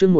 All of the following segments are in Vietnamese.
chương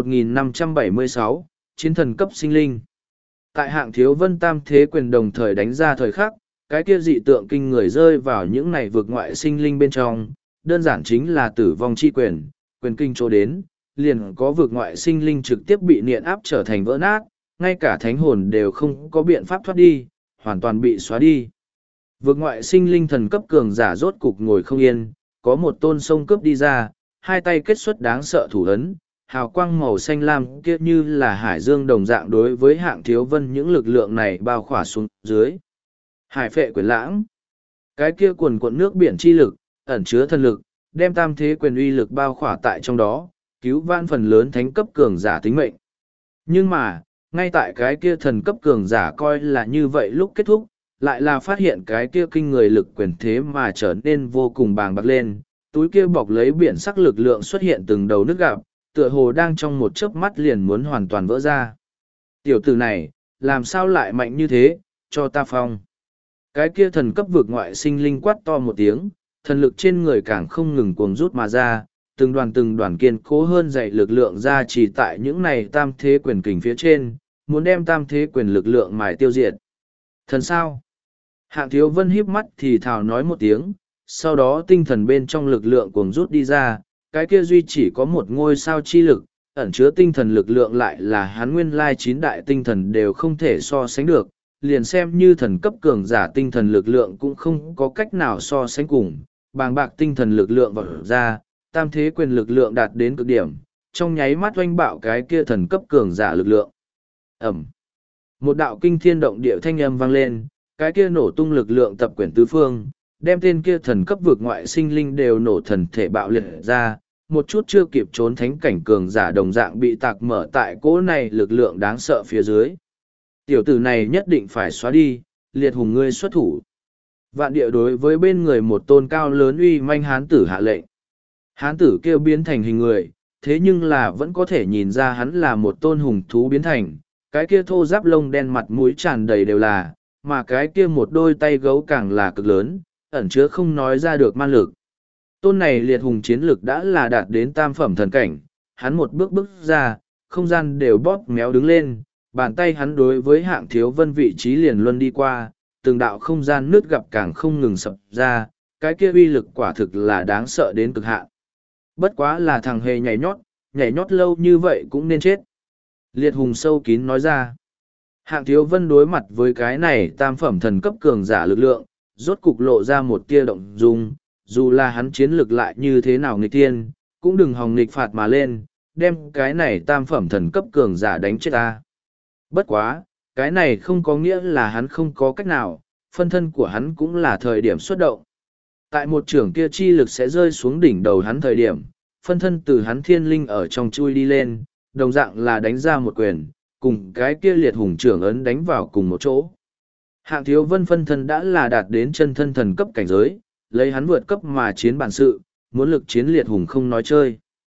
1576, chiến thần cấp sinh linh. Tại hạng thiếu vân tam thế quyền đồng thời đánh ra thời khắc, cái kia dị tượng kinh người rơi vào những này vực ngoại sinh linh bên trong, đơn giản chính là tử vong chi quyền, quyền kinh chỗ đến, liền có vực ngoại sinh linh trực tiếp bị niện áp trở thành vỡ nát, ngay cả thánh hồn đều không có biện pháp thoát đi, hoàn toàn bị xóa đi. Vực ngoại sinh linh thần cấp cường giả rốt cục ngồi không yên, có một tôn sông cướp đi ra, hai tay kết xuất đáng sợ thủ ấn, hào quang màu xanh lam kia như là hải dương đồng dạng đối với hạng thiếu vân những lực lượng này bao khỏa xuống dưới. Hải phệ quyền lãng. Cái kia cuồn cuộn nước biển chi lực, ẩn chứa thần lực, đem tam thế quyền uy lực bao khỏa tại trong đó, cứu vãn phần lớn thánh cấp cường giả tính mệnh. Nhưng mà, ngay tại cái kia thần cấp cường giả coi là như vậy lúc kết thúc, lại là phát hiện cái kia kinh người lực quyền thế mà trở nên vô cùng bàng bạc lên, túi kia bọc lấy biển sắc lực lượng xuất hiện từng đầu nước gạp, tựa hồ đang trong một chớp mắt liền muốn hoàn toàn vỡ ra. Tiểu tử này, làm sao lại mạnh như thế, cho ta phong. Cái kia thần cấp vực ngoại sinh linh quát to một tiếng, thần lực trên người càng không ngừng cuồng rút mà ra, từng đoàn kiên cố hơn dạy lực lượng ra chỉ tại những này tam thế quyền kình phía trên, muốn đem tam thế quyền lực lượng mài tiêu diệt. Thần sao? Hạng thiếu vân híp mắt thì thào nói một tiếng, sau đó tinh thần bên trong lực lượng cuồng rút đi ra, cái kia duy chỉ có một ngôi sao chi lực, ẩn chứa tinh thần lực lượng lại là hắn nguyên lai 9 đại tinh thần đều không thể so sánh được, liền xem như thần cấp cường giả tinh thần lực lượng cũng không có cách nào so sánh cùng, bàng bạc tinh thần lực lượng vào ra, tam thế quyền lực lượng đạt đến cực điểm, trong nháy mắt oanh bạo cái kia thần cấp cường giả lực lượng. Ẩm. Một đạo kinh thiên động địa thanh âm vang lên, cái kia nổ tung lực lượng tập quyển tứ phương, đem tên kia thần cấp vực ngoại sinh linh đều nổ thần thể bạo liệt ra, một chút chưa kịp trốn thánh cảnh cường giả đồng dạng bị tạc mở tại cỗ này lực lượng đáng sợ phía dưới. Tiểu tử này nhất định phải xóa đi, liệt hùng ngươi xuất thủ. Vạn địa đối với bên người một tôn cao lớn uy manh hán tử hạ lệnh. Hán tử kêu biến thành hình người, thế nhưng là vẫn có thể nhìn ra hắn là một tôn hùng thú biến thành, cái kia thô giáp lông đen mặt mũi tràn đầy đều là, mà cái kia một đôi tay gấu càng là cực lớn, ẩn chứa không nói ra được man lực. Tôn này liệt hùng chiến lực đã là đạt đến tam phẩm thần cảnh, hắn một bước ra, không gian đều bóp méo đứng lên, bàn tay hắn đối với hạng thiếu vân vị trí liền luân đi qua, từng đạo không gian nước gặp càng không ngừng sập ra, cái kia uy lực quả thực là đáng sợ đến cực hạn. Bất quá là thằng hề nhảy nhót lâu như vậy cũng nên chết. Liệt hùng sâu kín nói ra. Hạng thiếu vân đối mặt với cái này tam phẩm thần cấp cường giả lực lượng, rốt cục lộ ra một tia động dung, dù là hắn chiến lực lại như thế nào nghịch tiên, cũng đừng hòng nghịch phạt mà lên, đem cái này tam phẩm thần cấp cường giả đánh chết ta. Bất quá, cái này không có nghĩa là hắn không có cách nào, phân thân của hắn cũng là thời điểm xuất động. Tại một trường kia chi lực sẽ rơi xuống đỉnh đầu hắn thời điểm, phân thân từ hắn thiên linh ở trong chui đi lên, đồng dạng là đánh ra một quyền, cùng cái kia liệt hùng trưởng ấn đánh vào cùng một chỗ. Hạng thiếu vân phân thân đã là đạt đến chân thân thần cấp cảnh giới, lấy hắn vượt cấp mà chiến bản sự, muốn lực chiến liệt hùng không nói chơi.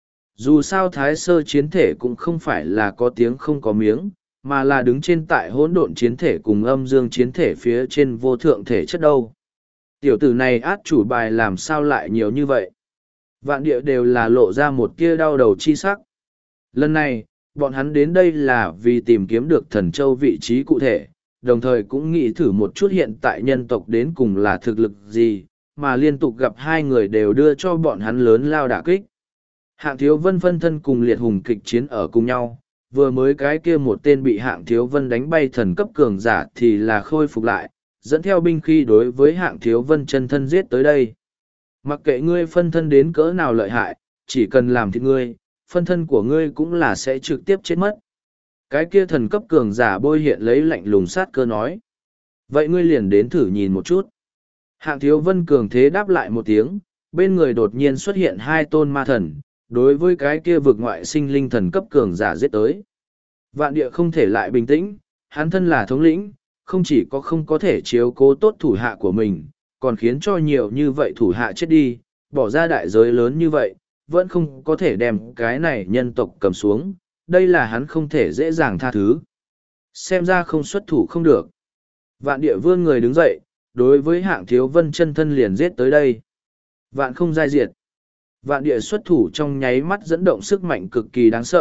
Dù sao thái sơ chiến thể cũng không phải là có tiếng không có miếng, mà là đứng trên tại hỗn độn chiến thể cùng âm dương chiến thể phía trên vô thượng thể chất đâu. Tiểu tử này át chủ bài làm sao lại nhiều như vậy? Vạn địa đều là lộ ra một tia đau đầu chi sắc. Lần này, bọn hắn đến đây là vì tìm kiếm được thần châu vị trí cụ thể, đồng thời cũng nghĩ thử một chút hiện tại nhân tộc đến cùng là thực lực gì, mà liên tục gặp hai người đều đưa cho bọn hắn lớn lao đả kích. Hạng thiếu vân phân thân cùng liệt hùng kịch chiến ở cùng nhau, vừa mới cái kia một tên bị hạng thiếu vân đánh bay thần cấp cường giả thì là khôi phục lại, dẫn theo binh khí đối với hạng thiếu vân chân thân giết tới đây. Mặc kệ ngươi phân thân đến cỡ nào lợi hại, chỉ cần làm thịt ngươi, phân thân của ngươi cũng là sẽ trực tiếp chết mất. Cái kia thần cấp cường giả bôi hiện lấy lạnh lùng sát cơ nói. Vậy ngươi liền đến thử nhìn một chút. Hạng thiếu vân cường thế đáp lại một tiếng, bên người đột nhiên xuất hiện hai tôn ma thần, đối với cái kia vực ngoại sinh linh thần cấp cường giả giết tới. Vạn địa không thể lại bình tĩnh, hắn thân là thống lĩnh, không chỉ có không có thể chiếu cố tốt thủ hạ của mình, còn khiến cho nhiều như vậy thủ hạ chết đi, bỏ ra đại giới lớn như vậy, vẫn không có thể đem cái này nhân tộc cầm xuống, đây là hắn không thể dễ dàng tha thứ. Xem ra không xuất thủ không được. Vạn địa vươn người đứng dậy, đối với hạng thiếu vân chân thân liền giết tới đây. Vạn không giai diệt. Vạn địa xuất thủ trong nháy mắt dẫn động sức mạnh cực kỳ đáng sợ,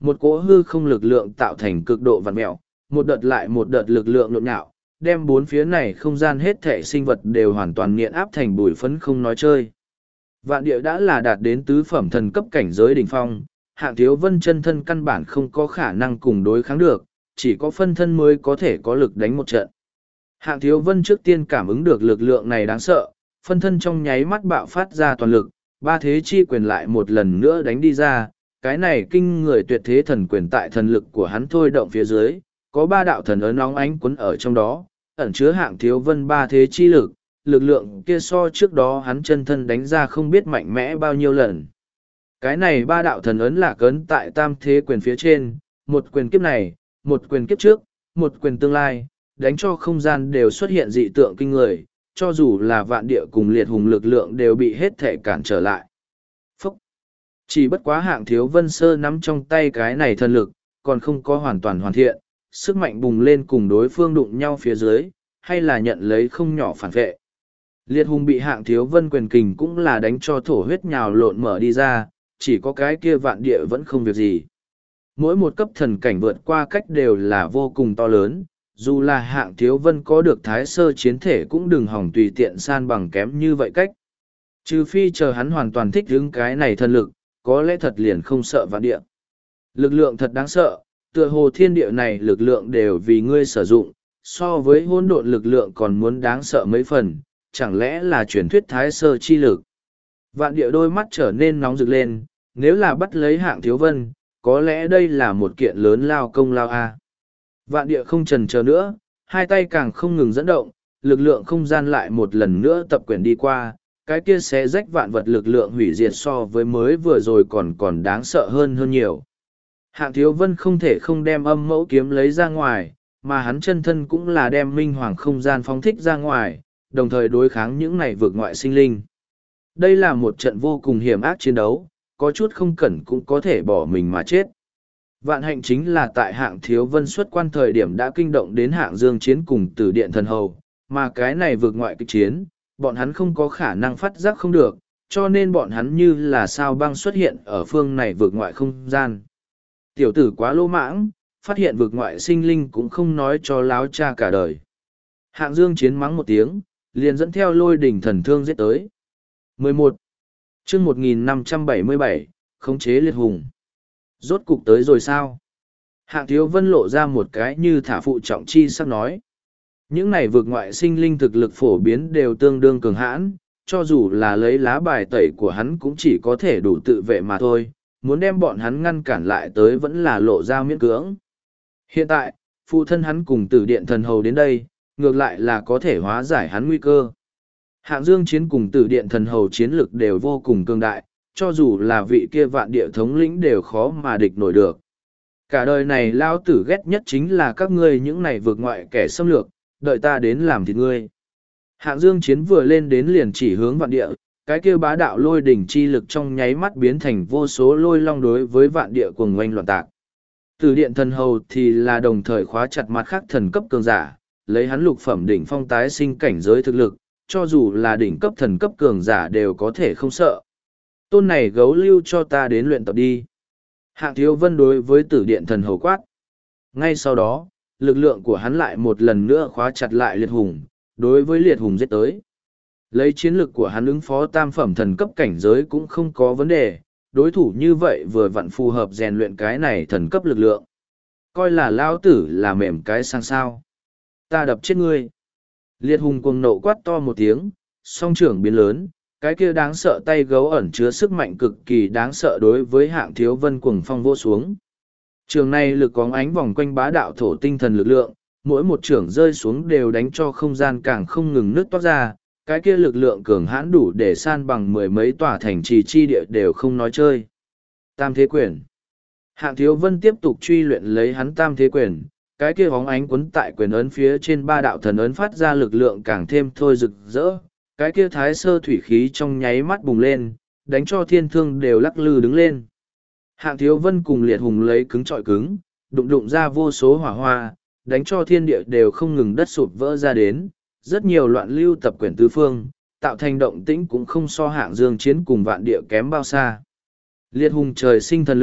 một cỗ hư không lực lượng tạo thành cực độ vặn mẹo, một đợt lại một đợt lực lượng nhộn nhạo, đem bốn phía này không gian hết thể sinh vật đều hoàn toàn nghiện áp thành bụi phấn không nói chơi. Vạn địa đã là đạt đến tứ phẩm thần cấp cảnh giới đỉnh phong, Hạng Thiếu Vân chân thân căn bản không có khả năng cùng đối kháng được, chỉ có phân thân mới có thể có lực đánh một trận. Hạng Thiếu Vân trước tiên cảm ứng được lực lượng này đáng sợ, phân thân trong nháy mắt bạo phát ra toàn lực, ba thế chi quyền lại một lần nữa đánh đi ra, cái này kinh người tuyệt thế thần quyền tại thần lực của hắn thôi động phía dưới, có ba đạo thần ấn óng ánh quấn ở trong đó, ẩn chứa Hạng Thiếu Vân ba thế chi lực, lực lượng kia so trước đó hắn chân thân đánh ra không biết mạnh mẽ bao nhiêu lần. Cái này ba đạo thần ấn là cấn tại tam thế quyền phía trên, một quyền kiếp này, một quyền kiếp trước, một quyền tương lai, đánh cho không gian đều xuất hiện dị tượng kinh người, cho dù là vạn địa cùng liệt hùng lực lượng đều bị hết thể cản trở lại. Phúc! Chỉ bất quá Hạng Thiếu Vân sơ nắm trong tay cái này thần lực, còn không có hoàn toàn hoàn thiện, sức mạnh bùng lên cùng đối phương đụng nhau phía dưới, hay là nhận lấy không nhỏ phản vệ. Liệt hùng bị Hạng Thiếu Vân quyền kình cũng là đánh cho thổ huyết nhào lộn mở đi ra, chỉ có cái kia vạn địa vẫn không việc gì. Mỗi một cấp thần cảnh vượt qua cách đều là vô cùng to lớn, dù là Hạng Thiếu Vân có được thái sơ chiến thể cũng đừng hỏng tùy tiện san bằng kém như vậy cách. Trừ phi chờ hắn hoàn toàn thích ứng cái này thần lực, có lẽ thật liền không sợ vạn địa. Lực lượng thật đáng sợ, tựa hồ thiên địa này lực lượng đều vì ngươi sử dụng, so với hỗn độn lực lượng còn muốn đáng sợ mấy phần, chẳng lẽ là truyền thuyết thái sơ chi lực. Vạn địa đôi mắt trở nên nóng rực lên, nếu là bắt lấy Hạng Thiếu Vân, có lẽ đây là một kiện lớn lao công lao a. Vạn địa không chần chờ nữa, hai tay càng không ngừng dẫn động, lực lượng không gian lại một lần nữa tập quyển đi qua, cái kia sẽ rách vạn vật lực lượng hủy diệt so với mới vừa rồi còn đáng sợ hơn nhiều. Hạng Thiếu Vân không thể không đem âm mẫu kiếm lấy ra ngoài, mà hắn chân thân cũng là đem minh hoàng không gian phóng thích ra ngoài, đồng thời đối kháng những này vượt ngoại sinh linh. Đây là một trận vô cùng hiểm ác chiến đấu, có chút không cẩn cũng có thể bỏ mình mà chết. Vạn hạnh chính là tại Hạng Thiếu Vân xuất quan thời điểm đã kinh động đến Hạng Dương Chiến cùng Tử Điện Thần Hầu, mà cái này vượt ngoại kịch chiến, bọn hắn không có khả năng phát giác không được, cho nên bọn hắn như là sao băng xuất hiện ở phương này vượt ngoại không gian. Tiểu tử quá lỗ mãng, phát hiện vượt ngoại sinh linh cũng không nói cho láo cha cả đời. Hạng Dương Chiến mắng một tiếng, liền dẫn theo Lôi Đỉnh Thần Thương giết tới. 11. Chương 1577, khống chế liệt hùng. Rốt cục tới rồi sao? Hạng Thiếu Vân lộ ra một cái như thả phụ trọng chi sắc nói. Những này vượt ngoại sinh linh thực lực phổ biến đều tương đương cường hãn, cho dù là lấy lá bài tẩy của hắn cũng chỉ có thể đủ tự vệ mà thôi, muốn đem bọn hắn ngăn cản lại tới vẫn là lộ ra miễn cưỡng. Hiện tại, phụ thân hắn cùng Tử Điện Thần Hầu đến đây, ngược lại là có thể hóa giải hắn nguy cơ. Hạng Dương Chiến cùng Tử Điện Thần Hầu chiến lực đều vô cùng cường đại, cho dù là vị kia vạn địa thống lĩnh đều khó mà địch nổi được. Cả đời này lao tử ghét nhất chính là các ngươi những này vượt ngoại kẻ xâm lược, đợi ta đến làm thịt ngươi. Hạng Dương Chiến vừa lên đến liền chỉ hướng vạn địa, cái kia bá đạo lôi đỉnh chi lực trong nháy mắt biến thành vô số lôi long đối với vạn địa cuồng oanh loạn tạc. Tử Điện Thần Hầu thì là đồng thời khóa chặt mặt khác thần cấp cường giả, lấy hắn lục phẩm đỉnh phong tái sinh cảnh giới thực lực, cho dù là đỉnh cấp thần cấp cường giả đều có thể không sợ. Tôn này gấu lưu cho ta đến luyện tập đi. Hạng Thiếu Vân đối với Tử Điện Thần Hầu quát. Ngay sau đó, lực lượng của hắn lại một lần nữa khóa chặt lại liệt hùng, đối với liệt hùng giết tới. Lấy chiến lực của hắn ứng phó tam phẩm thần cấp cảnh giới cũng không có vấn đề, đối thủ như vậy vừa vặn phù hợp rèn luyện cái này thần cấp lực lượng. Coi là lao tử là mềm cái sang sao. Ta đập chết ngươi. Liệt hùng cuồng nộ quát to một tiếng, song trưởng biến lớn, cái kia đáng sợ tay gấu ẩn chứa sức mạnh cực kỳ đáng sợ đối với Hạng Thiếu Vân cuồng phong vô xuống. Trường này lực có ánh vòng quanh bá đạo thổ tinh thần lực lượng, mỗi một trưởng rơi xuống đều đánh cho không gian càng không ngừng nứt toát ra, cái kia lực lượng cường hãn đủ để san bằng mười mấy tòa thành trì chi địa đều không nói chơi. Tam thế quyền. Hạng Thiếu Vân tiếp tục truy luyện lấy hắn tam thế quyền, cái kia bóng ánh quấn tại quyền ấn phía trên ba đạo thần ấn phát ra lực lượng càng thêm thôi rực rỡ, cái kia thái sơ thủy khí trong nháy mắt bùng lên, đánh cho thiên thương đều lắc lư đứng lên. Hạng Thiếu Vân cùng liệt hùng lấy cứng trọi cứng, đụng đụng ra vô số hỏa hoa, đánh cho thiên địa đều không ngừng đất sụp vỡ ra đến, rất nhiều loạn lưu tập quyển tứ phương, tạo thành động tĩnh cũng không so Hạng Dương Chiến cùng vạn địa kém bao xa. Liệt hùng trời sinh thần lực,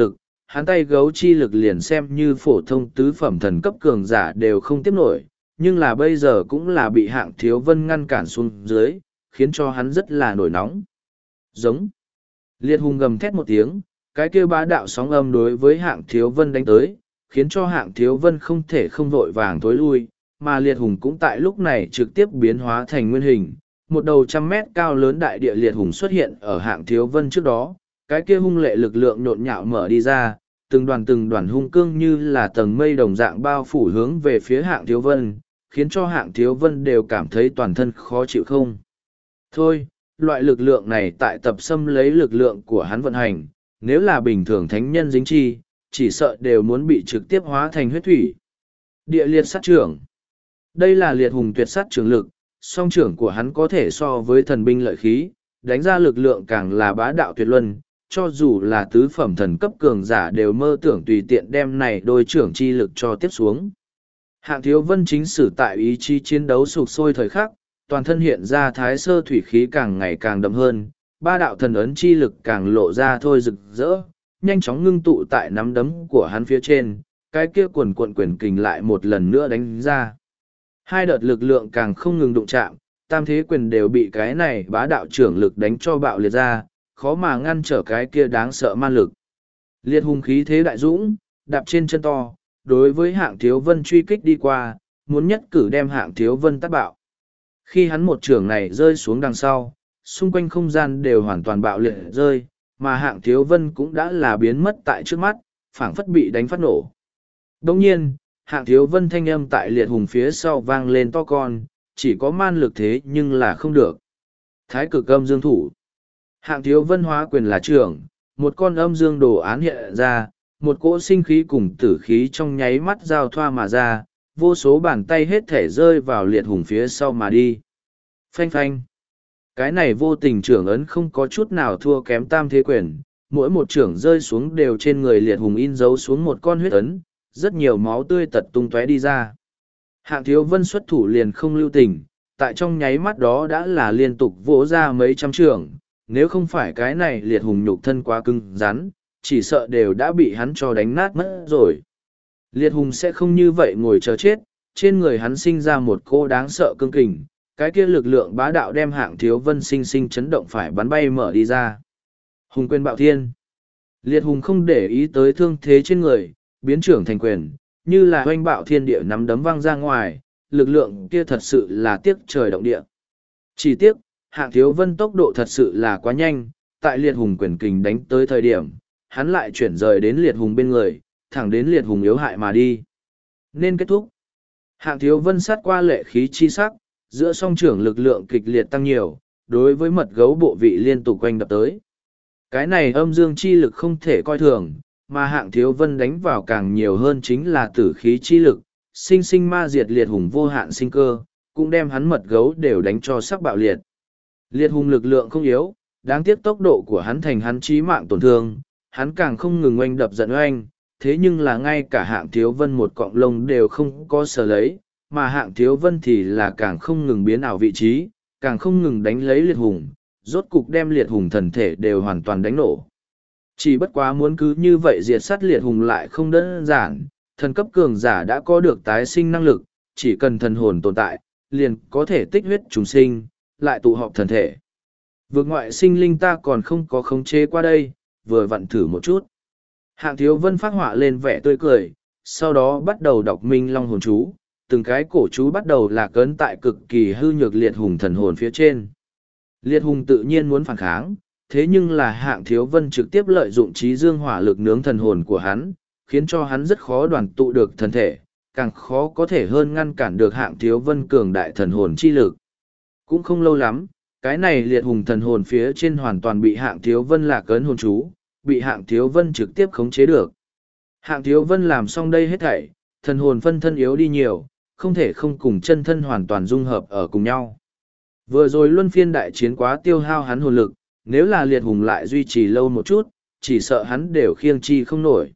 hắn tay gấu chi lực liền xem như phổ thông tứ phẩm thần cấp cường giả đều không tiếp nổi, nhưng là bây giờ cũng là bị Hạng Thiếu Vân ngăn cản xuống dưới, khiến cho hắn rất là nổi nóng. Giống. Liệt hùng gầm thét một tiếng, cái kia bá đạo sóng âm đối với Hạng Thiếu Vân đánh tới, khiến cho Hạng Thiếu Vân không thể không vội vàng tối lui, mà liệt hùng cũng tại lúc này trực tiếp biến hóa thành nguyên hình. Một đầu 100 mét cao lớn đại địa liệt hùng xuất hiện ở Hạng Thiếu Vân trước đó, cái kia hung lệ lực lượng nhộn nhạo mở đi ra, từng đoàn hung cương như là tầng mây đồng dạng bao phủ hướng về phía Hạng Thiếu Vân, khiến cho Hạng Thiếu Vân đều cảm thấy toàn thân khó chịu không. Thôi, loại lực lượng này tại tập xâm lấy lực lượng của hắn vận hành, nếu là bình thường thánh nhân dính chi, chỉ sợ đều muốn bị trực tiếp hóa thành huyết thủy. Địa liệt sát trưởng. Đây là liệt hùng tuyệt sát trưởng lực, song trưởng của hắn có thể so với thần binh lợi khí, đánh ra lực lượng càng là bá đạo tuyệt luân, cho dù là tứ phẩm thần cấp cường giả đều mơ tưởng tùy tiện đem này đôi trưởng chi lực cho tiếp xuống. Hạng Thiếu Vân chính sử tại ý chí chiến đấu sục sôi thời khắc, toàn thân hiện ra thái sơ thủy khí càng ngày càng đậm hơn, ba đạo thần ấn chi lực càng lộ ra thôi rực rỡ, nhanh chóng ngưng tụ tại nắm đấm của hắn phía trên, cái kia quần cuộn quyền kình lại một lần nữa đánh ra. Hai đợt lực lượng càng không ngừng đụng chạm, tam thế quyền đều bị cái này bá đạo trưởng lực đánh cho bạo liệt ra, khó mà ngăn trở cái kia đáng sợ man lực. Liệt hùng khí thế đại dũng, đạp trên chân to, đối với Hạng Thiếu Vân truy kích đi qua, muốn nhất cử đem Hạng Thiếu Vân tát bạo. Khi hắn một trưởng này rơi xuống đằng sau, xung quanh không gian đều hoàn toàn bạo liệt rơi, mà Hạng Thiếu Vân cũng đã là biến mất tại trước mắt, phảng phất bị đánh phát nổ. Đồng nhiên, Hạng Thiếu Vân thanh âm tại liệt hùng phía sau vang lên to con, chỉ có man lực thế nhưng là không được. Thái cực âm dương thủ. Hạng Thiếu Vân hóa quyền là trưởng, một con âm dương đồ án hiện ra, một cỗ sinh khí cùng tử khí trong nháy mắt giao thoa mà ra, vô số bàn tay hết thể rơi vào liệt hùng phía sau mà đi. Phanh phanh. Cái này vô tình trưởng ấn không có chút nào thua kém tam thế quyền, mỗi một trưởng rơi xuống đều trên người liệt hùng in dấu xuống một con huyết ấn, rất nhiều máu tươi tật tung tóe đi ra. Hạng Thiếu Vân xuất thủ liền không lưu tình, tại trong nháy mắt đó đã là liên tục vỗ ra mấy trăm trưởng, nếu không phải cái này liệt hùng nhục thân quá cứng rắn, chỉ sợ đều đã bị hắn cho đánh nát mất rồi. Liệt hùng sẽ không như vậy ngồi chờ chết, trên người hắn sinh ra một cô đáng sợ cương kình, cái kia lực lượng bá đạo đem Hạng Thiếu Vân sinh sinh chấn động phải bắn bay mở đi ra. Hùng quyền bạo thiên. Liệt hùng không để ý tới thương thế trên người, biến trưởng thành quyền, như là hoanh bạo thiên địa nắm đấm văng ra ngoài, lực lượng kia thật sự là tiếc trời động địa. Chỉ tiếc, Hạng Thiếu Vân tốc độ thật sự là quá nhanh, tại liệt hùng quyền kình đánh tới thời điểm, hắn lại chuyển rời đến liệt hùng bên người, thẳng đến liệt hùng yếu hại mà đi. Nên kết thúc. Hạng Thiếu Vân sát qua lệ khí chi sắc, giữa song trưởng lực lượng kịch liệt tăng nhiều, đối với mật gấu bộ vị liên tục quanh đập tới. Cái này âm dương chi lực không thể coi thường, mà Hạng Thiếu Vân đánh vào càng nhiều hơn chính là tử khí chi lực, sinh sinh ma diệt liệt hùng vô hạn sinh cơ, cũng đem hắn mật gấu đều đánh cho sắc bạo liệt. Liệt hùng lực lượng không yếu, đáng tiếc tốc độ của hắn thành hắn chí mạng tổn thương, hắn càng không ngừng oanh đập giận oanh, thế nhưng là ngay cả Hạng Thiếu Vân một cọng lông đều không có sở lấy, mà Hạng Thiếu Vân thì là càng không ngừng biến ảo vị trí, càng không ngừng đánh lấy liệt hùng, rốt cục đem liệt hùng thần thể đều hoàn toàn đánh nổ. Chỉ bất quá muốn cứ như vậy diệt sát liệt hùng lại không đơn giản, thần cấp cường giả đã có được tái sinh năng lực, chỉ cần thần hồn tồn tại, liền có thể tích huyết trùng sinh, lại tụ họp thần thể. Vượt ngoại sinh linh ta còn không có khống chế qua đây, vừa vặn thử một chút. Hạng Thiếu Vân phát họa lên vẻ tươi cười, sau đó bắt đầu đọc Minh Long hồn chú, từng cái cổ chú bắt đầu lạc ấn tại cực kỳ hư nhược liệt hùng thần hồn phía trên. Liệt hùng tự nhiên muốn phản kháng, thế nhưng là Hạng Thiếu Vân trực tiếp lợi dụng trí dương hỏa lực nướng thần hồn của hắn, khiến cho hắn rất khó đoàn tụ được thần thể, càng khó có thể hơn ngăn cản được Hạng Thiếu Vân cường đại thần hồn chi lực. Cũng không lâu lắm, cái này liệt hùng thần hồn phía trên hoàn toàn bị Hạng Thiếu Vân lạc ấn hồn chú, bị Hạng Thiếu Vân trực tiếp khống chế được. Hạng Thiếu Vân làm xong đây hết thảy, thần hồn phân thân yếu đi nhiều, không thể không cùng chân thân hoàn toàn dung hợp ở cùng nhau. Vừa rồi luân phiên đại chiến quá tiêu hao hắn hồn lực, nếu là liệt hùng lại duy trì lâu một chút, chỉ sợ hắn đều khiêng chi không nổi.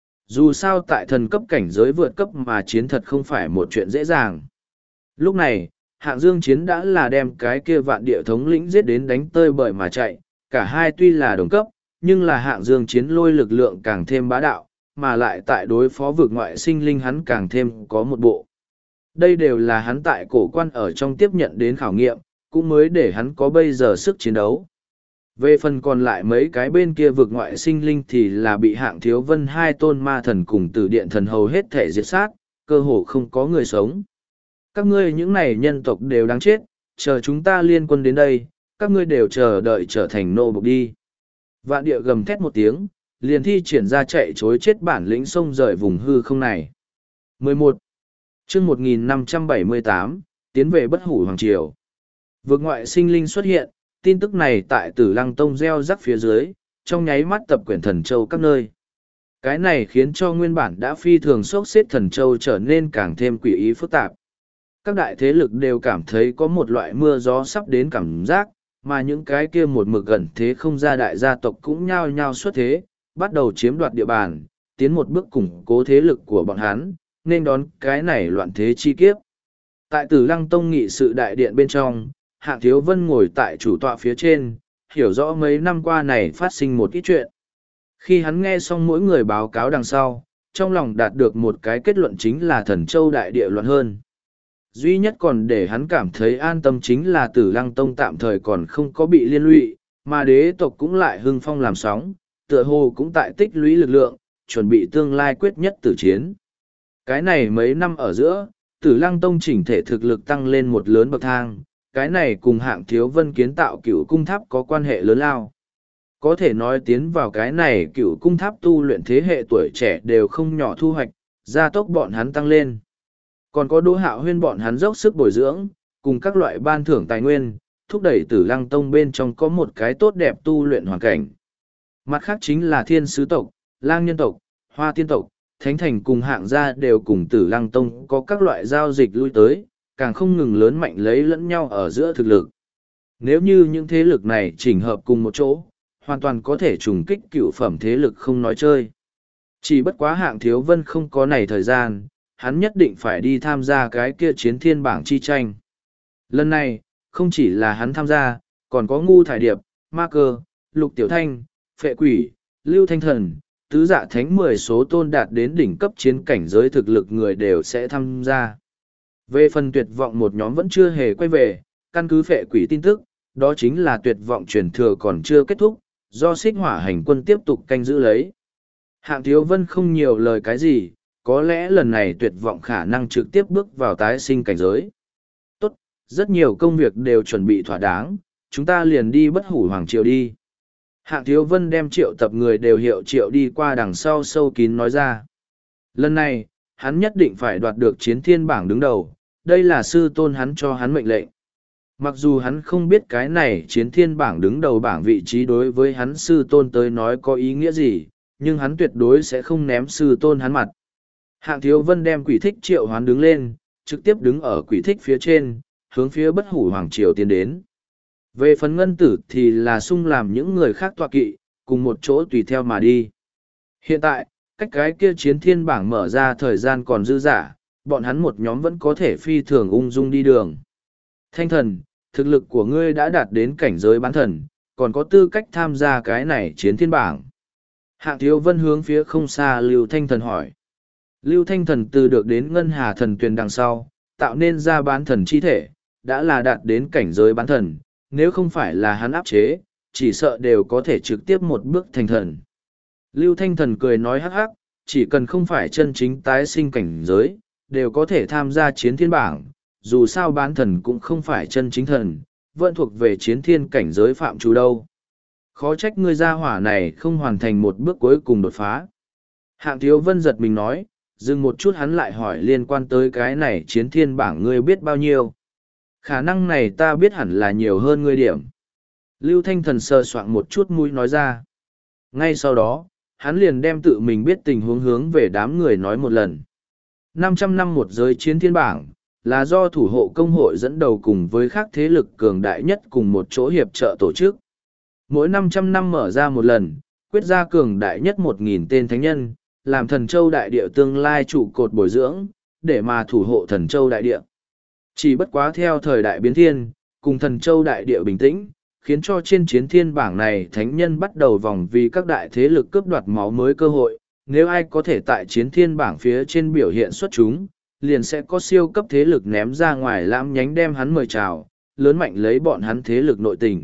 Dù sao tại thần cấp cảnh giới vượt cấp mà chiến thật không phải một chuyện dễ dàng. Lúc này, Hạng Dương Chiến đã là đem cái kia vạn địa thống lĩnh giết đến đánh tơi bời mà chạy, cả hai tuy là đồng cấp, nhưng là hạng dương chiến lôi lực lượng càng thêm bá đạo, mà lại tại đối phó vực ngoại sinh linh hắn càng thêm có một bộ. Đây đều là hắn tại cổ quan ở trong tiếp nhận đến khảo nghiệm, cũng mới để hắn có bây giờ sức chiến đấu. Về phần còn lại mấy cái bên kia vực ngoại sinh linh thì là bị hạng thiếu vân hai tôn ma thần cùng tử điện thần hầu hết thể diệt sát, cơ hồ không có người sống. Các ngươi những này nhân tộc đều đáng chết, chờ chúng ta liên quân đến đây, các ngươi đều chờ đợi trở thành nô bộc đi. Vạn địa gầm thét một tiếng, liền thi triển ra chạy chối chết bản lĩnh sông rời vùng hư không này. 11. chương 1578, tiến về bất hủ hoàng triều. Vực ngoại sinh linh xuất hiện, tin tức này tại Tử Lăng Tông gieo rắc phía dưới, trong nháy mắt tập quyển thần châu các nơi. Cái này khiến cho nguyên bản đã phi thường sốc xếp thần châu trở nên càng thêm quỷ ý phức tạp. Các đại thế lực đều cảm thấy có một loại mưa gió sắp đến cảm giác, mà những cái kia một mực gần thế không ra đại gia tộc cũng nhao nhao xuất thế, bắt đầu chiếm đoạt địa bàn, tiến một bước củng cố thế lực của bọn hắn, nên đón cái này loạn thế chi kiếp. Tại Tử Lăng Tông nghị sự đại điện bên trong, Hạng Thiếu Vân ngồi tại chủ tọa phía trên, hiểu rõ mấy năm qua này phát sinh một ít chuyện. Khi hắn nghe xong mỗi người báo cáo đằng sau, trong lòng đạt được một cái kết luận chính là Thần Châu đại địa loạn hơn. Duy nhất còn để hắn cảm thấy an tâm chính là Tử Lăng Tông tạm thời còn không có bị liên lụy, mà đế tộc cũng lại hưng phong làm sóng, tựa hồ cũng tại tích lũy lực lượng, chuẩn bị tương lai quyết nhất tử chiến. Cái này mấy năm ở giữa, Tử Lăng Tông chỉnh thể thực lực tăng lên một lớn bậc thang, cái này cùng Hạng Thiếu Vân kiến tạo cửu cung tháp có quan hệ lớn lao. Có thể nói tiến vào cái này cửu cung tháp tu luyện thế hệ tuổi trẻ đều không nhỏ thu hoạch, gia tốc bọn hắn tăng lên. Còn có Đỗ Hạo Huyên bọn hắn dốc sức bồi dưỡng, cùng các loại ban thưởng tài nguyên, thúc đẩy Tử Lăng Tông bên trong có một cái tốt đẹp tu luyện hoàn cảnh. Mặt khác chính là Thiên Sứ tộc, Lang Nhân tộc, Hoa Tiên tộc, Thánh Thành cùng Hạng gia đều cùng Tử Lăng Tông có các loại giao dịch lui tới, càng không ngừng lớn mạnh lấy lẫn nhau ở giữa thực lực. Nếu như những thế lực này chỉnh hợp cùng một chỗ, hoàn toàn có thể trùng kích cựu phẩm thế lực không nói chơi. Chỉ bất quá Hạng Thiếu Vân không có này thời gian, hắn nhất định phải đi tham gia cái kia chiến thiên bảng chi tranh. Lần này, không chỉ là hắn tham gia, còn có Ngu Thải Điệp, Ma Cơ, Lục Tiểu Thanh, Phệ Quỷ, Lưu Thanh Thần, tứ dạ thánh 10 số tôn đạt đến đỉnh cấp chiến cảnh giới thực lực người đều sẽ tham gia. Về phần tuyệt vọng một nhóm vẫn chưa hề quay về, căn cứ Phệ Quỷ tin tức, đó chính là tuyệt vọng truyền thừa còn chưa kết thúc, do Xích Hỏa hành quân tiếp tục canh giữ lấy. Hạng Thiếu Vân không nhiều lời cái gì, có lẽ lần này tuyệt vọng khả năng trực tiếp bước vào tái sinh cảnh giới. Tốt, rất nhiều công việc đều chuẩn bị thỏa đáng, chúng ta liền đi bất hủ hoàng triều đi. Hạng Thiếu Vân đem triệu tập người đều hiệu triệu đi qua đằng sau sâu kín nói ra. Lần này, hắn nhất định phải đoạt được chiến thiên bảng đứng đầu, đây là sư tôn hắn cho hắn mệnh lệnh. Mặc dù hắn không biết cái này chiến thiên bảng đứng đầu bảng vị trí đối với hắn sư tôn tới nói có ý nghĩa gì, nhưng hắn tuyệt đối sẽ không ném sư tôn hắn mặt. Hạng Thiếu Vân đem quỷ thích triệu hoán đứng lên, trực tiếp đứng ở quỷ thích phía trên, hướng phía bất hủ hoàng triều tiến đến. Về phần ngân tử thì là sung làm những người khác tọa kỵ, cùng một chỗ tùy theo mà đi. Hiện tại, cách cái kia chiến thiên bảng mở ra thời gian còn dư dả, bọn hắn một nhóm vẫn có thể phi thường ung dung đi đường. Thanh thần, thực lực của ngươi đã đạt đến cảnh giới bán thần, còn có tư cách tham gia cái này chiến thiên bảng. Hạng Thiếu Vân hướng phía không xa Lưu Thanh thần hỏi. Lưu Thanh thần từ được đến ngân hà thần tuyền đằng sau, tạo nên ra bán thần chi thể, đã là đạt đến cảnh giới bán thần, nếu không phải là hắn áp chế, chỉ sợ đều có thể trực tiếp một bước thành thần. Lưu Thanh thần cười nói hắc hắc, chỉ cần không phải chân chính tái sinh cảnh giới, đều có thể tham gia chiến thiên bảng, dù sao bán thần cũng không phải chân chính thần, vẫn thuộc về chiến thiên cảnh giới phạm trù đâu. Khó trách ngươi gia hỏa này không hoàn thành một bước cuối cùng đột phá. Hạng Thiếu Vân giật mình nói, dừng một chút hắn lại hỏi liên quan tới cái này chiến thiên bảng ngươi biết bao nhiêu. Khả năng này ta biết hẳn là nhiều hơn ngươi điểm. Lưu Thanh thần sờ soạng một chút mũi nói ra. Ngay sau đó, hắn liền đem tự mình biết tình huống hướng về đám người nói một lần. 500 năm một giới chiến thiên bảng, là do thủ hộ công hội dẫn đầu cùng với các thế lực cường đại nhất cùng một chỗ hiệp trợ tổ chức. Mỗi 500 năm mở ra một lần, quyết ra cường đại nhất 1.000 tên thánh nhân, làm thần châu đại địa tương lai trụ cột bồi dưỡng, để mà thủ hộ thần châu đại địa. Chỉ bất quá theo thời đại biến thiên, cùng thần châu đại địa bình tĩnh, khiến cho trên chiến thiên bảng này thánh nhân bắt đầu vòng vì các đại thế lực cướp đoạt máu mới cơ hội. Nếu ai có thể tại chiến thiên bảng phía trên biểu hiện xuất chúng, liền sẽ có siêu cấp thế lực ném ra ngoài lãm nhánh đem hắn mời chào, lớn mạnh lấy bọn hắn thế lực nội tình.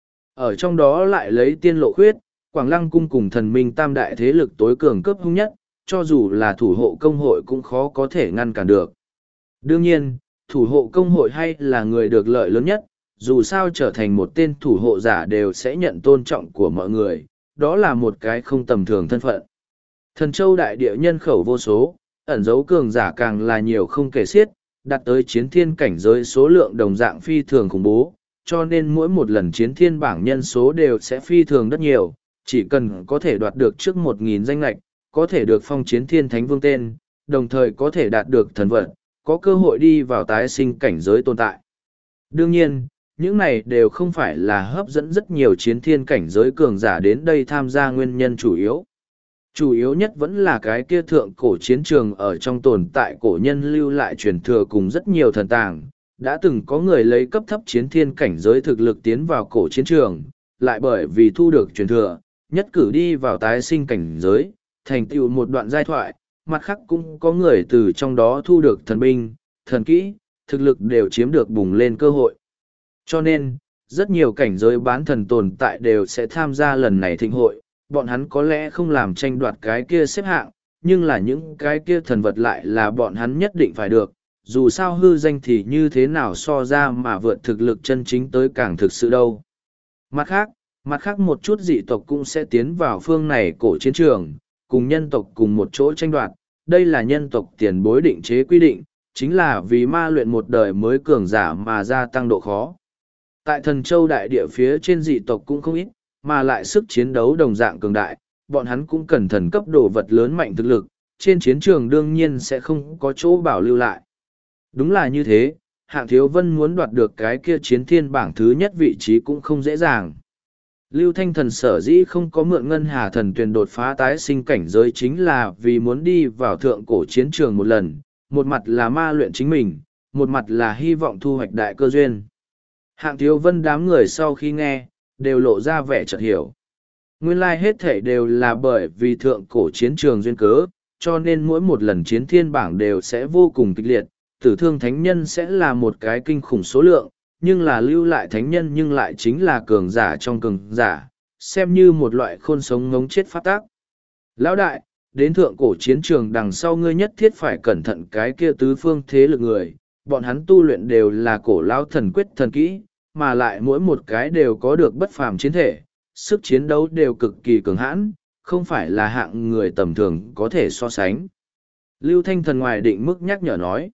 Ở trong đó lại lấy Tiên Lộ Khuyết, Quảng Lăng Cung cùng Thần Minh tam đại thế lực tối cường cấp hung nhất, cho dù là thủ hộ công hội cũng khó có thể ngăn cản được. Đương nhiên, thủ hộ công hội hay là người được lợi lớn nhất, dù sao trở thành một tên thủ hộ giả đều sẽ nhận tôn trọng của mọi người, đó là một cái không tầm thường thân phận. Thần Châu đại địa nhân khẩu vô số, ẩn dấu cường giả càng là nhiều không kể xiết, đạt tới chiến thiên cảnh giới số lượng đồng dạng phi thường khủng bố, cho nên mỗi một lần chiến thiên bảng nhân số đều sẽ phi thường rất nhiều, chỉ cần có thể đoạt được trước 1.000 danh lệch, có thể được phong chiến thiên thánh vương tên, đồng thời có thể đạt được thần vật, có cơ hội đi vào tái sinh cảnh giới tồn tại. Đương nhiên, những này đều không phải là hấp dẫn rất nhiều chiến thiên cảnh giới cường giả đến đây tham gia nguyên nhân chủ yếu. Chủ yếu nhất vẫn là cái kia thượng cổ chiến trường ở trong tồn tại cổ nhân lưu lại truyền thừa cùng rất nhiều thần tàng. Đã từng có người lấy cấp thấp chiến thiên cảnh giới thực lực tiến vào cổ chiến trường, lại bởi vì thu được truyền thừa, nhất cử đi vào tái sinh cảnh giới, thành tựu một đoạn giai thoại, mặt khác cũng có người từ trong đó thu được thần binh, thần kỹ, thực lực đều chiếm được bùng lên cơ hội. Cho nên, rất nhiều cảnh giới bán thần tồn tại đều sẽ tham gia lần này thịnh hội, bọn hắn có lẽ không làm tranh đoạt cái kia xếp hạng, nhưng là những cái kia thần vật lại là bọn hắn nhất định phải được, dù sao hư danh thì như thế nào so ra mà vượt thực lực chân chính tới càng thực sự đâu. Mặt khác một chút dị tộc cũng sẽ tiến vào phương này cổ chiến trường, cùng nhân tộc cùng một chỗ tranh đoạt, đây là nhân tộc tiền bối định chế quy định, chính là vì ma luyện một đời mới cường giả mà gia tăng độ khó. Tại Thần Châu đại địa phía trên dị tộc cũng không ít, mà lại sức chiến đấu đồng dạng cường đại, bọn hắn cũng cần thần cấp đồ vật lớn mạnh thực lực, trên chiến trường đương nhiên sẽ không có chỗ bảo lưu lại. Đúng là như thế, Hạng Thiếu Vân muốn đoạt được cái kia chiến thiên bảng thứ nhất vị trí cũng không dễ dàng. Lưu Thanh Thần sở dĩ không có mượn Ngân Hà Thần Tuyền đột phá tái sinh cảnh giới chính là vì muốn đi vào thượng cổ chiến trường một lần, một mặt là ma luyện chính mình, một mặt là hy vọng thu hoạch đại cơ duyên. Hạng Thiếu Vân đám người sau khi nghe, đều lộ ra vẻ chợt hiểu. Nguyên lai hết thể đều là bởi vì thượng cổ chiến trường duyên cớ, cho nên mỗi một lần chiến thiên bảng đều sẽ vô cùng kịch liệt, tử thương thánh nhân sẽ là một cái kinh khủng số lượng, nhưng là lưu lại thánh nhân nhưng lại chính là cường giả trong cường giả, xem như một loại khôn sống ngống chết pháp tác. Lão đại, đến thượng cổ chiến trường đằng sau ngươi nhất thiết phải cẩn thận cái kia tứ phương thế lực người, bọn hắn tu luyện đều là cổ lão thần quyết thần kỹ, mà lại mỗi một cái đều có được bất phàm chiến thể, sức chiến đấu đều cực kỳ cường hãn, không phải là hạng người tầm thường có thể so sánh. Lưu Thanh Thần ngoài định mức nhắc nhở nói,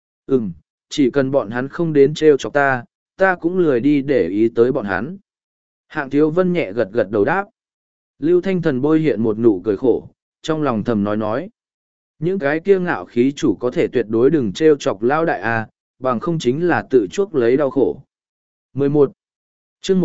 chỉ cần bọn hắn không đến trêu chọc ta, ta cũng lười đi để ý tới bọn hắn. Hạng Thiếu Vân nhẹ gật gật đầu đáp. Lưu Thanh Thần bôi hiện một nụ cười khổ, trong lòng thầm nói. Những cái kia ngạo khí chủ có thể tuyệt đối đừng trêu chọc lao đại a, bằng không chính là tự chuốc lấy đau khổ. 11. Chương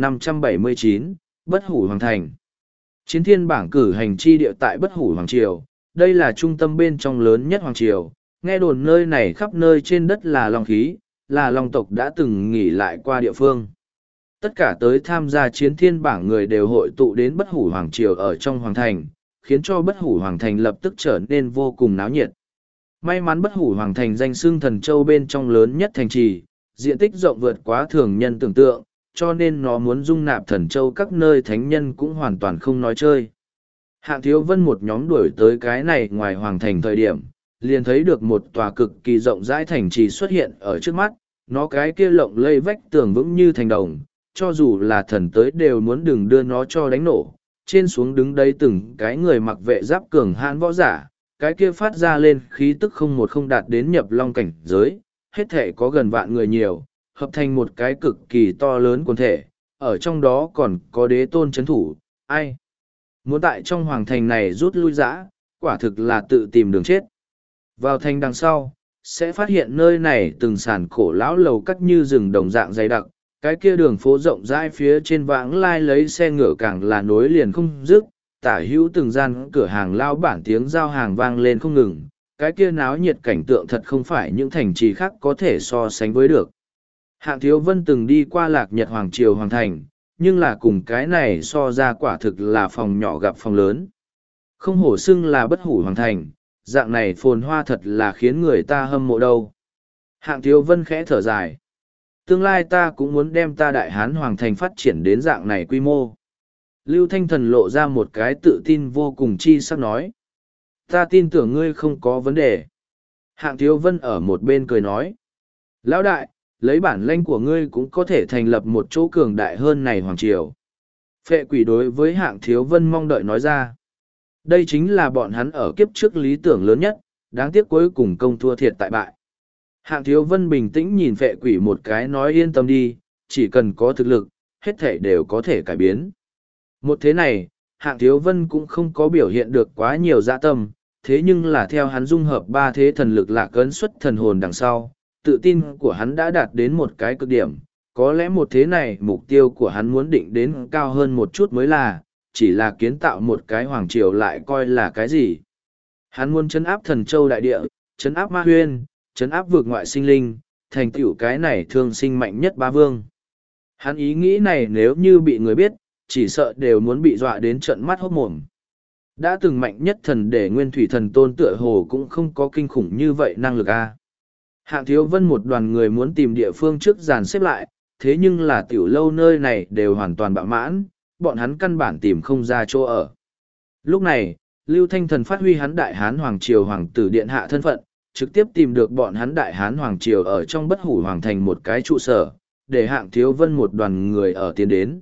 1579, Bất Hủ Hoàng Thành. Chiến thiên bảng cử hành chi địa tại Bất Hủ Hoàng Triều, đây là trung tâm bên trong lớn nhất Hoàng Triều, nghe đồn nơi này khắp nơi trên đất là long khí, là long tộc đã từng nghỉ lại qua địa phương. Tất cả tới tham gia chiến thiên bảng người đều hội tụ đến Bất Hủ Hoàng Triều ở trong Hoàng Thành, khiến cho Bất Hủ Hoàng Thành lập tức trở nên vô cùng náo nhiệt. May mắn Bất Hủ Hoàng Thành danh xưng Thần Châu bên trong lớn nhất thành trì, diện tích rộng vượt quá thường nhân tưởng tượng, cho nên nó muốn dung nạp Thần Châu các nơi thánh nhân cũng hoàn toàn không nói chơi. Hạng Thiếu Vân một nhóm đuổi tới cái này ngoài Hoàng Thành thời điểm, liền thấy được một tòa cực kỳ rộng rãi thành trì xuất hiện ở trước mắt, nó cái kia lộng lây vách tường vững như thành đồng, cho dù là thần tới đều muốn đừng đưa nó cho đánh nổ. Trên xuống đứng đây từng cái người mặc vệ giáp cường hãn võ giả, cái kia phát ra lên khí tức không đạt đến nhập long cảnh giới, hết thể có gần vạn người nhiều, hợp thành một cái cực kỳ to lớn quần thể, ở trong đó còn có đế tôn chấn thủ, ai muốn tại trong hoàng thành này rút lui dã, quả thực là tự tìm đường chết. Vào thành đằng sau, sẽ phát hiện nơi này từng sàn cổ lão lầu cắt như rừng đồng dạng dày đặc, cái kia đường phố rộng rãi phía trên vãng lai lấy xe ngựa càng là nối liền không dứt, tả hữu từng gian cửa hàng lao bản tiếng giao hàng vang lên không ngừng, cái kia náo nhiệt cảnh tượng thật không phải những thành trì khác có thể so sánh với được. Hạng Thiếu Vân từng đi qua Lạc Nhật Hoàng Triều Hoàng Thành, nhưng là cùng cái này so ra quả thực là phòng nhỏ gặp phòng lớn. Không hổ xưng là bất hủ hoàng thành, dạng này phồn hoa thật là khiến người ta hâm mộ đâu. Hạng Thiếu Vân khẽ thở dài. Tương lai ta cũng muốn đem ta Đại Hán Hoàng thành phát triển đến dạng này quy mô. Lưu Thanh Thần lộ ra một cái tự tin vô cùng chi sắc nói. Ta tin tưởng ngươi không có vấn đề. Hạng Thiếu Vân ở một bên cười nói. Lão đại, lấy bản lãnh của ngươi cũng có thể thành lập một chỗ cường đại hơn này hoàng triều. Phệ Quỷ đối với Hạng Thiếu Vân mong đợi nói ra. Đây chính là bọn hắn ở kiếp trước lý tưởng lớn nhất, đáng tiếc cuối cùng công thua thiệt tại bại. Hạng Thiếu Vân bình tĩnh nhìn Phệ Quỷ một cái nói yên tâm đi, chỉ cần có thực lực, hết thể đều có thể cải biến. Một thế này, Hạng Thiếu Vân cũng không có biểu hiện được quá nhiều dạ tâm, thế nhưng là theo hắn dung hợp ba thế thần lực lạc ấn xuất thần hồn đằng sau, tự tin của hắn đã đạt đến một cái cực điểm. Có lẽ một thế này mục tiêu của hắn muốn định đến cao hơn một chút mới là, chỉ là kiến tạo một cái hoàng triều lại coi là cái gì. Hắn muốn trấn áp thần châu đại địa, trấn áp ma huyên, trấn áp vượt ngoại sinh linh, thành tựu cái này thương sinh mạnh nhất ba vương. Hắn ý nghĩ này nếu như bị người biết, chỉ sợ đều muốn bị dọa đến trận mắt hốt mồm. Đã từng mạnh nhất thần để nguyên thủy thần tôn tựa hồ cũng không có kinh khủng như vậy năng lực a. Hạng Thiếu Vân một đoàn người muốn tìm địa phương trước dàn xếp lại, thế nhưng là tiểu lâu nơi này đều hoàn toàn bạo mãn, bọn hắn căn bản tìm không ra chỗ ở. Lúc này, Lưu Thanh Thần phát huy hắn Đại Hán Hoàng Triều Hoàng tử Điện Hạ thân phận, trực tiếp tìm được bọn hắn Đại Hán Hoàng Triều ở trong bất hủ hoàng thành một cái trụ sở, để Hạng Thiếu Vân một đoàn người ở tiến đến.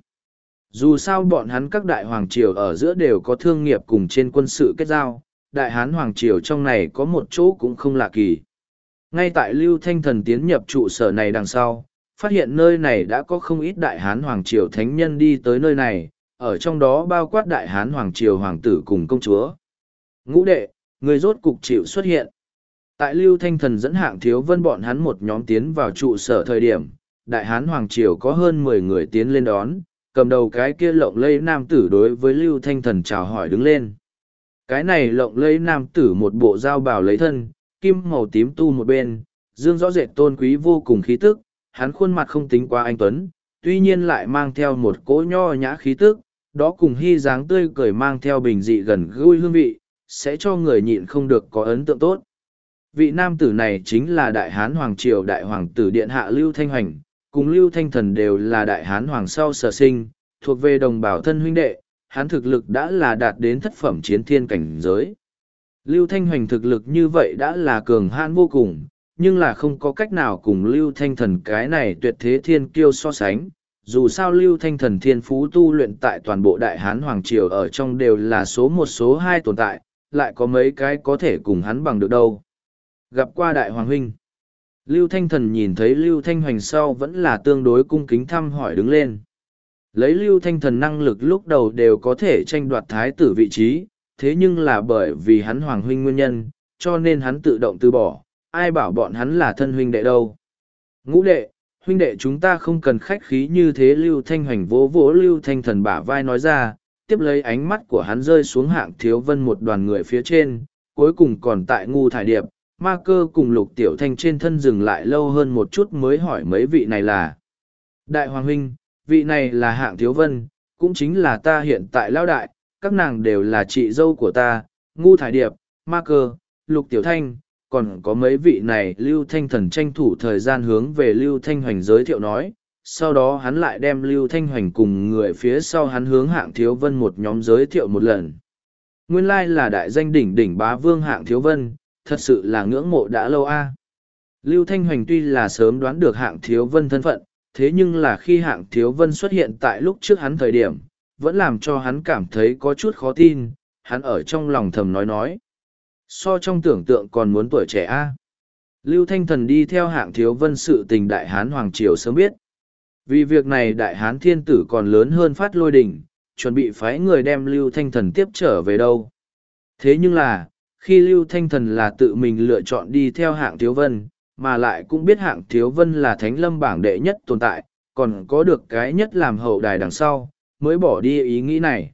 Dù sao bọn hắn các đại hoàng triều ở giữa đều có thương nghiệp cùng trên quân sự kết giao, Đại Hán Hoàng Triều trong này có một chỗ cũng không lạ kỳ. Ngay tại Lưu Thanh Thần tiến nhập trụ sở này đằng sau, phát hiện nơi này đã có không ít Đại Hán Hoàng Triều thánh nhân đi tới nơi này, ở trong đó bao quát Đại Hán Hoàng Triều Hoàng tử cùng công chúa. Ngũ đệ, người rốt cục chịu xuất hiện. Tại Lưu Thanh Thần dẫn Hạng Thiếu Vân bọn hắn một nhóm tiến vào trụ sở thời điểm, Đại Hán Hoàng Triều có hơn 10 người tiến lên đón, cầm đầu cái kia lộng lẫy nam tử đối với Lưu Thanh Thần chào hỏi đứng lên. Cái này lộng lẫy nam tử một bộ dao bào lấy thân, kim màu tím tu một bên, dương rõ rệt tôn quý vô cùng khí tức, hắn khuôn mặt không tính quá anh tuấn, tuy nhiên lại mang theo một cỗ nho nhã khí tức, đó cùng hy dáng tươi cười mang theo bình dị gần gũi hương vị, sẽ cho người nhịn không được có ấn tượng tốt. Vị nam tử này chính là Đại Hán Hoàng Triều Đại Hoàng tử Điện Hạ Lưu Thanh Hoành, cùng Lưu Thanh Thần đều là Đại Hán Hoàng sau sở sinh, thuộc về đồng bào thân huynh đệ, hắn thực lực đã là đạt đến thất phẩm chiến thiên cảnh giới. Lưu Thanh Hoành thực lực như vậy đã là cường hãn vô cùng, nhưng là không có cách nào cùng Lưu Thanh Thần cái này tuyệt thế thiên kiêu so sánh. Dù sao Lưu Thanh Thần thiên phú tu luyện tại toàn bộ Đại Hán Hoàng Triều ở trong đều là số một số hai tồn tại, lại có mấy cái có thể cùng hắn bằng được đâu. Gặp qua Đại Hoàng Huynh. Lưu Thanh Thần nhìn thấy Lưu Thanh Hoành sau vẫn là tương đối cung kính thăm hỏi đứng lên. Lấy Lưu Thanh Thần năng lực lúc đầu đều có thể tranh đoạt thái tử vị trí, thế nhưng là bởi vì hắn Hoàng Huynh nguyên nhân, cho nên hắn tự động từ bỏ, ai bảo bọn hắn là thân huynh đệ đâu. Ngũ đệ, huynh đệ chúng ta không cần khách khí như thế. Lưu Thanh Hoành vỗ vỗ Lưu Thanh Thần bả vai nói ra, tiếp lấy ánh mắt của hắn rơi xuống Hạng Thiếu Vân một đoàn người phía trên, cuối cùng còn tại Ngu Thải Điệp, Ma Cơ cùng Lục Tiểu Thanh trên thân dừng lại lâu hơn một chút mới hỏi mấy vị này là. Đại Hoàng Huynh, vị này là Hạng Thiếu Vân, cũng chính là ta hiện tại lão đại, các nàng đều là chị dâu của ta, Ngu Thải Điệp, Ma Cơ, Lục Tiểu Thanh, còn có mấy vị này. Lưu Thanh Thần tranh thủ thời gian hướng về Lưu Thanh Hoành giới thiệu nói, sau đó hắn lại đem Lưu Thanh Hoành cùng người phía sau hắn hướng Hạng Thiếu Vân một nhóm giới thiệu một lần. Nguyên lai là đại danh đỉnh đỉnh bá vương Hạng Thiếu Vân, thật sự là ngưỡng mộ đã lâu a. Lưu Thanh Hoành tuy là sớm đoán được Hạng Thiếu Vân thân phận, thế nhưng là khi Hạng Thiếu Vân xuất hiện tại lúc trước hắn thời điểm, vẫn làm cho hắn cảm thấy có chút khó tin, hắn ở trong lòng thầm nói. So trong tưởng tượng còn muốn tuổi trẻ a. Lưu Thanh Thần đi theo Hạng Thiếu Vân sự tình Đại Hán Hoàng Triều sớm biết. Vì việc này Đại Hán Thiên Tử còn lớn hơn Phát Lôi Đỉnh, chuẩn bị phái người đem Lưu Thanh Thần tiếp trở về đâu. Thế nhưng là, khi Lưu Thanh Thần là tự mình lựa chọn đi theo Hạng Thiếu Vân, mà lại cũng biết Hạng Thiếu Vân là Thánh Lâm bảng đệ nhất tồn tại, còn có được cái nhất làm hậu đài đằng sau, mới bỏ đi ý nghĩ này.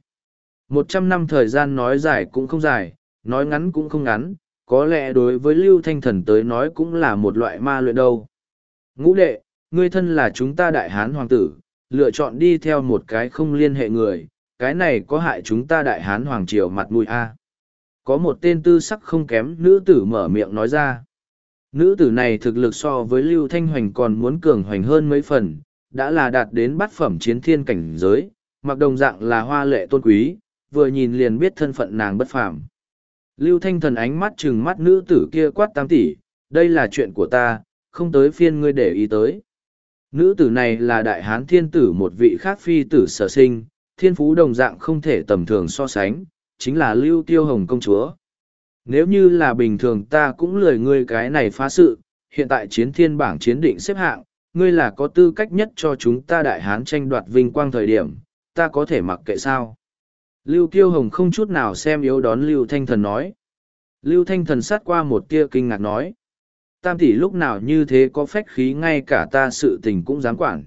100 năm thời gian nói dài cũng không dài, nói ngắn cũng không ngắn, có lẽ đối với Lưu Thanh Thần tới nói cũng là một loại ma luyện đâu. Ngũ đệ, ngươi thân là chúng ta Đại Hán Hoàng tử, lựa chọn đi theo một cái không liên hệ người, cái này có hại chúng ta Đại Hán Hoàng Triều mặt mũi a. Có một tên tư sắc không kém nữ tử mở miệng nói ra. Nữ tử này thực lực so với Lưu Thanh Hoành còn muốn cường hoành hơn mấy phần, đã là đạt đến bát phẩm chiến thiên cảnh giới, mặc đồng dạng là hoa lệ tôn quý, vừa nhìn liền biết thân phận nàng bất phàm. Lưu Thanh Thần ánh mắt trừng mắt nữ tử kia quát 8 tỷ, đây là chuyện của ta, không tới phiên ngươi để ý tới. Nữ tử này là Đại Hán Thiên Tử, một vị khác phi tử sở sinh, thiên phú đồng dạng không thể tầm thường so sánh, chính là Lưu Tiêu Hồng công chúa. Nếu như là bình thường ta cũng lười ngươi cái này phá sự, hiện tại chiến thiên bảng chiến định xếp hạng, ngươi là có tư cách nhất cho chúng ta Đại Hán tranh đoạt vinh quang thời điểm, ta có thể mặc kệ sao. Lưu Tiêu Hồng không chút nào xem yếu đón Lưu Thanh Thần nói. Lưu Thanh Thần sát qua một tia kinh ngạc nói. Tam tỷ lúc nào như thế có phách khí ngay cả ta sự tình cũng dám quản.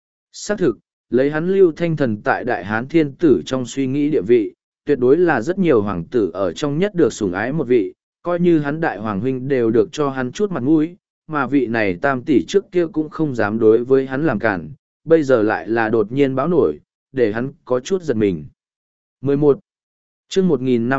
Xác thực, lấy hắn Lưu Thanh Thần tại Đại Hán Thiên Tử trong suy nghĩ địa vị, tuyệt đối là rất nhiều hoàng tử ở trong nhất được sủng ái một vị, coi như hắn đại hoàng huynh đều được cho hắn chút mặt mũi, mà vị này tam tỷ trước kia cũng không dám đối với hắn làm cản, bây giờ lại là đột nhiên báo nổi, để hắn có chút giật mình. 11. chương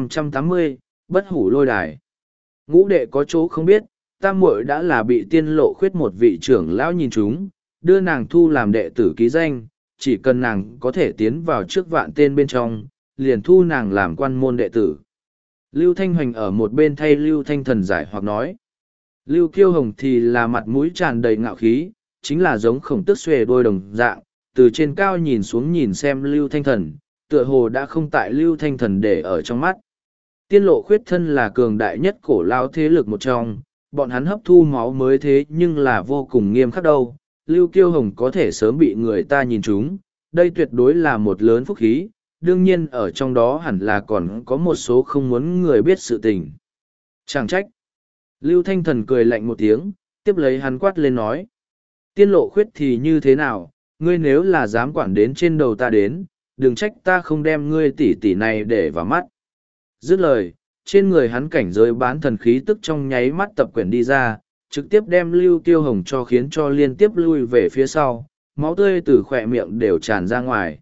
1580, Bất Hủ Lôi Đài. Ngũ đệ có chỗ không biết, tam muội đã là bị tiên lộ khuyết một vị trưởng lão nhìn chúng, đưa nàng thu làm đệ tử ký danh, chỉ cần nàng có thể tiến vào trước vạn tên bên trong, liền thu nàng làm quan môn đệ tử. Lưu Thanh Hoành ở một bên thay Lưu Thanh Thần giải hoặc nói. Lưu Kiêu Hồng thì là mặt mũi tràn đầy ngạo khí, chính là giống khổng tức xuề đôi đồng dạng, từ trên cao nhìn xuống nhìn xem Lưu Thanh Thần, tựa hồ đã không tại Lưu Thanh Thần để ở trong mắt. Tiên lộ khuyết thân là cường đại nhất cổ lao thế lực một trong, bọn hắn hấp thu máu mới thế nhưng là vô cùng nghiêm khắc đâu. Lưu Kiêu Hồng có thể sớm bị người ta nhìn trúng, đây tuyệt đối là một lớn phúc khí, đương nhiên ở trong đó hẳn là còn có một số không muốn người biết sự tình. Chẳng trách. Lưu Thanh Thần cười lạnh một tiếng, tiếp lấy hắn quát lên nói. Tiên lộ khuyết thì như thế nào, ngươi nếu là dám quản đến trên đầu ta đến, đừng trách ta không đem ngươi tỷ tỷ này để vào mắt. Dứt lời, trên người hắn cảnh giới bán thần khí tức trong nháy mắt tập quyển đi ra, trực tiếp đem Lưu Kiêu Hồng cho khiến cho liên tiếp lui về phía sau, máu tươi từ khỏe miệng đều tràn ra ngoài.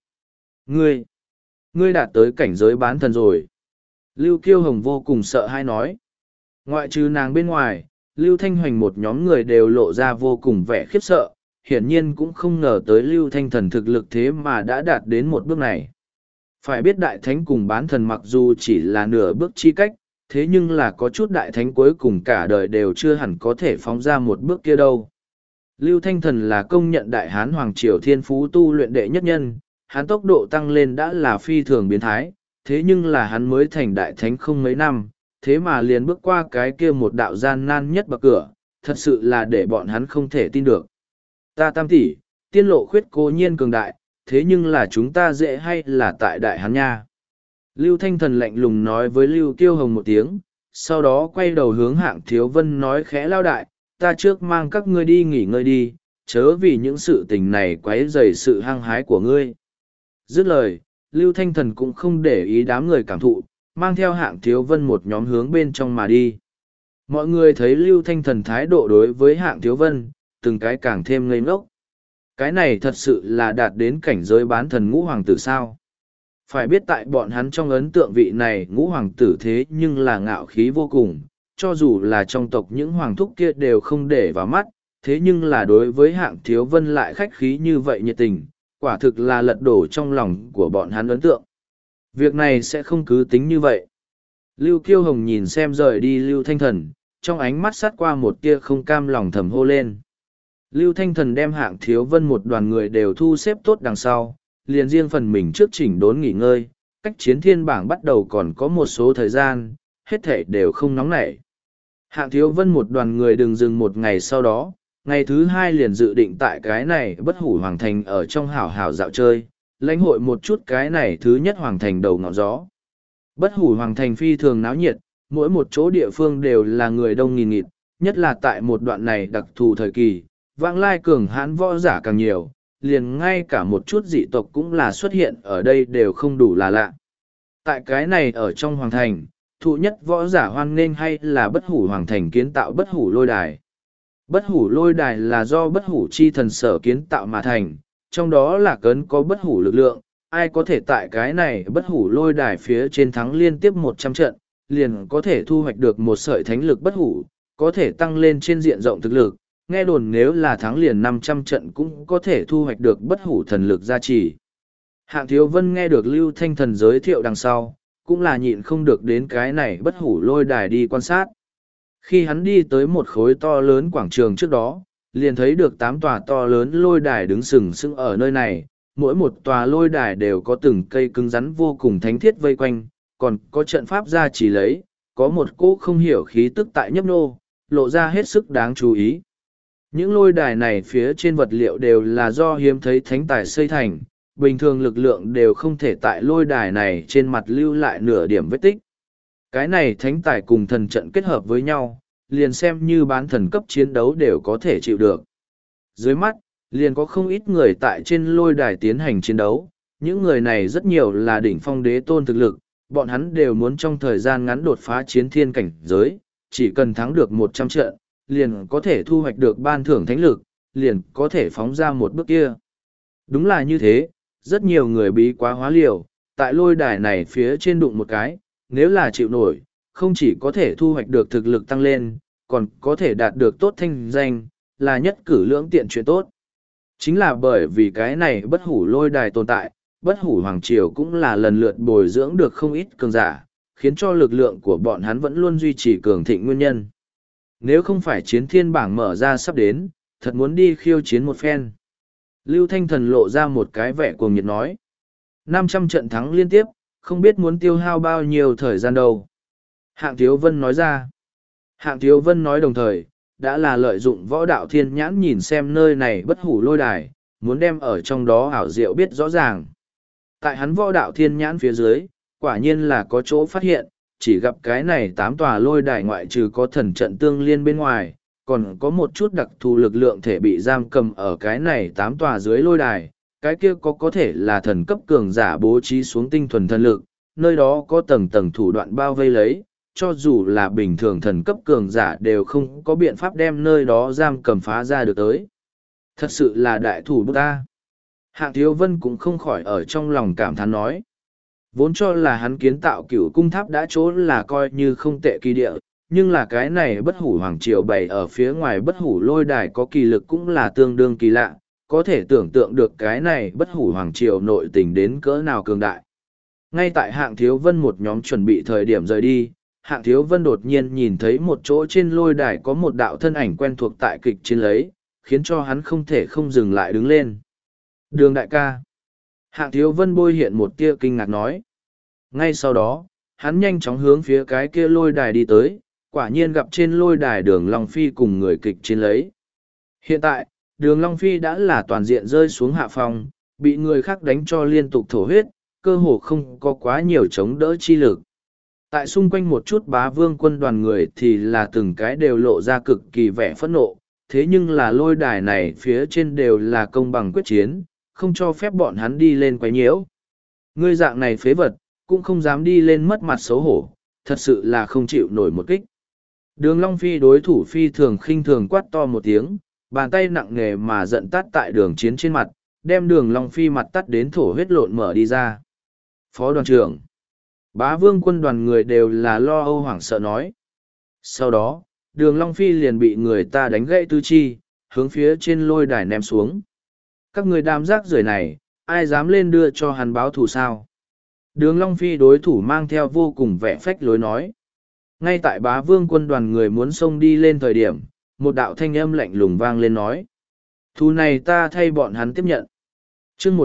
Ngươi đạt tới cảnh giới bán thần rồi. Lưu Kiêu Hồng vô cùng sợ hãi nói. Ngoại trừ nàng bên ngoài, Lưu Thanh Hoành một nhóm người đều lộ ra vô cùng vẻ khiếp sợ, hiển nhiên cũng không ngờ tới Lưu Thanh Thần thực lực thế mà đã đạt đến một bước này. Phải biết đại thánh cùng bán thần mặc dù chỉ là nửa bước chi cách, thế nhưng là có chút đại thánh cuối cùng cả đời đều chưa hẳn có thể phóng ra một bước kia đâu. Lưu Thanh Thần là công nhận Đại Hán Hoàng Triều thiên phú tu luyện đệ nhất nhân, hắn tốc độ tăng lên đã là phi thường biến thái, thế nhưng là hắn mới thành đại thánh không mấy năm, thế mà liền bước qua cái kia một đạo gian nan nhất bậc cửa, thật sự là để bọn hắn không thể tin được. Ta tam tỷ, tiên lộ khuyết cố nhiên cường đại, thế nhưng là chúng ta dễ hay là tại Đại Hán nha. Lưu Thanh Thần lạnh lùng nói với Lưu Kiêu Hồng một tiếng, sau đó quay đầu hướng Hạng Thiếu Vân nói khẽ lao đại, ta trước mang các ngươi đi nghỉ ngơi đi, chớ vì những sự tình này quấy rầy sự hăng hái của ngươi. Dứt lời, Lưu Thanh Thần cũng không để ý đám người cảm thụ, mang theo Hạng Thiếu Vân một nhóm hướng bên trong mà đi. Mọi người thấy Lưu Thanh Thần thái độ đối với Hạng Thiếu Vân, từng cái càng thêm ngây ngốc. Cái này thật sự là đạt đến cảnh giới bán thần ngũ hoàng tử sao. Phải biết tại bọn hắn trong ấn tượng vị này ngũ hoàng tử thế nhưng là ngạo khí vô cùng, cho dù là trong tộc những hoàng thúc kia đều không để vào mắt, thế nhưng là đối với Hạng Thiếu Vân lại khách khí như vậy nhiệt tình, quả thực là lật đổ trong lòng của bọn hắn ấn tượng. Việc này sẽ không cứ tính như vậy. Lưu Kiêu Hồng nhìn xem rời đi Lưu Thanh Thần, trong ánh mắt sát qua một tia không cam lòng thầm hô lên. Lưu Thanh Thần đem Hạng Thiếu Vân một đoàn người đều thu xếp tốt đằng sau, liền riêng phần mình trước chỉnh đốn nghỉ ngơi, cách chiến thiên bảng bắt đầu còn có một số thời gian, hết thể đều không nóng nảy. Hạng Thiếu Vân một đoàn người đừng dừng một ngày sau đó, ngày thứ hai liền dự định tại cái này Bất Hủ Hoàng Thành ở trong hảo hảo dạo chơi, lãnh hội một chút cái này thứ nhất Hoàng Thành đầu ngọn gió. Bất Hủ Hoàng Thành phi thường náo nhiệt, mỗi một chỗ địa phương đều là người đông nghìn nghịt, nhất là tại một đoạn này đặc thù thời kỳ, vãng lai cường hãn võ giả càng nhiều, liền ngay cả một chút dị tộc cũng là xuất hiện ở đây đều không đủ là lạ. Tại cái này ở trong Hoàng Thành, thụ nhất võ giả hoan nghênh hay là Bất Hủ Hoàng Thành kiến tạo Bất Hủ Lôi Đài. Bất Hủ Lôi Đài là do Bất Hủ chi thần sở kiến tạo mà thành, trong đó là cấn có bất hủ lực lượng, ai có thể tại cái này bất hủ lôi đài phía trên thắng liên tiếp 100 trận, liền có thể thu hoạch được một sợi thánh lực bất hủ, có thể tăng lên trên diện rộng thực lực, nghe đồn nếu là thắng liền 500 trận cũng có thể thu hoạch được bất hủ thần lực gia trì. Hạng Thiếu Vân nghe được Lưu Thanh Thần giới thiệu đằng sau, cũng là nhịn không được đến cái này bất hủ lôi đài đi quan sát. Khi hắn đi tới một khối to lớn quảng trường trước đó, liền thấy được 8 tòa to lớn lôi đài đứng sừng sững ở nơi này, mỗi một tòa lôi đài đều có từng cây cứng rắn vô cùng thánh thiết vây quanh, còn có trận pháp gia trì lấy, có một cỗ không hiểu khí tức tại nhấp nô, lộ ra hết sức đáng chú ý. Những lôi đài này phía trên vật liệu đều là do hiếm thấy thánh tài xây thành, bình thường lực lượng đều không thể tại lôi đài này trên mặt lưu lại nửa điểm vết tích. Cái này thánh tài cùng thần trận kết hợp với nhau, liền xem như bán thần cấp chiến đấu đều có thể chịu được. Dưới mắt, liền có không ít người tại trên lôi đài tiến hành chiến đấu, những người này rất nhiều là đỉnh phong đế tôn thực lực, bọn hắn đều muốn trong thời gian ngắn đột phá chiến thiên cảnh giới, chỉ cần thắng được 100 trận, liền có thể thu hoạch được ban thưởng thánh lực, liền có thể phóng ra một bước kia. Đúng là như thế, rất nhiều người bí quá hóa liều, tại lôi đài này phía trên đụng một cái, nếu là chịu nổi, không chỉ có thể thu hoạch được thực lực tăng lên, còn có thể đạt được tốt thanh danh, là nhất cử lưỡng tiện chuyện tốt. Chính là bởi vì cái này bất hủ lôi đài tồn tại, bất hủ hoàng triều cũng là lần lượt bồi dưỡng được không ít cường giả, khiến cho lực lượng của bọn hắn vẫn luôn duy trì cường thịnh nguyên nhân. Nếu không phải chiến thiên bảng mở ra sắp đến, thật muốn đi khiêu chiến một phen. Lưu Thanh Thần lộ ra một cái vẻ cuồng nhiệt nói. 500 trận thắng liên tiếp, không biết muốn tiêu hao bao nhiêu thời gian đâu. Hạng Thiếu Vân nói ra. Hạng Thiếu Vân nói đồng thời, đã là lợi dụng võ đạo thiên nhãn nhìn xem nơi này bất hủ lôi đài, muốn đem ở trong đó ảo diệu biết rõ ràng. Tại hắn võ đạo thiên nhãn phía dưới, quả nhiên là có chỗ phát hiện, chỉ gặp cái này 8 tòa lôi đài ngoại trừ có thần trận tương liên bên ngoài, còn có một chút đặc thù lực lượng thể bị giam cầm ở cái này 8 tòa dưới lôi đài, cái kia có thể là thần cấp cường giả bố trí xuống tinh thuần thần lực, nơi đó có tầng tầng thủ đoạn bao vây lấy, cho dù là bình thường thần cấp cường giả đều không có biện pháp đem nơi đó giam cầm phá ra được tới. Thật sự là đại thủ bức ta. Hạng Thiếu Vân cũng không khỏi ở trong lòng cảm thán nói. Vốn cho là hắn kiến tạo cửu cung tháp đã chỗ là coi như không tệ kỳ địa, nhưng là cái này bất hủ hoàng triều bày ở phía ngoài bất hủ lôi đài có kỳ lực cũng là tương đương kỳ lạ, có thể tưởng tượng được cái này bất hủ hoàng triều nội tình đến cỡ nào cường đại. Ngay tại Hạng Thiếu Vân một nhóm chuẩn bị thời điểm rời đi, Hạng Thiếu Vân đột nhiên nhìn thấy một chỗ trên lôi đài có một đạo thân ảnh quen thuộc tại kịch chiến lấy, khiến cho hắn không thể không dừng lại đứng lên. Đường đại ca. Hạng Thiếu Vân bôi hiện một tia kinh ngạc nói. Ngay sau đó, hắn nhanh chóng hướng phía cái kia lôi đài đi tới, quả nhiên gặp trên lôi đài Đường Long Phi cùng người kịch chiến lấy. Hiện tại, Đường Long Phi đã là toàn diện rơi xuống hạ phòng, bị người khác đánh cho liên tục thổ huyết, cơ hồ không có quá nhiều chống đỡ chi lực. Tại xung quanh một chút bá vương quân đoàn người thì là từng cái đều lộ ra cực kỳ vẻ phẫn nộ, thế nhưng là lôi đài này phía trên đều là công bằng quyết chiến, không cho phép bọn hắn đi lên quấy nhiễu. Ngươi dạng này phế vật, cũng không dám đi lên mất mặt xấu hổ, thật sự là không chịu nổi một kích. Đường Long Phi đối thủ phi thường khinh thường quát to một tiếng, bàn tay nặng nề mà giận tát tại đường chiến trên mặt, đem Đường Long Phi mặt tắt đến thổ huyết lộn mở đi ra. Phó đoàn trưởng, bá vương quân đoàn người đều là lo âu hoảng sợ nói. Sau đó, Đường Long Phi liền bị người ta đánh gãy tứ chi, hướng phía trên lôi đài ném xuống. Các người đám rác rưởi này, ai dám lên đưa cho hắn báo thù sao? Đường Long Phi đối thủ mang theo vô cùng vẻ phách lối nói. Ngay tại bá vương quân đoàn người muốn xông đi lên thời điểm, một đạo thanh âm lạnh lùng vang lên nói. Thù này ta thay bọn hắn tiếp nhận. Chương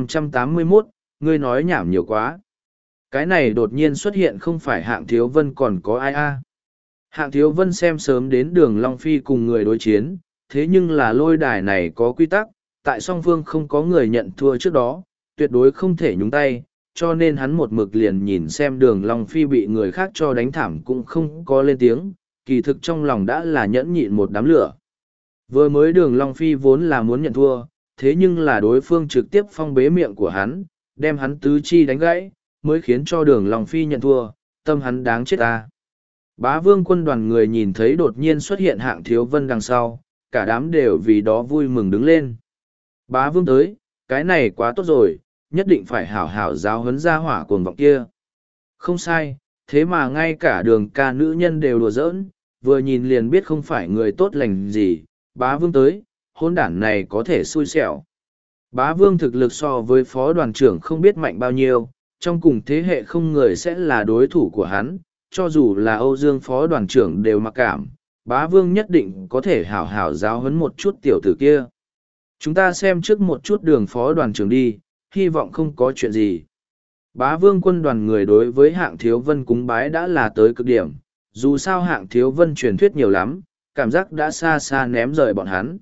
1581, ngươi nói nhảm nhiều quá. Cái này đột nhiên xuất hiện không phải Hạng Thiếu Vân còn có ai a? Hạng Thiếu Vân xem sớm đến Đường Long Phi cùng người đối chiến, thế nhưng là lôi đài này có quy tắc, tại song phương không có người nhận thua trước đó, tuyệt đối không thể nhúng tay, cho nên hắn một mực liền nhìn xem Đường Long Phi bị người khác cho đánh thảm cũng không có lên tiếng, kỳ thực trong lòng đã là nhẫn nhịn một đám lửa. Vừa mới Đường Long Phi vốn là muốn nhận thua, thế nhưng là đối phương trực tiếp phong bế miệng của hắn, đem hắn tứ chi đánh gãy, mới khiến cho Đường Long Phi nhận thua, tâm hắn đáng chết ta. Bá vương quân đoàn người nhìn thấy đột nhiên xuất hiện Hạng Thiếu Vân đằng sau, cả đám đều vì đó vui mừng đứng lên. Bá vương tới, cái này quá tốt rồi, nhất định phải hảo hảo giáo huấn gia hỏa cuồng vọng kia. Không sai, thế mà ngay cả Đường ca nữ nhân đều đùa giỡn, vừa nhìn liền biết không phải người tốt lành gì. Bá Vương tới, hôn đản này có thể xui xẻo. Bá Vương thực lực so với phó đoàn trưởng không biết mạnh bao nhiêu, trong cùng thế hệ không người sẽ là đối thủ của hắn, cho dù là Âu Dương phó đoàn trưởng đều mặc cảm, Bá Vương nhất định có thể hảo hảo giáo huấn một chút tiểu tử kia. Chúng ta xem trước một chút Đường phó đoàn trưởng đi, hy vọng không có chuyện gì. Bá Vương quân đoàn người đối với Hạng Thiếu Vân cúng bái đã là tới cực điểm, dù sao Hạng Thiếu Vân truyền thuyết nhiều lắm, cảm giác đã xa xa ném rời bọn hắn.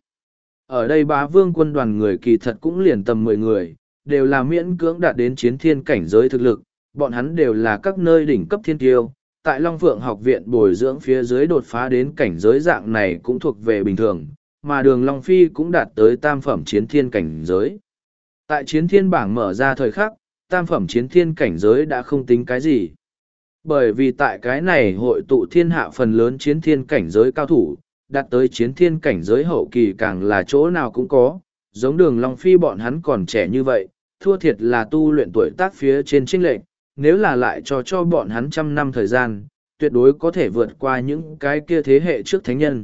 Ở đây Bá Vương quân đoàn người kỳ thật cũng liền tầm 10 người, đều là miễn cưỡng đạt đến chiến thiên cảnh giới thực lực, bọn hắn đều là các nơi đỉnh cấp thiên tiêu, tại Long Phượng học viện bồi dưỡng phía dưới đột phá đến cảnh giới dạng này cũng thuộc về bình thường, mà Đường Long Phi cũng đạt tới tam phẩm chiến thiên cảnh giới. Tại chiến thiên bảng mở ra thời khắc, tam phẩm chiến thiên cảnh giới đã không tính cái gì. Bởi vì tại cái này hội tụ thiên hạ phần lớn chiến thiên cảnh giới cao thủ, đạt tới chiến thiên cảnh giới hậu kỳ càng là chỗ nào cũng có, giống Đường Long Phi bọn hắn còn trẻ như vậy, thua thiệt là tu luyện tuổi tác phía trên chênh lệch, nếu là lại cho bọn hắn 100 năm thời gian, tuyệt đối có thể vượt qua những cái kia thế hệ trước thánh nhân.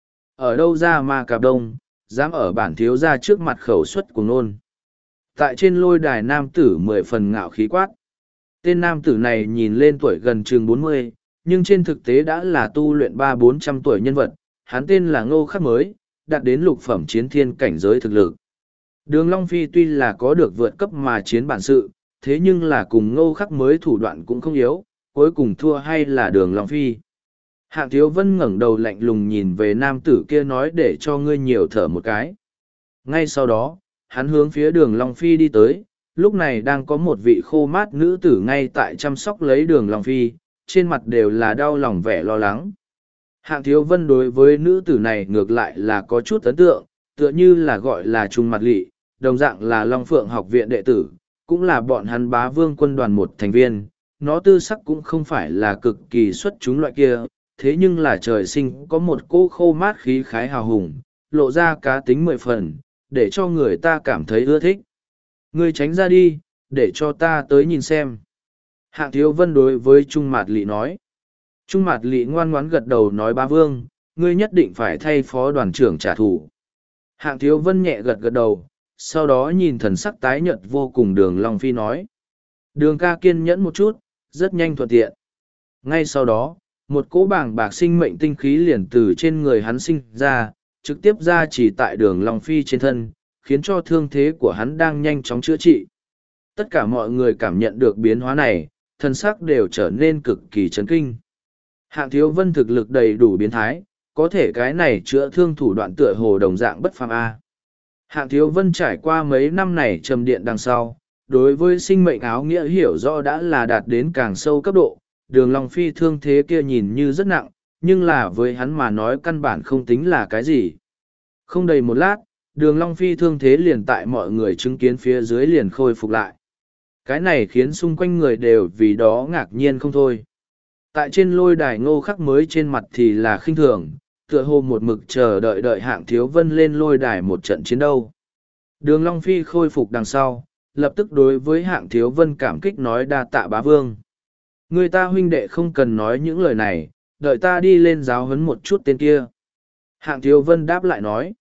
Ở đâu ra mà cạp đông, dám ở bản thiếu gia trước mặt khẩu suất của nôn. Tại trên lôi đài nam tử 10 phần ngạo khí quát. Tên nam tử này nhìn lên tuổi gần chừng 40, nhưng trên thực tế đã là tu luyện 300-400 tuổi nhân vật, hắn tên là Ngô Khắc Mới, đạt đến lục phẩm chiến thiên cảnh giới thực lực. Đường Long Phi tuy là có được vượt cấp mà chiến bản sự, thế nhưng là cùng Ngô Khắc Mới thủ đoạn cũng không yếu, cuối cùng thua hay là Đường Long Phi. Hạng Thiếu Vân ngẩng đầu lạnh lùng nhìn về nam tử kia nói để cho ngươi nhiều thở một cái. Ngay sau đó, hắn hướng phía Đường Long Phi đi tới, lúc này đang có một vị khô mát nữ tử ngay tại chăm sóc lấy Đường Long Phi, trên mặt đều là đau lòng vẻ lo lắng. Hạng Thiếu Vân đối với nữ tử này ngược lại là có chút ấn tượng, tựa như là gọi là Trung Mặt Lị, đồng dạng là Long Phượng học viện đệ tử, cũng là bọn hắn Bá Vương quân đoàn một thành viên. Nó tư sắc cũng không phải là cực kỳ xuất chúng loại kia, thế nhưng là trời sinh có một cỗ khô mát khí khái hào hùng, lộ ra cá tính 10 phần, để cho người ta cảm thấy ưa thích. Ngươi tránh ra đi, để cho ta tới nhìn xem. Hạng Thiếu Vân đối với Trung Mạt Lị nói. Trung Mạt Lị ngoan ngoãn gật đầu nói Bá Vương, ngươi nhất định phải thay phó đoàn trưởng trả thù. Hạng Thiếu Vân nhẹ gật gật đầu, sau đó nhìn thần sắc tái nhợt vô cùng Đường Long Phi nói. Đường ca kiên nhẫn một chút, rất nhanh thuận tiện. Ngay sau đó, một cỗ bảng bạc sinh mệnh tinh khí liền từ trên người hắn sinh ra, trực tiếp ra chỉ tại Đường Long Phi trên thân, khiến cho thương thế của hắn đang nhanh chóng chữa trị. Tất cả mọi người cảm nhận được biến hóa này, thân sắc đều trở nên cực kỳ chấn kinh. Hạng Thiếu Vân thực lực đầy đủ biến thái, có thể cái này chữa thương thủ đoạn tựa hồ đồng dạng bất phàm A. Hạng Thiếu Vân trải qua mấy năm này trầm điện đằng sau, đối với sinh mệnh áo nghĩa hiểu rõ đã là đạt đến càng sâu cấp độ, Đường Long Phi thương thế kia nhìn như rất nặng, nhưng là với hắn mà nói căn bản không tính là cái gì. Không đầy một lát, Đường Long Phi thương thế liền tại mọi người chứng kiến phía dưới liền khôi phục lại. Cái này khiến xung quanh người đều vì đó ngạc nhiên không thôi. Tại trên lôi đài Ngô Khắc Mới trên mặt thì là khinh thường, tựa hồ một mực chờ đợi Hạng Thiếu Vân lên lôi đài một trận chiến đấu. Đường Long Phi khôi phục đằng sau, lập tức đối với Hạng Thiếu Vân cảm kích nói đa tạ Bá Vương. Người ta huynh đệ không cần nói những lời này, đợi ta đi lên giáo huấn một chút tên kia. Hạng Thiếu Vân đáp lại nói.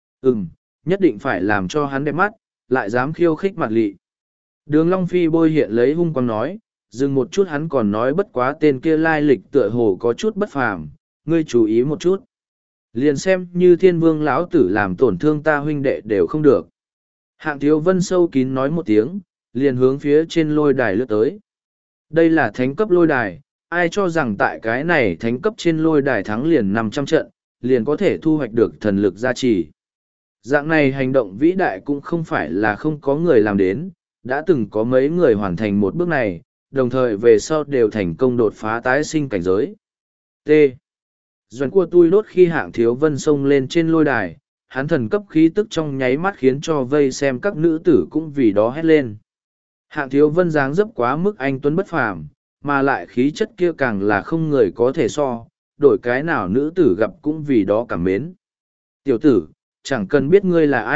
Nhất định phải làm cho hắn đẹp mắt, lại dám khiêu khích Mặt Lị. Đường Long Phi bôi hiện lấy hung quang nói, dừng một chút hắn còn nói bất quá tên kia lai lịch tựa hồ có chút bất phàm, ngươi chú ý một chút. Liền xem như Thiên Vương lão tử làm tổn thương ta huynh đệ đều không được. Hạng Thiếu Vân sâu kín nói một tiếng, liền hướng phía trên lôi đài lướt tới. Đây là thánh cấp lôi đài, ai cho rằng tại cái này thánh cấp trên lôi đài thắng liền 500 trận, liền có thể thu hoạch được thần lực gia trì. Dạng này hành động vĩ đại cũng không phải là không có người làm đến, đã từng có mấy người hoàn thành một bước này, đồng thời về sau đều thành công đột phá tái sinh cảnh giới. T. Doãn cua tui đốt khi Hạng Thiếu Vân xông lên trên lôi đài, hắn thần cấp khí tức trong nháy mắt khiến cho vây xem các nữ tử cũng vì đó hét lên. Hạng Thiếu Vân dáng dấp quá mức anh tuấn bất phàm, mà lại khí chất kia càng là không người có thể so, đổi cái nào nữ tử gặp cũng vì đó cảm mến. Tiểu tử, chẳng cần biết ngươi là ai,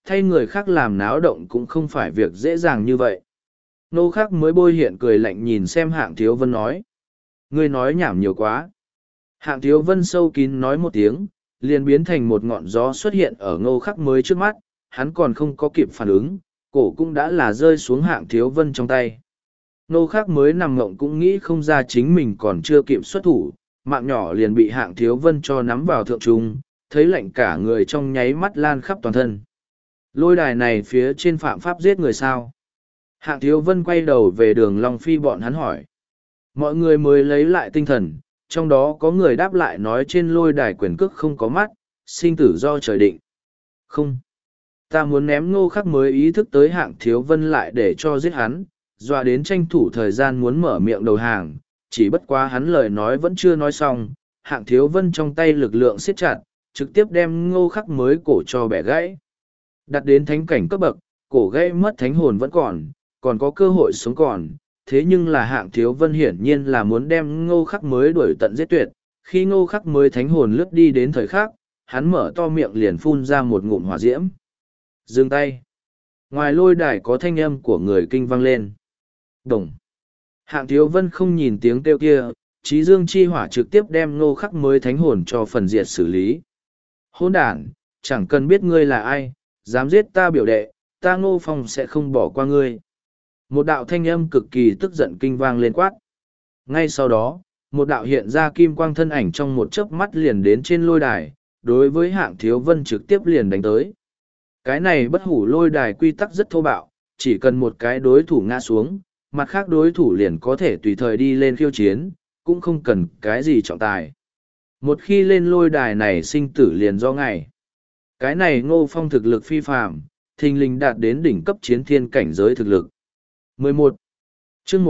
thay người khác làm náo động cũng không phải việc dễ dàng như vậy. Ngô Khắc mới bôi hiện cười lạnh nhìn xem Hạng Thiếu Vân nói. Ngươi nói nhảm nhiều quá. Hạng Thiếu Vân sâu kín nói một tiếng, liền biến thành một ngọn gió xuất hiện ở Ngô Khắc mới trước mắt, hắn còn không có kịp phản ứng, cổ cũng đã là rơi xuống Hạng Thiếu Vân trong tay. Ngô Khắc mới nằm ngộng cũng nghĩ không ra chính mình còn chưa kịp xuất thủ, mạng nhỏ liền bị Hạng Thiếu Vân cho nắm vào thượng trung, thấy lạnh cả người trong nháy mắt lan khắp toàn thân. Lôi đài này phía trên phạm pháp giết người sao? Hạng Thiếu Vân quay đầu về Đường Long Phi bọn hắn hỏi. Mọi người mới lấy lại tinh thần, trong đó có người đáp lại nói trên lôi đài quyền cước không có mắt, sinh tử do trời định. Không. Ta muốn ném Ngô Khắc mới ý thức tới Hạng Thiếu Vân lại để cho giết hắn, dọa đến tranh thủ thời gian muốn mở miệng đầu hàng, chỉ bất quá hắn lời nói vẫn chưa nói xong, Hạng Thiếu Vân trong tay lực lượng siết chặt, trực tiếp đem Ngô Khắc mới cổ cho bẻ gãy. Đặt đến thánh cảnh cấp bậc, cổ gãy mất thánh hồn vẫn còn có cơ hội sống còn, thế nhưng là Hạng Thiếu Vân hiển nhiên là muốn đem Ngô Khắc mới đuổi tận giết tuyệt, khi Ngô Khắc mới thánh hồn lướt đi đến thời khắc, hắn mở to miệng liền phun ra một ngụm hỏa diễm. Dừng tay. Ngoài lôi đài có thanh âm của người kinh vang lên. Đồng. Hạng Thiếu Vân không nhìn tiếng kêu kia, Chí Dương chi hỏa trực tiếp đem Ngô Khắc mới thánh hồn cho phần diệt xử lý. Hỗn đản, chẳng cần biết ngươi là ai, dám giết ta biểu đệ, ta Ngô Phong sẽ không bỏ qua ngươi. Một đạo thanh âm cực kỳ tức giận kinh vang lên quát. Ngay sau đó, một đạo hiện ra kim quang thân ảnh trong một chớp mắt liền đến trên lôi đài, đối với Hạng Thiếu Vân trực tiếp liền đánh tới. Cái này bất hủ lôi đài quy tắc rất thô bạo, chỉ cần một cái đối thủ ngã xuống, mặt khác đối thủ liền có thể tùy thời đi lên khiêu chiến, cũng không cần cái gì trọng tài. Một khi lên lôi đài này sinh tử liền do ngày. Cái này Ngô Phong thực lực phi phàm, thình lình đạt đến đỉnh cấp chiến thiên cảnh giới thực lực. 11. chương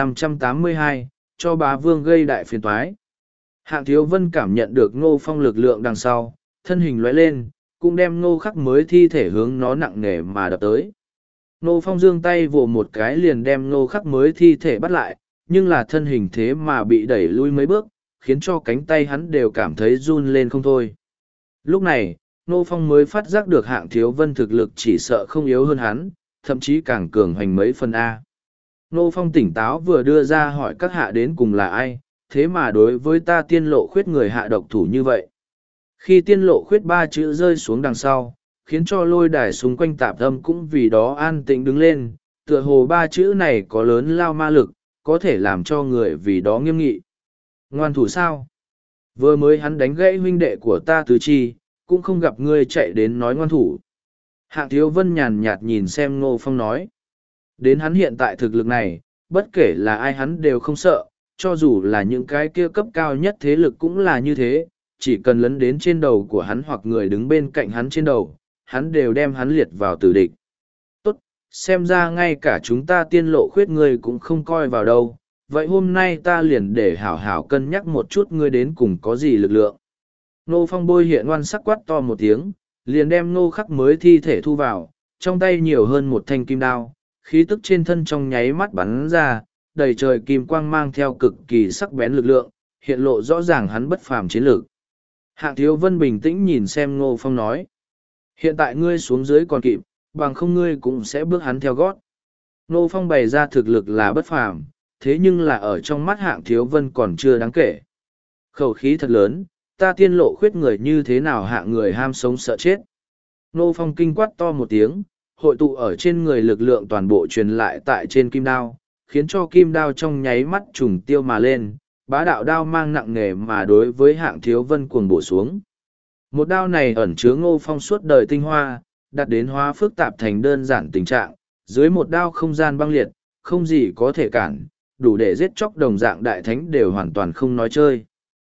1582, cho bá vương gây đại phiền toái. Hạng Thiếu Vân cảm nhận được Ngô Phong lực lượng đằng sau, thân hình lóe lên, cũng đem Ngô Khắc mới thi thể hướng nó nặng nề mà đập tới. Ngô Phong giương tay vồ một cái liền đem Ngô Khắc mới thi thể bắt lại, nhưng là thân hình thế mà bị đẩy lui mấy bước, khiến cho cánh tay hắn đều cảm thấy run lên không thôi. Lúc này, Ngô Phong mới phát giác được Hạng Thiếu Vân thực lực chỉ sợ không yếu hơn hắn, thậm chí càng cường hoành mấy phần A. Ngô Phong tỉnh táo vừa đưa ra hỏi các hạ đến cùng là ai, thế mà đối với ta Tiên Lộ Khuyết người hạ độc thủ như vậy. Khi Tiên Lộ Khuyết ba chữ rơi xuống đằng sau, khiến cho lôi đài xung quanh tạp âm cũng vì đó an tĩnh đứng lên, tựa hồ ba chữ này có lớn lao ma lực, có thể làm cho người vì đó nghiêm nghị. Ngoan thủ sao? Vừa mới hắn đánh gãy huynh đệ của ta tứ chi, cũng không gặp ngươi chạy đến nói ngoan thủ. Hạng Thiếu Vân nhàn nhạt nhìn xem Ngô Phong nói. Đến hắn hiện tại thực lực này, bất kể là ai hắn đều không sợ, cho dù là những cái kia cấp cao nhất thế lực cũng là như thế, chỉ cần lấn đến trên đầu của hắn hoặc người đứng bên cạnh hắn trên đầu, hắn đều đem hắn liệt vào tử địch. Tốt, xem ra ngay cả chúng ta Tiên Lộ Khuyết ngươi cũng không coi vào đâu, vậy hôm nay ta liền để hảo hảo cân nhắc một chút ngươi đến cùng có gì lực lượng. Ngô Phong bôi hiện oan sắc quát to một tiếng, liền đem Ngô Khắc mới thi thể thu vào, trong tay nhiều hơn một thanh kim đao, khí tức trên thân trong nháy mắt bắn ra, đầy trời kim quang mang theo cực kỳ sắc bén lực lượng, hiện lộ rõ ràng hắn bất phàm chiến lược. Hạng Thiếu Vân bình tĩnh nhìn xem Ngô Phong nói. Hiện tại ngươi xuống dưới còn kịp, bằng không ngươi cũng sẽ bước hắn theo gót. Ngô Phong bày ra thực lực là bất phàm, thế nhưng là ở trong mắt Hạng Thiếu Vân còn chưa đáng kể. Khẩu khí thật lớn, ta Tiên Lộ Khuyết người như thế nào hạng người ham sống sợ chết. Ngô Phong kinh quát to một tiếng, hội tụ ở trên người lực lượng toàn bộ truyền lại tại trên kim đao, khiến cho kim đao trong nháy mắt trùng tiêu mà lên, bá đạo đao mang nặng nề mà đối với Hạng Thiếu Vân cuồng bổ xuống. Một đao này ẩn chứa Ngô Phong suốt đời tinh hoa, đặt đến hóa phức tạp thành đơn giản tình trạng, dưới một đao không gian băng liệt, không gì có thể cản, đủ để giết chóc đồng dạng đại thánh đều hoàn toàn không nói chơi.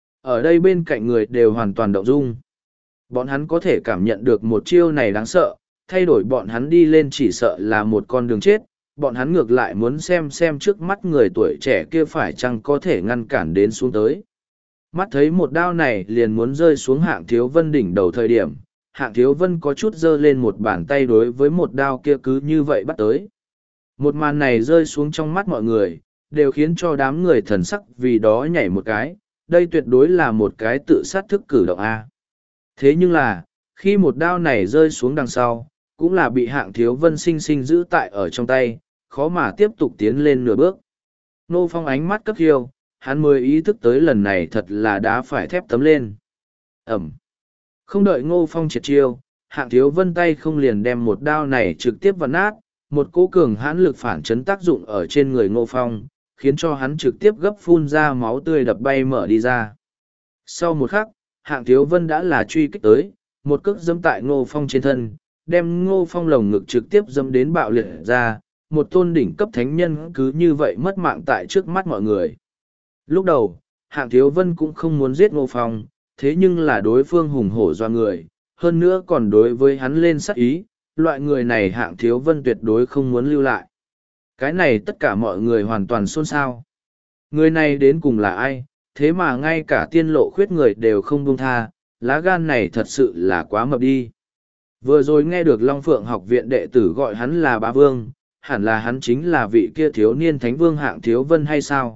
Ở đây bên cạnh người đều hoàn toàn động dung. Bọn hắn có thể cảm nhận được một chiêu này đáng sợ, thay đổi bọn hắn đi lên chỉ sợ là một con đường chết, bọn hắn ngược lại muốn xem trước mắt người tuổi trẻ kia phải chăng có thể ngăn cản đến xuống tới. Mắt thấy một đao này liền muốn rơi xuống Hạng Thiếu Vân đỉnh đầu thời điểm, Hạng Thiếu Vân có chút giơ lên một bàn tay đối với một đao kia cứ như vậy bắt tới. Một màn này rơi xuống trong mắt mọi người, đều khiến cho đám người thần sắc vì đó nhảy một cái, đây tuyệt đối là một cái tự sát thức cử động A. Thế nhưng là, khi một đao này rơi xuống đằng sau, cũng là bị hạng thiếu vân sinh sinh giữ tại ở trong tay, khó mà tiếp tục tiến lên nửa bước. Ngô Phong ánh mắt cấp hiêu, hắn mới ý thức tới lần này thật là đá phải thép tấm lên. Ẩm. Không đợi Ngô Phong triệt chiêu, hạng thiếu vân tay không liền đem một đao này trực tiếp vặn nát, một cỗ cường hãn lực phản chấn tác dụng ở trên người Ngô Phong, khiến cho hắn trực tiếp gấp phun ra máu tươi đập bay mở đi ra. Sau một khắc, hạng thiếu vân đã là truy kích tới, một cước dẫm tại Ngô Phong trên thân, đem Ngô Phong lồng ngực trực tiếp dẫm đến bạo liệt ra, một tôn đỉnh cấp thánh nhân cứ như vậy mất mạng tại trước mắt mọi người. Lúc đầu, hạng thiếu vân cũng không muốn giết Ngô Phong, thế nhưng là đối phương hùng hổ doa người, hơn nữa còn đối với hắn lên sát ý, loại người này hạng thiếu vân tuyệt đối không muốn lưu lại. Cái này tất cả mọi người hoàn toàn xôn xao. Người này đến cùng là ai, thế mà ngay cả tiên lộ khuyết người đều không buông tha, lá gan này thật sự là quá mập đi. Vừa rồi nghe được Long Phượng học viện đệ tử gọi hắn là bá vương, hẳn là hắn chính là vị kia thiếu niên thánh vương hạng thiếu vân hay sao?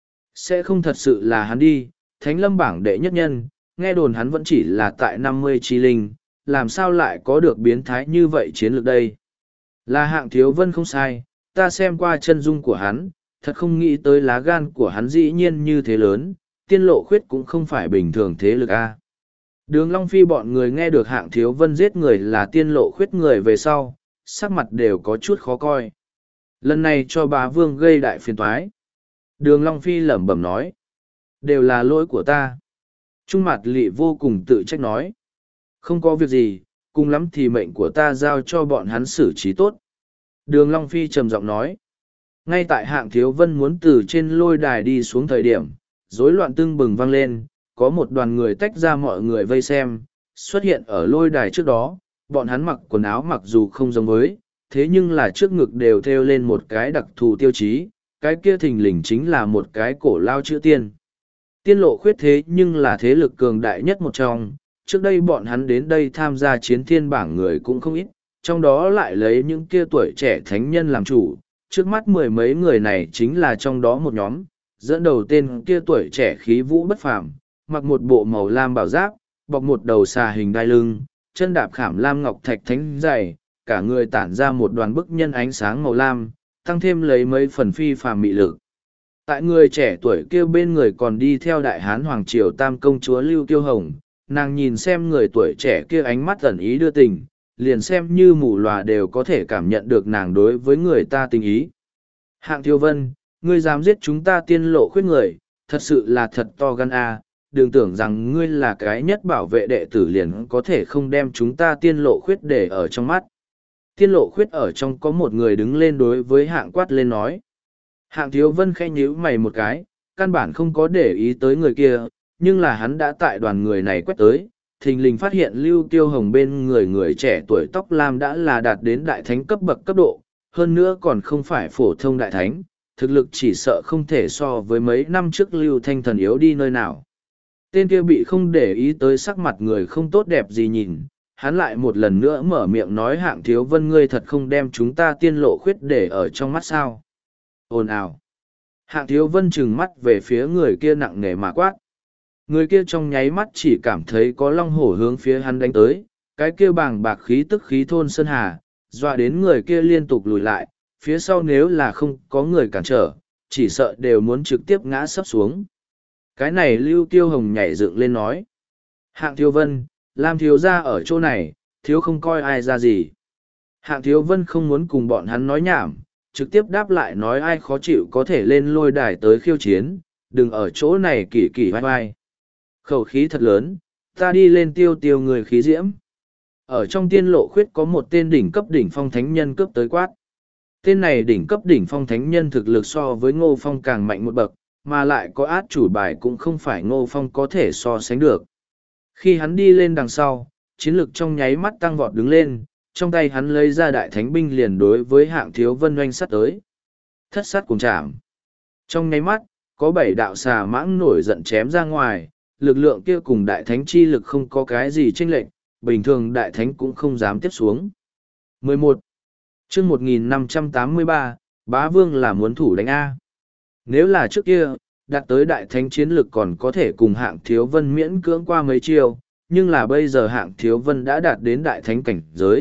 Sẽ không thật sự là hắn đi, thánh lâm bảng đệ nhất nhân, nghe đồn hắn vẫn chỉ là tại 50 chi linh, làm sao lại có được biến thái như vậy chiến lược đây? Là hạng thiếu vân không sai, ta xem qua chân dung của hắn, thật không nghĩ tới lá gan của hắn dĩ nhiên như thế lớn, tiên lộ khuyết cũng không phải bình thường thế lực a. Đường Long Phi bọn người nghe được hạng thiếu vân giết người là tiên lộ khuyết người về sau, sắc mặt đều có chút khó coi. Lần này cho bá vương gây đại phiền toái. Đường Long Phi lẩm bẩm nói. Đều là lỗi của ta. Trung Mạt Lị vô cùng tự trách nói. Không có việc gì, cùng lắm thì mệnh của ta giao cho bọn hắn xử trí tốt. Đường Long Phi trầm giọng nói. Ngay tại hạng thiếu vân muốn từ trên lôi đài đi xuống thời điểm, rối loạn tưng bừng vang lên, có một đoàn người tách ra mọi người vây xem, xuất hiện ở lôi đài trước đó, bọn hắn mặc quần áo mặc dù không giống với, thế nhưng là trước ngực đều thêu lên một cái đặc thù tiêu chí, cái kia thình lình chính là một cái cổ lao chữ tiên. Tiên lộ khuyết thế nhưng là thế lực cường đại nhất một trong, trước đây bọn hắn đến đây tham gia chiến thiên bảng người cũng không ít, trong đó lại lấy những kia tuổi trẻ thánh nhân làm chủ, trước mắt mười mấy người này chính là trong đó một nhóm, dẫn đầu tên kia tuổi trẻ khí vũ bất phàm, mặc một bộ màu lam bảo giáp, bọc một đầu xà hình đai lưng, chân đạp khảm lam ngọc thạch thánh dày, cả người tản ra một đoàn bức nhân ánh sáng màu lam, tăng thêm lấy mấy phần phi phàm mị lực. Tại người trẻ tuổi kia bên người còn đi theo đại hán hoàng triều tam công chúa Lưu Kiêu Hồng, nàng nhìn xem người tuổi trẻ kia ánh mắt ẩn ý đưa tình, liền xem như mù lòa đều có thể cảm nhận được nàng đối với người ta tình ý. Hạng Thiếu Vân, ngươi dám giết chúng ta tiên lộ khuyết người, thật sự là thật to gan a. Đừng tưởng rằng ngươi là cái nhất bảo vệ đệ tử liền có thể không đem chúng ta tiên lộ khuyết để ở trong mắt. Tiên lộ khuyết ở trong có một người đứng lên đối với hạng quát lên nói. Hạng Thiếu Vân khẽ nhíu mày một cái, căn bản không có để ý tới người kia, nhưng là hắn đã tại đoàn người này quét tới, thình lình phát hiện Lưu Tiêu Hồng bên người trẻ tuổi tóc lam đã là đạt đến đại thánh cấp bậc cấp độ, hơn nữa còn không phải phổ thông đại thánh, thực lực chỉ sợ không thể so với mấy năm trước Lưu Thanh Thần yếu đi nơi nào. Tên kia bị không để ý tới sắc mặt người không tốt đẹp gì nhìn, hắn lại một lần nữa mở miệng nói Hạng Thiếu Vân ngươi thật không đem chúng ta tiên lộ khuyết để ở trong mắt sao. Ồn ào. Hạng Thiếu Vân trừng mắt về phía người kia nặng nề mà quát. Người kia trong nháy mắt chỉ cảm thấy có long hổ hướng phía hắn đánh tới, cái kia bàng bạc khí tức khí thôn sơn hà, dọa đến người kia liên tục lùi lại, phía sau nếu là không có người cản trở, chỉ sợ đều muốn trực tiếp ngã sấp xuống. Cái này Lưu Tiêu Hồng nhảy dựng lên nói. Hạng Thiếu Vân, Lam thiếu ra ở chỗ này, thiếu không coi ai ra gì. Hạng Thiếu Vân không muốn cùng bọn hắn nói nhảm, trực tiếp đáp lại nói ai khó chịu có thể lên lôi đài tới khiêu chiến, đừng ở chỗ này kỳ kỳ vai vai. Khẩu khí thật lớn, ta đi lên tiêu tiêu người khí diễm. Ở trong tiên lộ khuyết có một tên đỉnh cấp đỉnh phong thánh nhân cướp tới quát. Tên này đỉnh cấp đỉnh phong thánh nhân thực lực so với Ngô Phong càng mạnh một bậc, mà lại có át chủ bài cũng không phải Ngô Phong có thể so sánh được. Khi hắn đi lên đằng sau, chiến lực trong nháy mắt tăng vọt đứng lên, trong tay hắn lấy ra đại thánh binh liền đối với Hạng Thiếu Vân oanh sắt tới. Thất sát cùng chạm. Trong nháy mắt, có 7 đạo xà mãng nổi giận chém ra ngoài, lực lượng kia cùng đại thánh chi lực không có cái gì chênh lệch, bình thường đại thánh cũng không dám tiếp xuống. 11. Chương 1583, Bá Vương là muốn thủ đánh A. Nếu là trước kia, đạt tới đại thánh chiến lực còn có thể cùng Hạng Thiếu Vân miễn cưỡng qua mấy chiêu, nhưng là bây giờ Hạng Thiếu Vân đã đạt đến đại thánh cảnh giới,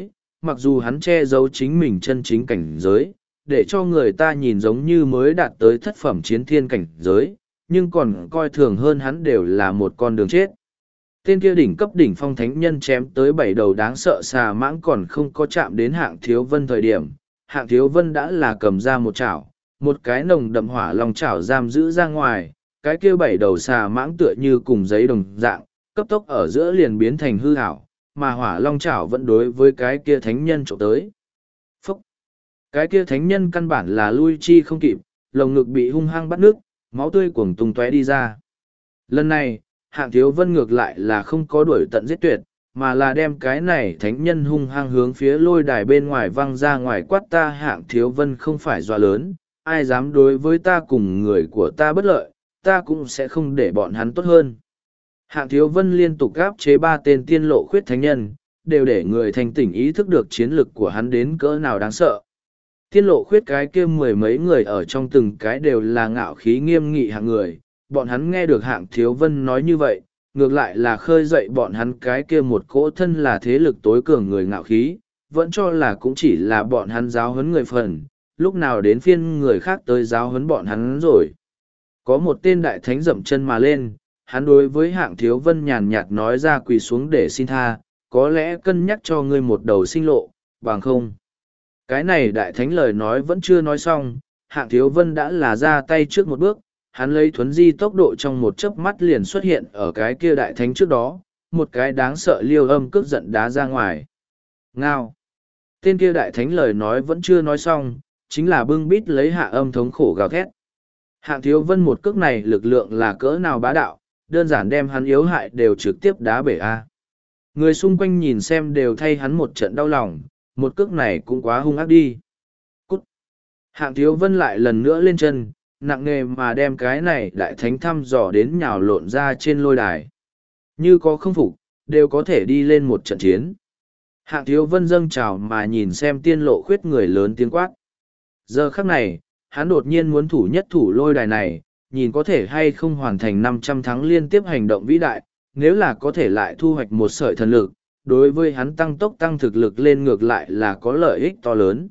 mặc dù hắn che giấu chính mình chân chính cảnh giới, để cho người ta nhìn giống như mới đạt tới thất phẩm chiến thiên cảnh giới, nhưng còn coi thường hơn hắn đều là một con đường chết. Tên kia đỉnh cấp đỉnh phong thánh nhân chém tới 7 đầu đáng sợ xà mãng còn không có chạm đến Hạng Thiếu Vân thời điểm. Hạng Thiếu Vân đã là cầm ra một chảo, một cái nồng đậm hỏa long chảo giam giữ ra ngoài, cái kia 7 đầu xà mãng tựa như cùng giấy đồng dạng, cấp tốc ở giữa liền biến thành hư ảo, mà hỏa long chảo vẫn đối với cái kia thánh nhân trộm tới. Phúc! Cái kia thánh nhân căn bản là lui chi không kịp, lồng ngực bị hung hăng bắt nước, máu tươi cuồng tung tóe đi ra. Lần này, Hạng Thiếu Vân ngược lại là không có đuổi tận giết tuyệt, mà là đem cái này thánh nhân hung hăng hướng phía lôi đài bên ngoài văng ra ngoài quát ta. Hạng Thiếu Vân không phải dọa lớn, ai dám đối với ta cùng người của ta bất lợi, ta cũng sẽ không để bọn hắn tốt hơn. Hạng Thiếu Vân liên tục gáp chế 3 tên tiên lộ khuyết thánh nhân, đều để người thành tỉnh ý thức được chiến lực của hắn đến cỡ nào đáng sợ. Tiên lộ khuyết cái kia 10 mấy người ở trong từng cái đều là ngạo khí nghiêm nghị hạng người, bọn hắn nghe được Hạng Thiếu Vân nói như vậy, ngược lại là khơi dậy bọn hắn cái kia một cỗ thân là thế lực tối cường người ngạo khí, vẫn cho là cũng chỉ là bọn hắn giáo huấn người phần, lúc nào đến phiên người khác tới giáo huấn bọn hắn rồi. Có một tên đại thánh dậm chân mà lên, hắn đối với Hạng Thiếu Vân nhàn nhạt nói ra quỳ xuống để xin tha, có lẽ cân nhắc cho ngươi một đầu sinh lộ, bằng không. Cái này đại thánh lời nói vẫn chưa nói xong, Hạng Thiếu Vân đã là ra tay trước một bước, hắn lấy thuấn di tốc độ trong một chớp mắt liền xuất hiện ở cái kia đại thánh trước đó, một cái đáng sợ liêu âm cước giận đá ra ngoài. Ngao! Tên kia đại thánh lời nói vẫn chưa nói xong, chính là bưng bít lấy hạ âm thống khổ gào thét. Hạng Thiếu Vân một cước này lực lượng là cỡ nào bá đạo, đơn giản đem hắn yếu hại đều trực tiếp đá bể a. Người xung quanh nhìn xem đều thay hắn một trận đau lòng, một cước này cũng quá hung ác đi. Cút! Hạng Thiếu Vân lại lần nữa lên chân, nặng nề mà đem cái này đại thánh thăm dò đến nhào lộn ra trên lôi đài. Như có không phục, đều có thể đi lên một trận chiến. Hạng Thiếu Vân dâng trào mà nhìn xem tiên lộ khuyết người lớn tiếng quát. Giờ khắc này, hắn đột nhiên muốn thủ nhất thủ lôi đài này, nhìn có thể hay không hoàn thành 500 tháng liên tiếp hành động vĩ đại, nếu là có thể lại thu hoạch một sợi thần lực, đối với hắn tăng tốc tăng thực lực lên ngược lại là có lợi ích to lớn.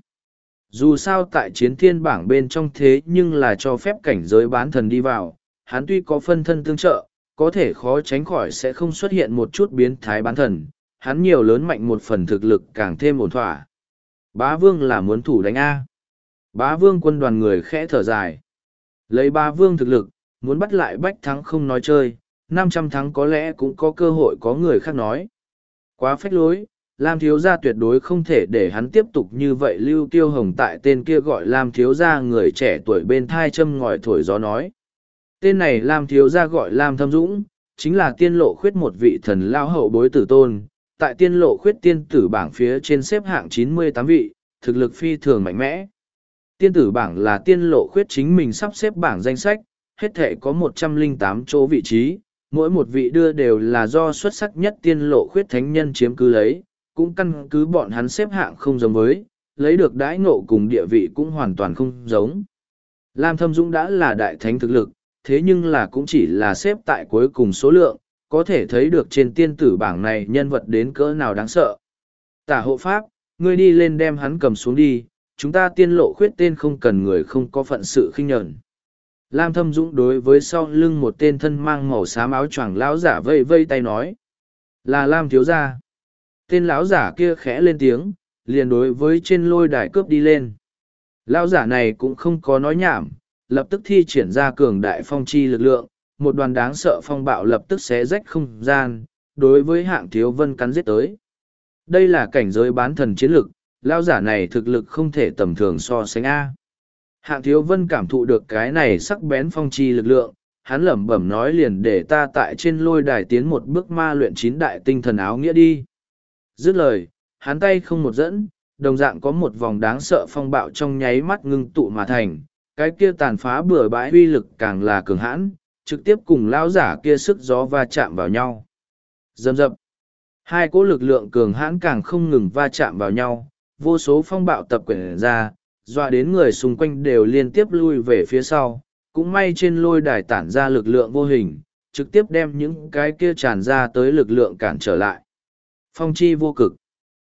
Dù sao tại chiến thiên bảng bên trong thế nhưng là cho phép cảnh giới bán thần đi vào, hắn tuy có phân thân tương trợ, có thể khó tránh khỏi sẽ không xuất hiện một chút biến thái bán thần, hắn nhiều lớn mạnh một phần thực lực càng thêm ổn thỏa. Bá Vương là muốn thủ đánh A. Bá Vương quân đoàn người khẽ thở dài. Lấy Bá Vương thực lực, muốn bắt lại Bách Thắng không nói chơi, 500 thắng có lẽ cũng có cơ hội có người khác nói. Quá phách lối, Lam thiếu gia tuyệt đối không thể để hắn tiếp tục như vậy. Lưu Tiêu Hồng tại tên kia gọi Lam thiếu gia người trẻ tuổi bên thai châm ngòi thổi gió nói. Tên này Lam thiếu gia gọi Lam Thâm Dũng, chính là tiên lộ khuyết một vị thần lao hậu bối tử tôn, tại tiên lộ khuyết tiên tử bảng phía trên xếp hạng 98 vị, thực lực phi thường mạnh mẽ. Tiên tử bảng là tiên lộ khuyết chính mình sắp xếp bảng danh sách, hết thể có 108 chỗ vị trí, mỗi một vị đưa đều là do xuất sắc nhất tiên lộ khuyết thánh nhân chiếm cứ lấy, cũng căn cứ bọn hắn xếp hạng không giống với, lấy được đãi ngộ cùng địa vị cũng hoàn toàn không giống. Lam Thâm Dũng đã là đại thánh thực lực, thế nhưng là cũng chỉ là xếp tại cuối cùng số lượng, có thể thấy được trên tiên tử bảng này nhân vật đến cỡ nào đáng sợ. Tả hộ pháp, ngươi đi lên đem hắn cầm xuống đi, chúng ta tiên lộ khuyết tên không cần người không có phận sự khinh nhẫn. Lam Thâm Dũng đối với sau lưng một tên thân mang màu xám áo choàng lão giả vây vây tay nói. Là Lam thiếu gia. Tên lão giả kia khẽ lên tiếng, liền đối với trên lôi đài cướp đi lên. Lão giả này cũng không có nói nhảm, lập tức thi triển ra cường đại phong chi lực lượng, một đoàn đáng sợ phong bạo lập tức xé rách không gian, đối với Hạng Thiếu Vân cắn giết tới. Đây là cảnh giới bán thần chiến lực, lão giả này thực lực không thể tầm thường so sánh A. Hạng Thiếu Vân cảm thụ được cái này sắc bén phong chi lực lượng, hắn lẩm bẩm nói liền để ta tại trên lôi đài tiến một bước ma luyện 9 đại tinh thần áo nghĩa đi. Dứt lời, hắn tay không một dẫn, đồng dạng có một vòng đáng sợ phong bạo trong nháy mắt ngưng tụ mà thành, cái kia tàn phá bừa bãi uy lực càng là cường hãn, trực tiếp cùng lão giả kia sức gió va chạm vào nhau. Rầm rập. Hai cỗ lực lượng cường hãn càng không ngừng va chạm vào nhau, vô số phong bạo tập quyển ra, dọa đến người xung quanh đều liên tiếp lui về phía sau, cũng may trên lôi đài tản ra lực lượng vô hình, trực tiếp đem những cái kia tràn ra tới lực lượng cản trở lại. Phong chi vô cực.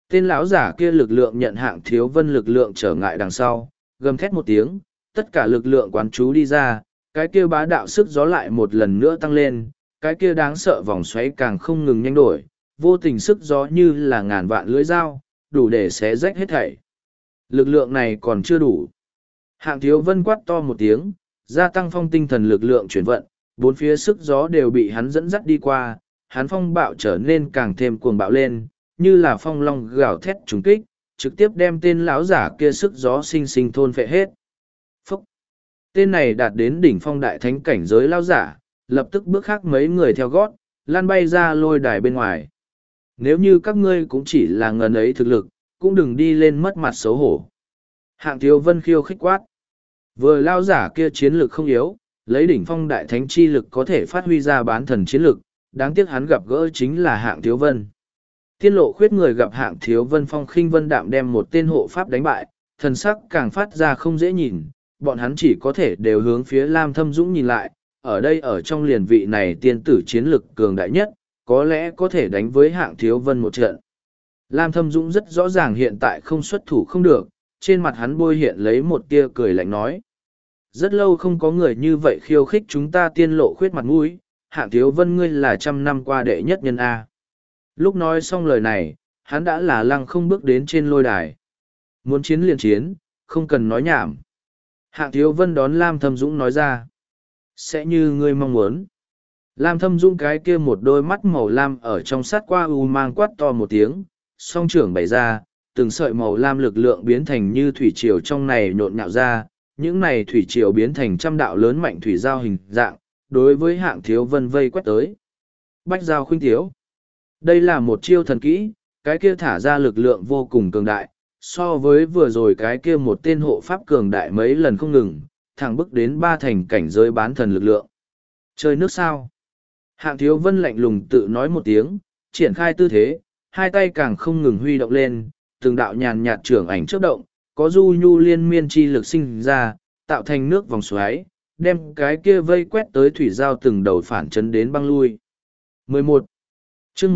Tên lão giả kia lực lượng nhận Hạng Thiếu Vân lực lượng trở ngại đằng sau, gầm thét một tiếng, tất cả lực lượng quán chú đi ra, cái kia bá đạo sức gió lại một lần nữa tăng lên, cái kia đáng sợ vòng xoáy càng không ngừng nhanh đổi, vô tình sức gió như là ngàn vạn lưỡi dao, đủ để xé rách hết thảy. Lực lượng này còn chưa đủ. Hạng Thiếu Vân quát to một tiếng, gia tăng phong tinh thần lực lượng chuyển vận, bốn phía sức gió đều bị hắn dẫn dắt đi qua, hắn phong bạo trở nên càng thêm cuồng bạo lên, như là phong long gào thét trùng kích, trực tiếp đem tên lão giả kia sức gió sinh sinh thôn phệ hết. Phúc! Tên này đạt đến đỉnh phong đại thánh cảnh giới lão giả, lập tức bước khác mấy người theo gót, lan bay ra lôi đài bên ngoài. Nếu như các ngươi cũng chỉ là ngần ấy thực lực, cũng đừng đi lên mất mặt xấu hổ. Hạng Thiếu Vân khiêu khích quát. Vừa lão giả kia chiến lực không yếu, lấy đỉnh phong đại thánh chi lực có thể phát huy ra bán thần chiến lực, đáng tiếc hắn gặp gỡ chính là Hạng Thiếu Vân. Tiên Lộ Khuyết người gặp Hạng Thiếu Vân phong khinh vân đạm đem một tên hộ pháp đánh bại, thần sắc càng phát ra không dễ nhìn, bọn hắn chỉ có thể đều hướng phía Lam Thâm Dũng nhìn lại, ở đây ở trong liền vị này tiên tử chiến lực cường đại nhất, có lẽ có thể đánh với Hạng Thiếu Vân một trận. Lam Thâm Dũng rất rõ ràng hiện tại không xuất thủ không được, trên mặt hắn bôi hiện lấy một tia cười lạnh nói. Rất lâu không có người như vậy khiêu khích chúng ta Tiên Lộ Khuyết mặt mũi, Hạng Thiếu Vân ngươi là trăm năm qua đệ nhất nhân A. Lúc nói xong lời này, hắn đã là lăng không bước đến trên lôi đài. Muốn chiến liền chiến, không cần nói nhảm. Hạng Thiếu Vân đón Lam Thâm Dũng nói ra. Sẽ như ngươi mong muốn. Lam Thâm Dũng cái kia một đôi mắt màu lam ở trong sát qua u mang quát to một tiếng, song trưởng bày ra, từng sợi màu lam lực lượng biến thành như thủy triều trong này nhộn nhạo ra, những này thủy triều biến thành trăm đạo lớn mạnh thủy giao hình dạng, đối với Hạng Thiếu Vân vây quét tới. Bách giao khuynh thiếu. Đây là một chiêu thần kỹ, cái kia thả ra lực lượng vô cùng cường đại, so với vừa rồi cái kia một tên hộ pháp cường đại mấy lần không ngừng, thẳng bước đến ba thành cảnh giới bán thần lực lượng. Chơi nước sao? Hạng Thiếu Vân lạnh lùng tự nói một tiếng, triển khai tư thế, hai tay càng không ngừng huy động lên, từng đạo nhàn nhạt trưởng ảnh chớp động, có du nhu liên miên chi lực sinh ra, tạo thành nước vòng xoáy, đem cái kia vây quét tới thủy giao từng đầu phản chấn đến băng lui. 11. Chương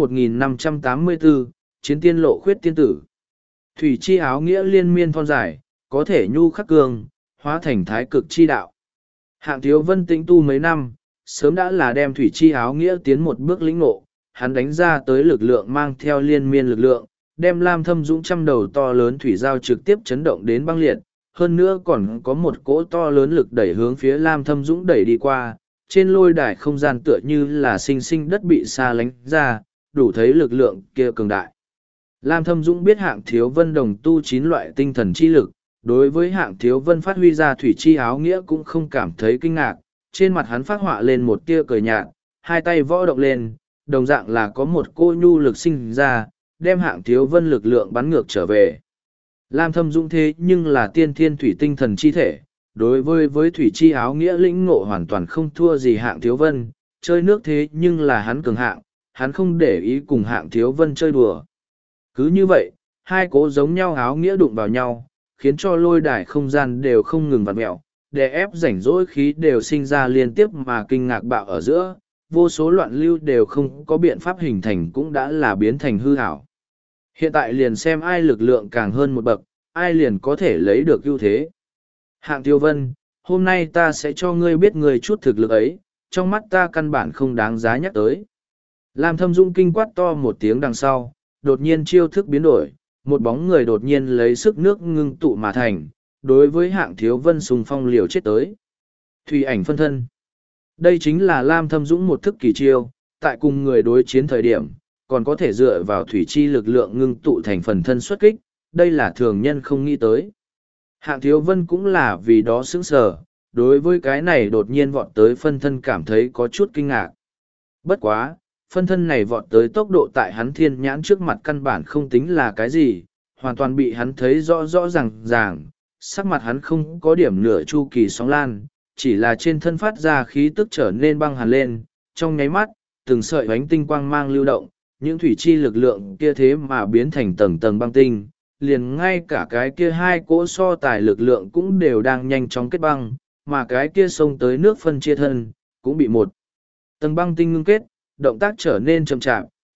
1584, Chiến Tiên Lộ Khuyết tiên tử. Thủy chi áo nghĩa liên miên thon dài, có thể nhu khắc cường, hóa thành thái cực chi đạo. Hạng Thiếu Vân tĩnh tu mấy năm, sớm đã là đem thủy chi áo nghĩa tiến một bước lĩnh ngộ, hắn đánh ra tới lực lượng mang theo liên miên lực lượng, đem Lam Thâm Dũng trăm đầu to lớn thủy giao trực tiếp chấn động đến băng liệt, hơn nữa còn có một cỗ to lớn lực đẩy hướng phía Lam Thâm Dũng đẩy đi qua, trên lôi đài không gian tựa như là sinh sinh đất bị xa lánh ra, đủ thấy lực lượng kia cường đại. Lam Thâm Dũng biết Hạng Thiếu Vân đồng tu 9 loại tinh thần chi lực, đối với Hạng Thiếu Vân phát huy ra thủy chi áo nghĩa cũng không cảm thấy kinh ngạc, trên mặt hắn phát họa lên một tia cười nhạt, hai tay võ động lên, đồng dạng là có một cô nhu lực sinh ra, đem Hạng Thiếu Vân lực lượng bắn ngược trở về. Lam Thâm Dũng thế nhưng là tiên thiên thủy tinh thần chi thể, đối với thủy chi áo nghĩa lĩnh ngộ hoàn toàn không thua gì Hạng Thiếu Vân, chơi nước thế nhưng là hắn cường hạng, hắn không để ý cùng Hạng Thiếu Vân chơi đùa. Cứ như vậy, hai cố giống nhau áo nghĩa đụng vào nhau, khiến cho lôi đài không gian đều không ngừng vặn mẹo, đè ép rảnh rỗi khí đều sinh ra liên tiếp mà kinh ngạc bạo ở giữa, vô số loạn lưu đều không có biện pháp hình thành cũng đã là biến thành hư ảo. Hiện tại liền xem ai lực lượng càng hơn một bậc, ai liền có thể lấy được ưu thế. Hạng Thiếu Vân, hôm nay ta sẽ cho ngươi biết ngươi chút thực lực ấy, trong mắt ta căn bản không đáng giá nhắc tới. Lam Thâm Dũng kinh quát to một tiếng đằng sau, đột nhiên chiêu thức biến đổi, một bóng người đột nhiên lấy sức nước ngưng tụ mà thành, đối với Hạng Thiếu Vân xung phong liều chết tới. Thủy ảnh phân thân. Đây chính là Lam Thâm Dũng một thức kỳ chiêu, tại cùng người đối chiến thời điểm, còn có thể dựa vào thủy chi lực lượng ngưng tụ thành phần thân xuất kích, đây là thường nhân không nghĩ tới. Hạng Thiếu Vân cũng là vì đó sững sờ, đối với cái này đột nhiên vọt tới phân thân cảm thấy có chút kinh ngạc. Bất quá, phân thân này vọt tới tốc độ tại hắn thiên nhãn trước mặt căn bản không tính là cái gì, hoàn toàn bị hắn thấy rõ rõ ràng, sắc mặt hắn không có điểm nửa chu kỳ sóng lan, chỉ là trên thân phát ra khí tức trở nên băng hàn lên, trong nháy mắt, từng sợi ánh tinh quang mang lưu động, những thủy chi lực lượng kia thế mà biến thành tầng tầng băng tinh, liền ngay cả cái kia hai cỗ so tài lực lượng cũng đều đang nhanh chóng kết băng, mà cái kia xông tới nước phân chia thân, cũng bị một tầng băng tinh ngưng kết, động tác trở nên chậm chạp,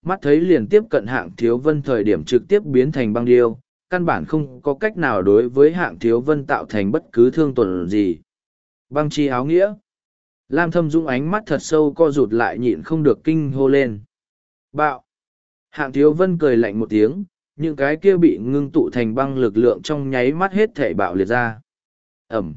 mắt thấy liền tiếp cận Hạng Thiếu Vân thời điểm trực tiếp biến thành băng điêu, căn bản không có cách nào đối với Hạng Thiếu Vân tạo thành bất cứ thương tổn gì. Băng chi áo nghĩa. Lam Thâm Dũng ánh mắt thật sâu co rụt lại nhịn không được kinh hô lên. Bạo. Hạng Thiếu Vân cười lạnh một tiếng, những cái kia bị ngưng tụ thành băng lực lượng trong nháy mắt hết thể bạo liệt ra. Ẩm.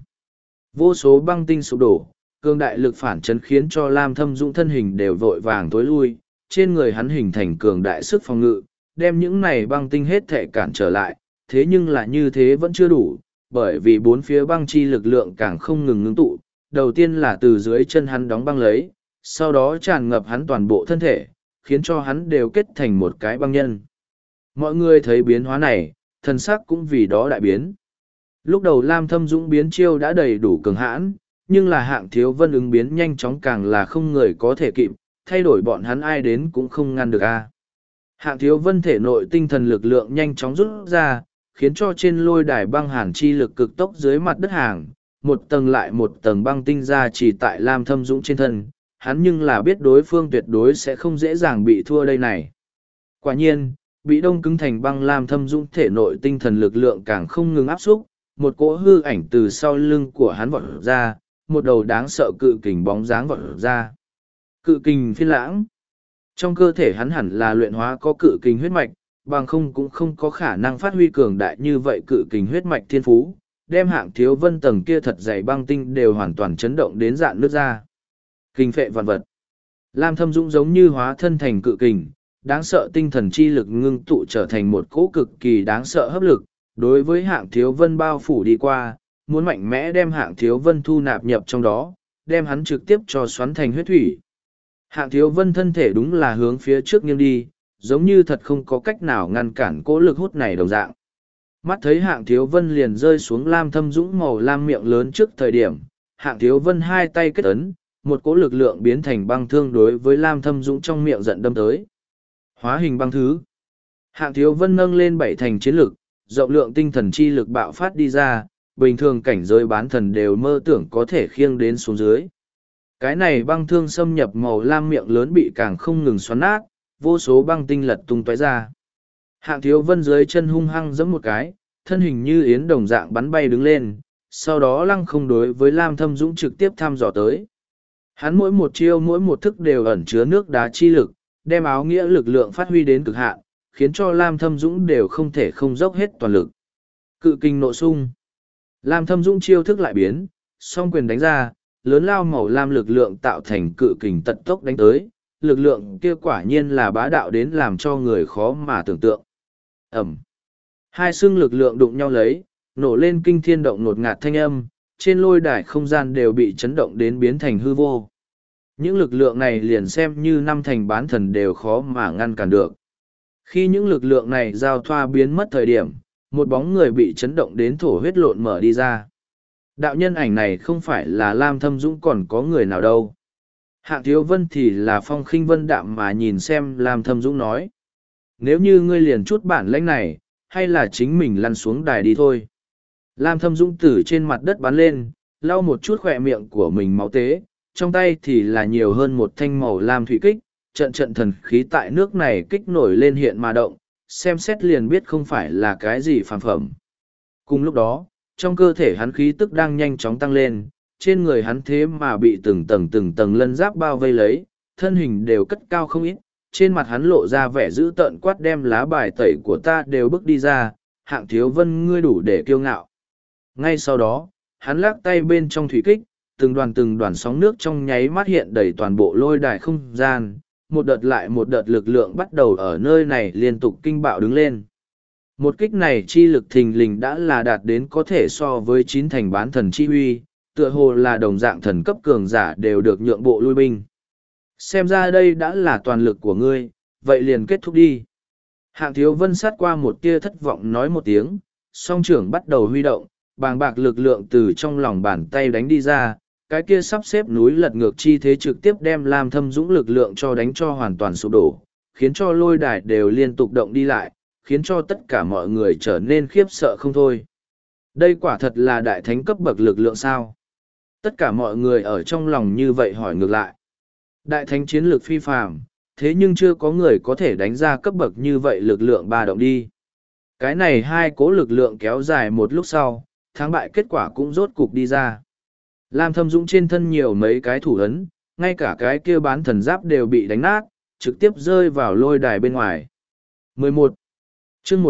Vô số băng tinh sụp đổ, cường đại lực phản chấn khiến cho Lam Thâm Dũng thân hình đều vội vàng tối lui, trên người hắn hình thành cường đại sức phòng ngự, đem những này băng tinh hết thể cản trở lại, thế nhưng là như thế vẫn chưa đủ, bởi vì bốn phía băng chi lực lượng càng không ngừng ngưng tụ, đầu tiên là từ dưới chân hắn đóng băng lấy, sau đó tràn ngập hắn toàn bộ thân thể, khiến cho hắn đều kết thành một cái băng nhân. Mọi người thấy biến hóa này, thần sắc cũng vì đó đại biến. Lúc đầu Lam Thâm Dũng biến chiêu đã đầy đủ cường hãn, nhưng là Hạng Thiếu Vân ứng biến nhanh chóng càng là không người có thể kịp, thay đổi bọn hắn ai đến cũng không ngăn được a. Hạng Thiếu Vân thể nội tinh thần lực lượng nhanh chóng rút ra, khiến cho trên lôi đài băng hàn chi lực cực tốc dưới mặt đất hàng, một tầng lại một tầng băng tinh ra chỉ tại Lam Thâm Dũng trên thân, hắn nhưng là biết đối phương tuyệt đối sẽ không dễ dàng bị thua đây này. Quả nhiên, bị đông cứng thành băng Lam Thâm Dũng thể nội tinh thần lực lượng càng không ngừng áp xúc, một cỗ hư ảnh từ sau lưng của hắn vọt ra, một đầu đáng sợ cự kình bóng dáng vọt ra. Cự kình phiên lãng. Trong cơ thể hắn hẳn là luyện hóa có cự kình huyết mạch, bằng không cũng không có khả năng phát huy cường đại như vậy cự kình huyết mạch thiên phú, đem Hạng Thiếu Vân tầng kia thật dày băng tinh đều hoàn toàn chấn động đến dạn nước ra. Kình phệ vạn vật. Lam Thâm Dũng giống như hóa thân thành cự kình, đáng sợ tinh thần chi lực ngưng tụ trở thành một cỗ cực kỳ đáng sợ hấp lực, đối với Hạng Thiếu Vân bao phủ đi qua, muốn mạnh mẽ đem Hạng Thiếu Vân thu nạp nhập trong đó, đem hắn trực tiếp cho xoắn thành huyết thủy. Hạng Thiếu Vân thân thể đúng là hướng phía trước nghiêng đi, giống như thật không có cách nào ngăn cản cỗ lực hút này đồng dạng. Mắt thấy Hạng Thiếu Vân liền rơi xuống Lam Thâm Dũng màu lam miệng lớn trước thời điểm, Hạng Thiếu Vân hai tay kết ấn, một cỗ lực lượng biến thành băng thương đối với Lam Thâm Dũng trong miệng giận đâm tới. Hóa hình băng thứ. Hạng Thiếu Vân nâng lên bảy thành chiến lực, rộng lượng tinh thần chi lực bạo phát đi ra, bình thường cảnh giới bán thần đều mơ tưởng có thể khiêng đến xuống dưới. Cái này băng thương xâm nhập màu lam miệng lớn bị càng không ngừng xoắn nát, vô số băng tinh lật tung tóe ra. Hạng Thiếu Vân dưới chân hung hăng giẫm một cái, thân hình như yến đồng dạng bắn bay đứng lên, sau đó lăng không đối với Lam Thâm Dũng trực tiếp thăm dò tới. Hắn mỗi một chiêu mỗi một thức đều ẩn chứa nước đá chi lực, đem áo nghĩa lực lượng phát huy đến cực hạn, khiến cho Lam Thâm Dũng đều không thể không dốc hết toàn lực. Cự kình nộ sung. Lam Thâm Dũng chiêu thức lại biến, song quyền đánh ra, lớn lao màu lam lực lượng tạo thành cự kình tận tốc đánh tới, lực lượng kia quả nhiên là bá đạo đến làm cho người khó mà tưởng tượng. Ẩm. Hai xương lực lượng đụng nhau lấy, nổ lên kinh thiên động nột ngạt thanh âm, trên lôi đài không gian đều bị chấn động đến biến thành hư vô. Những lực lượng này liền xem như năm thành bán thần đều khó mà ngăn cản được. Khi những lực lượng này giao thoa biến mất thời điểm, một bóng người bị chấn động đến thổ huyết lộn mở đi ra. Đạo nhân ảnh này không phải là Lam Thâm Dũng còn có người nào đâu. Hạng Thiếu Vân thì là phong khinh vân đạm mà nhìn xem Lam Thâm Dũng nói. Nếu như ngươi liền chút bản lĩnh này, hay là chính mình lăn xuống đài đi thôi. Lam Thâm Dũng từ trên mặt đất bắn lên, lau một chút khỏe miệng của mình máu tế, trong tay thì là nhiều hơn một thanh màu lam thủy kích, trận trận thần khí tại nước này kích nổi lên hiện mà động, xem xét liền biết không phải là cái gì phàm phẩm. Cùng lúc đó, trong cơ thể hắn khí tức đang nhanh chóng tăng lên, trên người hắn thế mà bị từng tầng lân giáp bao vây lấy, thân hình đều cất cao không ít, trên mặt hắn lộ ra vẻ dữ tợn quát đem lá bài tẩy của ta đều bước đi ra, Hạng Thiếu Vân ngươi đủ để kiêu ngạo. Ngay sau đó, hắn lắc tay bên trong thủy kích, từng đoàn sóng nước trong nháy mắt hiện đầy toàn bộ lôi đài không gian, một đợt lại một đợt lực lượng bắt đầu ở nơi này liên tục kinh bạo đứng lên. Một kích này chi lực thình lình đã là đạt đến có thể so với 9 thành bán thần chi huy, tựa hồ là đồng dạng thần cấp cường giả đều được nhượng bộ lui binh. Xem ra đây đã là toàn lực của ngươi, vậy liền kết thúc đi. Hạng Thiếu Vân sát qua một tia thất vọng nói một tiếng, song trưởng bắt đầu huy động, bàng bạc lực lượng từ trong lòng bàn tay đánh đi ra, cái kia sắp xếp núi lật ngược chi thế trực tiếp đem Lam Thâm Dũng lực lượng cho đánh cho hoàn toàn sụp đổ, khiến cho lôi đài đều liên tục động đi lại, khiến cho tất cả mọi người trở nên khiếp sợ không thôi. Đây quả thật là đại thánh cấp bậc lực lượng sao? Tất cả mọi người ở trong lòng như vậy hỏi ngược lại. Đại thánh chiến lược phi phàm, thế nhưng chưa có người có thể đánh ra cấp bậc như vậy lực lượng ba động đi. Cái này hai cố lực lượng kéo dài một lúc sau, thắng bại kết quả cũng rốt cục đi ra. Lam Thâm Dũng trên thân nhiều mấy cái thủ ấn, ngay cả cái kia bán thần giáp đều bị đánh nát, trực tiếp rơi vào lôi đài bên ngoài. 11. chương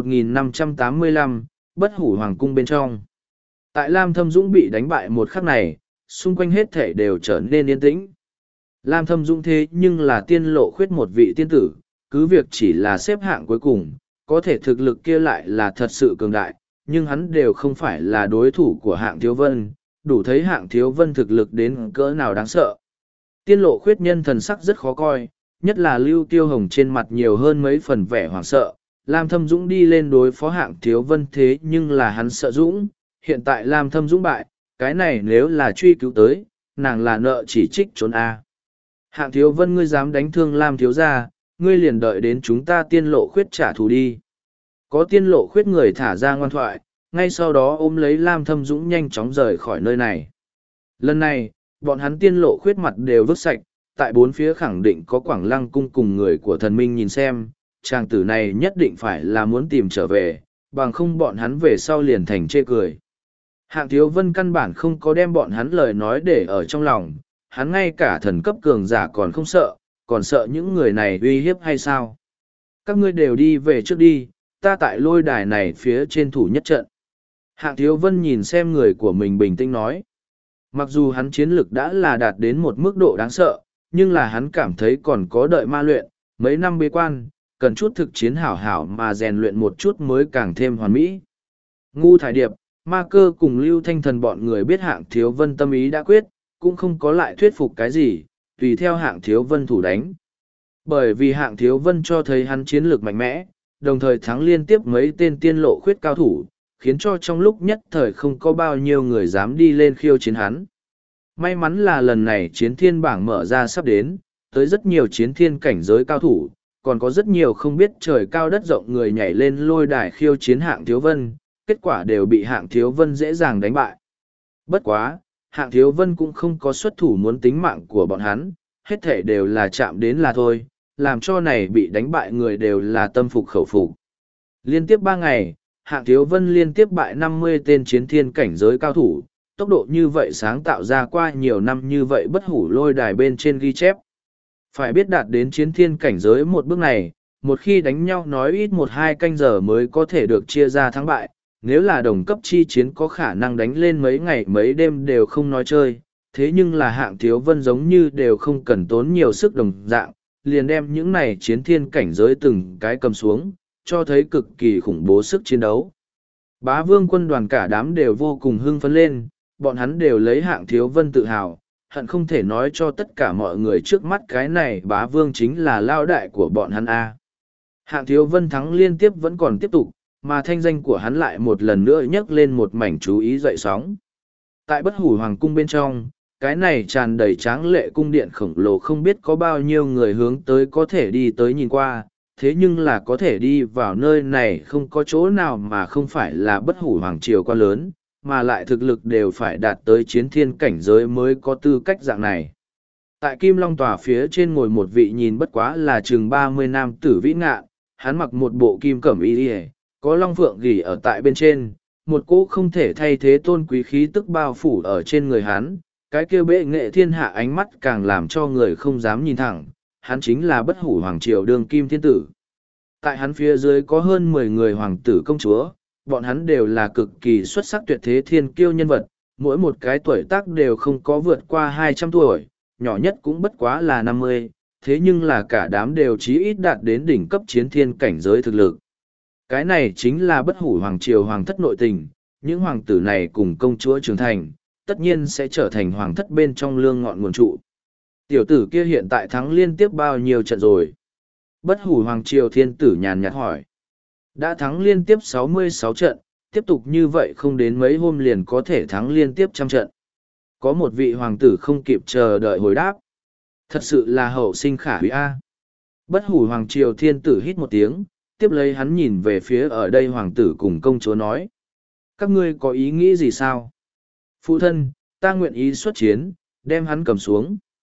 1585, bất hủ hoàng cung bên trong. Tại Lam Thâm Dũng bị đánh bại một khắc này, xung quanh hết thể đều trở nên yên tĩnh. Lam Thâm Dũng thế nhưng là tiên lộ khuyết một vị tiên tử, cứ việc chỉ là xếp hạng cuối cùng, có thể thực lực kia lại là thật sự cường đại, nhưng hắn đều không phải là đối thủ của hạng thiếu vân, đủ thấy hạng thiếu vân thực lực đến cỡ nào đáng sợ. Tiên lộ khuyết nhân thần sắc rất khó coi, nhất là Lưu Tiêu Hồng trên mặt nhiều hơn mấy phần vẻ hoảng sợ. Lam Thâm Dũng đi lên đối phó hạng thiếu vân thế nhưng là hắn sợ Dũng, hiện tại Lam Thâm Dũng bại, cái này nếu là truy cứu tới, nàng là nợ chỉ trích trốn A. Hạng thiếu vân ngươi dám đánh thương Lam thiếu gia, ngươi liền đợi đến chúng ta tiên lộ khuyết trả thù đi. Có tiên lộ khuyết người thả ra ngoan thoại, ngay sau đó ôm lấy Lam Thâm Dũng nhanh chóng rời khỏi nơi này. Lần này, bọn hắn tiên lộ khuyết mặt đều vứt sạch, tại bốn phía khẳng định có Quảng Lăng cung cùng người của thần minh nhìn xem, chàng tử này nhất định phải là muốn tìm trở về, bằng không bọn hắn về sau liền thành chê cười. Hạng thiếu vân căn bản không có đem bọn hắn lời nói để ở trong lòng, hắn ngay cả thần cấp cường giả còn không sợ, còn sợ những người này uy hiếp hay sao? Các ngươi đều đi về trước đi, ta tại lôi đài này phía trên thủ nhất trận. Hạng thiếu vân nhìn xem người của mình bình tĩnh nói. Mặc dù hắn chiến lực đã là đạt đến một mức độ đáng sợ, nhưng là hắn cảm thấy còn có đợi ma luyện, mấy năm bế quan, cần chút thực chiến hảo hảo mà rèn luyện một chút mới càng thêm hoàn mỹ. Ngu Thải Điệp, Ma Cơ cùng Lưu Thanh Thần bọn người biết hạng thiếu vân tâm ý đã quyết, cũng không có lại thuyết phục cái gì, tùy theo hạng thiếu vân thủ đánh. Bởi vì hạng thiếu vân cho thấy hắn chiến lược mạnh mẽ, đồng thời thắng liên tiếp mấy tên tiên lộ khuyết cao thủ, khiến cho trong lúc nhất thời không có bao nhiêu người dám đi lên khiêu chiến hắn. May mắn là lần này chiến thiên bảng mở ra sắp đến, tới rất nhiều chiến thiên cảnh giới cao thủ, còn có rất nhiều không biết trời cao đất rộng người nhảy lên lôi đài khiêu chiến hạng thiếu vân, kết quả đều bị hạng thiếu vân dễ dàng đánh bại. Bất quá, hạng thiếu vân cũng không có xuất thủ muốn tính mạng của bọn hắn, hết thể đều là chạm đến là thôi, làm cho này bị đánh bại người đều là tâm phục khẩu phục. Liên tiếp 3 ngày, hạng thiếu vân liên tiếp bại 50 tên chiến thiên cảnh giới cao thủ, tốc độ như vậy sáng tạo ra qua nhiều năm như vậy bất hủ lôi đài bên trên ghi chép. Phải biết đạt đến chiến thiên cảnh giới một bước này, một khi đánh nhau nói ít 1-2 canh giờ mới có thể được chia ra thắng bại, nếu là đồng cấp chi chiến có khả năng đánh lên mấy ngày mấy đêm đều không nói chơi, thế nhưng là hạng thiếu vân giống như đều không cần tốn nhiều sức đồng dạng, liền đem những này chiến thiên cảnh giới từng cái cầm xuống, cho thấy cực kỳ khủng bố sức chiến đấu. Bá vương quân đoàn cả đám đều vô cùng hưng phấn lên, bọn hắn đều lấy hạng thiếu vân tự hào, hận không thể nói cho tất cả mọi người trước mắt cái này bá vương chính là lao đại của bọn hắn A. Hạng thiếu vân thắng liên tiếp vẫn còn tiếp tục, mà thanh danh của hắn lại một lần nữa nhấc lên một mảnh chú ý dậy sóng. Tại bất hủ hoàng cung bên trong, cái này tràn đầy tráng lệ cung điện khổng lồ không biết có bao nhiêu người hướng tới có thể đi tới nhìn qua, thế nhưng là có thể đi vào nơi này không có chỗ nào mà không phải là bất hủ hoàng triều quá lớn, mà lại thực lực đều phải đạt tới chiến thiên cảnh giới mới có tư cách dạng này. Tại Kim Long Tòa phía trên ngồi một vị nhìn bất quá là chừng 30 nam tử vĩ ngạn, hắn mặc một bộ kim cẩm y, có long phượng gỉ ở tại bên trên, một cỗ không thể thay thế tôn quý khí tức bao phủ ở trên người hắn, cái kia bệ nghệ thiên hạ ánh mắt càng làm cho người không dám nhìn thẳng, hắn chính là bất hủ hoàng triều đương kim thiên tử. Tại hắn phía dưới có hơn 10 người hoàng tử công chúa, bọn hắn đều là cực kỳ xuất sắc tuyệt thế thiên kiêu nhân vật, mỗi một cái tuổi tác đều không có vượt qua 200 tuổi, nhỏ nhất cũng bất quá là 50, thế nhưng là cả đám đều chí ít đạt đến đỉnh cấp chiến thiên cảnh giới thực lực. Cái này chính là bất hủ hoàng triều hoàng thất nội tình, những hoàng tử này cùng công chúa trưởng thành, tất nhiên sẽ trở thành hoàng thất bên trong lương ngọn nguồn trụ. Tiểu tử kia hiện tại thắng liên tiếp bao nhiêu trận rồi? Bất hủ hoàng triều thiên tử nhàn nhạt hỏi. Đã thắng liên tiếp 66 trận, tiếp tục như vậy không đến mấy hôm liền có thể thắng liên tiếp 100 trận. Có một vị hoàng tử không kịp chờ đợi hồi đáp. Thật sự là hậu sinh khả hủy A. Bất hủ hoàng triều thiên tử hít một tiếng, tiếp lấy hắn nhìn về phía ở đây hoàng tử cùng công chúa nói. Các ngươi có ý nghĩ gì sao? Phụ thân, ta nguyện ý xuất chiến, đem hắn cầm xuống.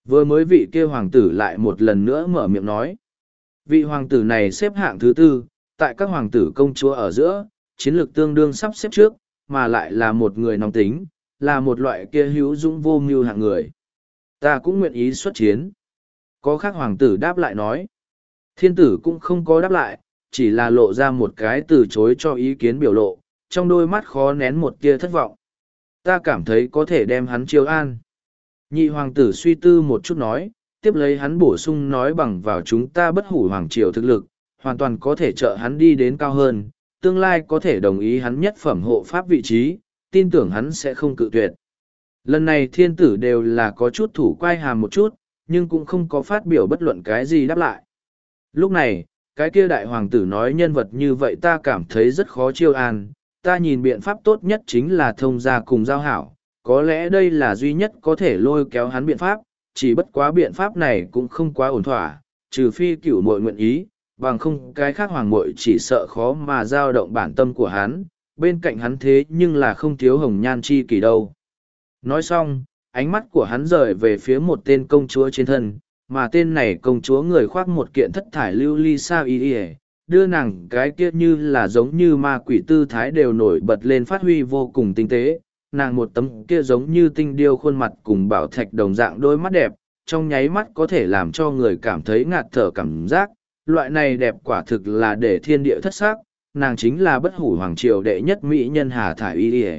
Vừa mới vị kia hoàng tử lại một lần nữa mở miệng nói. Vị hoàng tử này xếp hạng thứ tư, tại các hoàng tử công chúa ở giữa, chiến lược tương đương sắp xếp trước, mà lại là một người nóng tính, là một loại kia hữu dũng vô mưu hạng người. Ta cũng nguyện ý xuất chiến. Có khác hoàng tử đáp lại nói. Thiên tử cũng không có đáp lại, chỉ là lộ ra một cái từ chối cho ý kiến biểu lộ, trong đôi mắt khó nén một tia thất vọng. Ta cảm thấy có thể đem hắn chiêu an. Nhị hoàng tử suy tư một chút nói, tiếp lấy hắn bổ sung nói bằng vào chúng ta bất hủ hoàng triều thực lực, hoàn toàn có thể trợ hắn đi đến cao hơn, tương lai có thể đồng ý hắn nhất phẩm hộ pháp vị trí, tin tưởng hắn sẽ không cự tuyệt. Lần này thiên tử đều là có chút thủ quay hàm một chút, nhưng cũng không có phát biểu bất luận cái gì đáp lại. Lúc này, cái kia đại hoàng tử nói nhân vật như vậy ta cảm thấy rất khó chiêu an, ta nhìn biện pháp tốt nhất chính là thông gia cùng giao hảo, có lẽ đây là duy nhất có thể lôi kéo hắn biện pháp, chỉ bất quá biện pháp này cũng không quá ổn thỏa, trừ phi cửu muội nguyện ý, bằng không cái khác hoàng muội chỉ sợ khó mà dao động bản tâm của hắn, bên cạnh hắn thế nhưng là không thiếu hồng nhan chi kỷ đâu. Nói xong, ánh mắt của hắn rời về phía một tên công chúa trên thân, mà tên này công chúa người khoác một kiện thất thải lưu ly sa y y, đưa nàng cái kia như là giống như ma quỷ tư thái đều nổi bật lên phát huy vô cùng tinh tế. Nàng một tấm kia giống như tinh điêu khuôn mặt cùng bảo thạch đồng dạng đôi mắt đẹp, trong nháy mắt có thể làm cho người cảm thấy ngạt thở cảm giác. Loại này đẹp quả thực là để thiên địa thất sắc, nàng chính là bất hủ hoàng triều đệ nhất mỹ nhân Hà Thải Y Y.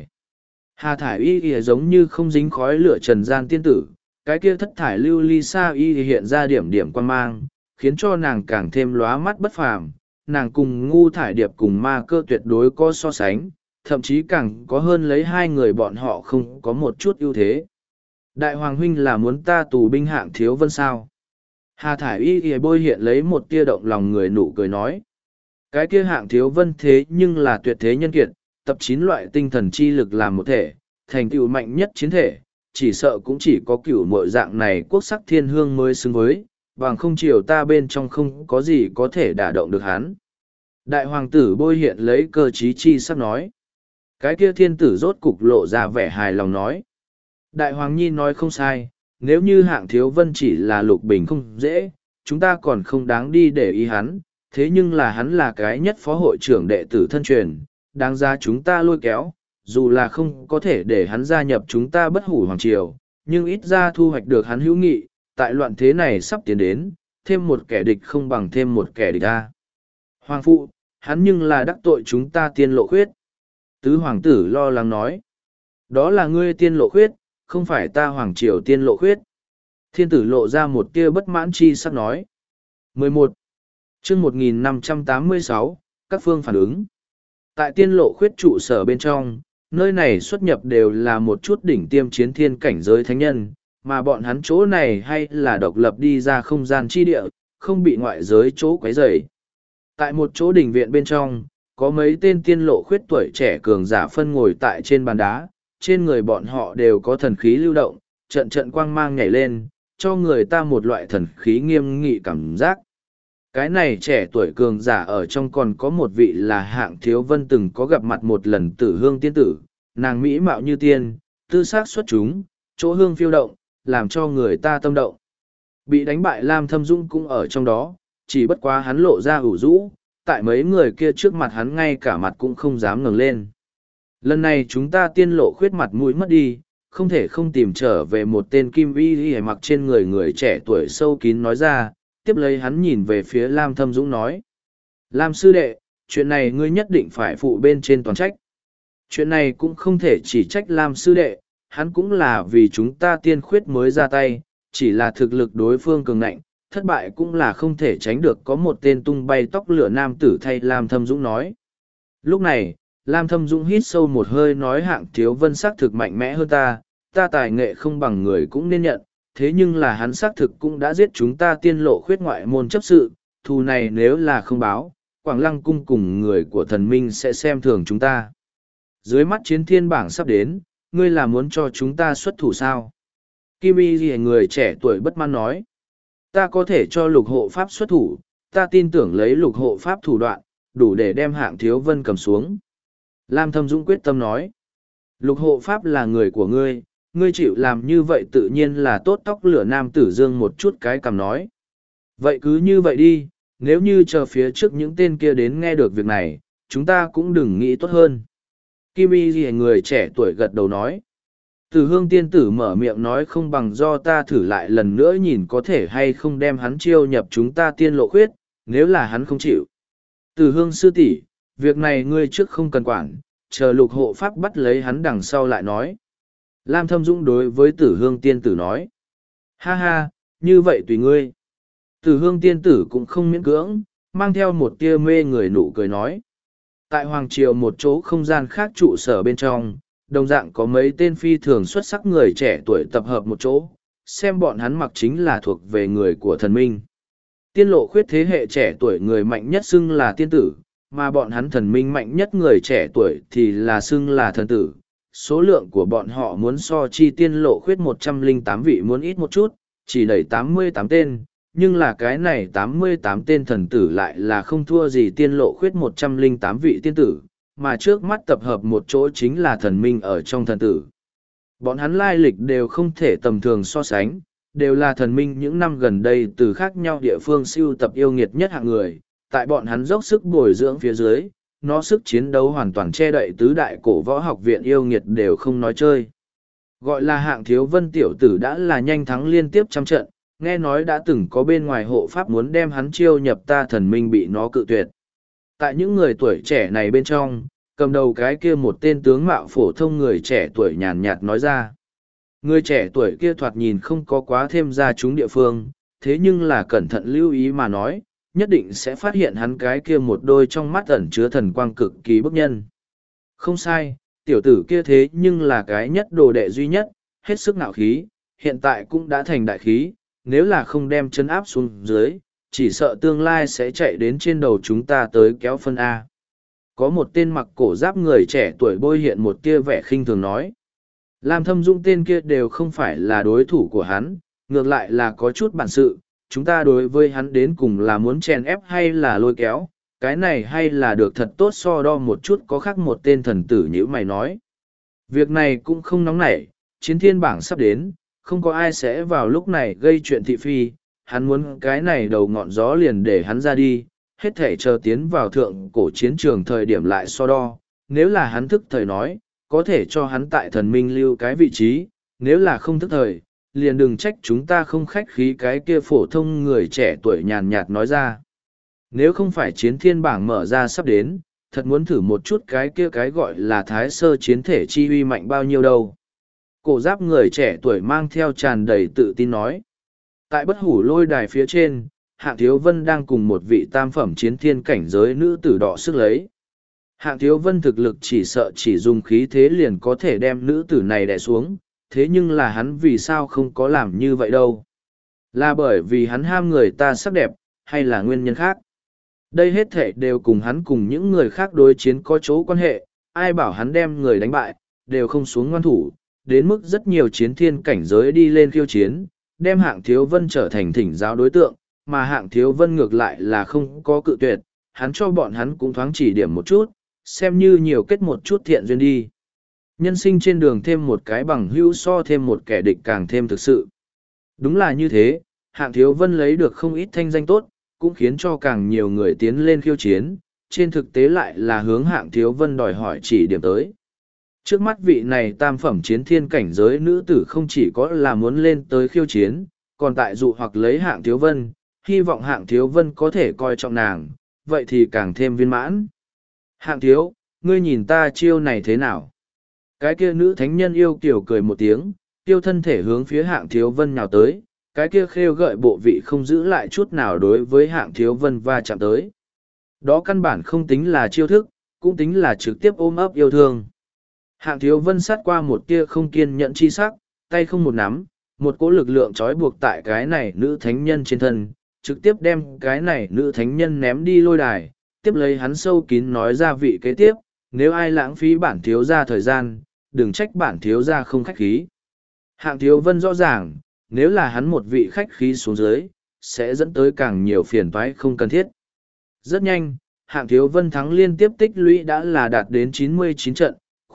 Hà Thải Y Y giống như không dính khói lửa trần gian tiên tử, cái kia thất thải lưu ly sa y hiện ra điểm điểm quan mang, khiến cho nàng càng thêm lóa mắt bất phàm. Nàng cùng ngu thải điệp cùng ma cơ tuyệt đối có so sánh, thậm chí càng có hơn lấy hai người bọn họ không có một chút ưu thế. Đại hoàng huynh là muốn ta tù binh hạng thiếu vân sao? Hà Thải Y Y bôi hiện lấy một tia động lòng người nụ cười nói. Cái kia hạng thiếu vân thế nhưng là tuyệt thế nhân kiệt, tập 9 loại tinh thần chi lực làm một thể, thành tựu mạnh nhất chiến thể, chỉ sợ cũng chỉ có cửu muội dạng này quốc sắc thiên hương mới xứng với, bằng không chiều ta bên trong không có gì có thể đả động được hắn. Đại hoàng tử bôi hiện lấy cơ trí chi sắp nói. Cái kia thiên tử rốt cục lộ ra vẻ hài lòng nói. Đại hoàng nhi nói không sai, nếu như hạng thiếu vân chỉ là lục bình không dễ, chúng ta còn không đáng đi để ý hắn, thế nhưng là hắn là cái nhất phó hội trưởng đệ tử thân truyền, đáng ra chúng ta lôi kéo, dù là không có thể để hắn gia nhập chúng ta bất hủ hoàng triều, nhưng ít ra thu hoạch được hắn hữu nghị, tại loạn thế này sắp tiến đến, thêm một kẻ địch không bằng thêm một kẻ địch ta. Hoàng phụ, hắn nhưng là đắc tội chúng ta tiên lộ khuyết. Tứ hoàng tử lo lắng nói. Đó là ngươi tiên lộ khuyết, không phải ta hoàng triều tiên lộ khuyết. Thiên tử lộ ra một tia bất mãn chi sắc nói. 11. chương 1586, các phương phản ứng. Tại tiên lộ khuyết trụ sở bên trong, nơi này xuất nhập đều là một chút đỉnh tiêm chiến thiên cảnh giới thánh nhân, mà bọn hắn chỗ này hay là độc lập đi ra không gian chi địa, không bị ngoại giới chỗ quấy rầy. Tại một chỗ đỉnh viện bên trong, có mấy tên tiên lộ khuyết tuổi trẻ cường giả phân ngồi tại trên bàn đá, trên người bọn họ đều có thần khí lưu động, trận trận quang mang nhảy lên, cho người ta một loại thần khí nghiêm nghị cảm giác. Cái này trẻ tuổi cường giả ở trong còn có một vị là hạng thiếu vân từng có gặp mặt một lần tử hương tiên tử, nàng mỹ mạo như tiên, tư sắc xuất chúng, chỗ hương phiêu động, làm cho người ta tâm động. Bị đánh bại Lam Thâm Dung cũng ở trong đó, chỉ bất quá hắn lộ ra ủ rũ, tại mấy người kia trước mặt hắn ngay cả mặt cũng không dám ngẩng lên. Lần này chúng ta tiên lộ khuyết mặt mũi mất đi, không thể không tìm trở về một tên kim y y mặc trên người người trẻ tuổi sâu kín nói ra, tiếp lấy hắn nhìn về phía Lam Thâm Dũng nói. Lam sư đệ, chuyện này ngươi nhất định phải phụ bên trên toàn trách. Chuyện này cũng không thể chỉ trách Lam sư đệ, hắn cũng là vì chúng ta tiên khuyết mới ra tay, chỉ là thực lực đối phương cường ngạnh, thất bại cũng là không thể tránh được có một tên tung bay tóc lửa nam tử thay Lam Thâm Dũng nói. Lúc này, Lam Thâm Dũng hít sâu một hơi nói hạng thiếu vân sắc thực mạnh mẽ hơn ta tài nghệ không bằng người cũng nên nhận, thế nhưng là hắn xác thực cũng đã giết chúng ta tiên lộ khuyết ngoại môn chấp sự, thù này nếu là không báo, Quảng Lăng cung cùng người của thần minh sẽ xem thường chúng ta. Dưới mắt chiến thiên bảng sắp đến, ngươi là muốn cho chúng ta xuất thủ sao? Kim Y Ghi người trẻ tuổi bất mãn nói. Ta có thể cho lục hộ pháp xuất thủ, ta tin tưởng lấy lục hộ pháp thủ đoạn, đủ để đem hạng thiếu vân cầm xuống. Lam Thâm Dũng quyết tâm nói. Lục hộ pháp là người của ngươi, ngươi chịu làm như vậy tự nhiên là tốt. Tóc lửa nam tử dương một chút cái cằm nói. Vậy cứ như vậy đi, nếu như chờ phía trước những tên kia đến nghe được việc này, chúng ta cũng đừng nghĩ tốt hơn. Kim y gì người trẻ tuổi gật đầu nói. Từ hương tiên tử mở miệng nói không bằng do ta thử lại lần nữa nhìn có thể hay không đem hắn chiêu nhập chúng ta tiên lộ khuyết, nếu là hắn không chịu. Từ hương sư tỷ, việc này ngươi trước không cần quản, chờ lục hộ pháp bắt lấy hắn đằng sau lại nói. Lam Thâm Dũng đối với tử hương tiên tử nói. Ha ha, như vậy tùy ngươi. Tử hương tiên tử cũng không miễn cưỡng, mang theo một tia mê người nụ cười nói. Tại Hoàng Triều một chỗ không gian khác trụ sở bên trong, đồng dạng có mấy tên phi thường xuất sắc người trẻ tuổi tập hợp một chỗ, xem bọn hắn mặc chính là thuộc về người của thần minh. Tiên lộ khuyết thế hệ trẻ tuổi người mạnh nhất xưng là tiên tử, mà bọn hắn thần minh mạnh nhất người trẻ tuổi thì là xưng là thần tử. Số lượng của bọn họ muốn so chi tiên lộ khuyết 108 vị muốn ít một chút, chỉ đẩy 88 tên, nhưng là cái này 88 tên thần tử lại là không thua gì tiên lộ khuyết 108 vị tiên tử, mà trước mắt tập hợp một chỗ chính là thần minh ở trong thần tử. Bọn hắn lai lịch đều không thể tầm thường so sánh, đều là thần minh những năm gần đây từ khác nhau địa phương siêu tập yêu nghiệt nhất hạng người, tại bọn hắn dốc sức bồi dưỡng phía dưới, nó sức chiến đấu hoàn toàn che đậy tứ đại cổ võ học viện yêu nghiệt đều không nói chơi. Gọi là hạng thiếu vân tiểu tử đã là nhanh thắng liên tiếp trăm trận, nghe nói đã từng có bên ngoài hộ pháp muốn đem hắn chiêu nhập ta thần minh bị nó cự tuyệt. Tại những người tuổi trẻ này bên trong, cầm đầu cái kia một tên tướng mạo phổ thông người trẻ tuổi nhàn nhạt nói ra. Người trẻ tuổi kia thoạt nhìn không có quá thêm ra chúng địa phương, thế nhưng là cẩn thận lưu ý mà nói, nhất định sẽ phát hiện hắn cái kia một đôi trong mắt ẩn chứa thần quang cực kỳ bức nhân. Không sai, tiểu tử kia thế nhưng là cái nhất đồ đệ duy nhất, hết sức nạo khí, hiện tại cũng đã thành đại khí, nếu là không đem chân áp xuống dưới, chỉ sợ tương lai sẽ chạy đến trên đầu chúng ta tới kéo phân A. Có một tên mặc cổ giáp người trẻ tuổi bôi hiện một tia vẻ khinh thường nói. Lam Thâm Dũng tên kia đều không phải là đối thủ của hắn, ngược lại là có chút bản sự, chúng ta đối với hắn đến cùng là muốn chèn ép hay là lôi kéo, cái này hay là được thật tốt so đo một chút có khác một tên thần tử như mày nói. Việc này cũng không nóng nảy, chiến thiên bảng sắp đến, không có ai sẽ vào lúc này gây chuyện thị phi, hắn muốn cái này đầu ngọn gió liền để hắn ra đi, hết thể chờ tiến vào thượng cổ chiến trường thời điểm lại so đo, nếu là hắn thức thời nói, có thể cho hắn tại thần minh lưu cái vị trí, nếu là không thức thời, liền đừng trách chúng ta không khách khí. Cái kia phổ thông người trẻ tuổi nhàn nhạt nói ra. Nếu không phải chiến thiên bảng mở ra sắp đến, thật muốn thử một chút cái kia cái gọi là thái sơ chiến thể chi uy mạnh bao nhiêu đâu. Cổ giáp người trẻ tuổi mang theo tràn đầy tự tin nói. Tại bất hủ lôi đài phía trên, Hạng Thiếu Vân đang cùng một vị tam phẩm chiến thiên cảnh giới nữ tử đọ sức lấy. Hạng Thiếu Vân thực lực chỉ sợ chỉ dùng khí thế liền có thể đem nữ tử này đè xuống, thế nhưng là hắn vì sao không có làm như vậy đâu? Là bởi vì hắn ham người ta sắc đẹp, hay là nguyên nhân khác? Đây hết thể đều cùng hắn cùng những người khác đối chiến có chỗ quan hệ, ai bảo hắn đem người đánh bại, đều không xuống ngoan thủ, đến mức rất nhiều chiến thiên cảnh giới đi lên khiêu chiến, đem Hạng Thiếu Vân trở thành thỉnh giáo đối tượng, mà Hạng Thiếu Vân ngược lại là không có cự tuyệt, hắn cho bọn hắn cũng thoáng chỉ điểm một chút, xem như nhiều kết một chút thiện duyên đi. Nhân sinh trên đường thêm một cái bằng hữu so thêm một kẻ địch càng thêm thực sự. Đúng là như thế, Hạng Thiếu Vân lấy được không ít thanh danh tốt, cũng khiến cho càng nhiều người tiến lên khiêu chiến, trên thực tế lại là hướng Hạng Thiếu Vân đòi hỏi chỉ điểm tới. Trước mắt vị này tam phẩm chiến thiên cảnh giới nữ tử không chỉ có là muốn lên tới khiêu chiến, còn tại dụ hoặc lấy Hạng Thiếu Vân, hy vọng Hạng Thiếu Vân có thể coi trọng nàng, vậy thì càng thêm viên mãn. Hạng Thiếu, ngươi nhìn ta chiêu này thế nào? Cái kia nữ thánh nhân yêu kiểu cười một tiếng, tiêu thân thể hướng phía Hạng Thiếu Vân nhào tới, cái kia khêu gợi bộ vị không giữ lại chút nào đối với Hạng Thiếu Vân va chạm tới. Đó căn bản không tính là chiêu thức, cũng tính là trực tiếp ôm ấp yêu thương. Hạng Thiếu Vân sát qua một tia không kiên nhẫn chi sắc, tay không một nắm, một cỗ lực lượng trói buộc tại cái này nữ thánh nhân trên thân, trực tiếp đem cái này nữ thánh nhân ném đi lôi đài, tiếp lấy hắn sâu kín nói ra vị kế tiếp, nếu ai lãng phí bản thiếu gia thời gian, đừng trách bản thiếu gia không khách khí. Hạng Thiếu Vân rõ ràng, nếu là hắn một vị khách khí xuống dưới, sẽ dẫn tới càng nhiều phiền toái không cần thiết. Rất nhanh, Hạng Thiếu Vân thắng liên tiếp tích lũy đã là đạt đến 99 trận,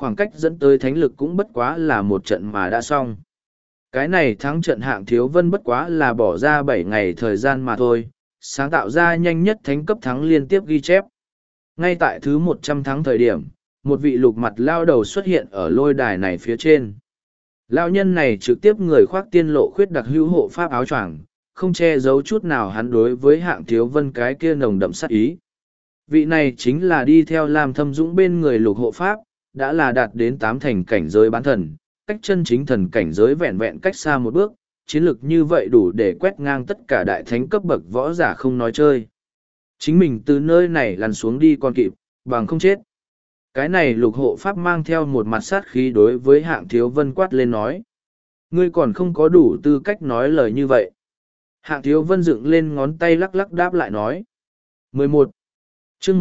khoảng cách dẫn tới thánh lực cũng bất quá là một trận mà đã xong. Cái này thắng trận Hạng Thiếu Vân bất quá là bỏ ra 7 ngày thời gian mà thôi, sáng tạo ra nhanh nhất thánh cấp thắng liên tiếp ghi chép. Ngay tại thứ 100 thắng thời điểm, một vị lục mặt lao đầu xuất hiện ở lôi đài này phía trên. Lao nhân này trực tiếp người khoác tiên lộ khuyết đặc hữu hộ pháp áo choàng, không che giấu chút nào hắn đối với Hạng Thiếu Vân cái kia nồng đậm sát ý. Vị này chính là đi theo Lam Thâm Dũng bên người lục hộ pháp, đã là đạt đến 8 thành cảnh giới bán thần, cách chân chính thần cảnh giới vẹn vẹn cách xa một bước, chiến lược như vậy đủ để quét ngang tất cả đại thánh cấp bậc võ giả không nói chơi. Chính mình từ nơi này lăn xuống đi còn kịp, bằng không chết. Cái này lục hộ pháp mang theo một mặt sát khí đối với Hạng Thiếu Vân quát lên nói. Ngươi còn không có đủ tư cách nói lời như vậy. Hạng Thiếu Vân dựng lên ngón tay lắc lắc đáp lại nói. 11. chương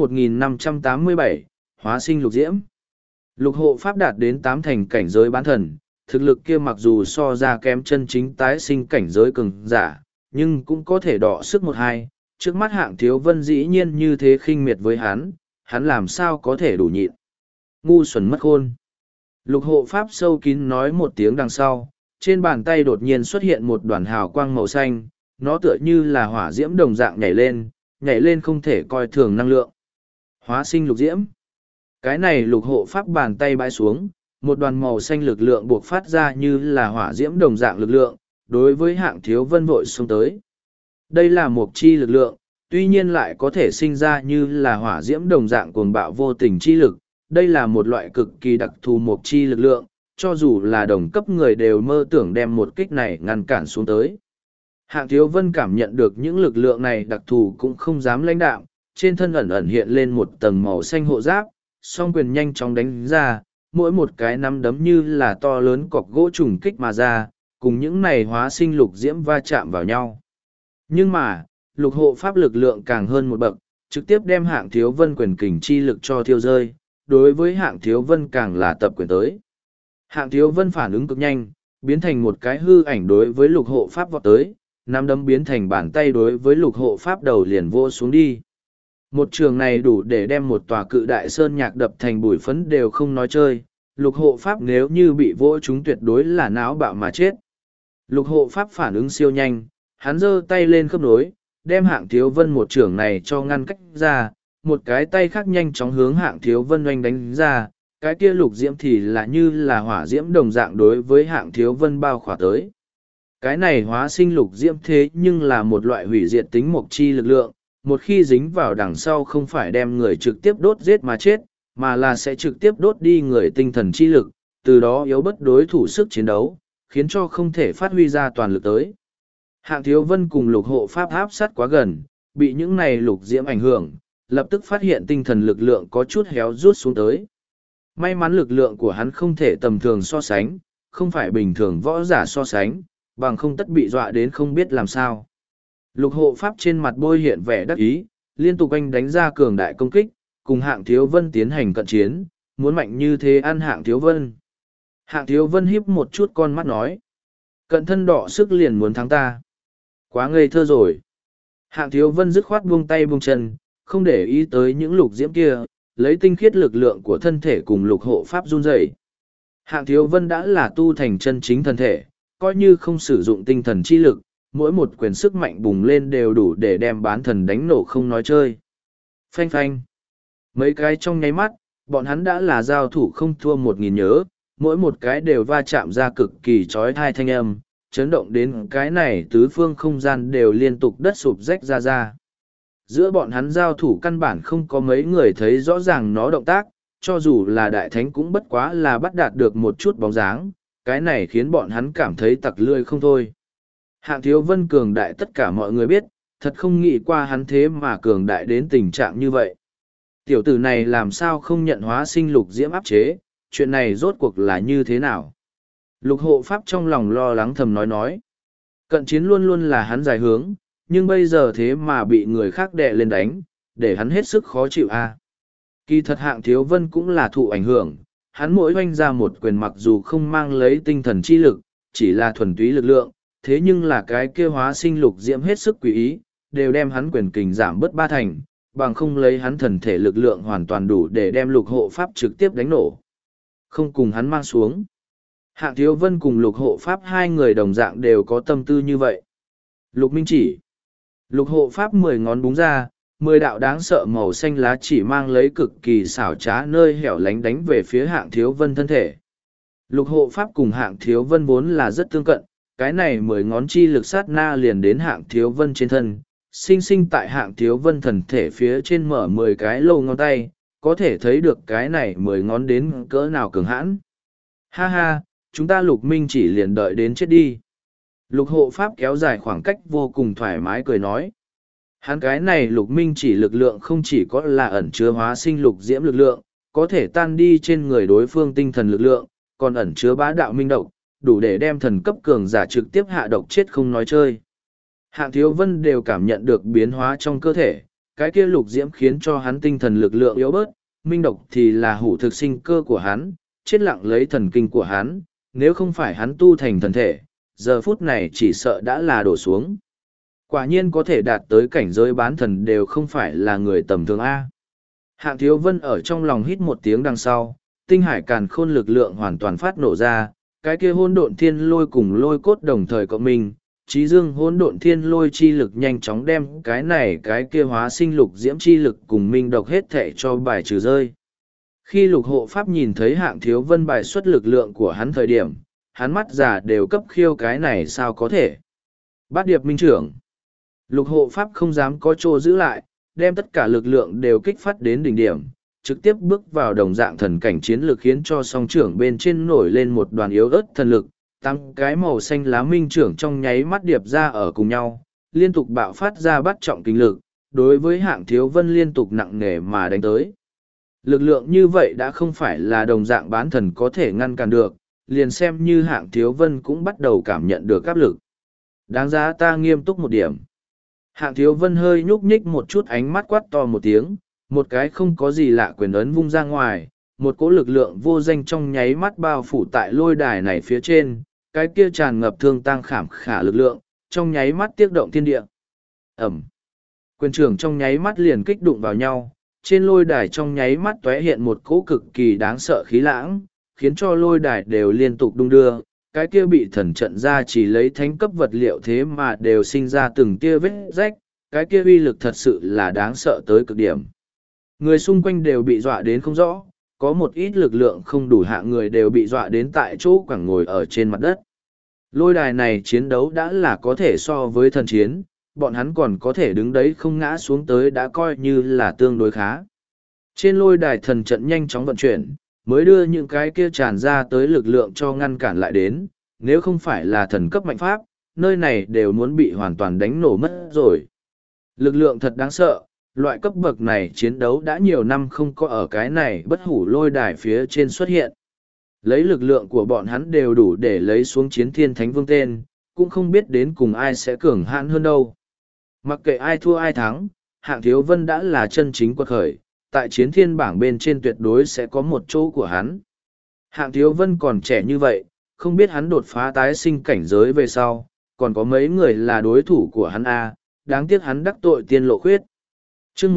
1587, Hóa sinh lục diễm. Lục hộ pháp đạt đến 8 thành cảnh giới bán thần, thực lực kia mặc dù so ra kém chân chính tái sinh cảnh giới cường giả, nhưng cũng có thể đọ sức một hai. Trước mắt Hạng Thiếu Vân dĩ nhiên như thế khinh miệt với hắn làm sao có thể đủ nhịn. Ngu xuẩn mất khôn. Lục hộ pháp sâu kín nói một tiếng đằng sau, trên bàn tay đột nhiên xuất hiện một đoàn hào quang màu xanh, nó tựa như là hỏa diễm đồng dạng nhảy lên không thể coi thường năng lượng. Hóa sinh lục diễm. Cái này lục hộ pháp bàn tay bãi xuống, một đoàn màu xanh lực lượng buộc phát ra như là hỏa diễm đồng dạng lực lượng, đối với Hạng Thiếu Vân vội xông tới. Đây là một chi lực lượng, tuy nhiên lại có thể sinh ra như là hỏa diễm đồng dạng cuồng bạo vô tình chi lực. Đây là một loại cực kỳ đặc thù một chi lực lượng, cho dù là đồng cấp người đều mơ tưởng đem một kích này ngăn cản xuống tới. Hạng Thiếu Vân cảm nhận được những lực lượng này đặc thù cũng không dám lãnh đạo, trên thân ẩn ẩn hiện lên một tầng màu xanh hộ giáp, song quyền nhanh chóng đánh ra, mỗi một cái nắm đấm như là to lớn cọc gỗ trùng kích mà ra, cùng những này hóa sinh lục diễm va chạm vào nhau. Nhưng mà, lục hộ pháp lực lượng càng hơn một bậc, trực tiếp đem Hạng Thiếu Vân quyền kình chi lực cho thiêu rơi, đối với Hạng Thiếu Vân càng là tập quyền tới. Hạng Thiếu Vân phản ứng cực nhanh, biến thành một cái hư ảnh đối với lục hộ pháp vọt tới, nắm đấm biến thành bàn tay đối với lục hộ pháp đầu liền vô xuống đi. Một trường này đủ để đem một tòa cự đại sơn nhạc đập thành bụi phấn đều không nói chơi, lục hộ pháp nếu như bị vỗ chúng tuyệt đối là náo bạo mà chết. Lục hộ pháp phản ứng siêu nhanh, hắn giơ tay lên khớp nối, đem Hạng Thiếu Vân một trường này cho ngăn cách ra, một cái tay khác nhanh chóng hướng Hạng Thiếu Vân oanh đánh ra, cái kia lục diễm thì là như là hỏa diễm đồng dạng đối với Hạng Thiếu Vân bao khỏa tới. Cái này hóa sinh lục diễm thế nhưng là một loại hủy diệt tính mộc chi lực lượng, một khi dính vào đằng sau không phải đem người trực tiếp đốt giết mà chết, mà là sẽ trực tiếp đốt đi người tinh thần chi lực, từ đó yếu bất đối thủ sức chiến đấu, khiến cho không thể phát huy ra toàn lực tới. Hạng Thiếu Vân cùng lục hộ pháp áp sát quá gần, bị những này lục diễm ảnh hưởng, lập tức phát hiện tinh thần lực lượng có chút héo rút xuống tới. May mắn lực lượng của hắn không thể tầm thường so sánh, không phải bình thường võ giả so sánh, bằng không tất bị dọa đến không biết làm sao. Lục hộ pháp trên mặt bôi hiện vẻ đắc ý, liên tục anh đánh ra cường đại công kích, cùng Hạng Thiếu Vân tiến hành cận chiến, muốn mạnh như thế ăn Hạng Thiếu Vân. Hạng Thiếu Vân híp một chút con mắt nói. Cận thân đỏ sức liền muốn thắng ta. Quá ngây thơ rồi. Hạng Thiếu Vân dứt khoát buông tay buông chân, không để ý tới những lục diễm kia, lấy tinh khiết lực lượng của thân thể cùng lục hộ pháp run rẩy. Hạng Thiếu Vân đã là tu thành chân chính thân thể, coi như không sử dụng tinh thần chi lực, mỗi một quyền sức mạnh bùng lên đều đủ để đem bán thần đánh nổ không nói chơi. Phanh phanh. Mấy cái trong nháy mắt, bọn hắn đã là giao thủ không thua 1000 nhớ, mỗi một cái đều va chạm ra cực kỳ trói thai thanh âm, chấn động đến cái này tứ phương không gian đều liên tục đất sụp rách ra. Giữa bọn hắn giao thủ căn bản không có mấy người thấy rõ ràng nó động tác, cho dù là đại thánh cũng bất quá là bắt đạt được một chút bóng dáng, cái này khiến bọn hắn cảm thấy tặc lươi không thôi. Hạng Thiếu Vân cường đại tất cả mọi người biết, thật không nghĩ qua hắn thế mà cường đại đến tình trạng như vậy. Tiểu tử này làm sao không nhận hóa sinh lục diễm áp chế, chuyện này rốt cuộc là như thế nào? Lục hộ pháp trong lòng lo lắng thầm nói. Cận chiến luôn luôn là hắn giải hướng, nhưng bây giờ thế mà bị người khác đè lên đánh, để hắn hết sức khó chịu a. Kỳ thật Hạng Thiếu Vân cũng là thụ ảnh hưởng, hắn mỗi oanh ra một quyền mặc dù không mang lấy tinh thần chi lực, chỉ là thuần túy lực lượng, thế nhưng là cái kia hóa sinh lục diễm hết sức quý ý, đều đem hắn quyền kình giảm bớt 3 thành, bằng không lấy hắn thần thể lực lượng hoàn toàn đủ để đem lục hộ pháp trực tiếp đánh nổ. Không cùng hắn mang xuống. Hạng Thiếu Vân cùng Lục Hộ Pháp hai người đồng dạng đều có tâm tư như vậy. Lục Minh Chỉ. Lục Hộ Pháp 10 ngón búng ra, 10 đạo đáng sợ màu xanh lá chỉ mang lấy cực kỳ xảo trá nơi hẻo lánh đánh về phía Hạng Thiếu Vân thân thể. Lục Hộ Pháp cùng Hạng Thiếu Vân vốn là rất tương cận, cái này 10 ngón chi lực sát na liền đến Hạng Thiếu Vân trên thân, sinh sinh tại Hạng Thiếu Vân thần thể phía trên mở 10 cái lô ngón tay, có thể thấy được cái này 10 ngón đến cỡ nào cường hãn. Ha ha, chúng ta Lục Minh Chỉ liền đợi đến chết đi. Lục Hộ Pháp kéo dài khoảng cách vô cùng thoải mái cười nói. Hắn cái này Lục Minh Chỉ lực lượng không chỉ có là ẩn chứa hóa sinh lục diễm lực lượng, có thể tan đi trên người đối phương tinh thần lực lượng, còn ẩn chứa bá đạo minh độc, đủ để đem thần cấp cường giả trực tiếp hạ độc chết không nói chơi. Hạng Thiếu Vân đều cảm nhận được biến hóa trong cơ thể, cái kia lục diễm khiến cho hắn tinh thần lực lượng yếu bớt, minh độc thì là hủ thực sinh cơ của hắn, chết lặng lấy thần kinh của hắn, nếu không phải hắn tu thành thần thể, giờ phút này chỉ sợ đã là đổ xuống. Quả nhiên có thể đạt tới cảnh giới bán thần đều không phải là người tầm thường A. Hạng Thiếu Vân ở trong lòng hít một tiếng đằng sau, tinh hải càn khôn lực lượng hoàn toàn phát nổ ra, cái kia hỗn độn thiên lôi cùng lôi cốt đồng thời cộng minh, trí dương hỗn độn thiên lôi chi lực nhanh chóng đem cái này cái kia hóa sinh lục diễm chi lực cùng minh độc hết thệ cho bài trừ rơi. Khi Lục Hộ Pháp nhìn thấy Hạng Thiếu Vân bài xuất lực lượng của hắn thời điểm, hắn mắt già đều cấp khiêu cái này sao có thể. Bát điệp minh trưởng. Lục Hộ Pháp không dám có chỗ giữ lại, đem tất cả lực lượng đều kích phát đến đỉnh điểm, trực tiếp bước vào đồng dạng thần cảnh chiến lược khiến cho song trưởng bên trên nổi lên một đoàn yếu ớt thần lực, tám cái màu xanh lá minh trưởng trong nháy mắt điệp ra ở cùng nhau, liên tục bạo phát ra bắt trọng kinh lực, đối với Hạng Thiếu Vân liên tục nặng nề mà đánh tới. Lực lượng như vậy đã không phải là đồng dạng bán thần có thể ngăn cản được, liền xem như Hạng Thiếu Vân cũng bắt đầu cảm nhận được áp lực. Đáng giá ta nghiêm túc một điểm. Hạng Thiếu Vân hơi nhúc nhích một chút ánh mắt quát to một tiếng, một cái không có gì lạ quyền ấn vung ra ngoài, một cỗ lực lượng vô danh trong nháy mắt bao phủ tại lôi đài này phía trên, cái kia tràn ngập thương tăng khảm khả lực lượng, trong nháy mắt tiết động thiên địa. Ẩm. Quyền trưởng trong nháy mắt liền kích đụng vào nhau, trên lôi đài trong nháy mắt tóe hiện một cỗ cực kỳ đáng sợ khí lãng, khiến cho lôi đài đều liên tục đung đưa, cái kia bị thần trận ra chỉ lấy thánh cấp vật liệu thế mà đều sinh ra từng tia vết rách, cái kia uy lực thật sự là đáng sợ tới cực điểm. Người xung quanh đều bị dọa đến không rõ, có một ít lực lượng không đủ hạng người đều bị dọa đến tại chỗ quẳng ngồi ở trên mặt đất. Lôi đài này chiến đấu đã là có thể so với thần chiến, bọn hắn còn có thể đứng đấy không ngã xuống tới đã coi như là tương đối khá. Trên lôi đài thần trận nhanh chóng vận chuyển, mới đưa những cái kia tràn ra tới lực lượng cho ngăn cản lại đến, nếu không phải là thần cấp mạnh pháp, nơi này đều muốn bị hoàn toàn đánh nổ mất rồi. Lực lượng thật đáng sợ, loại cấp bậc này chiến đấu đã nhiều năm không có ở cái này bất hủ lôi đài phía trên xuất hiện. Lấy lực lượng của bọn hắn đều đủ để lấy xuống chiến thiên thánh vương tên, cũng không biết đến cùng ai sẽ cường hãn hơn đâu. Mặc kệ ai thua ai thắng, Hạng Thiếu Vân đã là chân chính quật khởi, tại chiến thiên bảng bên trên tuyệt đối sẽ có một chỗ của hắn. Hạng Thiếu Vân còn trẻ như vậy, không biết hắn đột phá tái sinh cảnh giới về sau, còn có mấy người là đối thủ của hắn a, đáng tiếc hắn đắc tội tiên lộ khuyết. Chương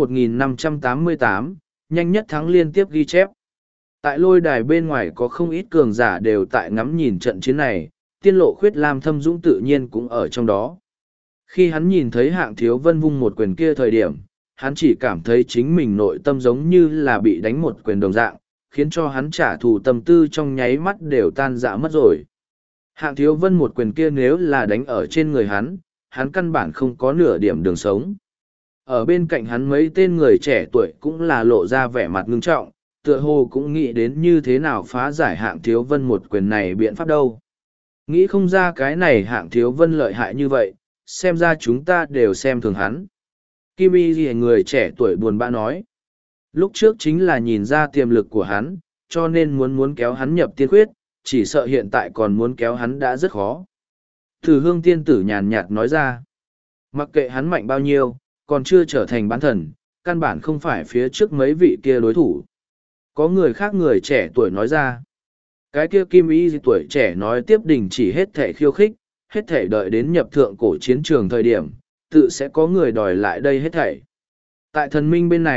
1588, nhanh nhất thắng liên tiếp ghi chép. Tại lôi đài bên ngoài có không ít cường giả đều tại ngắm nhìn trận chiến này, tiên lộ khuyết Lam Thâm Dũng tự nhiên cũng ở trong đó. Khi hắn nhìn thấy Hạng Thiếu Vân vung một quyền kia thời điểm, hắn chỉ cảm thấy chính mình nội tâm giống như là bị đánh một quyền đồng dạng, khiến cho hắn trả thù tâm tư trong nháy mắt đều tan rã mất rồi. Hạng Thiếu Vân một quyền kia nếu là đánh ở trên người hắn căn bản không có nửa điểm đường sống. Ở bên cạnh hắn mấy tên người trẻ tuổi cũng là lộ ra vẻ mặt ngưng trọng, tựa hồ cũng nghĩ đến như thế nào phá giải Hạng Thiếu Vân một quyền này biện pháp đâu. Nghĩ không ra cái này Hạng Thiếu Vân lợi hại như vậy, xem ra chúng ta đều xem thường hắn. Kim Y Ghi người trẻ tuổi buồn bã nói. Lúc trước chính là nhìn ra tiềm lực của hắn, cho nên muốn kéo hắn nhập tiên khuyết, chỉ sợ hiện tại còn muốn kéo hắn đã rất khó. Thử Hương tiên tử nhàn nhạt nói ra. Mặc kệ hắn mạnh bao nhiêu, còn chưa trở thành bán thần, căn bản không phải phía trước mấy vị kia đối thủ. Có người khác người trẻ tuổi nói ra. Cái kia Kim Y tuổi trẻ nói tiếp đình chỉ hết thể khiêu khích, hết thể đợi đến nhập thượng cổ chiến trường thời điểm, tự sẽ có người đòi lại đây hết thảy. Tại thần minh bên này,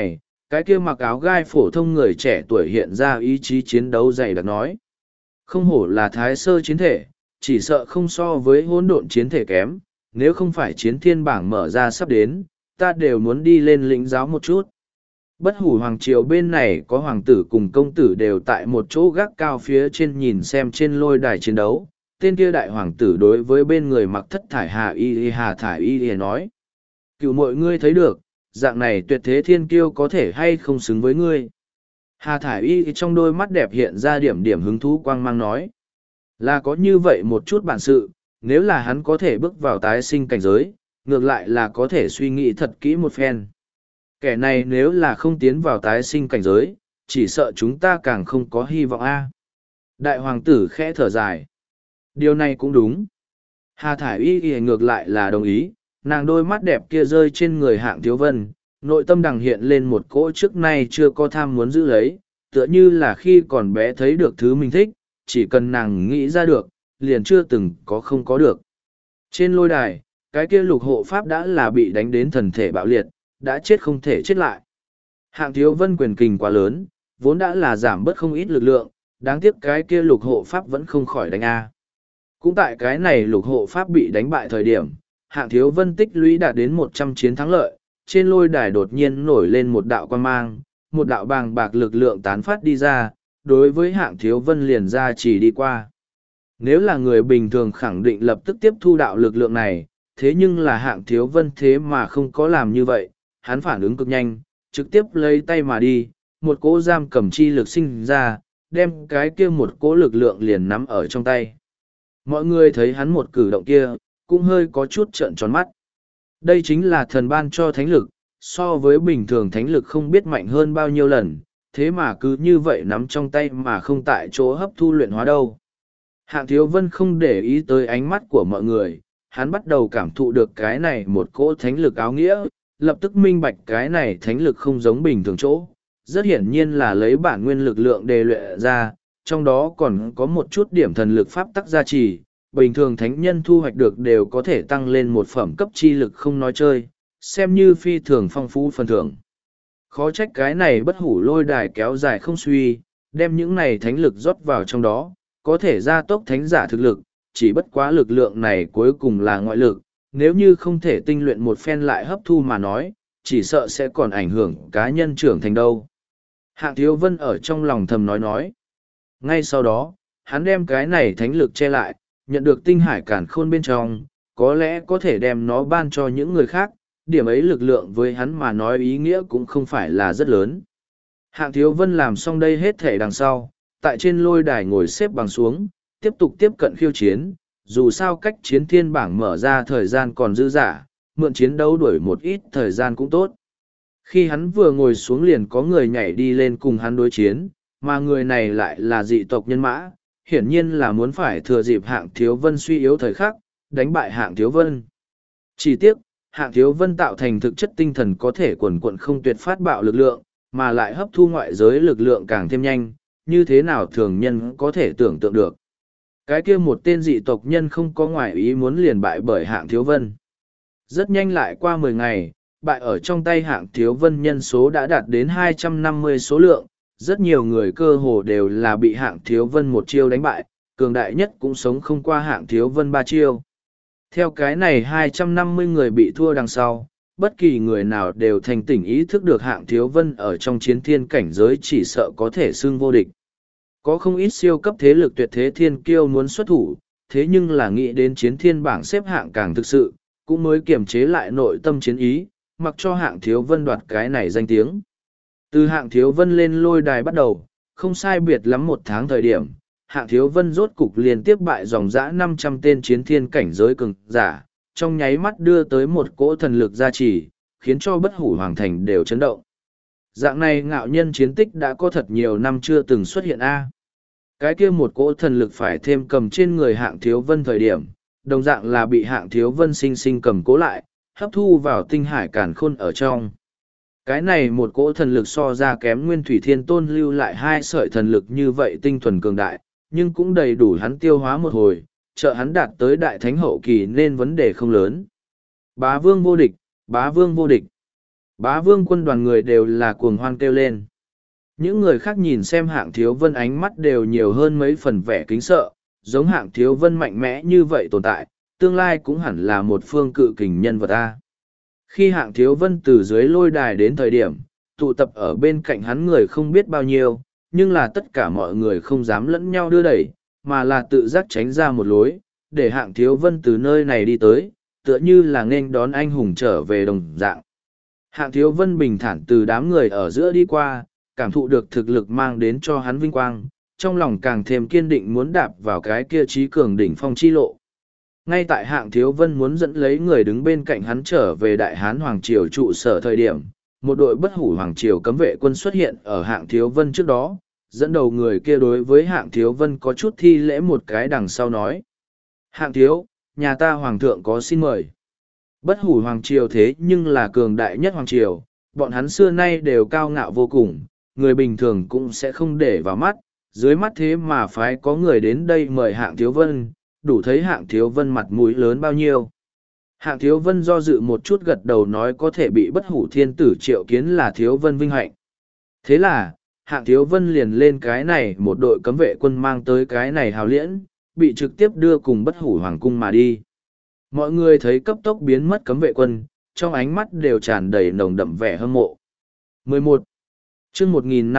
cái kia mặc áo gai phổ thông người trẻ tuổi hiện ra ý chí chiến đấu dày đặc nói. Không hổ là thái sơ chiến thể, chỉ sợ không so với hỗn độn chiến thể kém, nếu không phải chiến thiên bảng mở ra sắp đến, ta đều muốn đi lên lĩnh giáo một chút. Bất hủ hoàng triều bên này có hoàng tử cùng công tử đều tại một chỗ gác cao phía trên nhìn xem trên lôi đài chiến đấu. Tên kia đại hoàng tử đối với bên người mặc thất thải Hà thải y nói. Cựu mọi ngươi thấy được, dạng này tuyệt thế thiên kiêu có thể hay không xứng với ngươi. Hà thải y trong đôi mắt đẹp hiện ra điểm điểm hứng thú quang mang nói. Là có như vậy một chút bản sự, nếu là hắn có thể bước vào tái sinh cảnh giới, ngược lại là có thể suy nghĩ thật kỹ một phen. Kẻ này nếu là không tiến vào tái sinh cảnh giới, chỉ sợ chúng ta càng không có hy vọng a. Đại hoàng tử khẽ thở dài. Điều này cũng đúng. Hà thải y ngược lại là đồng ý, nàng đôi mắt đẹp kia rơi trên người Hạng Thiếu Vân, nội tâm đằng hiện lên một cỗ trước nay chưa có tham muốn giữ lấy, tựa như là khi còn bé thấy được thứ mình thích, chỉ cần nàng nghĩ ra được, liền chưa từng có không có được. Trên lôi đài, cái kia lục hộ pháp đã là bị đánh đến thần thể bạo liệt, đã chết không thể chết lại. Hạng Thiếu Vân quyền kình quá lớn, vốn đã là giảm bớt không ít lực lượng, đáng tiếc cái kia lục hộ pháp vẫn không khỏi đánh A. Cũng tại cái này lục hộ pháp bị đánh bại thời điểm, Hạng Thiếu Vân tích lũy đạt đến 100 chiến thắng lợi, trên lôi đài đột nhiên nổi lên một đạo quan mang, một đạo bàng bạc lực lượng tán phát đi ra, đối với Hạng Thiếu Vân liền ra chỉ đi qua. Nếu là người bình thường khẳng định lập tức tiếp thu đạo lực lượng này, thế nhưng là Hạng Thiếu Vân thế mà không có làm như vậy, hắn phản ứng cực nhanh, trực tiếp lấy tay mà đi, một cỗ giam cầm chi lực sinh ra, đem cái kia một cỗ lực lượng liền nắm ở trong tay. Mọi người thấy hắn một cử động kia, cũng hơi có chút trợn tròn mắt. Đây chính là thần ban cho thánh lực, so với bình thường thánh lực không biết mạnh hơn bao nhiêu lần, thế mà cứ như vậy nắm trong tay mà không tại chỗ hấp thu luyện hóa đâu. Hạng Thiếu Vân không để ý tới ánh mắt của mọi người, hắn bắt đầu cảm thụ được cái này một cỗ thánh lực áo nghĩa, lập tức minh bạch cái này thánh lực không giống bình thường chỗ. Rất hiển nhiên là lấy bản nguyên lực lượng đề luyện ra, trong đó còn có một chút điểm thần lực pháp tắc gia trì, bình thường thánh nhân thu hoạch được đều có thể tăng lên một phẩm cấp chi lực không nói chơi, xem như phi thường phong phú phần thưởng. Khó trách cái này bất hủ lôi đài kéo dài không suy, đem những này thánh lực rót vào trong đó, có thể gia tốc thánh giả thực lực, chỉ bất quá lực lượng này cuối cùng là ngoại lực, nếu như không thể tinh luyện một phen lại hấp thu mà nói, chỉ sợ sẽ còn ảnh hưởng cá nhân trưởng thành đâu. Hạng Thiếu Vân ở trong lòng thầm nói. Ngay sau đó, hắn đem cái này thánh lực che lại, nhận được tinh hải cản khôn bên trong, có lẽ có thể đem nó ban cho những người khác, điểm ấy lực lượng với hắn mà nói ý nghĩa cũng không phải là rất lớn. Hạng Thiếu Vân làm xong đây hết thể đằng sau, tại trên lôi đài ngồi xếp bằng xuống, tiếp tục tiếp cận khiêu chiến, dù sao cách chiến thiên bảng mở ra thời gian còn dư dả, mượn chiến đấu đuổi một ít thời gian cũng tốt. Khi hắn vừa ngồi xuống liền có người nhảy đi lên cùng hắn đối chiến, mà người này lại là dị tộc nhân mã, hiển nhiên là muốn phải thừa dịp Hạng Thiếu Vân suy yếu thời khắc, đánh bại Hạng Thiếu Vân. Chỉ tiếc, Hạng Thiếu Vân tạo thành thực chất tinh thần có thể quần quận không tuyệt phát bạo lực lượng, mà lại hấp thu ngoại giới lực lượng càng thêm nhanh, như thế nào thường nhân có thể tưởng tượng được. Cái kia một tên dị tộc nhân không có ngoại ý muốn liền bại bởi Hạng Thiếu Vân. Rất nhanh lại qua 10 ngày, bại ở trong tay Hạng Thiếu Vân nhân số đã đạt đến 250 số lượng, rất nhiều người cơ hồ đều là bị Hạng Thiếu Vân một chiêu đánh bại, cường đại nhất cũng sống không qua Hạng Thiếu Vân 3 chiêu. Theo cái này 250 người bị thua đằng sau, bất kỳ người nào đều thành tỉnh ý thức được Hạng Thiếu Vân ở trong chiến thiên cảnh giới chỉ sợ có thể xưng vô địch. Có không ít siêu cấp thế lực tuyệt thế thiên kiêu muốn xuất thủ, thế nhưng là nghĩ đến chiến thiên bảng xếp hạng càng thực sự, cũng mới kiềm chế lại nội tâm chiến ý, mặc cho Hạng Thiếu Vân đoạt cái này danh tiếng. Từ Hạng Thiếu Vân lên lôi đài bắt đầu, không sai biệt lắm 1 tháng thời điểm, Hạng Thiếu Vân rốt cục liên tiếp bại dòng dã 500 tên chiến thiên cảnh giới cường giả, trong nháy mắt đưa tới một cỗ thần lực gia trì, khiến cho bất hủ hoàng thành đều chấn động. Dạng này ngạo nhân chiến tích đã có thật nhiều năm chưa từng xuất hiện a. Cái kia một cỗ thần lực phải thêm cầm trên người Hạng Thiếu Vân thời điểm, đồng dạng là bị Hạng Thiếu Vân sinh sinh cầm cố lại, hấp thu vào tinh hải càn khôn ở trong. Cái này một cỗ thần lực so ra kém Nguyên Thủy Thiên Tôn lưu lại 2 sợi thần lực như vậy tinh thuần cường đại, nhưng cũng đầy đủ hắn tiêu hóa một hồi, trợ hắn đạt tới đại thánh hậu kỳ nên vấn đề không lớn. Bá vương vô địch, bá vương vô địch. Bá vương quân đoàn người đều là cuồng hoan kêu lên. Những người khác nhìn xem Hạng Thiếu Vân ánh mắt đều nhiều hơn mấy phần vẻ kính sợ, giống Hạng Thiếu Vân mạnh mẽ như vậy tồn tại, tương lai cũng hẳn là một phương cự kình nhân vật ta. Khi Hạng Thiếu Vân từ dưới lôi đài đến thời điểm, tụ tập ở bên cạnh hắn người không biết bao nhiêu, nhưng là tất cả mọi người không dám lẫn nhau đưa đẩy, mà là tự giác tránh ra một lối, để Hạng Thiếu Vân từ nơi này đi tới, tựa như là nghênh đón anh hùng trở về đồng dạng. Hạng Thiếu Vân bình thản từ đám người ở giữa đi qua, cảm thụ được thực lực mang đến cho hắn vinh quang, trong lòng càng thêm kiên định muốn đạp vào cái kia trí cường đỉnh phong chi lộ. Ngay tại Hạng Thiếu Vân muốn dẫn lấy người đứng bên cạnh hắn trở về Đại Hán Hoàng Triều trụ sở thời điểm, một đội bất hủ Hoàng Triều cấm vệ quân xuất hiện ở Hạng Thiếu Vân trước đó, dẫn đầu người kia đối với Hạng Thiếu Vân có chút thi lễ một cái đằng sau nói. Hạng Thiếu, nhà ta Hoàng thượng có xin mời. Bất hủ Hoàng Triều thế nhưng là cường đại nhất Hoàng Triều, bọn hắn xưa nay đều cao ngạo vô cùng, người bình thường cũng sẽ không để vào mắt, dưới mắt thế mà phái có người đến đây mời Hạng Thiếu Vân, đủ thấy Hạng Thiếu Vân mặt mũi lớn bao nhiêu. Hạng Thiếu Vân do dự một chút gật đầu nói có thể bị bất hủ thiên tử triệu kiến là Thiếu Vân vinh hạnh. Thế là, Hạng Thiếu Vân liền lên cái này một đội cấm vệ quân mang tới cái này hào liễn, bị trực tiếp đưa cùng bất hủ hoàng cung mà đi. Mọi người thấy cấp tốc biến mất cấm vệ quân, trong ánh mắt đều tràn đầy nồng đậm vẻ hâm mộ. 11. chương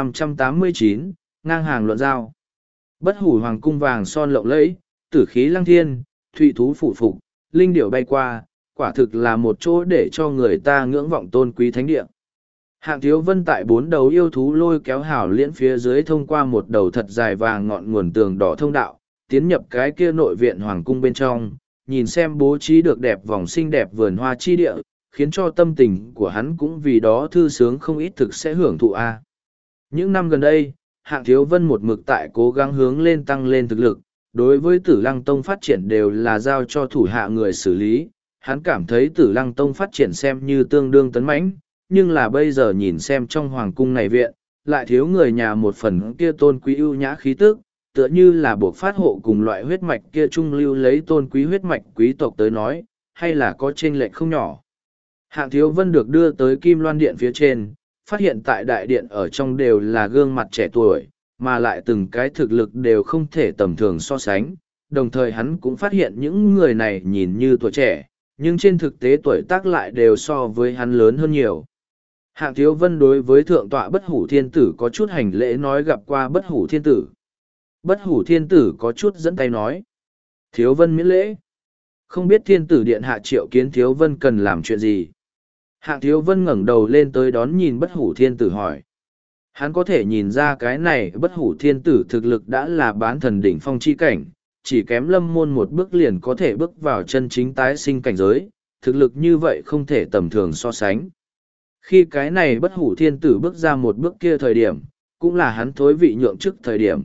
1589, ngang hàng luận giao. Bất hủ hoàng cung vàng son lộng lẫy, tử khí lăng thiên, thụy thú phủ phục, linh điểu bay qua, quả thực là một chỗ để cho người ta ngưỡng vọng tôn quý thánh địa. Hạng Thiếu Vân tại 4 đầu yêu thú lôi kéo hảo liễn phía dưới thông qua một đầu thật dài vàng ngọn nguồn tường đỏ thông đạo, tiến nhập cái kia nội viện hoàng cung bên trong, nhìn xem bố trí được đẹp vòng xinh đẹp vườn hoa chi địa, khiến cho tâm tình của hắn cũng vì đó thư sướng không ít thực sẽ hưởng thụ a. Những năm gần đây, Hạng Thiếu Vân một mực tại cố gắng hướng lên tăng lên thực lực, đối với Tử Lăng Tông phát triển đều là giao cho thủ hạ người xử lý, hắn cảm thấy Tử Lăng Tông phát triển xem như tương đương tấn mãnh, nhưng là bây giờ nhìn xem trong hoàng cung này viện, lại thiếu người nhà một phần kia tôn quý ưu nhã khí tức, tựa như là buộc phát hộ cùng loại huyết mạch kia trung lưu lấy tôn quý huyết mạch quý tộc tới nói, hay là có chênh lệch không nhỏ. Hạng Thiếu Vân được đưa tới Kim Loan Điện phía trên, phát hiện tại đại điện ở trong đều là gương mặt trẻ tuổi, mà lại từng cái thực lực đều không thể tầm thường so sánh. Đồng thời hắn cũng phát hiện những người này nhìn như tuổi trẻ, nhưng trên thực tế tuổi tác lại đều so với hắn lớn hơn nhiều. Hạng Thiếu Vân đối với thượng tọa bất hủ thiên tử có chút hành lễ nói gặp qua bất hủ thiên tử. Bất hủ thiên tử có chút dẫn tay nói. Thiếu Vân miễn lễ. Không biết thiên tử điện hạ triệu kiến Thiếu Vân cần làm chuyện gì. Hạng Thiếu Vân ngẩng đầu lên tới đón nhìn bất hủ thiên tử hỏi. Hắn có thể nhìn ra cái này bất hủ thiên tử thực lực đã là bán thần đỉnh phong chi cảnh, chỉ kém lâm môn một bước liền có thể bước vào chân chính tái sinh cảnh giới, thực lực như vậy không thể tầm thường so sánh. Khi cái này bất hủ thiên tử bước ra một bước kia thời điểm, cũng là hắn thối vị nhượng chức thời điểm.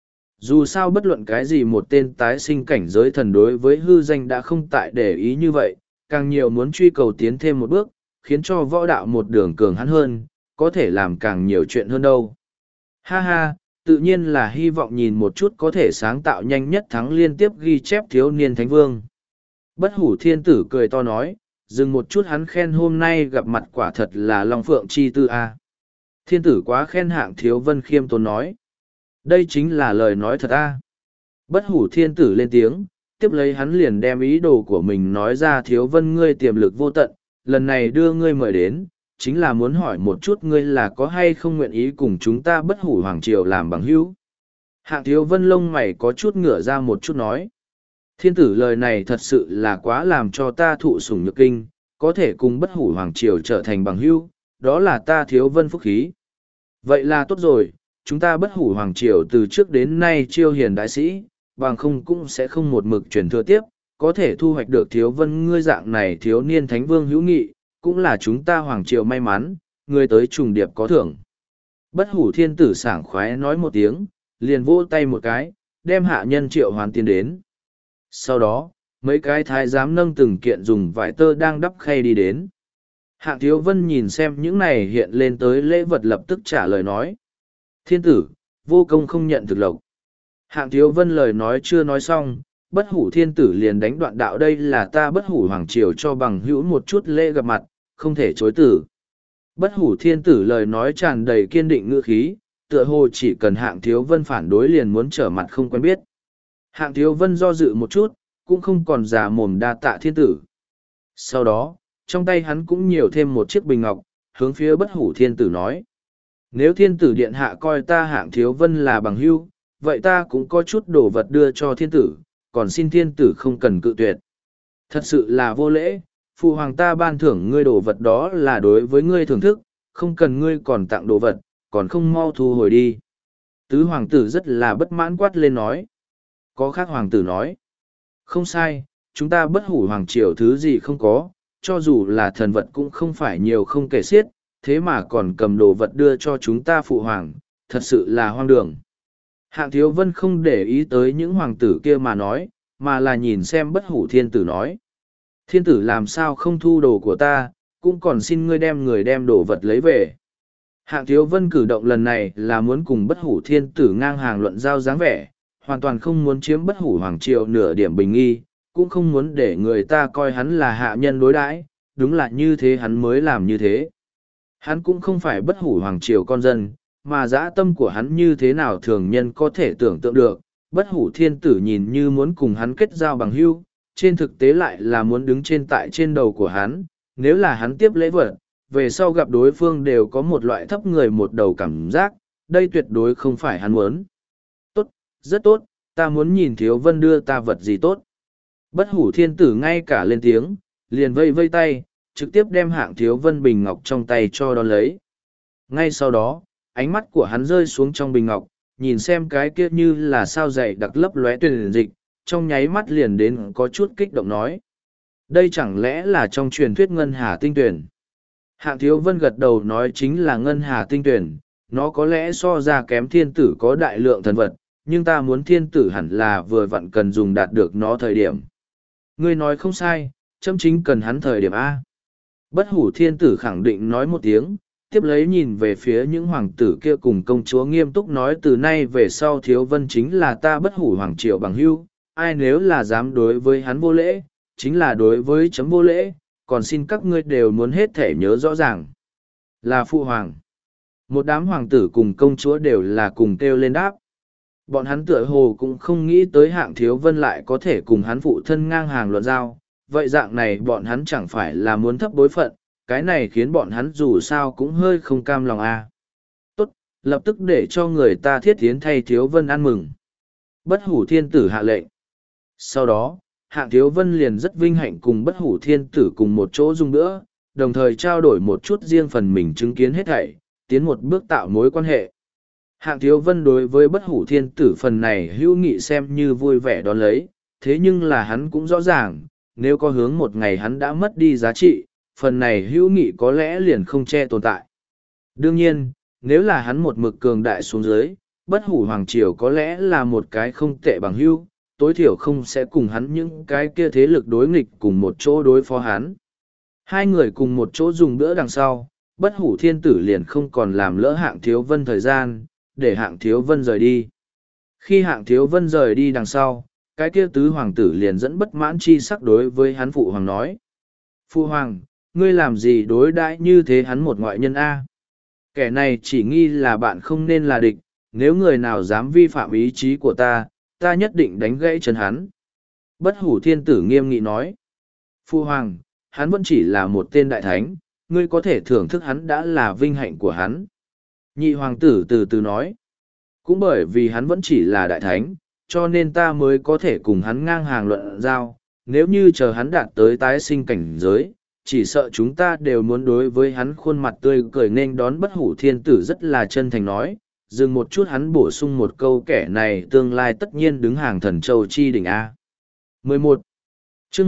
Dù sao bất luận cái gì một tên tái sinh cảnh giới thần đối với hư danh đã không tại để ý như vậy, càng nhiều muốn truy cầu tiến thêm một bước, khiến cho võ đạo một đường cường hắn hơn, có thể làm càng nhiều chuyện hơn đâu. Ha ha, tự nhiên là hy vọng nhìn một chút có thể sáng tạo nhanh nhất thắng liên tiếp ghi chép thiếu niên thánh vương. Bất hủ thiên tử cười to nói, dừng một chút hắn khen hôm nay gặp mặt quả thật là Long Phượng chi tư a. Thiên tử quá khen Hạng Thiếu Vân khiêm tốn nói. Đây chính là lời nói thật a. Bất hủ thiên tử lên tiếng, tiếp lấy hắn liền đem ý đồ của mình nói ra Thiếu Vân ngươi tiềm lực vô tận, lần này đưa ngươi mời đến, chính là muốn hỏi một chút ngươi là có hay không nguyện ý cùng chúng ta bất hủ hoàng triều làm bằng hữu. Hạng Thiếu Vân lông mày có chút ngửa ra một chút nói. Thiên tử lời này thật sự là quá làm cho ta thụ sủng nhược kinh, có thể cùng bất hủ hoàng triều trở thành bằng hữu, đó là ta Thiếu Vân phúc khí. Vậy là tốt rồi, chúng ta bất hủ hoàng triều từ trước đến nay chiêu hiền đại sĩ, bằng không cũng sẽ không một mực truyền thừa tiếp, có thể thu hoạch được Thiếu Vân ngươi dạng này thiếu niên thánh vương hữu nghị, cũng là chúng ta hoàng triều may mắn, người tới trùng điệp có thưởng. Bất hủ thiên tử sảng khoái nói một tiếng, liền vỗ tay một cái, đem hạ nhân triệu hoàn tiến đến. Sau đó, mấy cái thái giám nâng từng kiện dùng vải tơ đang đắp khay đi đến. Hạng Thiếu Vân nhìn xem những này hiện lên tới lễ vật lập tức trả lời nói. Thiên tử, vô công không nhận thực lộc. Hạng Thiếu Vân lời nói chưa nói xong, bất hủ thiên tử liền đánh đoạn đạo đây là ta bất hủ hoàng triều cho bằng hữu một chút lễ gặp mặt, không thể chối tử. Bất hủ thiên tử lời nói tràn đầy kiên định ngữ khí, tựa hồ chỉ cần Hạng Thiếu Vân phản đối liền muốn trở mặt không quen biết. Hạng Thiếu Vân do dự một chút, cũng không còn già mồm đa tạ thiên tử. Sau đó, trong tay hắn cũng nhiều thêm một chiếc bình ngọc, hướng phía bất hủ thiên tử nói. Nếu thiên tử điện hạ coi ta Hạng Thiếu Vân là bằng hữu, vậy ta cũng có chút đồ vật đưa cho thiên tử, còn xin thiên tử không cần cự tuyệt. Thật sự là vô lễ, phụ hoàng ta ban thưởng ngươi đồ vật đó là đối với ngươi thưởng thức, không cần ngươi còn tặng đồ vật, còn không mau thu hồi đi. Tứ hoàng tử rất là bất mãn quát lên nói. Có khác hoàng tử nói. Không sai, chúng ta bất hủ hoàng triều thứ gì không có, cho dù là thần vật cũng không phải nhiều không kể xiết, thế mà còn cầm đồ vật đưa cho chúng ta phụ hoàng, thật sự là hoang đường. Hạng Thiếu Vân không để ý tới những hoàng tử kia mà nói, mà là nhìn xem bất hủ thiên tử nói. Thiên tử làm sao không thu đồ của ta, cũng còn xin ngươi đem người đem đồ vật lấy về. Hạng Thiếu Vân cử động lần này là muốn cùng bất hủ thiên tử ngang hàng luận giao dáng vẻ, hoàn toàn không muốn chiếm bất hủ hoàng triều nửa điểm bình nghi, cũng không muốn để người ta coi hắn là hạ nhân đối đãi, đúng là như thế hắn mới làm như thế. Hắn cũng không phải bất hủ hoàng triều con dân, mà dã tâm của hắn như thế nào thường nhân có thể tưởng tượng được, bất hủ thiên tử nhìn như muốn cùng hắn kết giao bằng hữu, trên thực tế lại là muốn đứng trên tại trên đầu của hắn, nếu là hắn tiếp lễ vật, về sau gặp đối phương đều có một loại thấp người một đầu cảm giác, đây tuyệt đối không phải hắn muốn. Tốt, rất tốt, ta muốn nhìn Thiếu Vân đưa ta vật gì tốt. Bất hủ thiên tử ngay cả lên tiếng, liền vây vây tay, trực tiếp đem Hạng Thiếu Vân bình ngọc trong tay cho đón lấy. Ngay sau đó, ánh mắt của hắn rơi xuống trong bình ngọc, nhìn xem cái kia như là sao dày đặc lấp lóe tuyền dịch, trong nháy mắt liền đến có chút kích động nói. Đây chẳng lẽ là trong truyền thuyết ngân hà tinh tuyển? Hạng Thiếu Vân gật đầu nói chính là ngân hà tinh tuyển, nó có lẽ so ra kém thiên tử có đại lượng thần vật, nhưng ta muốn thiên tử hẳn là vừa vặn cần dùng đạt được nó thời điểm. Ngươi nói không sai, chấm chính cần hắn thời điểm A. Bất hủ thiên tử khẳng định nói một tiếng, tiếp lấy nhìn về phía những hoàng tử kia cùng công chúa nghiêm túc nói từ nay về sau Thiếu Vân chính là ta bất hủ hoàng triều bằng hữu, ai nếu là dám đối với hắn vô lễ, chính là đối với chấm vô lễ, còn xin các ngươi đều muốn hết thể nhớ rõ ràng. Là phụ hoàng. Một đám hoàng tử cùng công chúa đều là cùng kêu lên đáp. Bọn hắn tựa hồ cũng không nghĩ tới Hạng Thiếu Vân lại có thể cùng hắn phụ thân ngang hàng luận giao, vậy dạng này bọn hắn chẳng phải là muốn thấp bối phận, cái này khiến bọn hắn dù sao cũng hơi không cam lòng a. Tốt, lập tức để cho người ta thiết tiến thay Thiếu Vân ăn mừng. Bất hủ thiên tử hạ lệnh. Sau đó, Hạng Thiếu Vân liền rất vinh hạnh cùng bất hủ thiên tử cùng một chỗ dùng bữa, đồng thời trao đổi một chút riêng phần mình chứng kiến hết thảy, tiến một bước tạo mối quan hệ. Hạng Thiếu Vân đối với bất hủ thiên tử phần này hữu nghị xem như vui vẻ đón lấy, thế nhưng là hắn cũng rõ ràng, nếu có hướng một ngày hắn đã mất đi giá trị, phần này hữu nghị có lẽ liền không che tồn tại. Đương nhiên, nếu là hắn một mực cường đại xuống dưới, bất hủ hoàng triều có lẽ là một cái không tệ bằng hữu, tối thiểu không sẽ cùng hắn những cái kia thế lực đối nghịch cùng một chỗ đối phó hắn. Hai người cùng một chỗ dùng bữa đằng sau, bất hủ thiên tử liền không còn làm lỡ Hạng Thiếu Vân thời gian, để Hạng Thiếu Vân rời đi. Khi Hạng Thiếu Vân rời đi đằng sau, cái kia tứ hoàng tử liền dẫn bất mãn chi sắc đối với hắn phụ hoàng nói. Phụ hoàng, ngươi làm gì đối đãi như thế hắn một ngoại nhân A? Kẻ này chỉ nghi là bạn không nên là địch, nếu người nào dám vi phạm ý chí của ta, ta nhất định đánh gãy chân hắn. Bất hủ thiên tử nghiêm nghị nói. Phụ hoàng, hắn vẫn chỉ là một tên đại thánh, ngươi có thể thưởng thức hắn đã là vinh hạnh của hắn. Nhị hoàng tử từ từ nói. Cũng bởi vì hắn vẫn chỉ là đại thánh, cho nên ta mới có thể cùng hắn ngang hàng luận giao, nếu như chờ hắn đạt tới tái sinh cảnh giới, chỉ sợ chúng ta đều muốn đối với hắn khuôn mặt tươi cười nên đón. Bất hủ thiên tử rất là chân thành nói, dừng một chút hắn bổ sung một câu kẻ này tương lai tất nhiên đứng hàng thần châu chi đỉnh A. 11. chương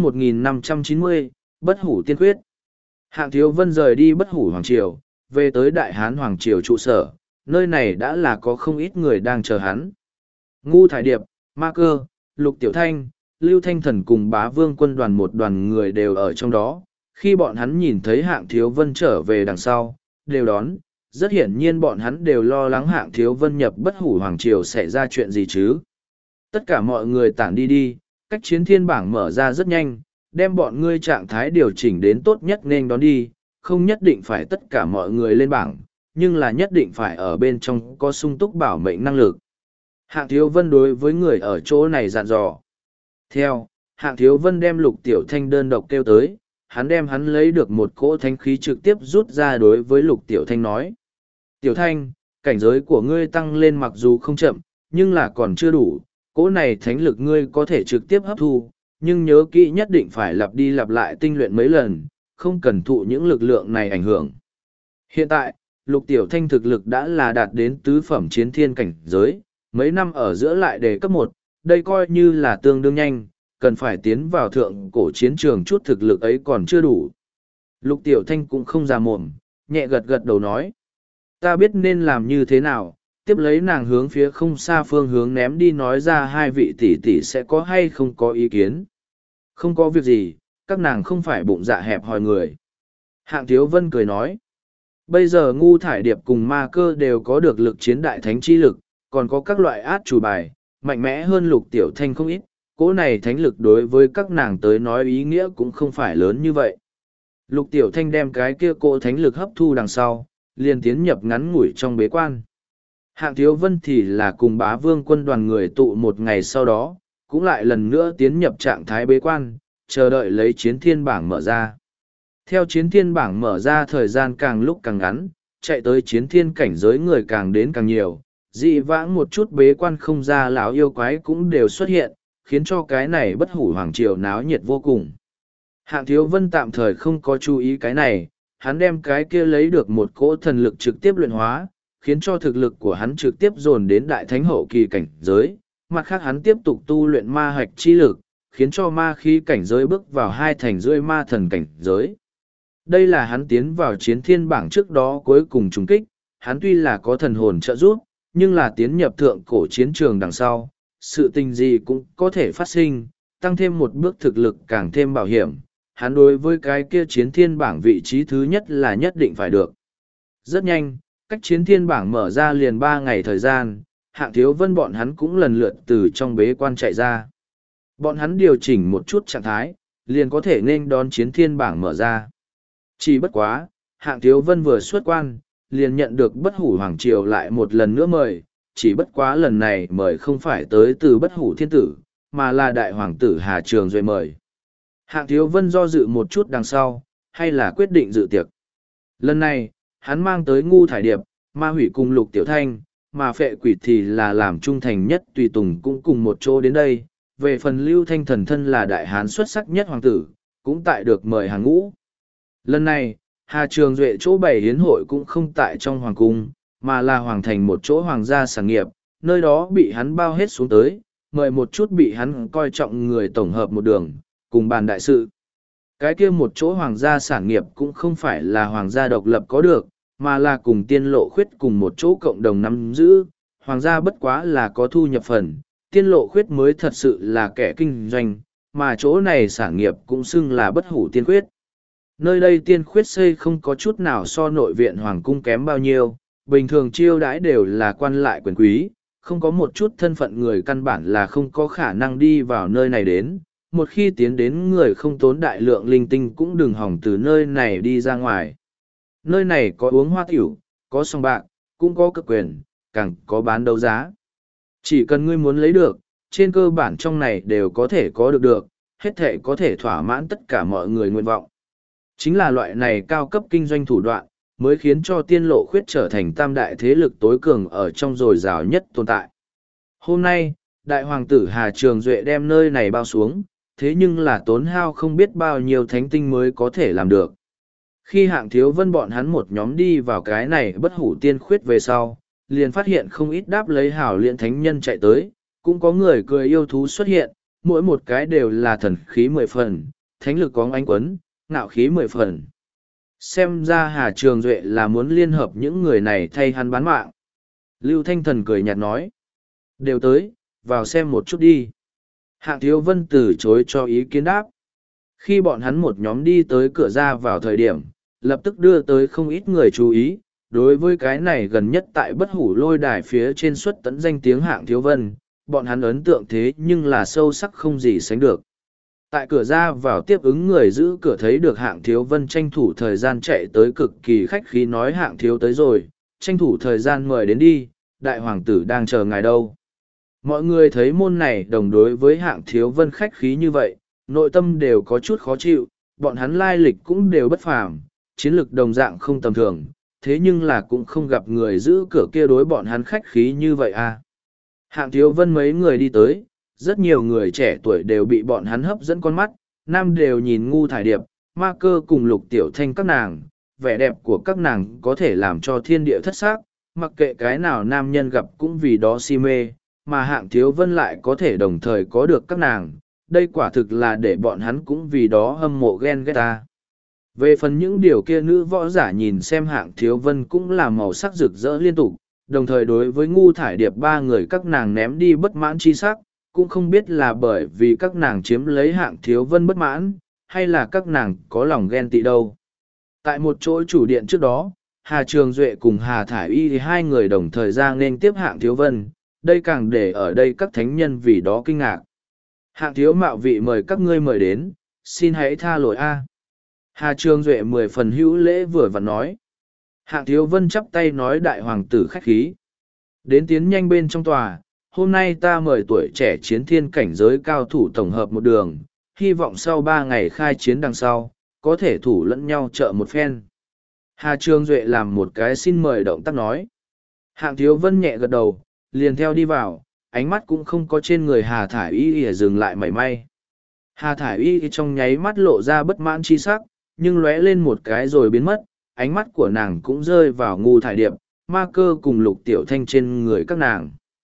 1590, Bất hủ tiên quyết. Hạng Thiếu Vân rời đi bất hủ hoàng triều, về tới Đại Hán hoàng triều trụ sở, nơi này đã là có không ít người đang chờ hắn. Ngu Thải Điệp, Ma Cơ, Lục Tiểu Thanh, Lưu Thanh Thần cùng Bá Vương quân đoàn một đoàn người đều ở trong đó. Khi bọn hắn nhìn thấy Hạng Thiếu Vân trở về đằng sau, đều đón, rất hiển nhiên bọn hắn đều lo lắng Hạng Thiếu Vân nhập bất hủ hoàng triều sẽ ra chuyện gì chứ. Tất cả mọi người tản đi đi, cách chiến thiên bảng mở ra rất nhanh, đem bọn ngươi trạng thái điều chỉnh đến tốt nhất nên đón đi, không nhất định phải tất cả mọi người lên bảng, nhưng là nhất định phải ở bên trong có sung túc bảo mệnh năng lực. Hạng Thiếu Vân đối với người ở chỗ này dặn dò. Theo, Hạng Thiếu Vân đem Lục Tiểu Thanh đơn độc kêu tới, hắn lấy được một cỗ thánh khí trực tiếp rút ra đối với Lục Tiểu Thanh nói. Tiểu Thanh, cảnh giới của ngươi tăng lên mặc dù không chậm, nhưng là còn chưa đủ, cỗ này thánh lực ngươi có thể trực tiếp hấp thu, nhưng nhớ kỹ nhất định phải lặp đi lặp lại tinh luyện mấy lần, không cần thụ những lực lượng này ảnh hưởng. Hiện tại, Lục Tiểu Thanh thực lực đã là đạt đến tứ phẩm chiến thiên cảnh giới, mấy năm ở giữa lại đề cấp 1, đây coi như là tương đương nhanh, cần phải tiến vào thượng cổ chiến trường chút thực lực ấy còn chưa đủ. Lục Tiểu Thanh cũng không già mồm, nhẹ gật gật đầu nói. Ta biết nên làm như thế nào, tiếp lấy nàng hướng phía không xa phương hướng ném đi nói ra hai vị tỷ tỷ sẽ có hay không có ý kiến. Không có việc gì, các nàng không phải bụng dạ hẹp hòi người. Hạng Thiếu Vân cười nói. Bây giờ Ngu Thải Điệp cùng Ma Cơ đều có được lực chiến đại thánh chi lực, còn có các loại át chủ bài, mạnh mẽ hơn Lục Tiểu Thanh không ít. Cỗ này thánh lực đối với các nàng tới nói ý nghĩa cũng không phải lớn như vậy. Lục Tiểu Thanh đem cái kia cỗ thánh lực hấp thu đằng sau, liền tiến nhập ngắn ngủi trong bế quan. Hạng Thiếu Vân thì là cùng Bá Vương quân đoàn người tụ một ngày sau đó, cũng lại lần nữa tiến nhập trạng thái bế quan, chờ đợi lấy chiến thiên bảng mở ra. Theo chiến thiên bảng mở ra thời gian càng lúc càng ngắn, chạy tới chiến thiên cảnh giới người càng đến càng nhiều, dị vãng một chút bế quan không ra lão yêu quái cũng đều xuất hiện, khiến cho cái này bất hủ hoàng triều náo nhiệt vô cùng. Hạng Thiếu Vân tạm thời không có chú ý cái này, hắn đem cái kia lấy được một cỗ thần lực trực tiếp luyện hóa, khiến cho thực lực của hắn trực tiếp dồn đến đại thánh hậu kỳ cảnh giới, mặt khác hắn tiếp tục tu luyện ma hạch chi lực, khiến cho ma khí cảnh giới bước vào 2,5 ma thần cảnh giới. Đây là hắn tiến vào chiến thiên bảng trước đó cuối cùng trùng kích, hắn tuy là có thần hồn trợ giúp, nhưng là tiến nhập thượng cổ chiến trường đằng sau, sự tình gì cũng có thể phát sinh, tăng thêm một bước thực lực càng thêm bảo hiểm, hắn đối với cái kia chiến thiên bảng vị trí thứ nhất là nhất định phải được. Rất nhanh, cách chiến thiên bảng mở ra liền 3 ngày thời gian, Hạng Thiếu Vân bọn hắn cũng lần lượt từ trong bế quan chạy ra. Bọn hắn điều chỉnh một chút trạng thái, liền có thể nên đón chiến thiên bảng mở ra. Chỉ bất quá, Hạng Thiếu Vân vừa xuất quan, liền nhận được bất hủ hoàng triều lại một lần nữa mời, chỉ bất quá lần này mời không phải tới từ bất hủ thiên tử, mà là đại hoàng tử Hà Trường Duệ mời. Hạng Thiếu Vân do dự một chút đằng sau, hay là quyết định dự tiệc. Lần này, hắn mang tới Ngu Thải Điệp, Ma Hủy cùng Lục Tiểu Thanh, mà Phệ Quỷ thì là làm trung thành nhất tùy tùng cũng cùng một chỗ đến đây. Về phần Lưu Thanh Thần thân là đại hán xuất sắc nhất hoàng tử, cũng tại được mời hàng ngũ. Lần này, Hà Trường Duệ chỗ bày hiến hội cũng không tại trong hoàng cung, mà là hoàng thành một chỗ hoàng gia sản nghiệp, nơi đó bị hắn bao hết xuống tới, mời một chút bị hắn coi trọng người tổng hợp một đường, cùng bàn đại sự. Cái kia một chỗ hoàng gia sản nghiệp cũng không phải là hoàng gia độc lập có được, mà là cùng tiên lộ khuyết cùng một chỗ cộng đồng nắm giữ. Hoàng gia bất quá là có thu nhập phần, tiên lộ khuyết mới thật sự là kẻ kinh doanh, mà chỗ này sản nghiệp cũng xưng là bất hủ tiên khuyết. Nơi đây tiên khuyết xây không có chút nào so nội viện hoàng cung kém bao nhiêu, bình thường chiêu đãi đều là quan lại quyền quý, không có một chút thân phận người căn bản là không có khả năng đi vào nơi này đến. Một khi tiến đến người không tốn đại lượng linh tinh cũng đừng hỏng từ nơi này đi ra ngoài. Nơi này có uống hoa tiểu, có sòng bạc, cũng có cực quyền, càng có bán đấu giá. Chỉ cần ngươi muốn lấy được, trên cơ bản trong này đều có thể có được, hết thể có thể thỏa mãn tất cả mọi người nguyện vọng. Chính là loại này cao cấp kinh doanh thủ đoạn, mới khiến cho tiên lộ khuyết trở thành tam đại thế lực tối cường ở trong dồi dào nhất tồn tại. Hôm nay, đại hoàng tử Hà Trường Duệ đem nơi này bao xuống, thế nhưng là tốn hao không biết bao nhiêu thánh tinh mới có thể làm được. Khi Hạng Thiếu Vân bọn hắn một nhóm đi vào cái này bất hủ tiên khuyết về sau, liền phát hiện không ít đáp lấy hảo liễn thánh nhân chạy tới, cũng có người cười yêu thú xuất hiện, mỗi một cái đều là thần khí 10 phần, thánh lực có ánh quấn, ngạo khí 10 phần. Xem ra Hà Trường Duệ là muốn liên hợp những người này thay hắn bán mạng. Lưu Thanh Thần cười nhạt nói. Đều tới, vào xem một chút đi. Hạng Thiếu Vân từ chối cho ý kiến đáp. Khi bọn hắn một nhóm đi tới cửa ra vào thời điểm, lập tức đưa tới không ít người chú ý. Đối với cái này gần nhất tại bất hủ lôi đài phía trên xuất tấn danh tiếng Hạng Thiếu Vân, bọn hắn ấn tượng thế nhưng là sâu sắc không gì sánh được. Tại cửa ra vào tiếp ứng người giữ cửa thấy được Hạng Thiếu Vân tranh thủ thời gian chạy tới cực kỳ khách khí nói Hạng Thiếu tới rồi, tranh thủ thời gian mời đến đi, đại hoàng tử đang chờ ngài đâu. Mọi người thấy môn này đồng đối với Hạng Thiếu Vân khách khí như vậy, nội tâm đều có chút khó chịu, bọn hắn lai lịch cũng đều bất phàm, chiến lược đồng dạng không tầm thường, thế nhưng là cũng không gặp người giữ cửa kia đối bọn hắn khách khí như vậy à. Hạng Thiếu Vân mấy người đi tới, rất nhiều người trẻ tuổi đều bị bọn hắn hấp dẫn con mắt, nam đều nhìn Ngu Thải Điệp, Ma Cơ cùng Lục Tiểu Thanh các nàng, vẻ đẹp của các nàng có thể làm cho thiên địa thất xác, mặc kệ cái nào nam nhân gặp cũng vì đó si mê, mà Hạng Thiếu Vân lại có thể đồng thời có được các nàng, đây quả thực là để bọn hắn cũng vì đó hâm mộ ghen ghét ta. Về phần những điều kia nữ võ giả nhìn xem Hạng Thiếu Vân cũng là màu sắc rực rỡ liên tục, đồng thời đối với Ngu Thải Điệp ba người các nàng ném đi bất mãn chi sắc, cũng không biết là bởi vì các nàng chiếm lấy Hạng Thiếu Vân bất mãn, hay là các nàng có lòng ghen tị đâu. Tại một chỗ chủ điện trước đó, Hà Trường Duệ cùng Hà Thải Y thì hai người đồng thời ra nên tiếp Hạng Thiếu Vân, đây càng để ở đây các thánh nhân vì đó kinh ngạc. Hạng thiếu mạo vị mời các ngươi mời đến, xin hãy tha lỗi a. Hà Trường Duệ 10 phần hữu lễ vừa vặn nói. Hạng Thiếu Vân chắp tay nói đại hoàng tử khách khí. Đến tiến nhanh bên trong tòa, hôm nay ta mời tuổi trẻ chiến thiên cảnh giới cao thủ tổng hợp một đường, hy vọng sau 3 ngày khai chiến đằng sau, có thể thủ lẫn nhau trợ một phen. Hà Trường Duệ làm một cái xin mời động tác nói. Hạng Thiếu Vân nhẹ gật đầu, liền theo đi vào, ánh mắt cũng không có trên người Hà Thải Y dừng lại mảy may. Hà Thải Y trong nháy mắt lộ ra bất mãn chi sắc, nhưng lóe lên một cái rồi biến mất, ánh mắt của nàng cũng rơi vào Ngu Thải Điệp, Ma Cơ cùng Lục Tiểu Thanh trên người các nàng.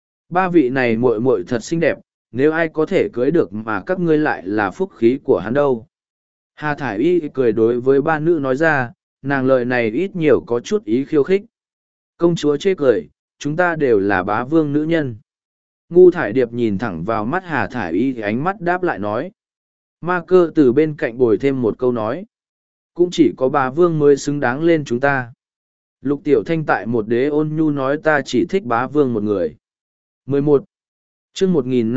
Ba vị này muội muội thật xinh đẹp, nếu ai có thể cưới được mà các ngươi lại là phúc khí của hắn đâu. Hà Thải Y cười đối với ba nữ nói ra, nàng lời này ít nhiều có chút ý khiêu khích. Công chúa chê cười, chúng ta đều là bá vương nữ nhân. Ngu Thải Điệp nhìn thẳng vào mắt Hà Thải Y thì ánh mắt đáp lại nói. Ma Cơ từ bên cạnh bồi thêm một câu nói. Cũng chỉ có bá vương mới xứng đáng lên chúng ta. Lục Tiểu Thanh tại một đế ôn nhu nói ta chỉ thích bá vương một người. 11. chương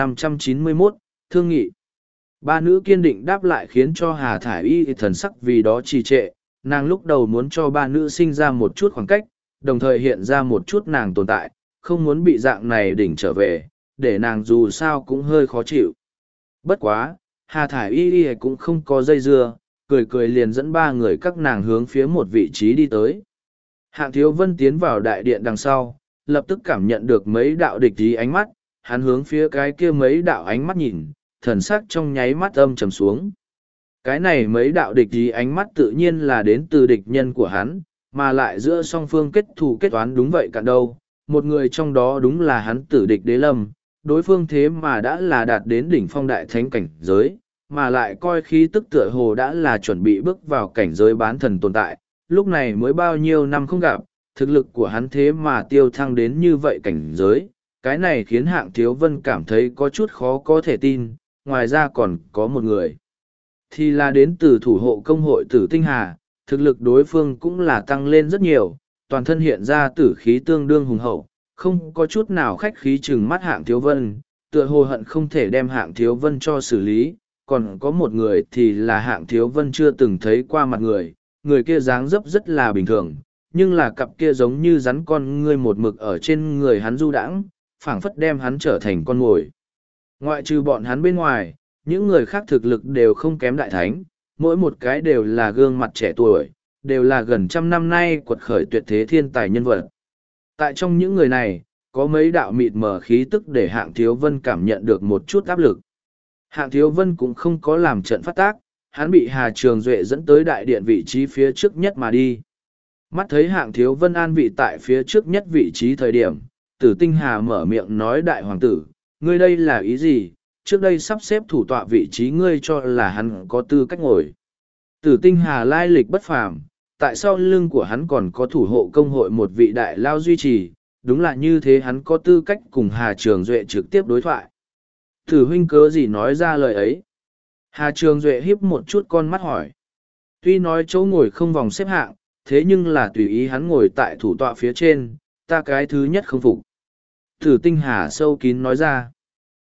1591, Thương nghị. Ba nữ kiên định đáp lại khiến cho Hà Thải Y thần sắc vì đó trì trệ. Nàng lúc đầu muốn cho ba nữ sinh ra một chút khoảng cách, đồng thời hiện ra một chút nàng tồn tại, không muốn bị dạng này đỉnh trở về, để nàng dù sao cũng hơi khó chịu. Bất quá, Hà Thải Y cũng không có dây dưa, cười cười liền dẫn ba người các nàng hướng phía một vị trí đi tới. Hạng Thiếu Vân tiến vào đại điện đằng sau, lập tức cảm nhận được mấy đạo địch ý ánh mắt, hắn hướng phía cái kia mấy đạo ánh mắt nhìn, thần sắc trong nháy mắt âm trầm xuống. Cái này mấy đạo địch ý ánh mắt tự nhiên là đến từ địch nhân của hắn, mà lại giữa song phương kết thù kết toán đúng vậy cả đâu. Một người trong đó đúng là hắn tử địch Đế Lâm, đối phương thế mà đã là đạt đến đỉnh phong đại thánh cảnh giới, mà lại coi khí tức tựa hồ đã là chuẩn bị bước vào cảnh giới bán thần tồn tại, lúc này mới bao nhiêu năm không gặp, thực lực của hắn thế mà tiêu thăng đến như vậy cảnh giới, cái này khiến Hạng Thiếu Vân cảm thấy có chút khó có thể tin, ngoài ra còn có một người. Thì là đến từ thủ hộ công hội Tử Tinh Hà, thực lực đối phương cũng là tăng lên rất nhiều, toàn thân hiện ra tử khí tương đương hùng hậu, không có chút nào khách khí chừng mắt Hạng Thiếu Vân, tựa hồ hận không thể đem Hạng Thiếu Vân cho xử lý, còn có một người thì là Hạng Thiếu Vân chưa từng thấy qua mặt người kia dáng dấp rất là bình thường, nhưng là cặp kia giống như rắn con ngươi một mực ở trên người hắn du đãng, phảng phất đem hắn trở thành con mồi. Ngoại trừ bọn hắn bên ngoài, những người khác thực lực đều không kém đại thánh, mỗi một cái đều là gương mặt trẻ tuổi, đều là gần trăm năm nay quật khởi tuyệt thế thiên tài nhân vật. Tại trong những người này, có mấy đạo mịt mờ khí tức để Hạng Thiếu Vân cảm nhận được một chút áp lực. Hạng Thiếu Vân cũng không có làm trận phát tác, hắn bị Hà Trường Duệ dẫn tới đại điện vị trí phía trước nhất mà đi. Mắt thấy Hạng Thiếu Vân an vị tại phía trước nhất vị trí thời điểm, Tử Tinh Hà mở miệng nói đại hoàng tử, ngươi đây là ý gì, trước đây sắp xếp thủ tọa vị trí ngươi cho là hắn có tư cách ngồi. Tử Tinh Hà lai lịch bất phàm, tại sau lưng của hắn còn có thủ hộ công hội một vị đại lao duy trì, đúng là như thế hắn có tư cách cùng Hà Trường Duệ trực tiếp đối thoại. Tử huynh cớ gì nói ra lời ấy? Hà Trường Duệ hiếp một chút con mắt hỏi. Tuy nói chỗ ngồi không vòng xếp hạng, thế nhưng là tùy ý hắn ngồi tại thủ tọa phía trên, ta cái thứ nhất không phục. Tử Tinh Hà sâu kín nói ra.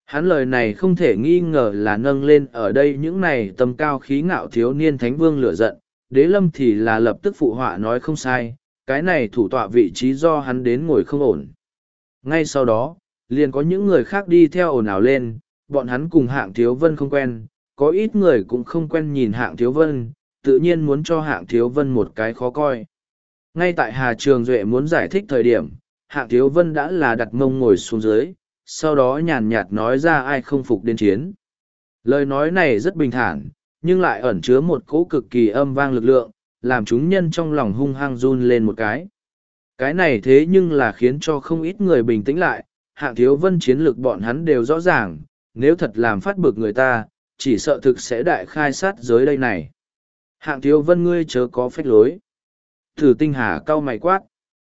Hắn lời này không thể nghi ngờ là nâng lên ở đây những này tầm cao khí ngạo thiếu niên thánh vương lửa giận, đế lâm thì là lập tức phụ họa nói không sai, cái này thủ tọa vị trí do hắn đến ngồi không ổn. Ngay sau đó, liền có những người khác đi theo ồn ào lên, bọn hắn cùng hạng thiếu vân không quen, có ít người cũng không quen nhìn hạng thiếu vân, tự nhiên muốn cho hạng thiếu vân một cái khó coi. Ngay tại Hà Trường Duệ muốn giải thích thời điểm, hạng thiếu vân đã là đặt mông ngồi xuống dưới, sau đó nhàn nhạt nói ra ai không phục đến chiến. Lời nói này rất bình thản, nhưng lại ẩn chứa một cỗ cực kỳ âm vang lực lượng, làm chúng nhân trong lòng hung hăng run lên một cái. Cái này thế nhưng là khiến cho không ít người bình tĩnh lại, hạng thiếu vân chiến lược bọn hắn đều rõ ràng, nếu thật làm phát bực người ta, chỉ sợ thực sẽ đại khai sát giới đây này. Hạng thiếu vân ngươi chớ có phách lối. Thử tinh hà cau mày quát.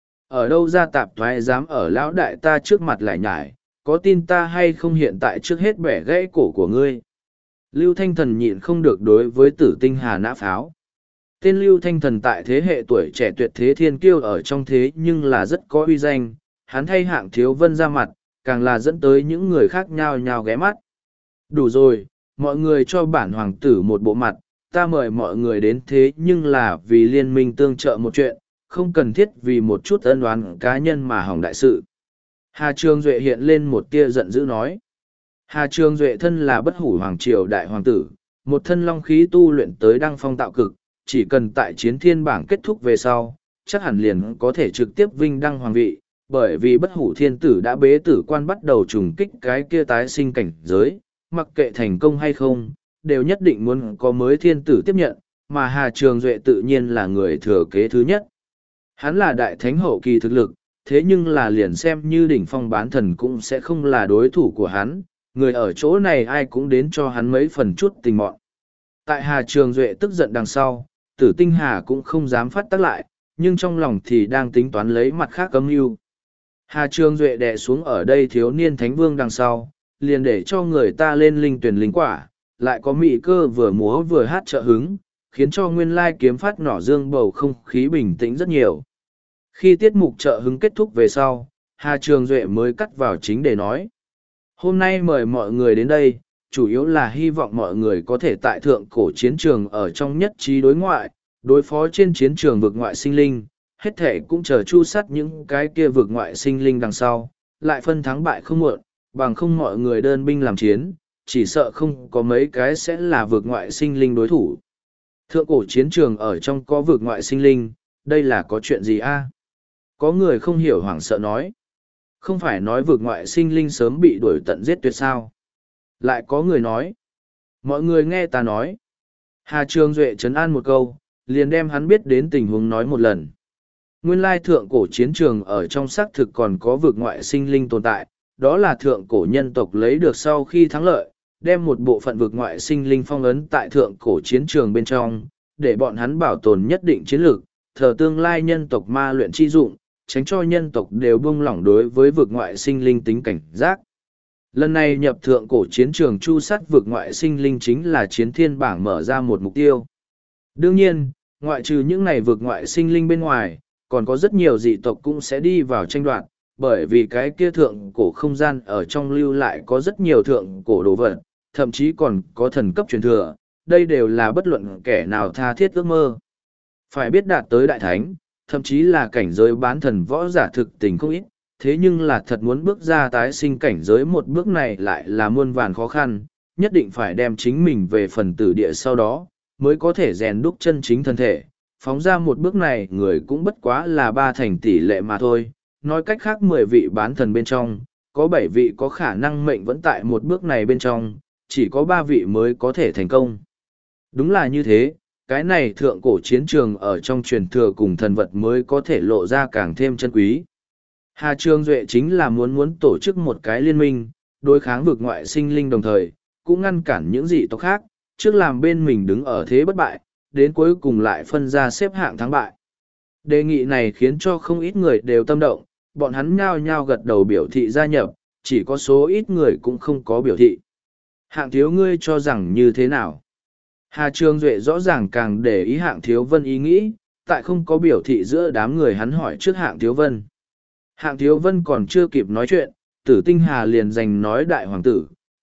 Ở đâu ra tạp thoái dám ở lão đại ta trước mặt lại nhải, có tin ta hay không hiện tại trước hết bẻ gãy cổ của ngươi. Lưu Thanh Thần nhịn không được đối với tử tinh hà nã pháo. Tên Lưu Thanh Thần tại thế hệ tuổi trẻ tuyệt thế thiên kiêu ở trong thế nhưng là rất có uy danh, hắn thay hạng thiếu vân ra mặt, càng là dẫn tới những người khác nhao nhao ghé mắt. Đủ rồi, mọi người cho bản hoàng tử một bộ mặt, ta mời mọi người đến thế nhưng là vì liên minh tương trợ một chuyện, không cần thiết vì một chút ân oán cá nhân mà hỏng đại sự. Hà Trường Duệ hiện lên một tia giận dữ nói. Hà Trường Duệ thân là bất hủ hoàng triều đại hoàng tử, một thân long khí tu luyện tới đăng phong tạo cực, chỉ cần tại chiến thiên bảng kết thúc về sau, chắc hẳn liền có thể trực tiếp vinh đăng hoàng vị, bởi vì bất hủ thiên tử đã bế tử quan bắt đầu trùng kích cái kia tái sinh cảnh giới, mặc kệ thành công hay không, đều nhất định muốn có mới thiên tử tiếp nhận, mà Hà Trường Duệ tự nhiên là người thừa kế thứ nhất. Hắn là đại thánh hậu kỳ thực lực, thế nhưng là liền xem như đỉnh phong bán thần cũng sẽ không là đối thủ của hắn, người ở chỗ này ai cũng đến cho hắn mấy phần chút tình mọn. Tại Hà Trường Duệ tức giận đằng sau, Tử Tinh Hà cũng không dám phát tác lại, nhưng trong lòng thì đang tính toán lấy mặt khác âm mưu. Hà Trường Duệ đè xuống ở đây thiếu niên thánh vương đằng sau, liền để cho người ta lên linh tuyển linh quả, lại có mị cơ vừa múa vừa hát trợ hứng, khiến cho nguyên lai kiếm phát nỏ dương bầu không khí bình tĩnh rất nhiều. Khi tiết mục trợ hứng kết thúc về sau, Hà Trường Duệ mới cắt vào chính để nói. Hôm nay mời mọi người đến đây, chủ yếu là hy vọng mọi người có thể tại thượng cổ chiến trường ở trong nhất trí đối ngoại, đối phó trên chiến trường vực ngoại sinh linh, hết thể cũng chờ chu sắt những cái kia vực ngoại sinh linh đằng sau, lại phân thắng bại không muộn, bằng không mọi người đơn binh làm chiến, chỉ sợ không có mấy cái sẽ là vực ngoại sinh linh đối thủ. Thượng cổ chiến trường ở trong có vực ngoại sinh linh, đây là có chuyện gì a? Có người không hiểu hoảng sợ nói. Không phải nói vực ngoại sinh linh sớm bị đuổi tận giết tuyệt sao? Lại có người nói. Mọi người nghe ta nói. Hà Trường Duệ trấn an một câu, liền đem hắn biết đến tình huống nói một lần. Nguyên lai thượng cổ chiến trường ở trong xác thực còn có vực ngoại sinh linh tồn tại, đó là thượng cổ nhân tộc lấy được sau khi thắng lợi, đem một bộ phận vực ngoại sinh linh phong ấn tại thượng cổ chiến trường bên trong, để bọn hắn bảo tồn nhất định chiến lược, thờ tương lai nhân tộc ma luyện chi dụng, tránh cho nhân tộc đều buông lỏng đối với vực ngoại sinh linh tính cảnh giác. Lần này nhập thượng cổ chiến trường chu sát vực ngoại sinh linh chính là chiến thiên bảng mở ra một mục tiêu. Đương nhiên, ngoại trừ những này vực ngoại sinh linh bên ngoài, còn có rất nhiều dị tộc cũng sẽ đi vào tranh đoạt, bởi vì cái kia thượng cổ không gian ở trong lưu lại có rất nhiều thượng cổ đồ vật, thậm chí còn có thần cấp truyền thừa, đây đều là bất luận kẻ nào tha thiết ước mơ. Phải biết đạt tới đại thánh, thậm chí là cảnh giới bán thần võ giả thực tình không ít, thế nhưng là thật muốn bước ra tái sinh cảnh giới một bước này lại là muôn vàn khó khăn, nhất định phải đem chính mình về phần tử địa sau đó, mới có thể rèn đúc chân chính thân thể. Phóng ra một bước này người cũng bất quá là 3 thành tỷ lệ mà thôi, nói cách khác 10 vị bán thần bên trong, có 7 vị có khả năng mệnh vẫn tại một bước này bên trong, chỉ có 3 vị mới có thể thành công. Đúng là như thế, cái này thượng cổ chiến trường ở trong truyền thừa cùng thần vật mới có thể lộ ra càng thêm chân quý. Hà Trường Duệ chính là muốn tổ chức một cái liên minh, đối kháng vực ngoại sinh linh đồng thời, cũng ngăn cản những dị tộc khác, trước làm bên mình đứng ở thế bất bại, đến cuối cùng lại phân ra xếp hạng thắng bại. Đề nghị này khiến cho không ít người đều tâm động, bọn hắn nhao nhao gật đầu biểu thị gia nhập, chỉ có số ít người cũng không có biểu thị. Hạng thiếu ngươi cho rằng như thế nào? Hà Trường Duệ rõ ràng càng để ý hạng thiếu vân ý nghĩ, tại không có biểu thị giữa đám người hắn hỏi trước hạng thiếu vân. Hạng thiếu vân còn chưa kịp nói chuyện, tử tinh hà liền giành nói đại hoàng tử,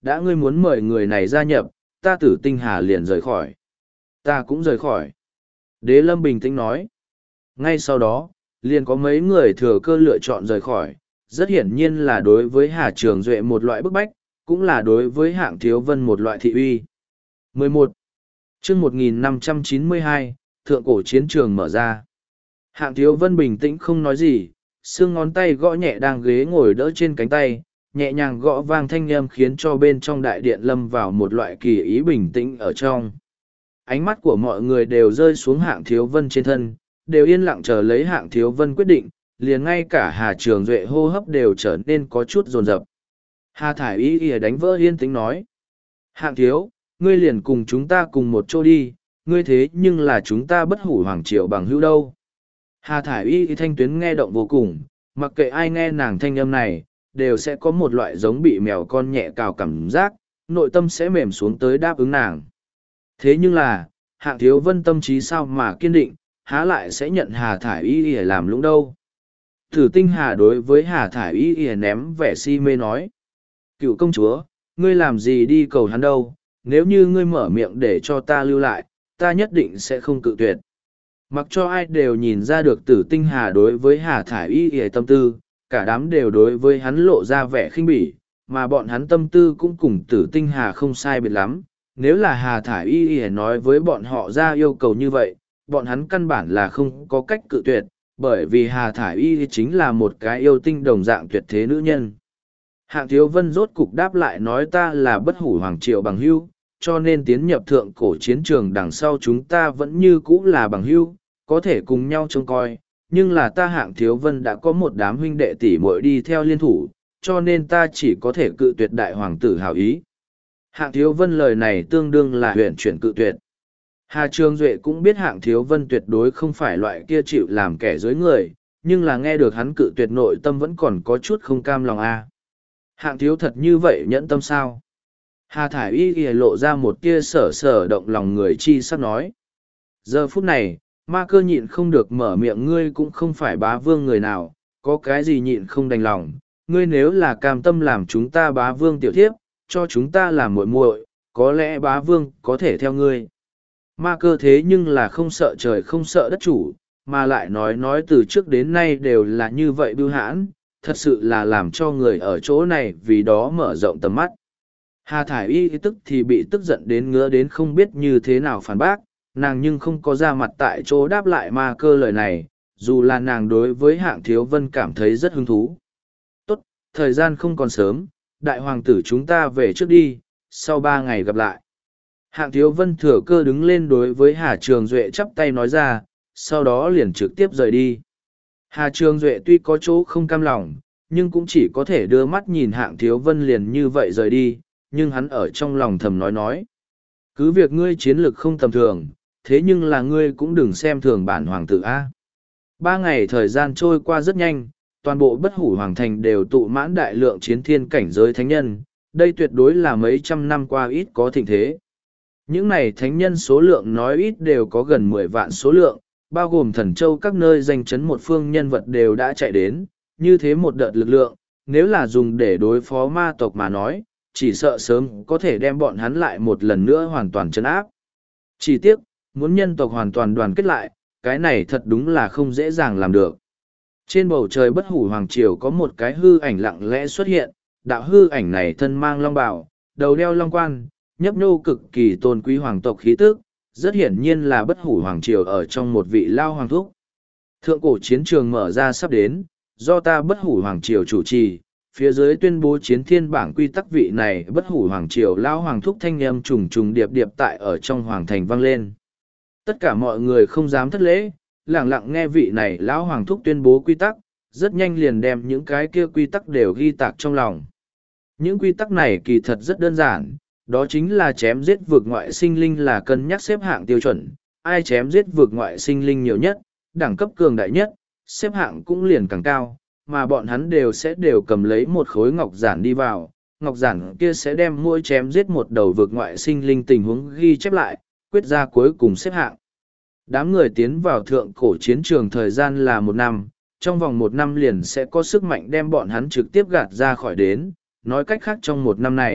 đã ngươi muốn mời người này gia nhập, ta Tử Tinh Hà liền rời khỏi. Ta cũng rời khỏi. Đế Lâm bình tĩnh nói. Ngay sau đó, liền có mấy người thừa cơ lựa chọn rời khỏi, rất hiển nhiên là đối với Hà Trường Duệ một loại bức bách, cũng là đối với Hạng Thiếu Vân một loại thị uy. 11. chương 1592, Thượng Cổ Chiến Trường mở ra. Hạng Thiếu Vân bình tĩnh không nói gì, xương ngón tay gõ nhẹ đang ghế ngồi đỡ trên cánh tay, nhẹ nhàng gõ vang thanh âm khiến cho bên trong đại điện lâm vào một loại kỳ ý bình tĩnh ở trong. Ánh mắt của mọi người đều rơi xuống Hạng Thiếu Vân trên thân, đều yên lặng chờ lấy Hạng Thiếu Vân quyết định, liền ngay cả Hà Trường Duệ hô hấp đều trở nên có chút dồn dập. Hà Thải Y đánh vỡ yên tĩnh nói. Hạng Thiếu, ngươi liền cùng chúng ta cùng một chỗ đi, ngươi thế nhưng là chúng ta Bất Hủ Hoàng Triều bằng hữu đâu. Hà Thải Y thanh tuyến nghe động vô cùng, mặc kệ ai nghe nàng thanh âm này, đều sẽ có một loại giống bị mèo con nhẹ cào cảm giác, nội tâm sẽ mềm xuống tới đáp ứng nàng. Thế nhưng là, Hạng Thiếu Vân tâm trí sao mà kiên định, há lại sẽ nhận Hà Thải Y để làm lũng đâu. Tử Tinh Hà đối với Hà Thải Y ném vẻ si mê nói. Cựu công chúa, ngươi làm gì đi cầu hắn đâu, nếu như ngươi mở miệng để cho ta lưu lại, ta nhất định sẽ không cự tuyệt. Mặc cho ai đều nhìn ra được Tử Tinh Hà đối với Hà Thải Y tâm tư, cả đám đều đối với hắn lộ ra vẻ khinh bỉ, mà bọn hắn tâm tư cũng cùng Tử Tinh Hà không sai biệt lắm. Nếu là Hà Thải Y nói với bọn họ ra yêu cầu như vậy, bọn hắn căn bản là không có cách cự tuyệt, bởi vì Hà Thải Y chính là một cái yêu tinh đồng dạng tuyệt thế nữ nhân. Hạng Thiếu Vân rốt cục đáp lại nói ta là Bất Hủ Hoàng Triều bằng hữu, cho nên tiến nhập thượng cổ chiến trường đằng sau chúng ta vẫn như cũ là bằng hữu, có thể cùng nhau trông coi, nhưng là ta Hạng Thiếu Vân đã có một đám huynh đệ tỷ muội đi theo liên thủ, cho nên ta chỉ có thể cự tuyệt đại hoàng tử hảo ý. Hạng Thiếu Vân lời này tương đương là huyền chuyển cự tuyệt. Hà Trường Duệ cũng biết Hạng Thiếu Vân tuyệt đối không phải loại kia chịu làm kẻ dưới người, nhưng là nghe được hắn cự tuyệt nội tâm vẫn còn có chút không cam lòng a. Hạng Thiếu thật như vậy nhẫn tâm sao? Hà Thải Y lộ ra một tia sở động lòng người chi sắp nói. Giờ phút này, Ma Cơ nhịn không được mở miệng, ngươi cũng không phải bá vương người nào, có cái gì nhịn không đành lòng, ngươi nếu là cam tâm làm chúng ta bá vương tiểu thiếp, cho chúng ta làm muội muội, có lẽ bá vương có thể theo ngươi. Ma Cơ thế nhưng là không sợ trời không sợ đất chủ, mà lại nói từ trước đến nay đều là như vậy bưu hãn, thật sự là làm cho người ở chỗ này vì đó mở rộng tầm mắt. Hà Thải Y tức thì bị tức giận đến ngứa đến không biết như thế nào phản bác, nàng nhưng không có ra mặt tại chỗ đáp lại Ma Cơ lời này, dù là nàng đối với Hạng Thiếu Vân cảm thấy rất hứng thú. Tốt, thời gian không còn sớm, đại hoàng tử chúng ta về trước đi, sau 3 ngày gặp lại. Hạng Thiếu Vân thừa cơ đứng lên đối với Hà Trường Duệ chắp tay nói ra, sau đó liền trực tiếp rời đi. Hà Trường Duệ tuy có chỗ không cam lòng, nhưng cũng chỉ có thể đưa mắt nhìn Hạng Thiếu Vân liền như vậy rời đi, nhưng hắn ở trong lòng thầm nói. Cứ việc ngươi chiến lực không tầm thường, thế nhưng là ngươi cũng đừng xem thường bản hoàng tử A. 3 ngày thời gian trôi qua rất nhanh, toàn bộ Bất Hủ Hoàng Thành đều tụ mãn đại lượng chiến thiên cảnh giới thánh nhân, đây tuyệt đối là mấy trăm năm qua ít có thịnh thế. Những này thánh nhân số lượng nói ít đều có gần 10 vạn số lượng, bao gồm thần châu các nơi danh chấn một phương nhân vật đều đã chạy đến, như thế một đợt lực lượng, nếu là dùng để đối phó ma tộc mà nói, chỉ sợ sớm có thể đem bọn hắn lại một lần nữa hoàn toàn trấn áp. Chỉ tiếc, muốn nhân tộc hoàn toàn đoàn kết lại, cái này thật đúng là không dễ dàng làm được. Trên bầu trời Bất Hủ Hoàng Triều có một cái hư ảnh lặng lẽ xuất hiện, đạo hư ảnh này thân mang long bào, đầu đeo long quan, nhấp nhô cực kỳ tôn quý hoàng tộc khí tức, rất hiển nhiên là Bất Hủ Hoàng Triều ở trong một vị lao hoàng thúc. Thượng cổ chiến trường mở ra sắp đến, do ta Bất Hủ Hoàng Triều chủ trì, phía dưới tuyên bố chiến thiên bảng quy tắc vị này Bất Hủ Hoàng Triều lao hoàng thúc thanh âm trùng trùng điệp điệp tại ở trong hoàng thành vang lên. Tất cả mọi người không dám thất lễ, lặng lặng nghe vị này lão hoàng thúc tuyên bố quy tắc, rất nhanh liền đem những cái kia quy tắc đều ghi tạc trong lòng. Những quy tắc này kỳ thật rất đơn giản, đó chính là chém giết vượt ngoại sinh linh là cân nhắc xếp hạng tiêu chuẩn, ai chém giết vượt ngoại sinh linh nhiều nhất, đẳng cấp cường đại nhất, xếp hạng cũng liền càng cao, mà bọn hắn đều cầm lấy một khối ngọc giản đi vào, ngọc giản kia sẽ đem mỗi chém giết một đầu vượt ngoại sinh linh tình huống ghi chép lại, quyết ra cuối cùng xếp hạng. Đám người tiến vào thượng cổ chiến trường thời gian là 1 năm, trong vòng 1 năm liền sẽ có sức mạnh đem bọn hắn trực tiếp gạt ra khỏi đến, nói cách khác trong 1 năm này,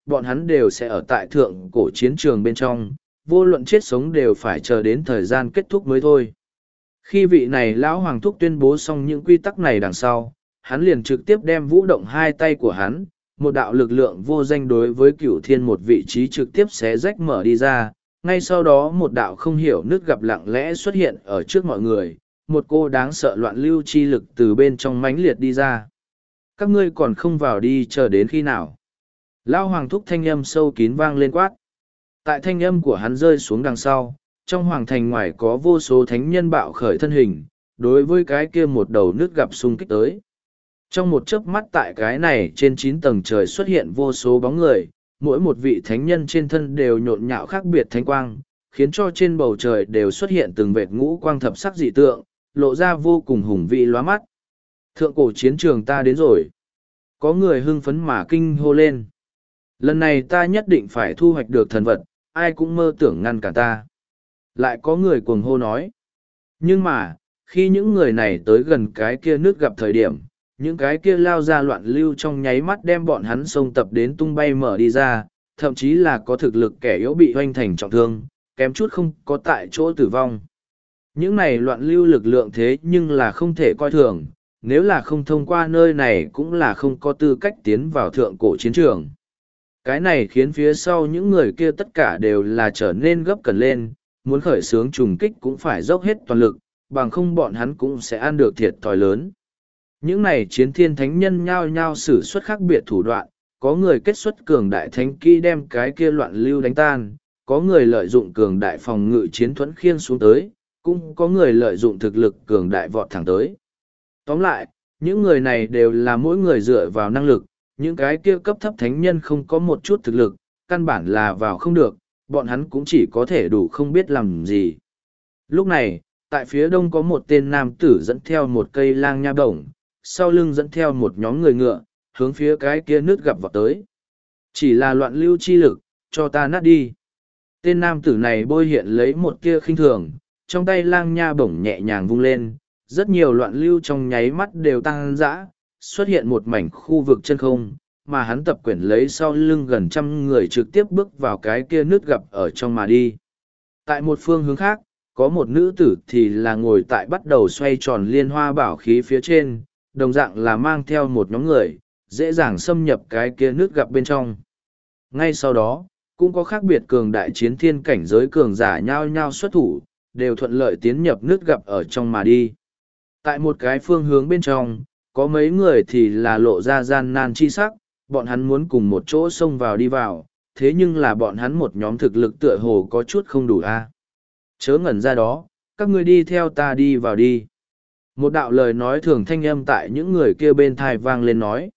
bọn hắn đều sẽ ở tại thượng cổ chiến trường bên trong, vô luận chết sống đều phải chờ đến thời gian kết thúc mới thôi. Khi vị này lão hoàng thúc tuyên bố xong những quy tắc này đằng sau, hắn liền trực tiếp đem vũ động hai tay của hắn, một đạo lực lượng vô danh đối với cửu thiên một vị trí trực tiếp xé rách mở đi ra, ngay sau đó một đạo không hiểu nước gặp lặng lẽ xuất hiện ở trước mọi người, một cô đáng sợ loạn lưu chi lực từ bên trong mãnh liệt đi ra. Các ngươi còn không vào đi chờ đến khi nào? Lão hoàng thúc thanh âm sâu kín vang lên quát. Tại thanh âm của hắn rơi xuống đằng sau, trong hoàng thành ngoài có vô số thánh nhân bạo khởi thân hình, đối với cái kia một đầu nước gặp xung kích tới. Trong một chớp mắt tại cái này trên 9 tầng trời xuất hiện vô số bóng người, mỗi một vị thánh nhân trên thân đều nhộn nhạo khác biệt thánh quang, khiến cho trên bầu trời đều xuất hiện từng vệt ngũ quang thập sắc dị tượng, lộ ra vô cùng hùng vĩ lóa mắt. Thượng cổ chiến trường ta đến rồi. Có người hưng phấn mà kinh hô lên. Lần này ta nhất định phải thu hoạch được thần vật, ai cũng mơ tưởng ngăn cản ta. Lại có người cuồng hô nói. Nhưng mà, khi những người này tới gần cái kia nước gặp thời điểm, những cái kia lao ra loạn lưu trong nháy mắt đem bọn hắn xông tập đến tung bay mở đi ra, thậm chí là có thực lực kẻ yếu bị hoanh thành trọng thương, kém chút không có tại chỗ tử vong. Những này loạn lưu lực lượng thế nhưng là không thể coi thường, nếu là không thông qua nơi này cũng là không có tư cách tiến vào thượng cổ chiến trường. Cái này khiến phía sau những người kia tất cả đều là trở nên gấp cẩn lên, muốn khởi xướng trùng kích cũng phải dốc hết toàn lực, bằng không bọn hắn cũng sẽ ăn được thiệt thòi lớn. Những này chiến thiên thánh nhân nhao nhao sử xuất khác biệt thủ đoạn, có người kết xuất cường đại thánh kỹ đem cái kia loạn lưu đánh tan, có người lợi dụng cường đại phòng ngự chiến thuẫn khiêng xuống tới, cũng có người lợi dụng thực lực cường đại vọt thẳng tới. Tóm lại, những người này đều là mỗi người dựa vào năng lực, những cái kia cấp thấp thánh nhân không có một chút thực lực, căn bản là vào không được, bọn hắn cũng chỉ có thể đủ không biết làm gì. Lúc này, tại phía đông có một tên nam tử dẫn theo một cây lang nha bổng, sau lưng dẫn theo một nhóm người ngựa, hướng phía cái kia nước gặp vào tới. Chỉ là loạn lưu chi lực, cho ta nát đi. Tên nam tử này bôi hiện lấy một kia khinh thường, trong tay lang nha bổng nhẹ nhàng vung lên, rất nhiều loạn lưu trong nháy mắt đều tăng dã, xuất hiện một mảnh khu vực chân không, mà hắn tập quyển lấy sau lưng gần 100 người trực tiếp bước vào cái kia nước gặp ở trong mà đi. Tại một phương hướng khác, có một nữ tử thì là ngồi tại bắt đầu xoay tròn liên hoa bảo khí phía trên, đồng dạng là mang theo một nhóm người, dễ dàng xâm nhập cái kia nước gặp bên trong. Ngay sau đó, cũng có khác biệt cường đại chiến thiên cảnh giới cường giả nhao nhao xuất thủ, đều thuận lợi tiến nhập nước gặp ở trong mà đi. Tại một cái phương hướng bên trong, có mấy người thì là lộ ra gian nan chi sắc, bọn hắn muốn cùng một chỗ xông vào đi vào, thế nhưng là bọn hắn một nhóm thực lực tựa hồ có chút không đủ a. Chớ ngẩn ra đó, các ngươi đi theo ta đi vào đi. Một đạo lời nói thường thanh âm tại những người kia bên thai vang lên nói.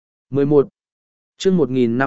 11. chương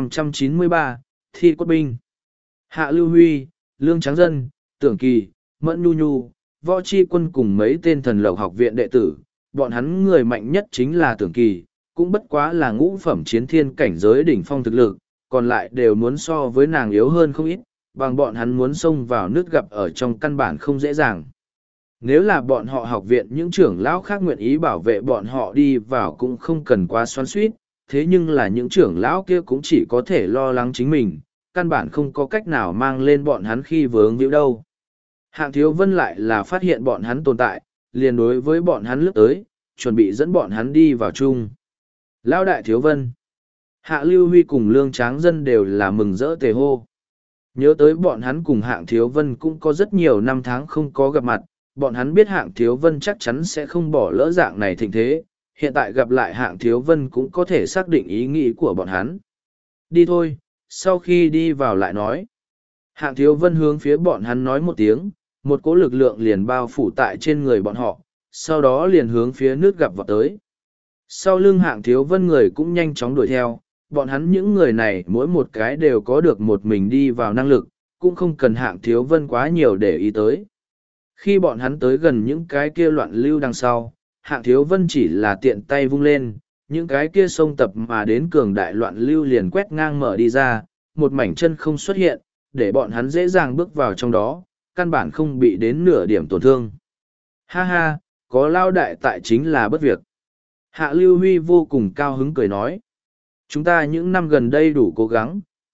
1593, Thi Cốt Binh. Hạ Lưu Huy, Lương Tráng Dân, Tưởng Kỳ, Mẫn Nhu Nhu, Võ Chi Quân cùng mấy tên thần lộc học viện đệ tử, bọn hắn người mạnh nhất chính là Tưởng Kỳ, cũng bất quá là ngũ phẩm chiến thiên cảnh giới đỉnh phong thực lực, còn lại đều muốn so với nàng yếu hơn không ít, bằng bọn hắn muốn xông vào nước gặp ở trong căn bản không dễ dàng. Nếu là bọn họ học viện những trưởng lão khác nguyện ý bảo vệ bọn họ đi vào cũng không cần quá xoắn suýt, thế nhưng là những trưởng lão kia cũng chỉ có thể lo lắng chính mình, căn bản không có cách nào mang lên bọn hắn khi vướng víu đâu. Hạng Thiếu Vân lại là phát hiện bọn hắn tồn tại, liền đối với bọn hắn lướt tới, chuẩn bị dẫn bọn hắn đi vào chung. Lão đại Thiếu Vân, Hạ Lưu Huy cùng Lương Tráng Dân đều là mừng rỡ tề hô. Nhớ tới bọn hắn cùng Hạng Thiếu Vân cũng có rất nhiều năm tháng không có gặp mặt, bọn hắn biết Hạng Thiếu Vân chắc chắn sẽ không bỏ lỡ dạng này thịnh thế, hiện tại gặp lại Hạng Thiếu Vân cũng có thể xác định ý nghĩ của bọn hắn. Đi thôi, sau khi đi vào lại nói. Hạng Thiếu Vân hướng phía bọn hắn nói một tiếng, một cỗ lực lượng liền bao phủ tại trên người bọn họ, sau đó liền hướng phía nước gặp vào tới. Sau lưng Hạng Thiếu Vân người cũng nhanh chóng đuổi theo, bọn hắn những người này mỗi một cái đều có được một mình đi vào năng lực, cũng không cần Hạng Thiếu Vân quá nhiều để ý tới. Khi bọn hắn tới gần những cái kia loạn lưu đằng sau, Hạng Thiếu Vân chỉ là tiện tay vung lên, những cái kia xông tập mà đến cường đại loạn lưu liền quét ngang mở đi ra, một mảnh chân không xuất hiện, để bọn hắn dễ dàng bước vào trong đó, căn bản không bị đến nửa điểm tổn thương. Ha ha, có lao đại tại chính là bất việc. Hạ Lưu Huy vô cùng cao hứng cười nói. Chúng ta những năm gần đây đủ cố gắng,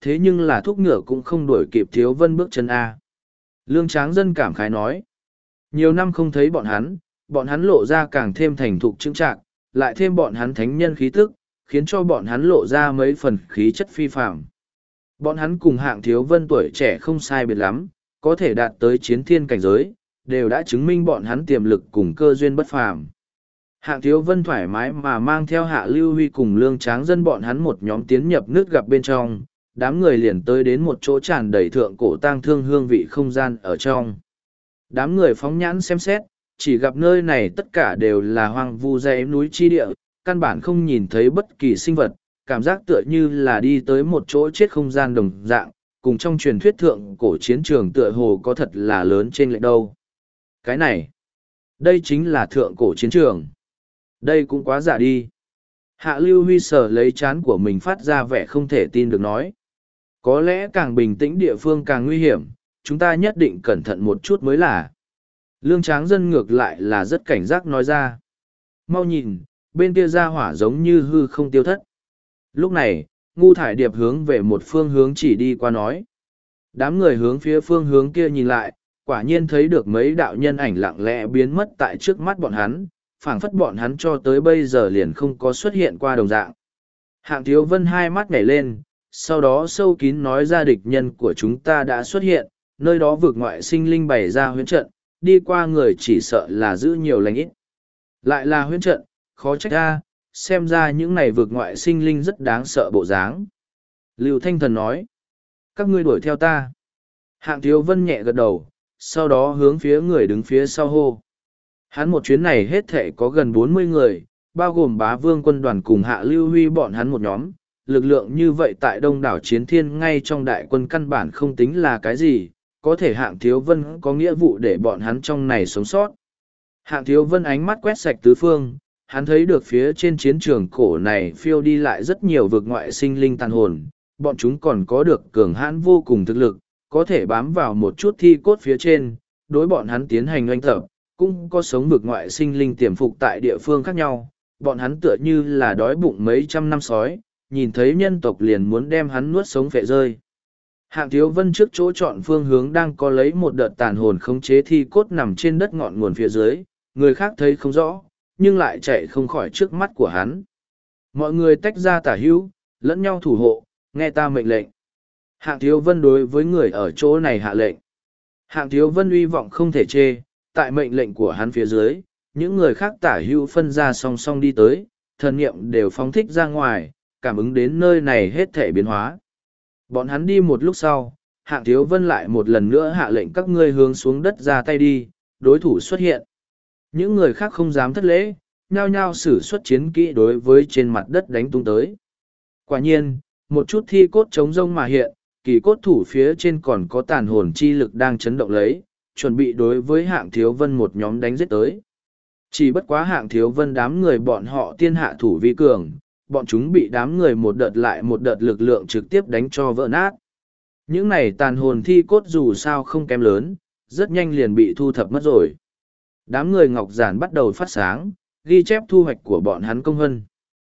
thế nhưng là thúc ngựa cũng không đuổi kịp Thiếu Vân bước chân A. Lương Tráng Dân cảm khái nói. Nhiều năm không thấy bọn hắn lộ ra càng thêm thành thục chững chạc, lại thêm bọn hắn thánh nhân khí tức, khiến cho bọn hắn lộ ra mấy phần khí chất phi phạm. Bọn hắn cùng Hạng Thiếu Vân tuổi trẻ không sai biệt lắm, có thể đạt tới chiến thiên cảnh giới, đều đã chứng minh bọn hắn tiềm lực cùng cơ duyên bất phàm. Hạng Thiếu Vân thoải mái mà mang theo Hạ Lưu Huy cùng Lương Tráng Dân bọn hắn một nhóm tiến nhập nước gặp bên trong, đám người liền tới đến một chỗ tràn đầy thượng cổ tang thương hương vị không gian ở trong. Đám người phóng nhãn xem xét, chỉ gặp nơi này tất cả đều là hoang vu dãy núi chi địa, căn bản không nhìn thấy bất kỳ sinh vật, cảm giác tựa như là đi tới một chỗ chết không gian đồng dạng, cùng trong truyền thuyết thượng cổ chiến trường tựa hồ có thật là lớn trên lệch đâu. Cái này, đây chính là thượng cổ chiến trường. Đây cũng quá giả đi. Hạ Lưu Huy sờ lấy trán của mình phát ra vẻ không thể tin được nói. Có lẽ càng bình tĩnh địa phương càng nguy hiểm, chúng ta nhất định cẩn thận một chút mới là. Lương Tráng Dân ngược lại là rất cảnh giác nói ra. Mau nhìn, bên kia ra hỏa giống như hư không tiêu thất. Lúc này, Ngu Thải Điệp hướng về một phương hướng chỉ đi qua nói. Đám người hướng phía phương hướng kia nhìn lại, quả nhiên thấy được mấy đạo nhân ảnh lặng lẽ biến mất tại trước mắt bọn hắn, phảng phất bọn hắn cho tới bây giờ liền không có xuất hiện qua đồng dạng. Hạng Thiếu Vân hai mắt nhảy lên, sau đó sâu kín nói ra địch nhân của chúng ta đã xuất hiện, nơi đó vực ngoại sinh linh bày ra huyễn trận, đi qua người chỉ sợ là giữ nhiều lành ít. Lại là huyễn trận, khó trách ra, xem ra những này vực ngoại sinh linh rất đáng sợ bộ dáng. Lưu Thanh Thần nói, các ngươi đuổi theo ta. Hạng Thiếu Vân nhẹ gật đầu, sau đó hướng phía người đứng phía sau hô. Hắn một chuyến này hết thể có gần 40 người, bao gồm Bá Vương quân đoàn cùng Hạ Lưu Huy bọn hắn một nhóm. Lực lượng như vậy tại đông đảo chiến thiên ngay trong đại quân căn bản không tính là cái gì, có thể Hạng Thiếu Vân có nghĩa vụ để bọn hắn trong này sống sót. Hạng Thiếu Vân ánh mắt quét sạch tứ phương, hắn thấy được phía trên chiến trường cổ này phiêu đi lại rất nhiều vực ngoại sinh linh tàn hồn, bọn chúng còn có được cường hãn vô cùng thực lực, có thể bám vào một chút thi cốt phía trên, đối bọn hắn tiến hành oanh tập, cũng có sống vực ngoại sinh linh tiềm phục tại địa phương khác nhau, bọn hắn tựa như là đói bụng mấy trăm năm sói, nhìn thấy nhân tộc liền muốn đem hắn nuốt sống phệ rơi. Hạng Thiếu Vân trước chỗ chọn phương hướng đang có lấy một đợt tàn hồn khống chế thi cốt nằm trên đất ngọn nguồn phía dưới, người khác thấy không rõ, nhưng lại chạy không khỏi trước mắt của hắn. Mọi người tách ra tả hữu, lẫn nhau thủ hộ, nghe ta mệnh lệnh. Hạng Thiếu Vân đối với người ở chỗ này hạ lệnh. Hạng Thiếu Vân uy vọng không thể chê, tại mệnh lệnh của hắn phía dưới, những người khác tả hữu phân ra song song đi tới, thần niệm đều phóng thích ra ngoài, cảm ứng đến nơi này hết thể biến hóa. Bọn hắn đi một lúc sau, Hạng Thiếu Vân lại một lần nữa hạ lệnh các ngươi hướng xuống đất ra tay đi, đối thủ xuất hiện. Những người khác không dám thất lễ, nhao nhao sử xuất chiến kỹ đối với trên mặt đất đánh tung tới. Quả nhiên, một chút thi cốt trống rông mà hiện, kỳ cốt thủ phía trên còn có tàn hồn chi lực đang chấn động lấy, chuẩn bị đối với Hạng Thiếu Vân một nhóm đánh giết tới. Chỉ bất quá Hạng Thiếu Vân đám người bọn họ tiên hạ thủ vi cường, bọn chúng bị đám người một đợt lại một đợt lực lượng trực tiếp đánh cho vỡ nát. Những này tàn hồn thi cốt dù sao không kém lớn, rất nhanh liền bị thu thập mất rồi. Đám người ngọc giản bắt đầu phát sáng, ghi chép thu hoạch của bọn hắn công hân.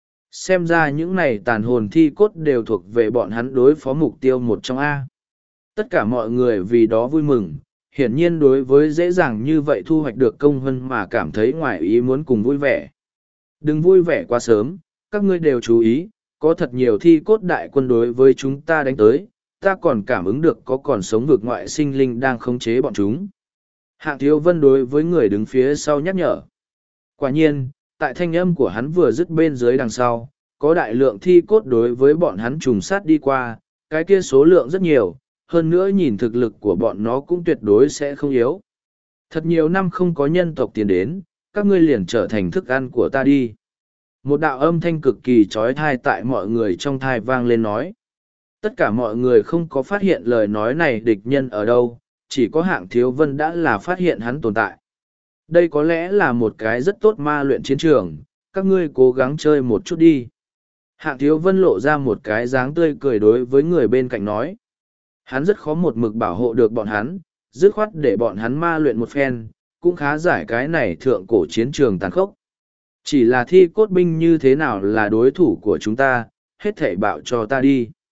Xem ra những này tàn hồn thi cốt đều thuộc về bọn hắn đối phó mục tiêu một trong A. Tất cả mọi người vì đó vui mừng, hiển nhiên đối với dễ dàng như vậy thu hoạch được công hân mà cảm thấy ngoài ý muốn cùng vui vẻ. Đừng vui vẻ quá sớm, các ngươi đều chú ý, có thật nhiều thi cốt đại quân đối với chúng ta đánh tới, ta còn cảm ứng được có còn sống vực ngoại sinh linh đang khống chế bọn chúng. Hạng Thiếu Vân đối với người đứng phía sau nhắc nhở. Quả nhiên, tại thanh âm của hắn vừa dứt bên dưới đằng sau, có đại lượng thi cốt đối với bọn hắn trùng sát đi qua, cái kia số lượng rất nhiều, hơn nữa nhìn thực lực của bọn nó cũng tuyệt đối sẽ không yếu. Thật nhiều năm không có nhân tộc tiến đến, các ngươi liền trở thành thức ăn của ta đi. Một đạo âm thanh cực kỳ trói thai tại mọi người trong thai vang lên nói. Tất cả mọi người không có phát hiện lời nói này địch nhân ở đâu, chỉ có Hạng Thiếu Vân đã là phát hiện hắn tồn tại. Đây có lẽ là một cái rất tốt ma luyện chiến trường, các ngươi cố gắng chơi một chút đi. Hạng Thiếu Vân lộ ra một cái dáng tươi cười đối với người bên cạnh nói. Hắn rất khó một mực bảo hộ được bọn hắn, dứt khoát để bọn hắn ma luyện một phen, cũng khá giải cái này thượng cổ chiến trường tàn khốc. Chỉ là thi cốt binh như thế nào là đối thủ của chúng ta, hết thảy bạo cho ta đi.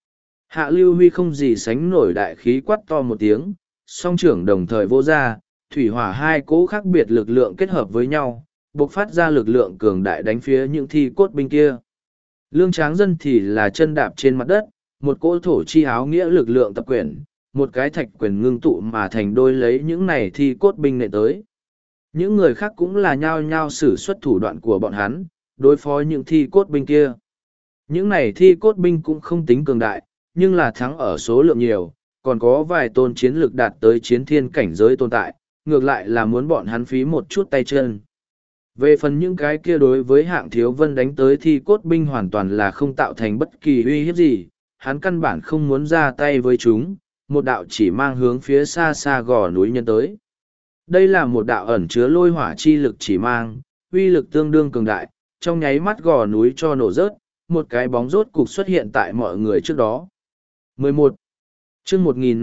Hạ Lưu Huy không gì sánh nổi đại khí quát to một tiếng, song trưởng đồng thời vô ra, thủy hỏa hai cỗ khác biệt lực lượng kết hợp với nhau, bộc phát ra lực lượng cường đại đánh phía những thi cốt binh kia. Lương Tráng Dân thì là chân đạp trên mặt đất, một cỗ thổ chi áo nghĩa lực lượng tập quyền, một cái thạch quyền ngưng tụ mà thành đôi lấy những này thi cốt binh nệ tới. Những người khác cũng là nhao nhao sử xuất thủ đoạn của bọn hắn, đối phó những thi cốt binh kia. Những này thi cốt binh cũng không tính cường đại, nhưng là thắng ở số lượng nhiều, còn có vài tôn chiến lực đạt tới chiến thiên cảnh giới tồn tại, ngược lại là muốn bọn hắn phí một chút tay chân. Về phần những cái kia đối với Hạng Thiếu Vân đánh tới thi cốt binh hoàn toàn là không tạo thành bất kỳ uy hiếp gì, hắn căn bản không muốn ra tay với chúng, một đạo chỉ mang hướng phía xa xa gò núi nhân tới. Đây là một đạo ẩn chứa lôi hỏa chi lực chỉ mang, uy lực tương đương cường đại, trong nháy mắt gò núi cho nổ rớt, một cái bóng rốt cục xuất hiện tại mọi người trước đó. 11. Chương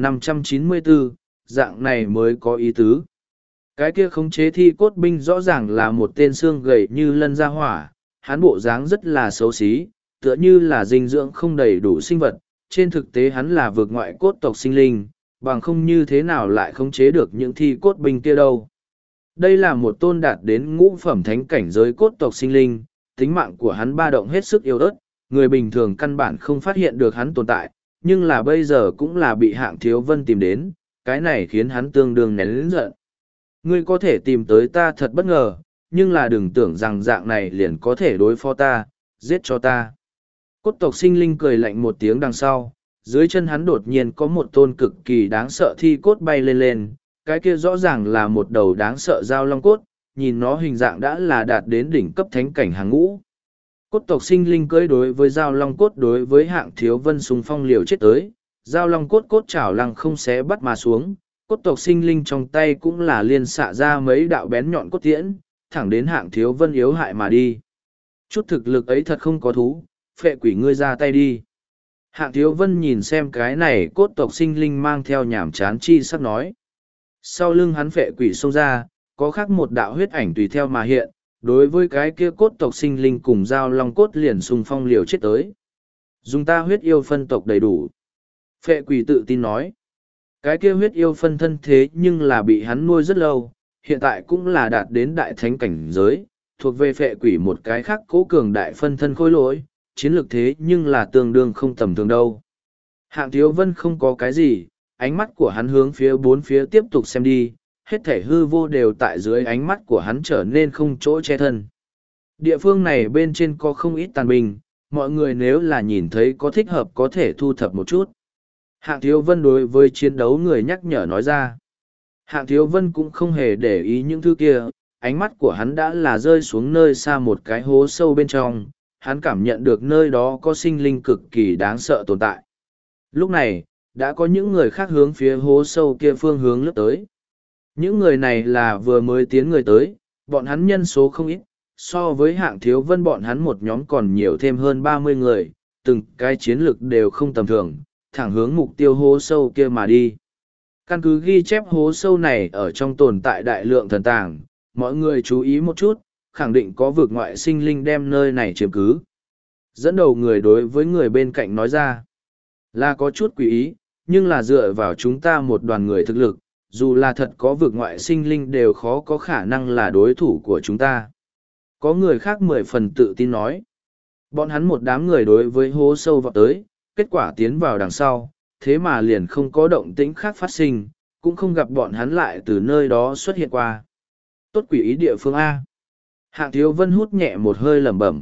1594, dạng này mới có ý tứ. Cái kia khống chế thi cốt binh rõ ràng là một tên xương gầy như lân ra hỏa, hắn bộ dáng rất là xấu xí, tựa như là dinh dưỡng không đầy đủ sinh vật, trên thực tế hắn là vượt ngoại cốt tộc sinh linh, bằng không như thế nào lại khống chế được những thi cốt binh kia đâu. Đây là một tôn đạt đến ngũ phẩm thánh cảnh giới cốt tộc sinh linh, tính mạng của hắn ba động hết sức yếu ớt, người bình thường căn bản không phát hiện được hắn tồn tại, nhưng là bây giờ cũng là bị Hạng Thiếu Vân tìm đến, cái này khiến hắn tương đương nén lớn giận. Ngươi có thể tìm tới ta thật bất ngờ, nhưng là đừng tưởng rằng dạng này liền có thể đối phó ta, giết cho ta. Cốt tộc sinh linh cười lạnh một tiếng đằng sau, dưới chân hắn đột nhiên có một tôn cực kỳ đáng sợ thi cốt bay lên lên, cái kia rõ ràng là một đầu đáng sợ dao long cốt, nhìn nó hình dạng đã là đạt đến đỉnh cấp thánh cảnh hàng ngũ. Cốt tộc sinh linh cưỡi đối với dao long cốt đối với Hạng Thiếu Vân xung phong liều chết tới, dao long cốt cốt chảo lăng không xé bắt mà xuống, cốt tộc sinh linh trong tay cũng là liên xạ ra mấy đạo bén nhọn cốt tiễn, thẳng đến Hạng Thiếu Vân yếu hại mà đi. Chút thực lực ấy thật không có thú, phệ quỷ ngươi ra tay đi. Hạng Thiếu Vân nhìn xem cái này cốt tộc sinh linh mang theo nhảm chán chi sắc nói. Sau lưng hắn phệ quỷ xông ra, có khác một đạo huyết ảnh tùy theo mà hiện, đối với cái kia cốt tộc sinh linh cùng dao long cốt liền xung phong liều chết tới. Dùng ta huyết yêu phân tộc đầy đủ. Phệ quỷ tự tin nói. Cái kia huyết yêu phân thân thế nhưng là bị hắn nuôi rất lâu, hiện tại cũng là đạt đến đại thánh cảnh giới, thuộc về phệ quỷ một cái khác cố cường đại phân thân khôi lỗi, chiến lược thế nhưng là tương đương không tầm thường đâu. Hạng Thiếu Vân không có cái gì, ánh mắt của hắn hướng phía bốn phía tiếp tục xem đi, hết thể hư vô đều tại dưới ánh mắt của hắn trở nên không chỗ che thân. Địa phương này bên trên có không ít tàn binh, mọi người nếu là nhìn thấy có thích hợp có thể thu thập một chút. Hạng Thiếu Vân đối với chiến đấu người nhắc nhở nói ra. Hạng Thiếu Vân cũng không hề để ý những thứ kia, ánh mắt của hắn đã là rơi xuống nơi xa một cái hố sâu bên trong, hắn cảm nhận được nơi đó có sinh linh cực kỳ đáng sợ tồn tại. Lúc này, đã có những người khác hướng phía hố sâu kia phương hướng lướt tới. Những người này là vừa mới tiến người tới, bọn hắn nhân số không ít, so với Hạng Thiếu Vân bọn hắn một nhóm còn nhiều thêm hơn 30 người, từng cái chiến lực đều không tầm thường, thẳng hướng mục tiêu hố sâu kia mà đi. Căn cứ ghi chép hố sâu này ở trong tồn tại đại lượng thần tàng, mọi người chú ý một chút, khẳng định có vực ngoại sinh linh đem nơi này chiếm cứ. Dẫn đầu người đối với người bên cạnh nói ra, là có chút quỷ ý, nhưng là dựa vào chúng ta một đoàn người thực lực, dù là thật có vực ngoại sinh linh đều khó có khả năng là đối thủ của chúng ta. Có người khác 10 phần tự tin nói, bọn hắn một đám người đối với hố sâu vào tới, kết quả tiến vào đằng sau, thế mà liền không có động tĩnh khác phát sinh, cũng không gặp bọn hắn lại từ nơi đó xuất hiện qua. Tốt quỷ ý địa phương A. Hạng Thiếu Vân hút nhẹ một hơi lẩm bẩm.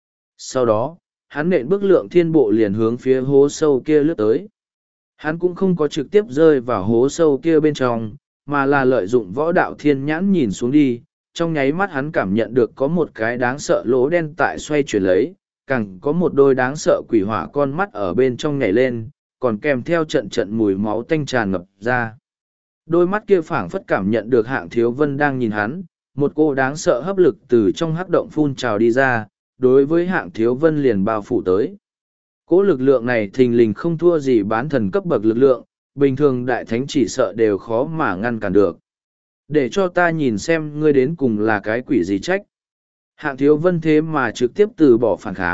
Sau đó, hắn nện bước lượng thiên bộ liền hướng phía hố sâu kia lướt tới. Hắn cũng không có trực tiếp rơi vào hố sâu kia bên trong, mà là lợi dụng võ đạo thiên nhãn nhìn xuống đi. Trong nháy mắt hắn cảm nhận được có một cái đáng sợ lỗ đen tại xoay chuyển lấy, càng có một đôi đáng sợ quỷ hỏa con mắt ở bên trong nhảy lên, còn kèm theo trận trận mùi máu tanh tràn ngập ra. Đôi mắt kia phảng phất cảm nhận được Hạng Thiếu Vân đang nhìn hắn, một cô đáng sợ hấp lực từ trong hắc động phun trào đi ra, đối với Hạng Thiếu Vân liền bao phủ tới. Cỗ lực lượng này thình lình không thua gì bán thần cấp bậc lực lượng, bình thường đại thánh chỉ sợ đều khó mà ngăn cản được. Để cho ta nhìn xem ngươi đến cùng là cái quỷ gì trách. Hạng Thiếu Vân thế mà trực tiếp từ bỏ phản kháng,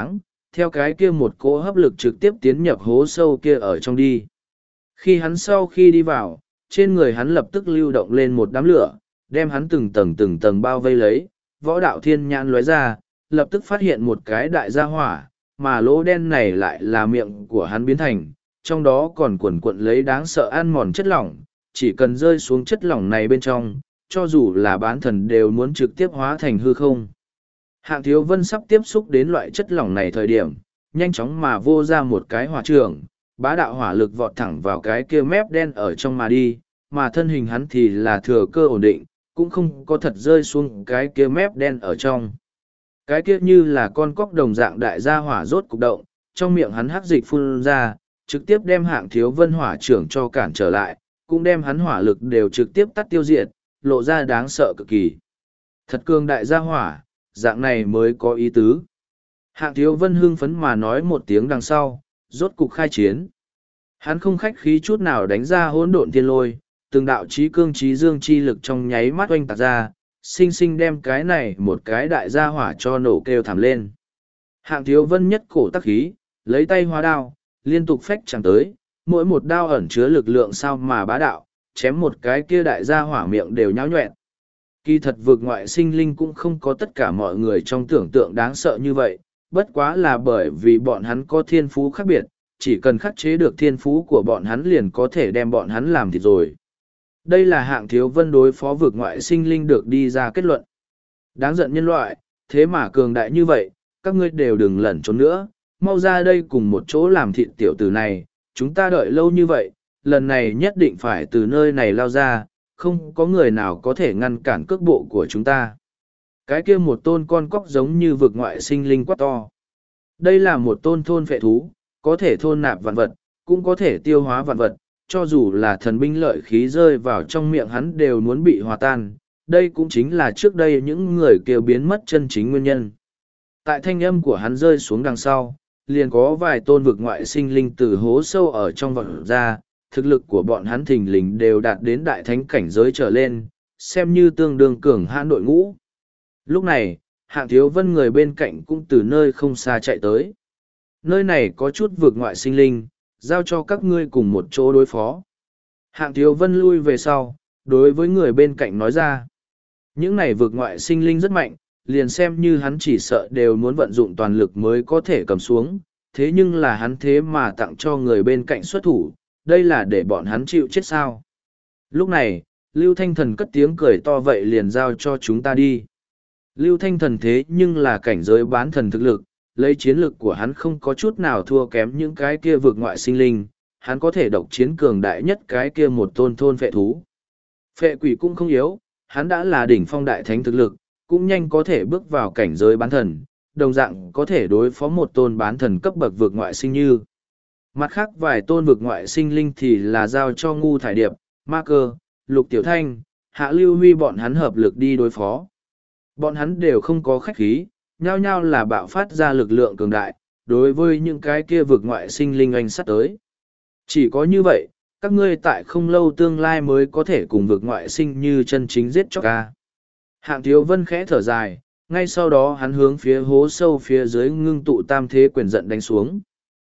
theo cái kia một cỗ hấp lực trực tiếp tiến nhập hố sâu kia ở trong đi. Khi hắn sau khi đi vào, trên người hắn lập tức lưu động lên một đám lửa, đem hắn từng tầng bao vây lấy, võ đạo thiên nhãn lóe ra, lập tức phát hiện một cái đại gia hỏa, mà lỗ đen này lại là miệng của hắn biến thành, trong đó còn quần quận lấy đáng sợ ăn mòn chất lỏng, chỉ cần rơi xuống chất lỏng này bên trong, cho dù là bán thần đều muốn trực tiếp hóa thành hư không. Hạng Thiếu Vân sắp tiếp xúc đến loại chất lỏng này thời điểm, nhanh chóng mà vô ra một cái hỏa trường, bá đạo hỏa lực vọt thẳng vào cái kia mép đen ở trong mà đi, mà thân hình hắn thì là thừa cơ ổn định, cũng không có thật rơi xuống cái kia mép đen ở trong. Cái kia như là con cóc đồng dạng đại gia hỏa rốt cục động, trong miệng hắn hắc dịch phun ra, trực tiếp đem Hạng Thiếu Vân hỏa trưởng cho cản trở lại, cũng đem hắn hỏa lực đều trực tiếp tắt tiêu diệt, lộ ra đáng sợ cực kỳ. Thật cường đại gia hỏa, dạng này mới có ý tứ. Hạng Thiếu Vân hưng phấn mà nói một tiếng đằng sau, rốt cục khai chiến. Hắn không khách khí chút nào đánh ra hỗn độn thiên lôi, từng đạo trí cương trí dương chi lực trong nháy mắt oanh tạc ra, sinh sinh đem cái này một cái đại gia hỏa cho nổ kêu thảm lên. Hạng Thiếu Vân nhất cổ tắc khí, lấy tay hóa đao, liên tục phách chẳng tới, mỗi một đao ẩn chứa lực lượng sao mà bá đạo, chém một cái kia đại gia hỏa miệng đều nháo nhoẹn. Kỳ thật vực ngoại sinh linh cũng không có tất cả mọi người trong tưởng tượng đáng sợ như vậy, bất quá là bởi vì bọn hắn có thiên phú khác biệt, chỉ cần khắc chế được thiên phú của bọn hắn liền có thể đem bọn hắn làm thịt rồi. Đây là Hạng Thiếu Vân đối phó vực ngoại sinh linh được đi ra kết luận. Đáng giận nhân loại, thế mà cường đại như vậy, các ngươi đều đừng lẩn trốn nữa, mau ra đây cùng một chỗ làm thịt tiểu tử này, chúng ta đợi lâu như vậy, lần này nhất định phải từ nơi này lao ra, không có người nào có thể ngăn cản cước bộ của chúng ta. Cái kia một tôn con cóc giống như vực ngoại sinh linh quá to. Đây là một tôn thôn phệ thú, có thể thôn nạp vạn vật, cũng có thể tiêu hóa vạn vật, cho dù là thần binh lợi khí rơi vào trong miệng hắn đều muốn bị hòa tan. Đây cũng chính là trước đây những người kêu biến mất chân chính nguyên nhân. Tại thanh âm của hắn rơi xuống đằng sau, liền có vài tôn vực ngoại sinh linh từ hố sâu ở trong vật ra, thực lực của bọn hắn thình lình đều đạt đến đại thánh cảnh giới trở lên, xem như tương đương cường hãn đội ngũ. Lúc này, Hạng Thiếu Vân người bên cạnh cũng từ nơi không xa chạy tới. Nơi này có chút vực ngoại sinh linh, giao cho các ngươi cùng một chỗ đối phó. Hạng Thiếu Vân lui về sau, đối với người bên cạnh nói ra. Những này vực ngoại sinh linh rất mạnh, liền xem như hắn chỉ sợ đều muốn vận dụng toàn lực mới có thể cầm xuống, thế nhưng là hắn thế mà tặng cho người bên cạnh xuất thủ, đây là để bọn hắn chịu chết sao. Lúc này, Lưu Thanh Thần cất tiếng cười to vậy liền giao cho chúng ta đi. Lưu Thanh Thần thế nhưng là cảnh giới bán thần thực lực, lấy chiến lực của hắn không có chút nào thua kém những cái kia vực ngoại sinh linh, hắn có thể độc chiến cường đại nhất cái kia một tôn thôn phệ thú. Phệ quỷ cũng không yếu, hắn đã là đỉnh phong đại thánh thực lực, cũng nhanh có thể bước vào cảnh giới bán thần, đồng dạng có thể đối phó một tôn bán thần cấp bậc vực ngoại sinh như. Mặt khác vài tôn vực ngoại sinh linh thì là giao cho Ngu Thải Điệp, Ma Cơ, Lục Tiểu Thanh, Hạ Lưu Huy bọn hắn hợp lực đi đối phó. Bọn hắn đều không có khách khí, nhao nhao là bạo phát ra lực lượng cường đại, đối với những cái kia vực ngoại sinh linh oanh sắt tới. Chỉ có như vậy, các ngươi tại không lâu tương lai mới có thể cùng vực ngoại sinh như chân chính giết chóc ca. Hạng Thiếu Vân khẽ thở dài, ngay sau đó hắn hướng phía hố sâu phía dưới ngưng tụ tam thế quyền giận đánh xuống.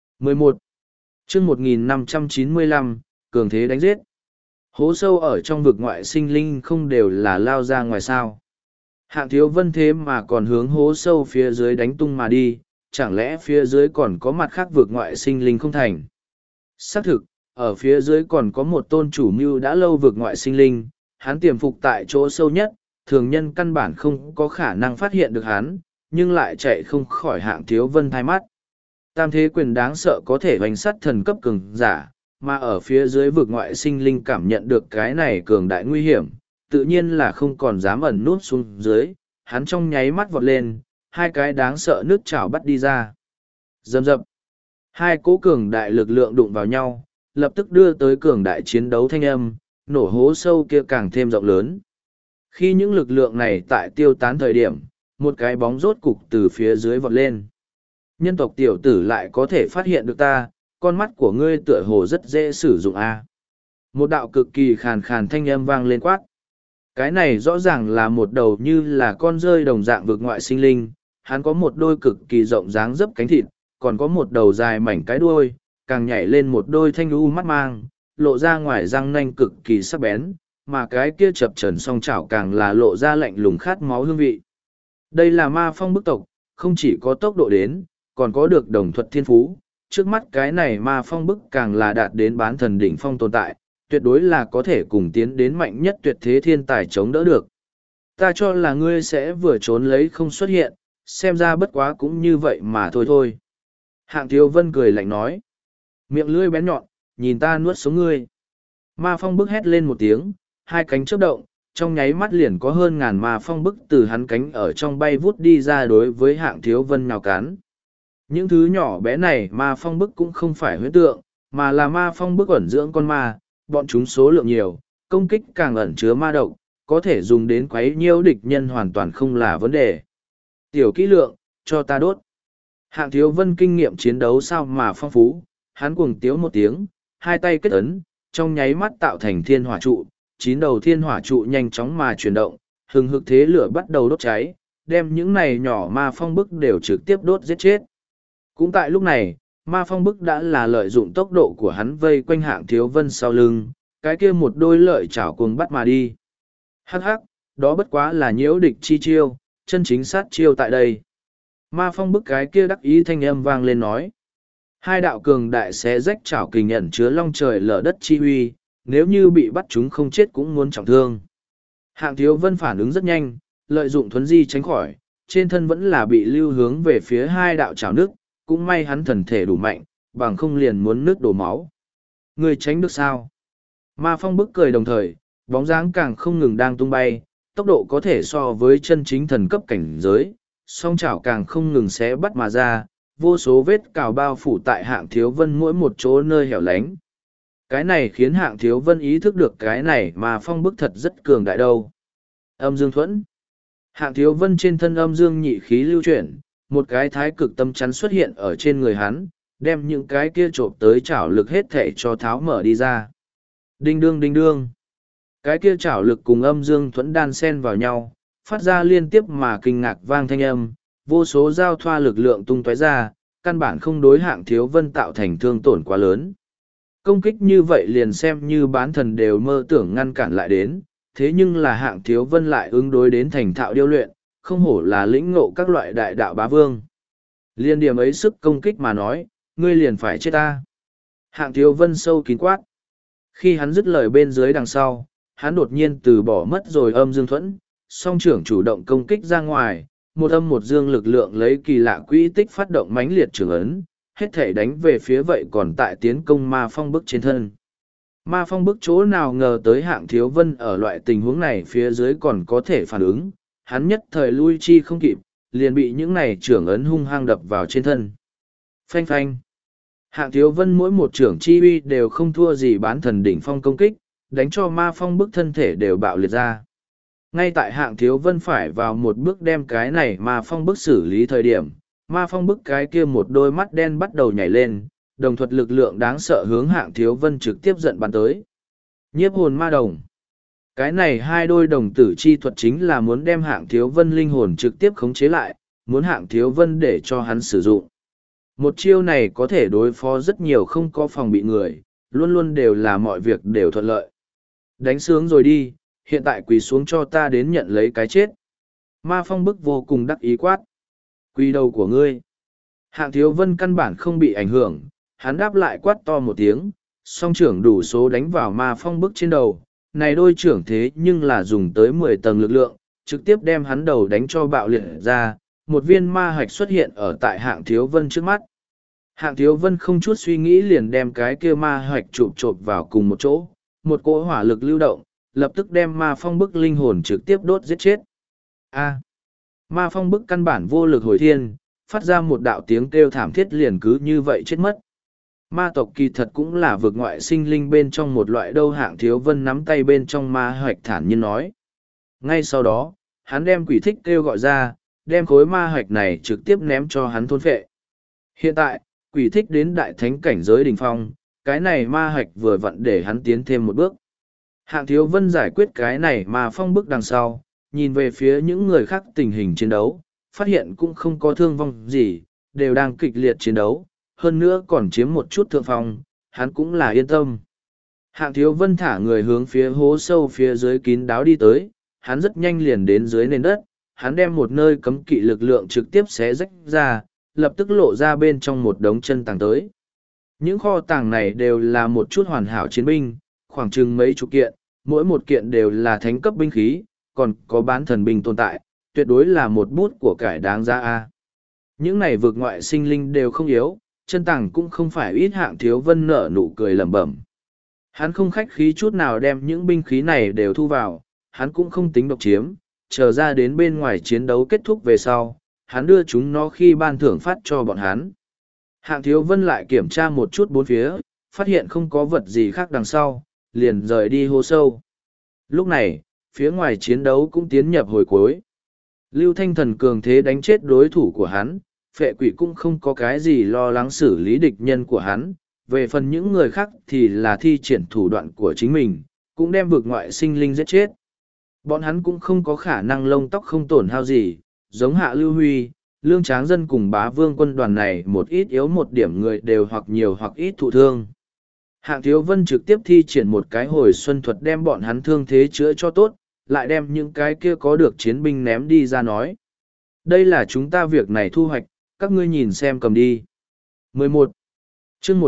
11. Chương 1595, cường thế đánh giết. Hố sâu ở trong vực ngoại sinh linh không đều là lao ra ngoài sao. Hạng Thiếu Vân thế mà còn hướng hố sâu phía dưới đánh tung mà đi, chẳng lẽ phía dưới còn có mặt khác vực ngoại sinh linh không thành. Xác thực, ở phía dưới còn có một tôn chủ mưu đã lâu vực ngoại sinh linh, hắn tiềm phục tại chỗ sâu nhất, thường nhân căn bản không có khả năng phát hiện được hắn, nhưng lại chạy không khỏi Hạng Thiếu Vân thay mắt. Tam thế quyền đáng sợ có thể hoành sắt thần cấp cường giả, mà ở phía dưới vực ngoại sinh linh cảm nhận được cái này cường đại nguy hiểm, tự nhiên là không còn dám ẩn nút xuống dưới, hắn trong nháy mắt vọt lên, hai cái đáng sợ nước chảo bắt đi ra. Dầm dập, hai cỗ cường đại lực lượng đụng vào nhau, lập tức đưa tới cường đại chiến đấu thanh âm, nổ hố sâu kia càng thêm rộng lớn. Khi những lực lượng này tại tiêu tán thời điểm, một cái bóng rốt cục từ phía dưới vọt lên. Nhân tộc tiểu tử lại có thể phát hiện được ta, con mắt của ngươi tựa hồ rất dễ sử dụng a. Một đạo cực kỳ khàn khàn thanh âm vang lên quát. Cái này rõ ràng là một đầu như là con rơi đồng dạng vực ngoại sinh linh, hắn có một đôi cực kỳ rộng dáng dấp cánh thịt, còn có một đầu dài mảnh cái đuôi, càng nhảy lên một đôi thanh u mắt mang, lộ ra ngoài răng nanh cực kỳ sắc bén, mà cái kia chập trần song chảo càng là lộ ra lạnh lùng khát máu hương vị. Đây là ma phong bức tộc, không chỉ có tốc độ đến, còn có được đồng thuật thiên phú. Trước mắt cái này ma phong bức càng là đạt đến bán thần đỉnh phong tồn tại, tuyệt đối là có thể cùng tiến đến mạnh nhất tuyệt thế thiên tài chống đỡ được. Ta cho là ngươi sẽ vừa trốn lấy không xuất hiện, xem ra bất quá cũng như vậy mà thôi thôi. Hạng Thiếu Vân cười lạnh nói. Miệng lưỡi bén nhọn, nhìn ta nuốt sống ngươi. Ma phong bức hét lên một tiếng, hai cánh chớp động, trong nháy mắt liền có hơn ngàn ma phong bức từ hắn cánh ở trong bay vút đi ra đối với Hạng Thiếu Vân nhào cắn. Những thứ nhỏ bé này ma phong bức cũng không phải huyễn tượng, mà là ma phong bức ẩn dưỡng con ma, bọn chúng số lượng nhiều, công kích càng ẩn chứa ma độc, có thể dùng đến quấy nhiễu địch nhân hoàn toàn không là vấn đề. Tiểu kỹ lượng, cho ta đốt. Hạng Thiếu Vân kinh nghiệm chiến đấu sao mà phong phú, hắn cuồng tiếu một tiếng, hai tay kết ấn, trong nháy mắt tạo thành thiên hỏa trụ, 9 đầu thiên hỏa trụ nhanh chóng mà chuyển động, hừng hực thế lửa bắt đầu đốt cháy, đem những này nhỏ ma phong bức đều trực tiếp đốt giết chết. Cũng tại lúc này, ma phong bức đã là lợi dụng tốc độ của hắn vây quanh Hạng Thiếu Vân sau lưng, cái kia một đôi lợi chảo cuồng bắt mà đi. Hắc hắc, đó bất quá là nhiễu địch chi chiêu, chân chính sát chiêu tại đây. Ma phong bức cái kia đắc ý thanh âm vang lên nói. Hai đạo cường đại xé rách chảo kình ẩn chứa long trời lở đất chi huy, nếu như bị bắt chúng không chết cũng muốn trọng thương. Hạng Thiếu Vân phản ứng rất nhanh, lợi dụng thuấn di tránh khỏi, trên thân vẫn là bị lưu hướng về phía hai đạo chảo nước, cũng may hắn thần thể đủ mạnh, bằng không liền muốn nước đổ máu. Người tránh được sao? Ma phong bức cười đồng thời, bóng dáng càng không ngừng đang tung bay, tốc độ có thể so với chân chính thần cấp cảnh giới, song chảo càng không ngừng xé bắt mà ra, vô số vết cào bao phủ tại Hạng Thiếu Vân mỗi một chỗ nơi hẻo lánh. Cái này khiến Hạng Thiếu Vân ý thức được cái này mà phong bức thật rất cường đại đâu. Âm dương thuẫn. Hạng Thiếu Vân trên thân âm dương nhị khí lưu chuyển, một cái thái cực tâm chắn xuất hiện ở trên người hắn, đem những cái kia trộm tới chảo lực hết thể cho tháo mở đi ra. Đinh đương đinh đương. Cái kia chảo lực cùng âm dương thuẫn đan xen vào nhau, phát ra liên tiếp mà kinh ngạc vang thanh âm, vô số giao thoa lực lượng tung tóe ra, căn bản không đối Hạng Thiếu Vân tạo thành thương tổn quá lớn. Công kích như vậy liền xem như bán thần đều mơ tưởng ngăn cản lại đến, thế nhưng là Hạng Thiếu Vân lại ứng đối đến thành thạo điêu luyện, không hổ là lĩnh ngộ các loại đại đạo bá vương. Liên điểm ấy sức công kích mà nói, ngươi liền phải chết ta. Hạng Thiếu Vân sâu kín quát. Khi hắn dứt lời bên dưới đằng sau, hắn đột nhiên từ bỏ mất rồi âm dương thuẫn, song trưởng chủ động công kích ra ngoài, một âm một dương lực lượng lấy kỳ lạ quỹ tích phát động mãnh liệt trường ấn, hết thể đánh về phía vậy còn tại tiến công ma phong bức trên thân. Ma phong bức chỗ nào ngờ tới Hạng Thiếu Vân ở loại tình huống này phía dưới còn có thể phản ứng, hắn nhất thời lui chi không kịp, liền bị những này trưởng ấn hung hăng đập vào trên thân. Phanh phanh. Hạng Thiếu Vân mỗi một trưởng chi uy đều không thua gì bán thần đỉnh phong công kích, đánh cho ma phong bức thân thể đều bạo liệt ra. Ngay tại Hạng Thiếu Vân phải vào một bước đem cái này ma phong bức xử lý thời điểm, ma phong bức cái kia một đôi mắt đen bắt đầu nhảy lên, đồng thuật lực lượng đáng sợ hướng Hạng Thiếu Vân trực tiếp giận bắn tới. Nhiếp hồn ma đồng. Cái này hai đôi đồng tử chi thuật chính là muốn đem Hạng Thiếu Vân linh hồn trực tiếp khống chế lại, muốn Hạng Thiếu Vân để cho hắn sử dụng. Một chiêu này có thể đối phó rất nhiều không có phòng bị người, luôn luôn đều là mọi việc đều thuận lợi. Đánh sướng rồi đi, hiện tại quỳ xuống cho ta đến nhận lấy cái chết. Ma phong bức vô cùng đắc ý quát. Quỳ đầu của ngươi. Hạng Thiếu Vân căn bản không bị ảnh hưởng, hắn đáp lại quát to một tiếng, song trưởng đủ số đánh vào ma phong bức trên đầu. Này đôi trưởng thế nhưng là dùng tới 10 tầng lực lượng, trực tiếp đem hắn đầu đánh cho bạo liệt ra, một viên ma hạch xuất hiện ở tại Hạng Thiếu Vân trước mắt. Hạng Thiếu Vân không chút suy nghĩ liền đem cái kia ma hạch chộp vào cùng một chỗ, một cỗ hỏa lực lưu động, lập tức đem ma phong bức linh hồn trực tiếp đốt giết chết. Ma phong bức căn bản vô lực hồi thiên, phát ra một đạo tiếng kêu thảm thiết liền cứ như vậy chết mất. Ma tộc kỳ thật cũng là vực ngoại sinh linh bên trong một loại đâu. Hạng Thiếu Vân nắm tay bên trong ma hạch thản nhiên nói. Ngay sau đó, hắn đem quỷ thích kêu gọi ra, đem khối ma hạch này trực tiếp ném cho hắn thôn phệ. Hiện tại, quỷ thích đến đại thánh cảnh giới đỉnh phong, cái này ma hạch vừa vặn để hắn tiến thêm một bước. Hạng Thiếu Vân giải quyết cái này mà phong bức đằng sau, nhìn về phía những người khác tình hình chiến đấu, phát hiện cũng không có thương vong gì, đều đang kịch liệt chiến đấu, hơn nữa còn chiếm một chút thượng phong, hắn cũng là yên tâm. Hạng Thiếu Vân thả người hướng phía hố sâu phía dưới kín đáo đi tới, hắn rất nhanh liền đến dưới nền đất, hắn đem một nơi cấm kỵ lực lượng trực tiếp xé rách ra, lập tức lộ ra bên trong một đống chân tàng tới. Những kho tàng này đều là một chút hoàn hảo chiến binh, khoảng chừng mấy chục kiện, mỗi một kiện đều là thánh cấp binh khí, còn có bán thần binh tồn tại, tuyệt đối là một bút của cải đáng giá a. Những này vượt ngoại sinh linh đều không yếu, chân tàng cũng không phải ít. Hạng Thiếu Vân nở nụ cười lẩm bẩm. Hắn không khách khí chút nào đem những binh khí này đều thu vào, hắn cũng không tính độc chiếm, chờ ra đến bên ngoài chiến đấu kết thúc về sau, hắn đưa chúng nó khi ban thưởng phát cho bọn hắn. Hạng Thiếu Vân lại kiểm tra một chút bốn phía, phát hiện không có vật gì khác đằng sau, liền rời đi hố sâu. Lúc này, phía ngoài chiến đấu cũng tiến nhập hồi cuối. Lưu Thanh Thần cường thế đánh chết đối thủ của hắn, phệ quỷ cũng không có cái gì lo lắng xử lý địch nhân của hắn. Về phần những người khác thì là thi triển thủ đoạn của chính mình, cũng đem vực ngoại sinh linh giết chết. Bọn hắn cũng không có khả năng lông tóc không tổn hao gì, giống Hạ Lưu Huy, Lương Tráng Dân cùng Bá Vương quân đoàn này một ít yếu một điểm người đều hoặc nhiều hoặc ít thụ thương. Hạng Thiếu Vân trực tiếp thi triển một cái hồi xuân thuật đem bọn hắn thương thế chữa cho tốt, lại đem những cái kia có được chiến binh ném đi ra nói. Đây là chúng ta việc này thu hoạch, các ngươi nhìn xem cầm đi. 11. chương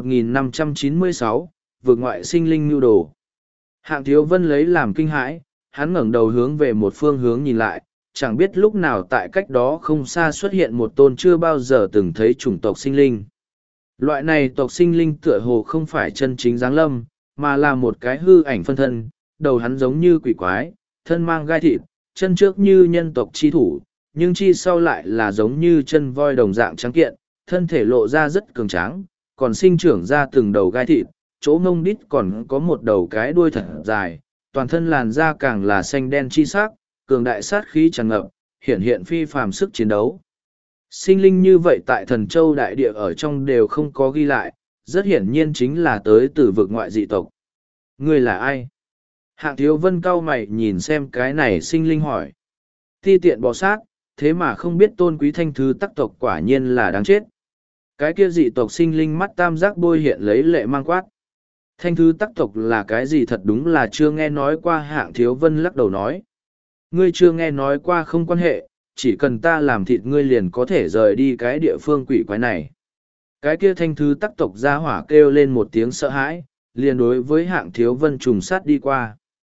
1596, vượt ngoại sinh linh nhu đồ. Hạng Thiếu Vân lấy làm kinh hãi, hắn ngẩng đầu hướng về một phương hướng nhìn lại, chẳng biết lúc nào tại cách đó không xa xuất hiện một tôn chưa bao giờ từng thấy chủng tộc sinh linh. Loại này tộc sinh linh tựa hồ không phải chân chính giáng lâm, mà là một cái hư ảnh phân thân, đầu hắn giống như quỷ quái, thân mang gai thịt, chân trước như nhân tộc chi thủ, nhưng chi sau lại là giống như chân voi đồng dạng trắng kiện, thân thể lộ ra rất cường tráng, còn sinh trưởng ra từng đầu gai thịt, chỗ ngông đít còn có một đầu cái đuôi thật dài, toàn thân làn da càng là xanh đen chi sắc, cường đại sát khí tràn ngập, hiện hiện phi phàm sức chiến đấu. Sinh linh như vậy tại Thần Châu đại địa ở trong đều không có ghi lại, rất hiển nhiên chính là tới từ vực ngoại dị tộc. Ngươi là ai? Hạng Thiếu Vân cau mày nhìn xem cái này sinh linh hỏi. Ti tiện bò sát, thế mà không biết tôn quý thanh thứ tắc tộc quả nhiên là đáng chết. Cái kia dị tộc sinh linh mắt tam giác bôi hiện lấy lệ mang quát. Thanh thứ tắc tộc là cái gì thật đúng là chưa nghe nói qua. Hạng Thiếu Vân lắc đầu nói. Ngươi chưa nghe nói qua không quan hệ, chỉ cần ta làm thịt ngươi liền có thể rời đi cái địa phương quỷ quái này. Cái kia thanh thứ tắc tộc ra hỏa kêu lên một tiếng sợ hãi, liền đối với Hạng Thiếu Vân trùng sát đi qua.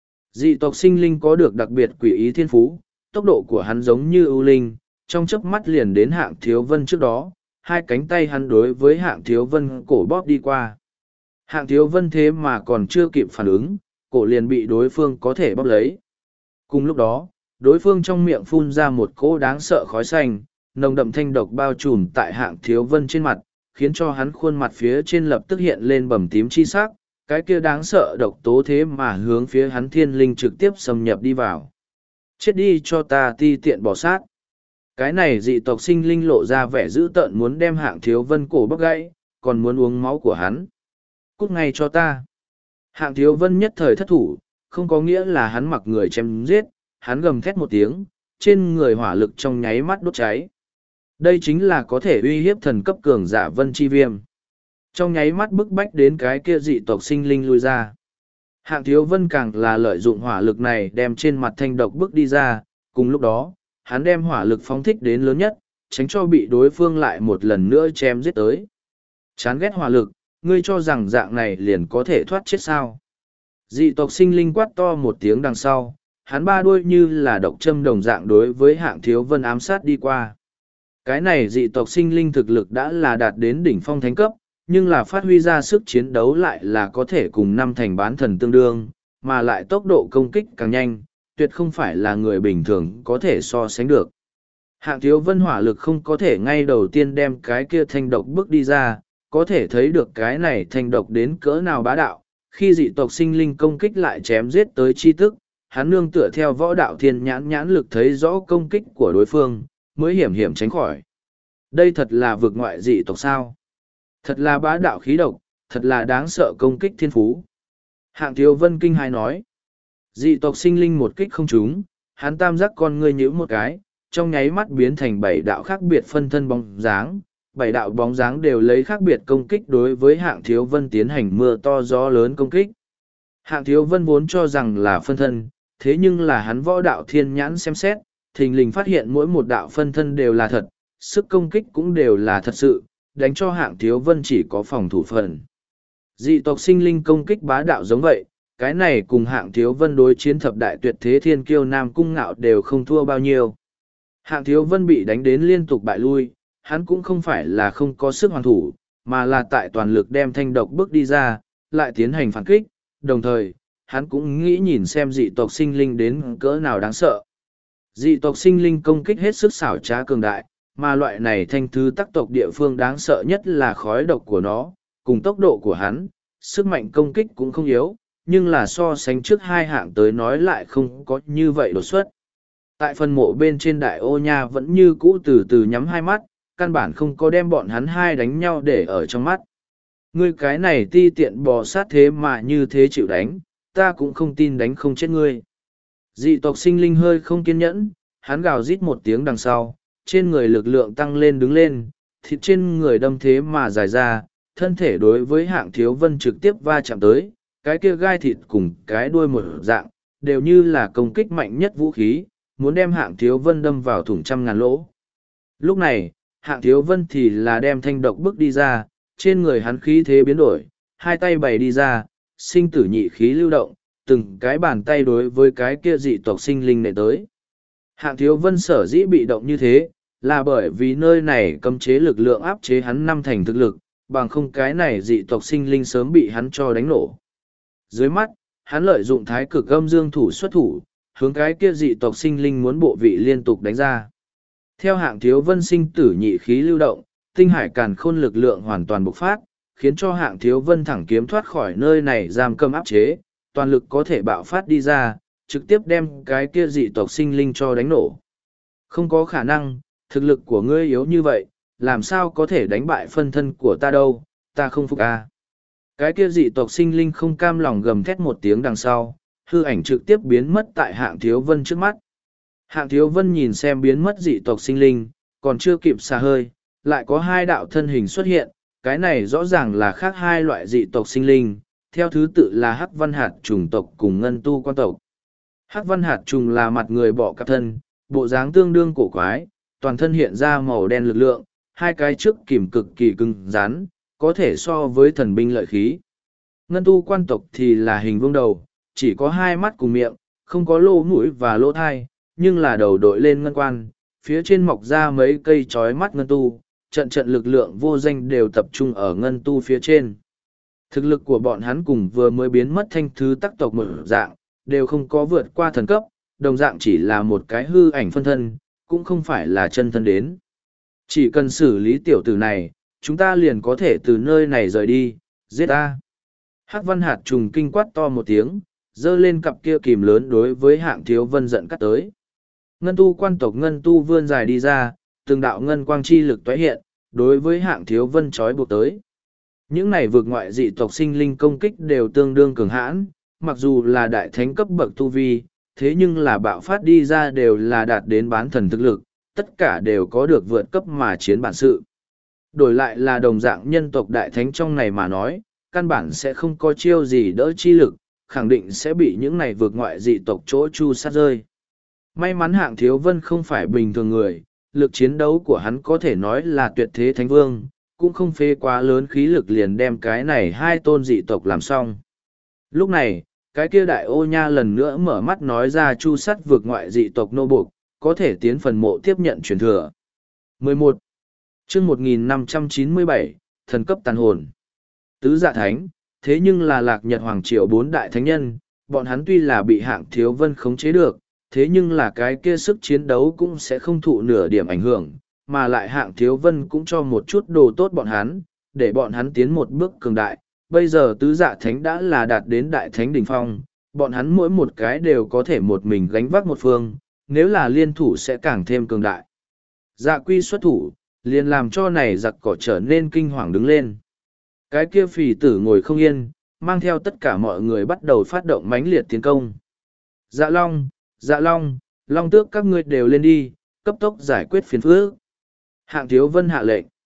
Dị tộc sinh linh có được đặc biệt quỷ ý thiên phú, tốc độ của hắn giống như ưu linh, trong chớp mắt liền đến Hạng Thiếu Vân trước đó, hai cánh tay hắn đối với Hạng Thiếu Vân cổ bóp đi qua. Hạng Thiếu Vân thế mà còn chưa kịp phản ứng, cổ liền bị đối phương có thể bóp lấy. Cùng lúc đó, đối phương trong miệng phun ra một cỗ đáng sợ khói xanh, nồng đậm thanh độc bao trùm tại Hạng Thiếu Vân trên mặt, khiến cho hắn khuôn mặt phía trên lập tức hiện lên bầm tím chi sắc, cái kia đáng sợ độc tố thế mà hướng phía hắn thiên linh trực tiếp xâm nhập đi vào. Chết đi cho ta ti tiện bỏ sát. Cái này dị tộc sinh linh lộ ra vẻ dữ tợn muốn đem Hạng Thiếu Vân cổ bóc gãy, còn muốn uống máu của hắn. Cút ngay cho ta. Hạng Thiếu Vân nhất thời thất thủ, không có nghĩa là hắn mặc người chém giết, hắn gầm thét một tiếng, trên người hỏa lực trong nháy mắt đốt cháy. Đây chính là có thể uy hiếp thần cấp cường giả Vân Chi Viêm. Trong nháy mắt bức bách đến cái kia dị tộc sinh linh lui ra. Hạng Thiếu Vân càng là lợi dụng hỏa lực này đem trên mặt thanh độc bước đi ra, cùng lúc đó, hắn đem hỏa lực phóng thích đến lớn nhất, tránh cho bị đối phương lại một lần nữa chém giết tới. Chán ghét hỏa lực, ngươi cho rằng dạng này liền có thể thoát chết sao. Dị tộc sinh linh quát to một tiếng đằng sau, hắn ba đuôi như là độc châm đồng dạng đối với Hạng Thiếu Vân ám sát đi qua. Cái này dị tộc sinh linh thực lực đã là đạt đến đỉnh phong thánh cấp, nhưng là phát huy ra sức chiến đấu lại là có thể cùng năm thành bán thần tương đương, mà lại tốc độ công kích càng nhanh, tuyệt không phải là người bình thường có thể so sánh được. Hạng Thiếu Vân hỏa lực không có thể ngay đầu tiên đem cái kia thanh độc bước đi ra, có thể thấy được cái này thanh độc đến cỡ nào bá đạo, khi dị tộc sinh linh công kích lại chém giết tới chi tức, hắn nương tựa theo võ đạo thiên nhãn lực thấy rõ công kích của đối phương, mới hiểm hiểm tránh khỏi. Đây thật là vực ngoại dị tộc sao? Thật là bá đạo khí độc, thật là đáng sợ công kích thiên phú. Hạng Thiếu Vân kinh hài nói. Dị tộc sinh linh một kích không trúng, hắn tam giác con ngươi nhíu một cái, trong nháy mắt biến thành 7 đạo khác biệt phân thân bóng dáng, bảy đạo bóng dáng đều lấy khác biệt công kích đối với Hạng Thiếu Vân tiến hành mưa to gió lớn công kích. Hạng Thiếu Vân vốn cho rằng là phân thân, thế nhưng là hắn võ đạo thiên nhãn xem xét, thình lình phát hiện mỗi một đạo phân thân đều là thật, sức công kích cũng đều là thật sự, đánh cho Hạng Thiếu Vân chỉ có phòng thủ phần. Dị tộc sinh linh công kích bá đạo giống vậy, cái này cùng Hạng Thiếu Vân đối chiến thập đại tuyệt thế thiên kiêu Nam Cung Ngạo đều không thua bao nhiêu. Hạng Thiếu Vân bị đánh đến liên tục bại lui, hắn cũng không phải là không có sức hoàn thủ, mà là tại toàn lực đem thanh độc bước đi ra, lại tiến hành phản kích, đồng thời, hắn cũng nghĩ nhìn xem dị tộc sinh linh đến cỡ nào đáng sợ. Dị tộc sinh linh công kích hết sức xảo trá cường đại, mà loại này thanh thứ tắc tộc địa phương đáng sợ nhất là khói độc của nó, cùng tốc độ của hắn, sức mạnh công kích cũng không yếu, nhưng là so sánh trước hai hạng tới nói lại không có như vậy đột xuất. Tại phần mộ bên trên đại ô nha vẫn như cũ từ từ nhắm hai mắt, căn bản không có đem bọn hắn hai đánh nhau để ở trong mắt. Ngươi cái này ti tiện bò sát thế mà như thế chịu đánh, ta cũng không tin đánh không chết ngươi. Dị tộc sinh linh hơi không kiên nhẫn, hắn gào rít một tiếng đằng sau, trên người lực lượng tăng lên đứng lên, thịt trên người đâm thế mà dài ra, thân thể đối với Hạng Thiếu Vân trực tiếp va chạm tới, cái kia gai thịt cùng cái đuôi một dạng, đều như là công kích mạnh nhất vũ khí, muốn đem Hạng Thiếu Vân đâm vào thủng trăm ngàn lỗ. Lúc này, Hạng Thiếu Vân thì là đem thanh độc bước đi ra, trên người hắn khí thế biến đổi, hai tay bày đi ra, sinh tử nhị khí lưu động, từng cái bàn tay đối với cái kia dị tộc sinh linh nệ tới. Hạng Thiếu Vân sở dĩ bị động như thế, là bởi vì nơi này cấm chế lực lượng áp chế hắn năm thành thực lực, bằng không cái này dị tộc sinh linh sớm bị hắn cho đánh nổ. Dưới mắt, hắn lợi dụng thái cực âm dương thủ xuất thủ, hướng cái kia dị tộc sinh linh muốn bộ vị liên tục đánh ra. Theo Hạng Thiếu Vân sinh tử nhị khí lưu động, tinh hải càn khôn lực lượng hoàn toàn bộc phát, khiến cho Hạng Thiếu Vân thẳng kiếm thoát khỏi nơi này giam cầm áp chế, toàn lực có thể bạo phát đi ra, trực tiếp đem cái kia dị tộc sinh linh cho đánh nổ. Không có khả năng, thực lực của ngươi yếu như vậy, làm sao có thể đánh bại phân thân của ta đâu, ta không phục a. Cái kia dị tộc sinh linh không cam lòng gầm thét một tiếng đằng sau, hư ảnh trực tiếp biến mất tại Hạng Thiếu Vân trước mắt. Hạng Thiếu Vân nhìn xem biến mất dị tộc sinh linh, còn chưa kịp xả hơi, lại có hai đạo thân hình xuất hiện, cái này rõ ràng là khác hai loại dị tộc sinh linh, theo thứ tự là Hắc Văn Hạt Trùng tộc cùng Ngân Tu Quan tộc. Hắc Văn Hạt Trùng là mặt người bọ cạp thân, bộ dáng tương đương cổ quái, toàn thân hiện ra màu đen lực lượng, hai cái trước kìm cực kỳ cứng rắn, có thể so với thần binh lợi khí. Ngân Tu Quan tộc thì là hình vuông đầu, chỉ có hai mắt cùng miệng, không có lỗ mũi và lỗ thai, nhưng là đầu đội lên ngân quan, phía trên mọc ra mấy cây chói mắt ngân tu, trận trận lực lượng vô danh đều tập trung ở ngân tu phía trên. Thực lực của bọn hắn cùng vừa mới biến mất thanh thứ tắc tộc một dạng, đều không có vượt qua thần cấp, đồng dạng chỉ là một cái hư ảnh phân thân, cũng không phải là chân thân đến. Chỉ cần xử lý tiểu tử này, chúng ta liền có thể từ nơi này rời đi, giết ta. Hắc Văn Hạt Trùng kinh quát to một tiếng, giơ lên cặp kia kìm lớn đối với Hạng Thiếu Vân giận cắt tới. Ngân Tu Quan tộc Ngân Tu vươn dài đi ra, từng đạo ngân quang chi lực tóe hiện, đối với Hạng Thiếu Vân trói buộc tới. Những này vượt ngoại dị tộc sinh linh công kích đều tương đương cường hãn, mặc dù là đại thánh cấp bậc tu vi, thế nhưng là bạo phát đi ra đều là đạt đến bán thần thực lực, tất cả đều có được vượt cấp mà chiến bản sự. Đổi lại là đồng dạng nhân tộc đại thánh trong này mà nói, căn bản sẽ không có chiêu gì đỡ chi lực, khẳng định sẽ bị những này vượt ngoại dị tộc chỗ chu sát rơi. May mắn Hạng Thiếu Vân không phải bình thường người, lực chiến đấu của hắn có thể nói là tuyệt thế thánh vương, cũng không phê quá lớn khí lực liền đem cái này hai tôn dị tộc làm xong. Lúc này, cái kia đại ô nha lần nữa mở mắt nói ra chu sát vượt ngoại dị tộc nô buộc, có thể tiến phần mộ tiếp nhận truyền thừa. 11. chương 1597, thần cấp tàn hồn. Tứ dạ thánh, thế nhưng là Lạc Nhật Hoàng Triều bốn đại thánh nhân, bọn hắn tuy là bị Hạng Thiếu Vân khống chế được, thế nhưng là cái kia sức chiến đấu cũng sẽ không thụ nửa điểm ảnh hưởng, mà lại Hạng Thiếu Vân cũng cho một chút đồ tốt bọn hắn, để bọn hắn tiến một bước cường đại. Bây giờ tứ dạ thánh đã là đạt đến đại thánh đỉnh phong, bọn hắn mỗi một cái đều có thể một mình gánh vác một phương, nếu là liên thủ sẽ càng thêm cường đại. Dạ quy xuất thủ, liền làm cho này giặc cỏ trở nên kinh hoàng đứng lên. Cái kia phì tử ngồi không yên, mang theo tất cả mọi người bắt đầu phát động mãnh liệt tiến công. Dạ Long, Long Tước các ngươi đều lên đi, cấp tốc giải quyết phiền phức. Hạng Thiếu Vân hạ lệnh.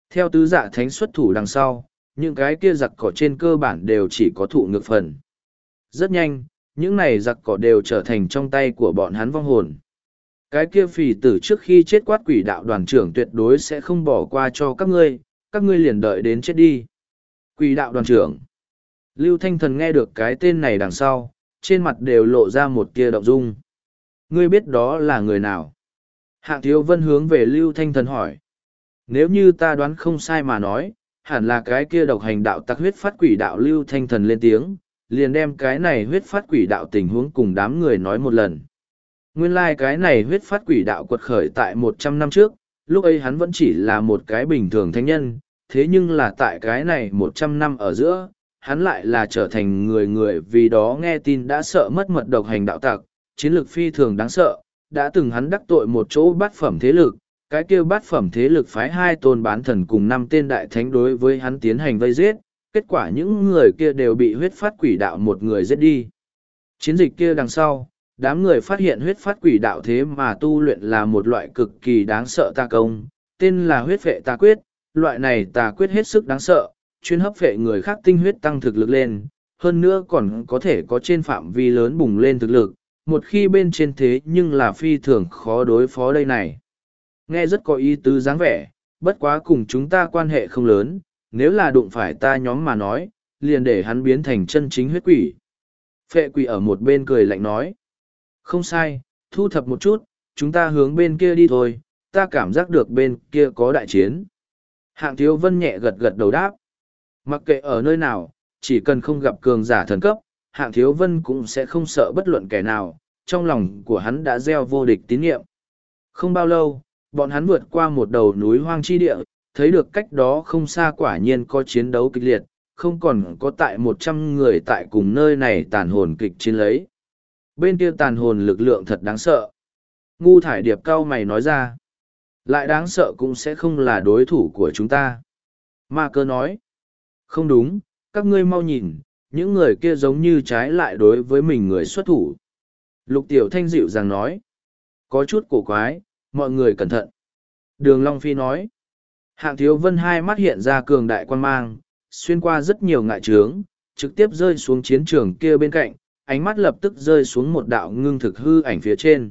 Theo tứ dạ thánh xuất thủ đằng sau, những cái kia giặc cỏ trên cơ bản đều chỉ có thụ ngược phần. Rất nhanh, những này giặc cỏ đều trở thành trong tay của bọn hắn vong hồn. Cái kia phì tử trước khi chết quát quỷ đạo đoàn trưởng tuyệt đối sẽ không bỏ qua cho các ngươi liền đợi đến chết đi. Quỷ đạo đoàn trưởng. Lưu Thanh Thần nghe được cái tên này đằng sau, trên mặt đều lộ ra một tia động dung. Ngươi biết đó là người nào? Hạng Thiếu Vân hướng về Lưu Thanh Thần hỏi. Nếu như ta đoán không sai mà nói, hẳn là cái kia độc hành đạo tặc huyết phát quỷ đạo Lưu Thanh Thần lên tiếng, liền đem cái này huyết phát quỷ đạo tình huống cùng đám người nói một lần. Nguyên lai cái này huyết phát quỷ đạo quật khởi tại 100 năm trước, lúc ấy hắn vẫn chỉ là một cái bình thường thánh nhân, thế nhưng là tại cái này 100 năm ở giữa, hắn lại là trở thành người vì đó nghe tin đã sợ mất mật độc hành đạo tặc, chiến lược phi thường đáng sợ, đã từng hắn đắc tội một chỗ bát phẩm thế lực, cái kia bát phẩm thế lực phái 2 tôn bán thần cùng 5 tên đại thánh đối với hắn tiến hành vây giết, kết quả những người kia đều bị huyết phát quỷ đạo một người giết đi. Chiến dịch kia đằng sau, đám người phát hiện huyết phát quỷ đạo thế mà tu luyện là một loại cực kỳ đáng sợ tà công, tên là huyết vệ tà quyết, loại này tà quyết hết sức đáng sợ, chuyên hấp vệ người khác tinh huyết tăng thực lực lên, hơn nữa còn có thể có trên phạm vi lớn bùng lên thực lực, một khi bên trên thế nhưng là phi thường khó đối phó đây này. Nghe rất có ý tứ dáng vẻ, bất quá cùng chúng ta quan hệ không lớn, nếu là đụng phải ta nhóm mà nói, liền để hắn biến thành chân chính huyết quỷ. Phệ quỷ ở một bên cười lạnh nói. Không sai, thu thập một chút, chúng ta hướng bên kia đi thôi, ta cảm giác được bên kia có đại chiến. Hạng Thiếu Vân nhẹ gật gật đầu đáp. Mặc kệ ở nơi nào, chỉ cần không gặp cường giả thần cấp, Hạng Thiếu Vân cũng sẽ không sợ bất luận kẻ nào, trong lòng của hắn đã gieo vô địch tín nhiệm. Không bao lâu, bọn hắn vượt qua một đầu núi hoang chi địa, thấy được cách đó không xa quả nhiên có chiến đấu kịch liệt, không còn có tại 100 người tại cùng nơi này tàn hồn kịch chiến lấy. Bên kia tàn hồn lực lượng thật đáng sợ. Ngu Thải Điệp cao mày nói ra. Lại đáng sợ cũng sẽ không là đối thủ của chúng ta. Ma Cơ nói. Không đúng, các ngươi mau nhìn, những người kia giống như trái lại đối với mình người xuất thủ. Lục Tiểu Thanh dịu dàng nói. Có chút cổ quái, mọi người cẩn thận. Đường Long Phi nói. Hạng Thiếu Vân hai mắt hiện ra cường đại quan mang, xuyên qua rất nhiều ngại trướng, trực tiếp rơi xuống chiến trường kia bên cạnh, ánh mắt lập tức rơi xuống một đạo ngưng thực hư ảnh phía trên.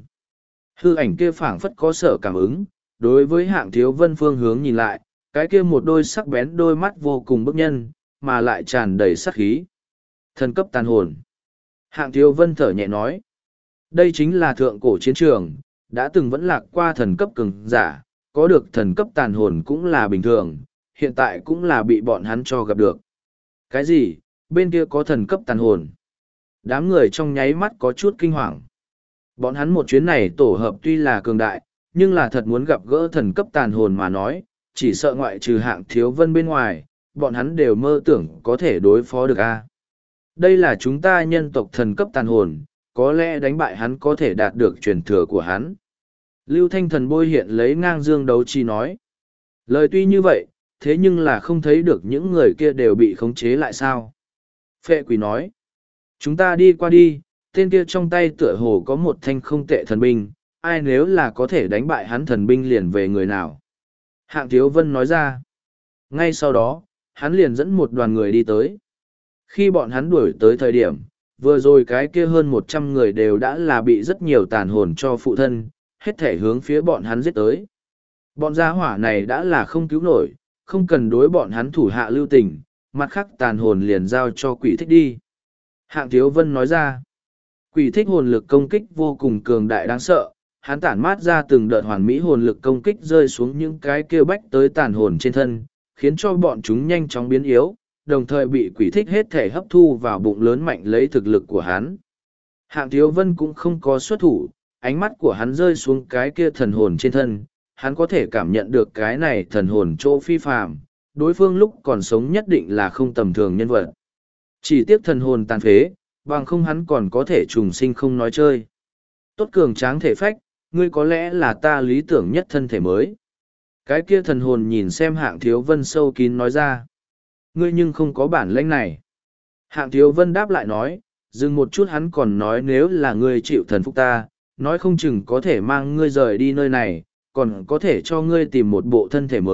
Hư ảnh kia phảng phất có sở cảm ứng, đối với Hạng Thiếu Vân phương hướng nhìn lại, cái kia một đôi sắc bén đôi mắt vô cùng bức nhân, mà lại tràn đầy sát khí. Thần cấp tàn hồn. Hạng Thiếu Vân thở nhẹ nói. Đây chính là thượng cổ chiến trường, đã từng vẫn lạc qua thần cấp cường giả, có được thần cấp tàn hồn cũng là bình thường, hiện tại cũng là bị bọn hắn cho gặp được. Cái gì? Bên kia có thần cấp tàn hồn. Đám người trong nháy mắt có chút kinh hoàng. Bọn hắn một chuyến này tổ hợp tuy là cường đại, nhưng là thật muốn gặp gỡ thần cấp tàn hồn mà nói, chỉ sợ ngoại trừ Hạng Thiếu Vân bên ngoài, bọn hắn đều mơ tưởng có thể đối phó được a. Đây là chúng ta nhân tộc thần cấp tàn hồn, có lẽ đánh bại hắn có thể đạt được truyền thừa của hắn. Lưu Thanh Thần bôi hiện lấy ngang dương đấu chi nói. Lời tuy như vậy, thế nhưng là không thấy được những người kia đều bị khống chế lại sao. Phệ quỷ nói. Chúng ta đi qua đi, tên kia trong tay tựa hồ có một thanh không tệ thần binh, ai nếu là có thể đánh bại hắn thần binh liền về người nào. Hạng Thiếu Vân nói ra. Ngay sau đó, hắn liền dẫn một đoàn người đi tới. Khi bọn hắn đuổi tới thời điểm, vừa rồi cái kia hơn 100 người đều đã là bị rất nhiều tàn hồn cho phụ thân, hết thể hướng phía bọn hắn giết tới. Bọn gia hỏa này đã là không cứu nổi, không cần đối bọn hắn thủ hạ lưu tình, mặt khác tàn hồn liền giao cho quỷ thích đi. Hạng Thiếu Vân nói ra, quỷ thích hồn lực công kích vô cùng cường đại đáng sợ, hắn tản mát ra từng đợt hoàn mỹ hồn lực công kích rơi xuống những cái kia bách tới tàn hồn trên thân, khiến cho bọn chúng nhanh chóng biến yếu, đồng thời bị quỷ thích hết thể hấp thu vào bụng lớn mạnh lấy thực lực của hắn. Hạng Thiếu Vân cũng không có xuất thủ, ánh mắt của hắn rơi xuống cái kia thần hồn trên thân, hắn có thể cảm nhận được cái này thần hồn chỗ phi phàm, đối phương lúc còn sống nhất định là không tầm thường nhân vật. Chỉ tiếc thần hồn tàn phế, bằng không hắn còn có thể trùng sinh không nói chơi. Tốt cường tráng thể phách, ngươi có lẽ là ta lý tưởng nhất thân thể mới. Cái kia thần hồn nhìn xem Hạng Thiếu Vân sâu kín nói ra. Ngươi nhưng không có bản lĩnh này. Hạng Thiếu Vân đáp lại nói, dừng một chút hắn còn nói nếu là ngươi chịu thần phục ta, nói không chừng có thể mang ngươi rời đi nơi này, còn có thể cho ngươi tìm một bộ thân thể mới,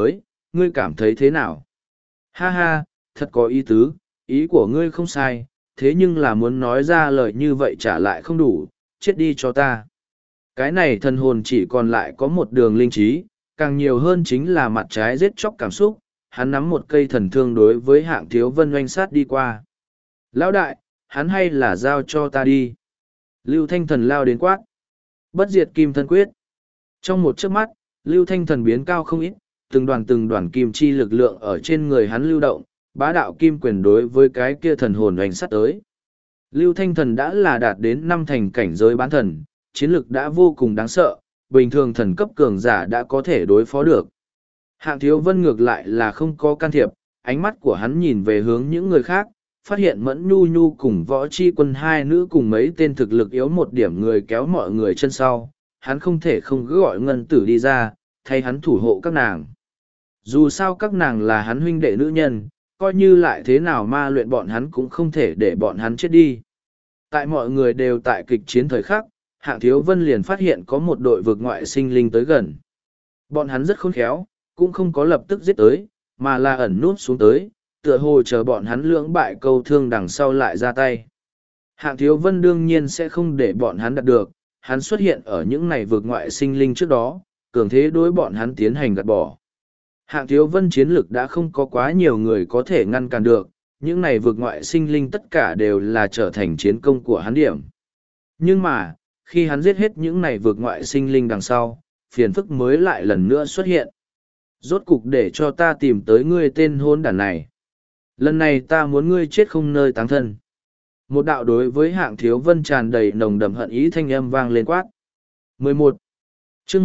ngươi cảm thấy thế nào? Ha ha, thật có ý tứ, ý của ngươi không sai, thế nhưng là muốn nói ra lời như vậy trả lại không đủ, chết đi cho ta. Cái này thần hồn chỉ còn lại có một đường linh trí, càng nhiều hơn chính là mặt trái giết chóc cảm xúc, hắn nắm một cây thần thương đối với Hạng Thiếu Vân oanh sát đi qua. Lão đại, hắn hay là giao cho ta đi. Lưu Thanh Thần lao đến quát. Bất diệt kim thân quyết. Trong một chớp mắt, Lưu Thanh Thần biến cao không ít, từng đoàn kim chi lực lượng ở trên người hắn lưu động, bá đạo kim quyền đối với cái kia thần hồn oanh sát tới. Lưu Thanh Thần đã là đạt đến 5 thành cảnh giới bán thần, chiến lực đã vô cùng đáng sợ, bình thường thần cấp cường giả đã có thể đối phó được. Hạng Thiếu Vân ngược lại là không có can thiệp, ánh mắt của hắn nhìn về hướng những người khác, phát hiện Mẫn Nhu Nhu cùng Võ Chi Quân hai nữ cùng mấy tên thực lực yếu một điểm người kéo mọi người chân sau, hắn không thể không cứ gọi Ngân Tử đi ra, thay hắn thủ hộ các nàng. Dù sao các nàng là hắn huynh đệ nữ nhân, coi như lại thế nào ma luyện bọn hắn cũng không thể để bọn hắn chết đi. Tại mọi người đều tại kịch chiến thời khắc, Hạng Thiếu Vân liền phát hiện có một đội vực ngoại sinh linh tới gần. Bọn hắn rất khôn khéo, cũng không có lập tức giết tới, mà là ẩn nút xuống tới, tựa hồ chờ bọn hắn lưỡng bại câu thương đằng sau lại ra tay. Hạng Thiếu Vân đương nhiên sẽ không để bọn hắn đạt được, hắn xuất hiện ở những này vực ngoại sinh linh trước đó, cường thế đối bọn hắn tiến hành gạt bỏ. Hạng Thiếu Vân chiến lực đã không có quá nhiều người có thể ngăn cản được, những này vực ngoại sinh linh tất cả đều là trở thành chiến công của hắn điểm. Nhưng mà, khi hắn giết hết những này vực ngoại sinh linh đằng sau, phiền phức mới lại lần nữa xuất hiện. Rốt cục để cho ta tìm tới ngươi tên hôn đản này. Lần này ta muốn ngươi chết không nơi táng thân. Một đạo đối với Hạng Thiếu Vân tràn đầy nồng đậm hận ý thanh âm vang lên quát. 11. chương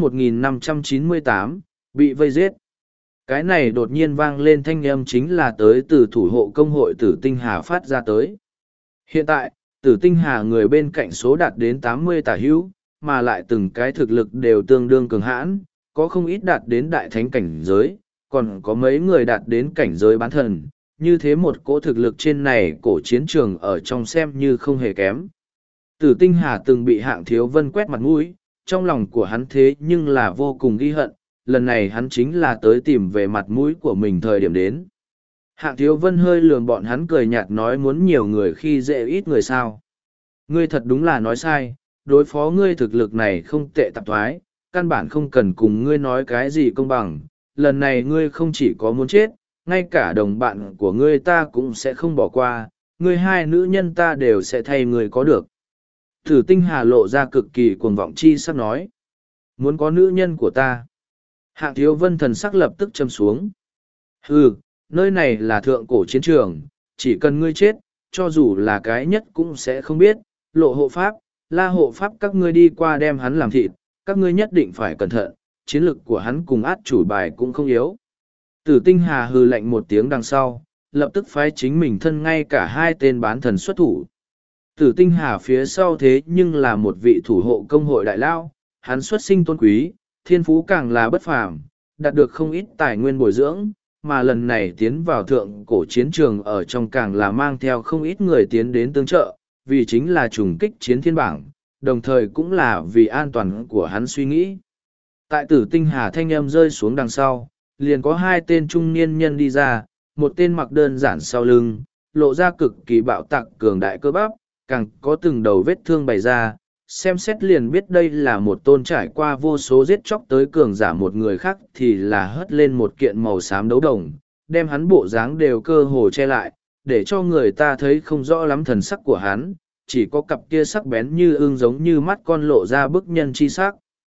1598, bị vây giết. Cái này đột nhiên vang lên thanh âm chính là tới từ thủ hộ công hội Tử Tinh Hà phát ra tới. Hiện tại, Tử Tinh Hà người bên cạnh số đạt đến 80 tả hữu, mà lại từng cái thực lực đều tương đương cường hãn, có không ít đạt đến đại thánh cảnh giới, còn có mấy người đạt đến cảnh giới bán thần. Như thế một cỗ thực lực trên này cổ chiến trường ở trong xem như không hề kém. Tử Tinh Hà từng bị Hạng Thiếu Vân quét mặt mũi, trong lòng của hắn thế nhưng là vô cùng ghi hận, lần này hắn chính là tới tìm về mặt mũi của mình thời điểm đến. Hạng Thiếu Vân hơi lườm bọn hắn cười nhạt nói muốn nhiều người khi dễ ít người sao. Ngươi thật đúng là nói sai, đối phó ngươi thực lực này không tệ tạp thoái, căn bản không cần cùng ngươi nói cái gì công bằng, lần này ngươi không chỉ có muốn chết, ngay cả đồng bạn của ngươi ta cũng sẽ không bỏ qua, ngươi hai nữ nhân ta đều sẽ thay ngươi có được. Tử Tinh Hà lộ ra cực kỳ cuồng vọng chi sắc nói. Muốn có nữ nhân của ta. Hạng Thiếu Vân thần sắc lập tức châm xuống. Hừ, nơi này là thượng cổ chiến trường, chỉ cần ngươi chết, cho dù là cái nhất cũng sẽ không biết, lộ hộ pháp, la hộ pháp các ngươi đi qua đem hắn làm thịt, các ngươi nhất định phải cẩn thận, chiến lực của hắn cùng át chủ bài cũng không yếu. Tử Tinh Hà hừ lạnh một tiếng đằng sau, lập tức phái chính mình thân ngay cả hai tên bán thần xuất thủ. Tử Tinh Hà phía sau thế nhưng là một vị thủ hộ công hội đại lao, hắn xuất sinh tôn quý, thiên phú càng là bất phàm, đạt được không ít tài nguyên bồi dưỡng, mà lần này tiến vào thượng cổ chiến trường ở trong càng là mang theo không ít người tiến đến tương trợ, vì chính là trùng kích chiến thiên bảng, đồng thời cũng là vì an toàn của hắn suy nghĩ. Tại Tử Tinh Hà thanh âm rơi xuống đằng sau, liền có hai tên trung niên nhân đi ra, một tên mặc đơn giản sau lưng, lộ ra cực kỳ bạo tạc cường đại cơ bắp, càng có từng đầu vết thương bày ra, xem xét liền biết đây là một tôn trải qua vô số giết chóc tới cường giả, một người khác thì là hất lên một kiện màu xám đấu đồng, đem hắn bộ dáng đều cơ hồ che lại, để cho người ta thấy không rõ lắm thần sắc của hắn, chỉ có cặp kia sắc bén như ưng giống như mắt con lộ ra bức nhân chi sắc.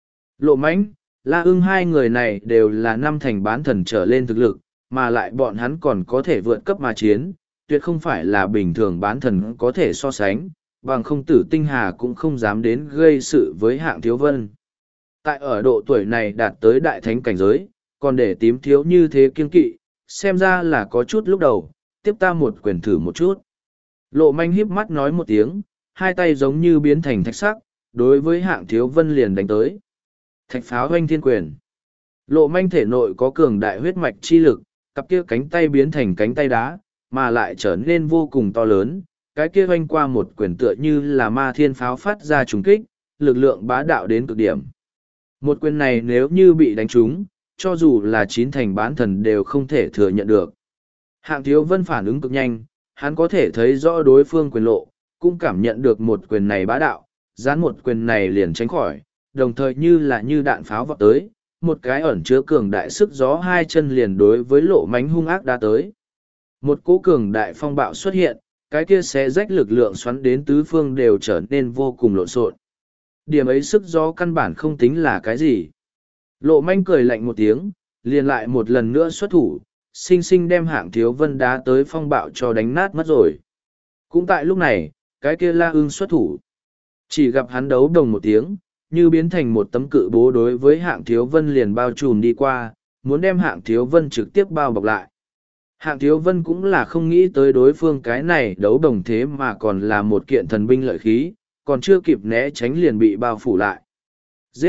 Lộ Mãnh, La Ưng hai người này đều là năm thành bán thần trở lên thực lực, mà lại bọn hắn còn có thể vượt cấp mà chiến, tuyệt không phải là bình thường bán thần có thể so sánh, bằng không Tử Tinh Hà cũng không dám đến gây sự với Hạng Thiếu Vân. Tại ở độ tuổi này đạt tới đại thánh cảnh giới, còn để tím thiếu như thế kiên kỵ, xem ra là có chút lúc đầu, tiếp ta một quyền thử một chút. Lộ Manh híp mắt nói một tiếng, hai tay giống như biến thành thạch sắc, đối với Hạng Thiếu Vân liền đánh tới. Thạch pháo hoanh thiên quyền. Lộ Manh thể nội có cường đại huyết mạch chi lực, cặp kia cánh tay biến thành cánh tay đá, mà lại trở nên vô cùng to lớn, cái kia hoanh qua một quyền tựa như là ma thiên pháo phát ra trùng kích, lực lượng bá đạo đến cực điểm. Một quyền này nếu như bị đánh trúng, cho dù là chín thành bán thần đều không thể thừa nhận được. Hạng Thiếu Vân phản ứng cực nhanh, hắn có thể thấy rõ đối phương quyền lộ, cũng cảm nhận được một quyền này bá đạo, dán một quyền này liền tránh khỏi, đồng thời như đạn pháo vọt tới, một cái ẩn chứa cường đại sức gió hai chân liền đối với Lộ Mánh hung ác đã tới. Một cỗ cường đại phong bạo xuất hiện, cái kia xé rách lực lượng xoắn đến tứ phương đều trở nên vô cùng lộn xộn. Điểm ấy sức gió căn bản không tính là cái gì. Lộ Manh cười lạnh một tiếng, liền lại một lần nữa xuất thủ, sinh sinh đem Hạng Thiếu Vân đá tới phong bạo cho đánh nát mất rồi. Cũng tại lúc này, cái kia La Ưng xuất thủ. Chỉ gặp hắn đấu đồng một tiếng, như biến thành một tấm cự bố đối với Hạng Thiếu Vân liền bao trùm đi qua, muốn đem Hạng Thiếu Vân trực tiếp bao bọc lại. Hạng Thiếu Vân cũng là không nghĩ tới đối phương cái này đấu đồng thế mà còn là một kiện thần binh lợi khí, còn chưa kịp né tránh liền bị bao phủ lại. Giết!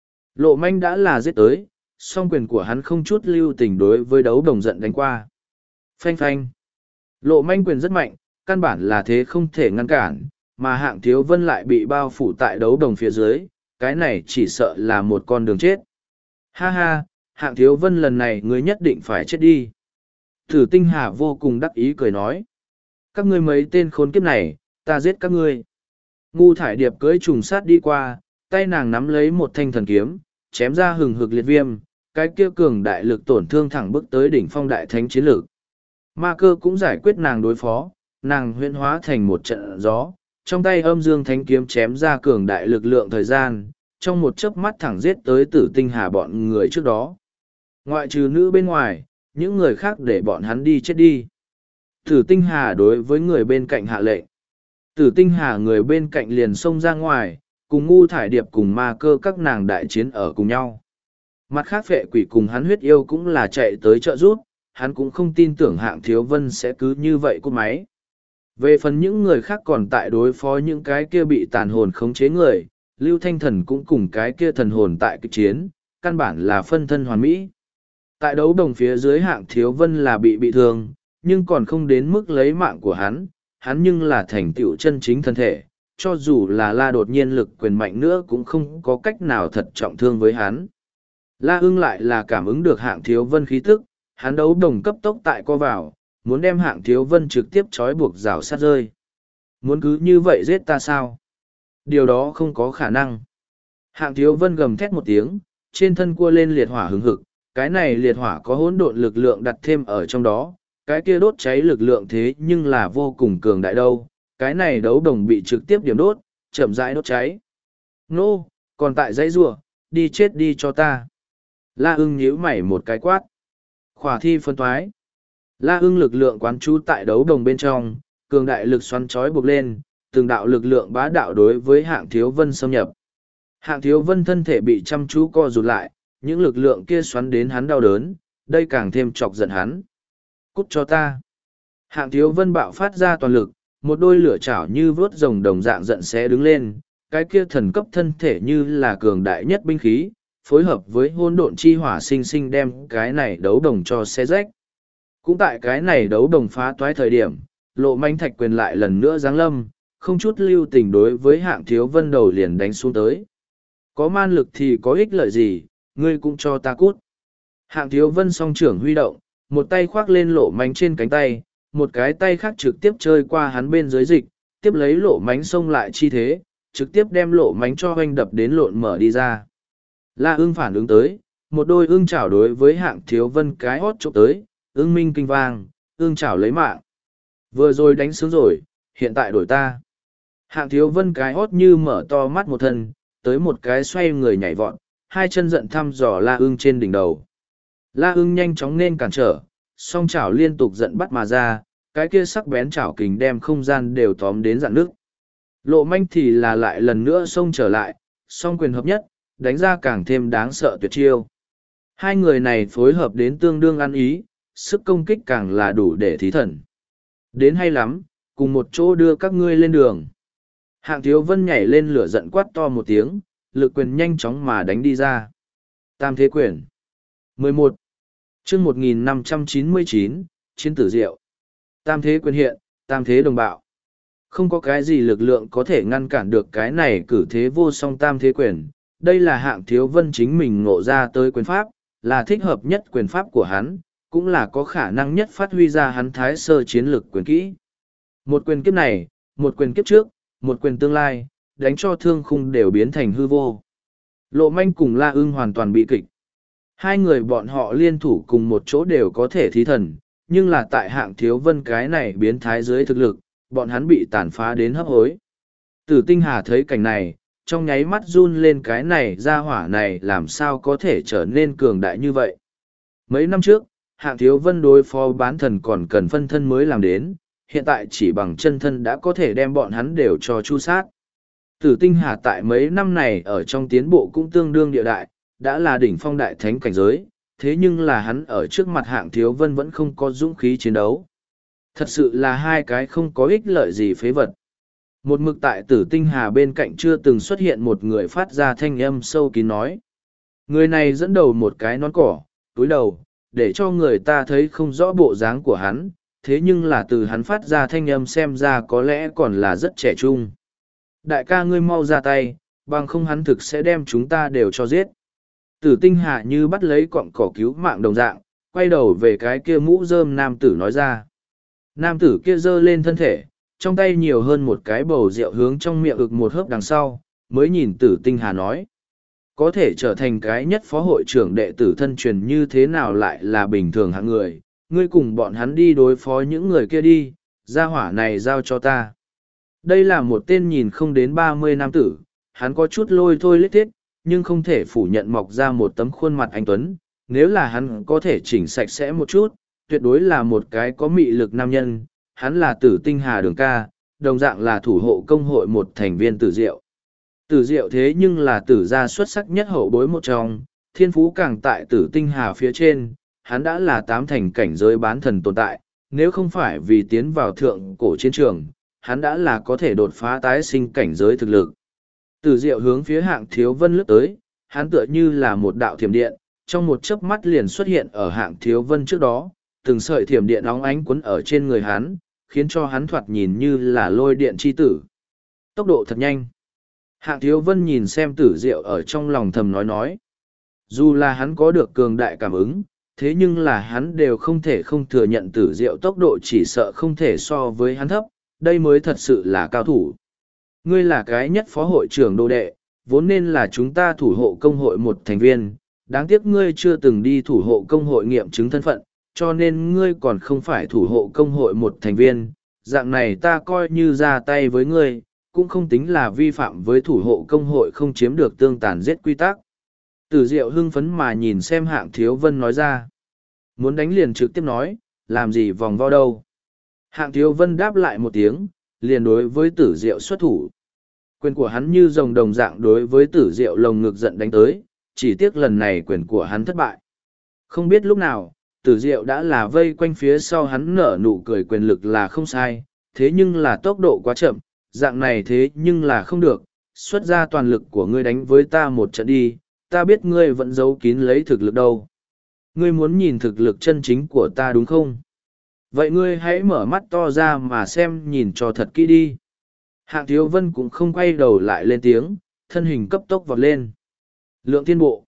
Lộ Manh đã là giết tới, song quyền của hắn không chút lưu tình đối với đấu đồng giận đánh qua. Phanh phanh! Lộ Manh quyền rất mạnh, căn bản là thế không thể ngăn cản, mà Hạng Thiếu Vân lại bị bao phủ tại đấu đồng phía dưới, cái này chỉ sợ là một con đường chết. Ha ha, Hạng Thiếu Vân lần này ngươi nhất định phải chết đi. Thử Tinh Hà vô cùng đắc ý cười nói. Các ngươi mấy tên khốn kiếp này, ta giết các ngươi. Ngu Thải Điệp cưỡi trùng sát đi qua, tay nàng nắm lấy một thanh thần kiếm, chém ra hừng hực liệt viêm, cái kia cường đại lực tổn thương thẳng bước tới đỉnh phong đại thánh chiến lực. Ma Cơ cũng giải quyết nàng đối phó, nàng huyễn hóa thành một trận gió, trong tay âm dương thánh kiếm chém ra cường đại lực lượng thời gian, trong một chớp mắt thẳng giết tới Tử Tinh Hà bọn người trước đó. Ngoại trừ nữ bên ngoài, những người khác để bọn hắn đi chết đi. Tử Tinh Hà đối với người bên cạnh hạ lệnh. Tử Tinh Hà người bên cạnh liền xông ra ngoài, cùng Ngu Thải Điệp cùng Ma Cơ các nàng đại chiến ở cùng nhau. Mặt khác Phệ Quỷ cùng hắn huyết yêu cũng là chạy tới trợ giúp, hắn cũng không tin tưởng Hạng Thiếu Vân sẽ cứ như vậy cút máy. Về phần những người khác còn tại đối phó những cái kia bị tàn hồn khống chế người, Lưu Thanh Thần cũng cùng cái kia thần hồn tại kịch chiến, căn bản là phân thân hoàn mỹ. Tại đấu đồng phía dưới Hạng Thiếu Vân là bị thương, nhưng còn không đến mức lấy mạng của hắn nhưng là thành tựu chân chính thân thể, cho dù là La đột nhiên lực quyền mạnh nữa cũng không có cách nào thật trọng thương với hắn. La Ưng lại là cảm ứng được Hạng Thiếu Vân khí tức, hắn đấu đồng cấp tốc tại co vào, muốn đem Hạng Thiếu Vân trực tiếp trói buộc rào sát rơi. Muốn cứ như vậy giết ta sao? Điều đó không có khả năng. Hạng Thiếu Vân gầm thét một tiếng, trên thân cua lên liệt hỏa hứng hực, cái này liệt hỏa có hỗn độn lực lượng đặt thêm ở trong đó, cái kia đốt cháy lực lượng thế nhưng là vô cùng cường đại đâu, cái này đấu đồng bị trực tiếp điểm đốt, chậm rãi đốt cháy. Nô, còn tại dãy rùa, đi chết đi cho ta. La Ưng nhíu mày một cái quát. Khỏa thi phân thoái. La Ưng lực lượng quán trú tại đấu đồng bên trong, cường đại lực xoắn trói buộc lên, từng đạo lực lượng bá đạo đối với Hạng Thiếu Vân xâm nhập. Hạng Thiếu Vân thân thể bị chăm chú co rụt lại, những lực lượng kia xoắn đến hắn đau đớn, đây càng thêm chọc giận hắn. Cút cho ta. Hạng Thiếu Vân bạo phát ra toàn lực, một đôi lửa chảo như vớt rồng đồng dạng giận xé đứng lên, cái kia thần cấp thân thể như là cường đại nhất binh khí, phối hợp với hỗn độn chi hỏa sinh sinh đem cái này đấu đồng cho xé rách. Cũng tại cái này đấu đồng phá toái thời điểm, Lộ Manh thạch quyền lại lần nữa giáng lâm, không chút lưu tình đối với Hạng Thiếu Vân đầu liền đánh xuống tới. Có man lực thì có ích lợi gì, ngươi cũng cho ta cút. Hạng Thiếu Vân song trưởng huy động, một tay khoác lên Lộ Manh trên cánh tay, một cái tay khác trực tiếp chơi qua hắn bên dưới dịch, tiếp lấy Lộ Manh xông lại chi thế, trực tiếp đem Lộ Manh cho hoanh đập đến lộn mở đi ra. La Ưng phản ứng tới, một đôi ưng chảo đối với Hạng Thiếu Vân cái hót chụp tới, ưng minh kinh vang, ưng chảo lấy mạng. Vừa rồi đánh sướng rồi, hiện tại đổi ta. Hạng Thiếu Vân cái hót như mở to mắt một thân, tới một cái xoay người nhảy vọt, hai chân giận thăm dò La Ưng trên đỉnh đầu. La Ưng nhanh chóng nên cản trở, song chảo liên tục giận bắt mà ra, cái kia sắc bén chảo kình đem không gian đều tóm đến dạn nước. Lộ Manh thì là lại lần nữa xông trở lại, song quyền hợp nhất, đánh ra càng thêm đáng sợ tuyệt chiêu. Hai người này phối hợp đến tương đương ăn ý, sức công kích càng là đủ để thí thần. Đến hay lắm, cùng một chỗ đưa các ngươi lên đường. Hạng Thiếu Vân nhảy lên lửa giận quát to một tiếng, lực quyền nhanh chóng mà đánh đi ra. Tam Thế Quyền 11. chương 1599, Chiến tử diệu. Tam Thế Quyền hiện, Tam Thế Đồng Bạo. Không có cái gì lực lượng có thể ngăn cản được cái này cử thế vô song Tam Thế Quyền. Đây là Hạng Thiếu Vân chính mình ngộ ra tới quyền pháp, là thích hợp nhất quyền pháp của hắn, cũng là có khả năng nhất phát huy ra hắn thái sơ chiến lực quyền kỹ. Một quyền kiếp này, một quyền kiếp trước, một quyền tương lai, đánh cho thương khung đều biến thành hư vô. Lộ Manh cùng La Ưng hoàn toàn bị kịch. Hai người bọn họ liên thủ cùng một chỗ đều có thể thí thần, nhưng là tại Hạng Thiếu Vân cái này biến thái dưới thực lực, bọn hắn bị tàn phá đến hấp hối. Tử Tinh Hà thấy cảnh này, trong nháy mắt run lên, cái này ra hỏa này làm sao có thể trở nên cường đại như vậy. Mấy năm trước, Hạng Thiếu Vân đối phó bán thần còn cần phân thân mới làm đến, hiện tại chỉ bằng chân thân đã có thể đem bọn hắn đều cho chu sát. Tử Tinh Hà tại mấy năm này ở trong tiến bộ cũng tương đương địa đại, đã là đỉnh phong đại thánh cảnh giới, thế nhưng là hắn ở trước mặt Hạng Thiếu Vân vẫn không có dũng khí chiến đấu. Thật sự là hai cái không có ích lợi gì phế vật. Một mực tại Tử Tinh Hà bên cạnh chưa từng xuất hiện một người phát ra thanh âm sâu kín nói. Người này dẫn đầu một cái nón cỏ, túi đầu, để cho người ta thấy không rõ bộ dáng của hắn, thế nhưng là từ hắn phát ra thanh âm xem ra có lẽ còn là rất trẻ trung. Đại ca ngươi mau ra tay, bằng không hắn thực sẽ đem chúng ta đều cho giết. Tử Tinh Hà như bắt lấy cọng cỏ cứu mạng đồng dạng, quay đầu về cái kia mũ rơm nam tử nói ra. Nam tử kia giơ lên thân thể, trong tay nhiều hơn một cái bầu rượu hướng trong miệng ực một hớp đằng sau, mới nhìn Tử Tinh Hà nói. Có thể trở thành cái nhất phó hội trưởng đệ tử thân truyền như thế nào lại là bình thường hạng người, ngươi cùng bọn hắn đi đối phó những người kia đi, gia hỏa này giao cho ta. Đây là một tên nhìn không đến 30 nam tử, hắn có chút lôi thôi lết thiết, nhưng không thể phủ nhận mọc ra một tấm khuôn mặt anh tuấn, nếu là hắn có thể chỉnh sạch sẽ một chút, tuyệt đối là một cái có mị lực nam nhân, hắn là Tử Tinh Hà Đường ca, đồng dạng là thủ hộ công hội một thành viên Tử Diệu. Tử Diệu thế nhưng là tử gia xuất sắc nhất hậu bối một trong, thiên phú càng tại Tử Tinh Hà phía trên, hắn đã là 8 thành cảnh giới bán thần tồn tại, nếu không phải vì tiến vào thượng cổ chiến trường, hắn đã là có thể đột phá tái sinh cảnh giới thực lực. Tử Diệu hướng phía Hạng Thiếu Vân lướt tới, hắn tựa như là một đạo thiểm điện, trong một chớp mắt liền xuất hiện ở Hạng Thiếu Vân trước đó, từng sợi thiểm điện óng ánh quấn ở trên người hắn, khiến cho hắn thoạt nhìn như là lôi điện chi tử. Tốc độ thật nhanh. Hạng Thiếu Vân nhìn xem Tử Diệu ở trong lòng thầm nói. Dù là hắn có được cường đại cảm ứng, thế nhưng là hắn đều không thể không thừa nhận Tử Diệu tốc độ chỉ sợ không thể so với hắn thấp, đây mới thật sự là cao thủ. Ngươi là cái nhất phó hội trưởng đồ đệ, vốn nên là chúng ta thủ hộ công hội một thành viên, đáng tiếc ngươi chưa từng đi thủ hộ công hội nghiệm chứng thân phận, cho nên ngươi còn không phải thủ hộ công hội một thành viên, dạng này ta coi như ra tay với ngươi, cũng không tính là vi phạm với thủ hộ công hội không chiếm được tương tàn giết quy tắc. Tử Diệu hưng phấn mà nhìn xem Hạng Thiếu Vân nói ra. Muốn đánh liền trực tiếp nói, làm gì vòng vo đâu. Hạng Thiếu Vân đáp lại một tiếng, liền đối với Tử Diệu xuất thủ. Quyền của hắn như rồng đồng dạng đối với Tử Diệu lồng ngực giận đánh tới, chỉ tiếc lần này quyền của hắn thất bại. Không biết lúc nào, Tử Diệu đã là vây quanh phía sau hắn nở nụ cười, quyền lực là không sai, thế nhưng là tốc độ quá chậm, dạng này thế nhưng là không được, xuất ra toàn lực của ngươi đánh với ta một trận đi, ta biết ngươi vẫn giấu kín lấy thực lực đâu. Ngươi muốn nhìn thực lực chân chính của ta đúng không? Vậy ngươi hãy mở mắt to ra mà xem nhìn cho thật kỹ đi. Hạng Thiếu Vân cũng không quay đầu lại lên tiếng, thân hình cấp tốc vọt lên. Lượng thiên bộ.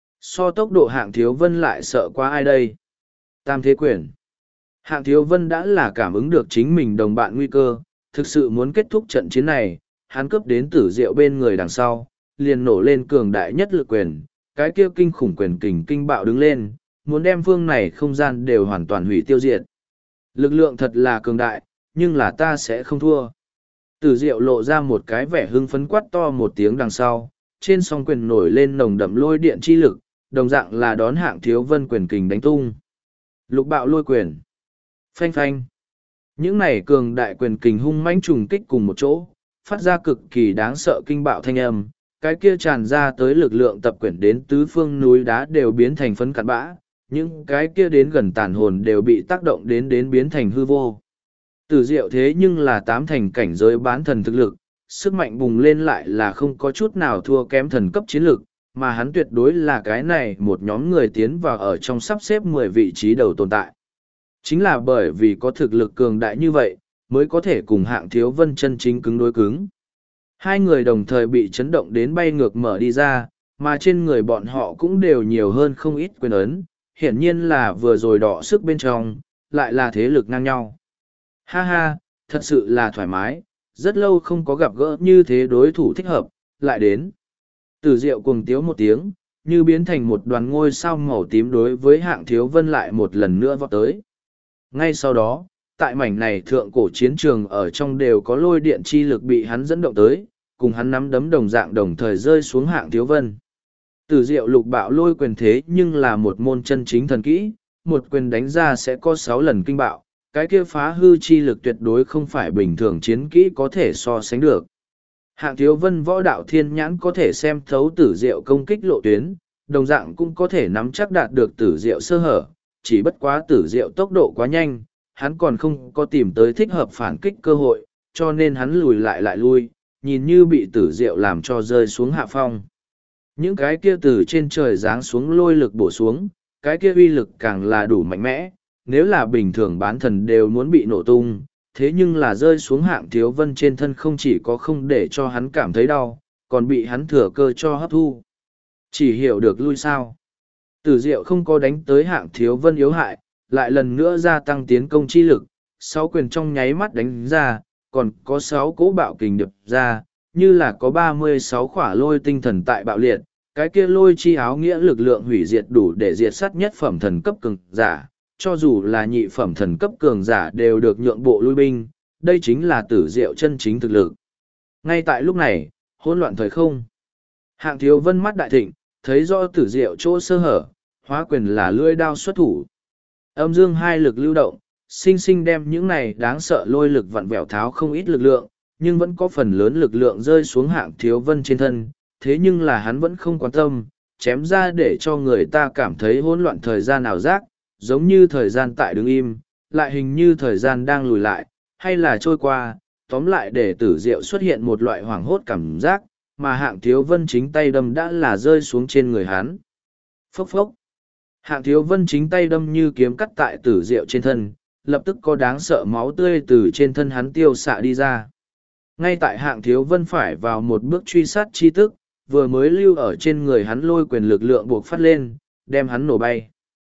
So tốc độ Hạng Thiếu Vân lại sợ quá ai đây? Tam thế quyền. Hạng Thiếu Vân đã là cảm ứng được chính mình đồng bạn nguy cơ, thực sự muốn kết thúc trận chiến này, hắn cướp đến Tử Diệu bên người đằng sau, liền nổ lên cường đại nhất lực quyền, cái kia kinh khủng quyền kình kinh bạo đứng lên, muốn đem phương này không gian đều hoàn toàn hủy tiêu diệt. Lực lượng thật là cường đại, nhưng là ta sẽ không thua. Tử Diệu lộ ra một cái vẻ hưng phấn quát to một tiếng đằng sau, trên song quyền nổi lên nồng đậm lôi điện chi lực, đồng dạng là đón Hạng Thiếu Vân quyền kình đánh tung. Lục bạo lôi quyền. Phanh phanh. Những này cường đại quyền kình hung mãnh trùng kích cùng một chỗ, phát ra cực kỳ đáng sợ kinh bạo thanh âm, cái kia tràn ra tới lực lượng tập quyển đến tứ phương núi đá đều biến thành phấn cặn bã, những cái kia đến gần tàn hồn đều bị tác động đến biến thành hư vô. Tử Diệu thế nhưng là 8 thành cảnh giới bán thần thực lực, sức mạnh bùng lên lại là không có chút nào thua kém thần cấp chiến lực, mà hắn tuyệt đối là cái này một nhóm người tiến vào ở trong sắp xếp 10 vị trí đầu tồn tại. Chính là bởi vì có thực lực cường đại như vậy, mới có thể cùng Hạng Thiếu Vân chân chính cứng đối cứng. Hai người đồng thời bị chấn động đến bay ngược mở đi ra, mà trên người bọn họ cũng đều nhiều hơn không ít quyền ấn, hiển nhiên là vừa rồi đọ sức bên trong, lại là thế lực ngang nhau. Ha ha, thật sự là thoải mái, rất lâu không có gặp gỡ như thế đối thủ thích hợp, lại đến. Tử Diệu cuồng tiếu một tiếng, như biến thành một đoàn ngôi sao màu tím đối với Hạng Thiếu Vân lại một lần nữa vọt tới. Ngay sau đó, tại mảnh này thượng cổ chiến trường ở trong đều có lôi điện chi lực bị hắn dẫn động tới, cùng hắn nắm đấm đồng dạng đồng thời rơi xuống Hạng Thiếu Vân. Tử Diệu lục bạo lôi quyền thế nhưng là một môn chân chính thần kỹ, một quyền đánh ra sẽ có 6 lần kinh bạo, cái kia phá hư chi lực tuyệt đối không phải bình thường chiến kỹ có thể so sánh được. Hạng Thiếu Vân võ đạo thiên nhãn có thể xem thấu Tử Diệu công kích lộ tuyến, đồng dạng cũng có thể nắm chắc đạt được Tử Diệu sơ hở, chỉ bất quá Tử Diệu tốc độ quá nhanh, hắn còn không có tìm tới thích hợp phản kích cơ hội, cho nên hắn lùi lại lui, nhìn như bị Tử Diệu làm cho rơi xuống hạ phong. Những cái kia từ trên trời giáng xuống lôi lực bổ xuống, cái kia uy lực càng là đủ mạnh mẽ, nếu là bình thường bán thần đều muốn bị nổ tung, thế nhưng là rơi xuống Hạng Thiếu Vân trên thân không chỉ có không để cho hắn cảm thấy đau, còn bị hắn thừa cơ cho hấp thu. Chỉ hiểu được lui sao. Tử Diệu không có đánh tới Hạng Thiếu Vân yếu hại, lại lần nữa gia tăng tiến công chi lực, 6 quyền trong nháy mắt đánh ra, còn có 6 cỗ bạo kình điệp ra, như là có 36 khỏa lôi tinh thần tại bạo liệt, cái kia lôi chi áo nghĩa lực lượng hủy diệt đủ để diệt sát nhất phẩm thần cấp cường giả, cho dù là nhị phẩm thần cấp cường giả đều được nhượng bộ lui binh, đây chính là Tử Diệu chân chính thực lực. Ngay tại lúc này, hỗn loạn thời không. Hạng Thiếu Vân mắt đại thịnh, thấy rõ Tử Diệu chỗ sơ hở, hóa quyền là lưỡi đao xuất thủ. Âm dương hai lực lưu động, sinh sinh đem những này đáng sợ lôi lực vặn vẹo tháo không ít lực lượng, nhưng vẫn có phần lớn lực lượng rơi xuống Hạng Thiếu Vân trên thân, thế nhưng là hắn vẫn không quan tâm, chém ra để cho người ta cảm thấy hỗn loạn thời gian ảo giác, giống như thời gian tại đứng im, lại hình như thời gian đang lùi lại, hay là trôi qua, tóm lại để Tử Diệu xuất hiện một loại hoảng hốt cảm giác, mà Hạng Thiếu Vân chính tay đâm đã là rơi xuống trên người hắn. Phốc phốc. Hạng Thiếu Vân chính tay đâm như kiếm cắt tại Tử Diệu trên thân, lập tức có đáng sợ máu tươi từ trên thân hắn tiêu xạ đi ra. Ngay tại Hạng Thiếu Vân phải vào một bước truy sát chi tức, vừa mới lưu ở trên người hắn lôi quyền lực lượng buộc phát lên, đem hắn nổ bay.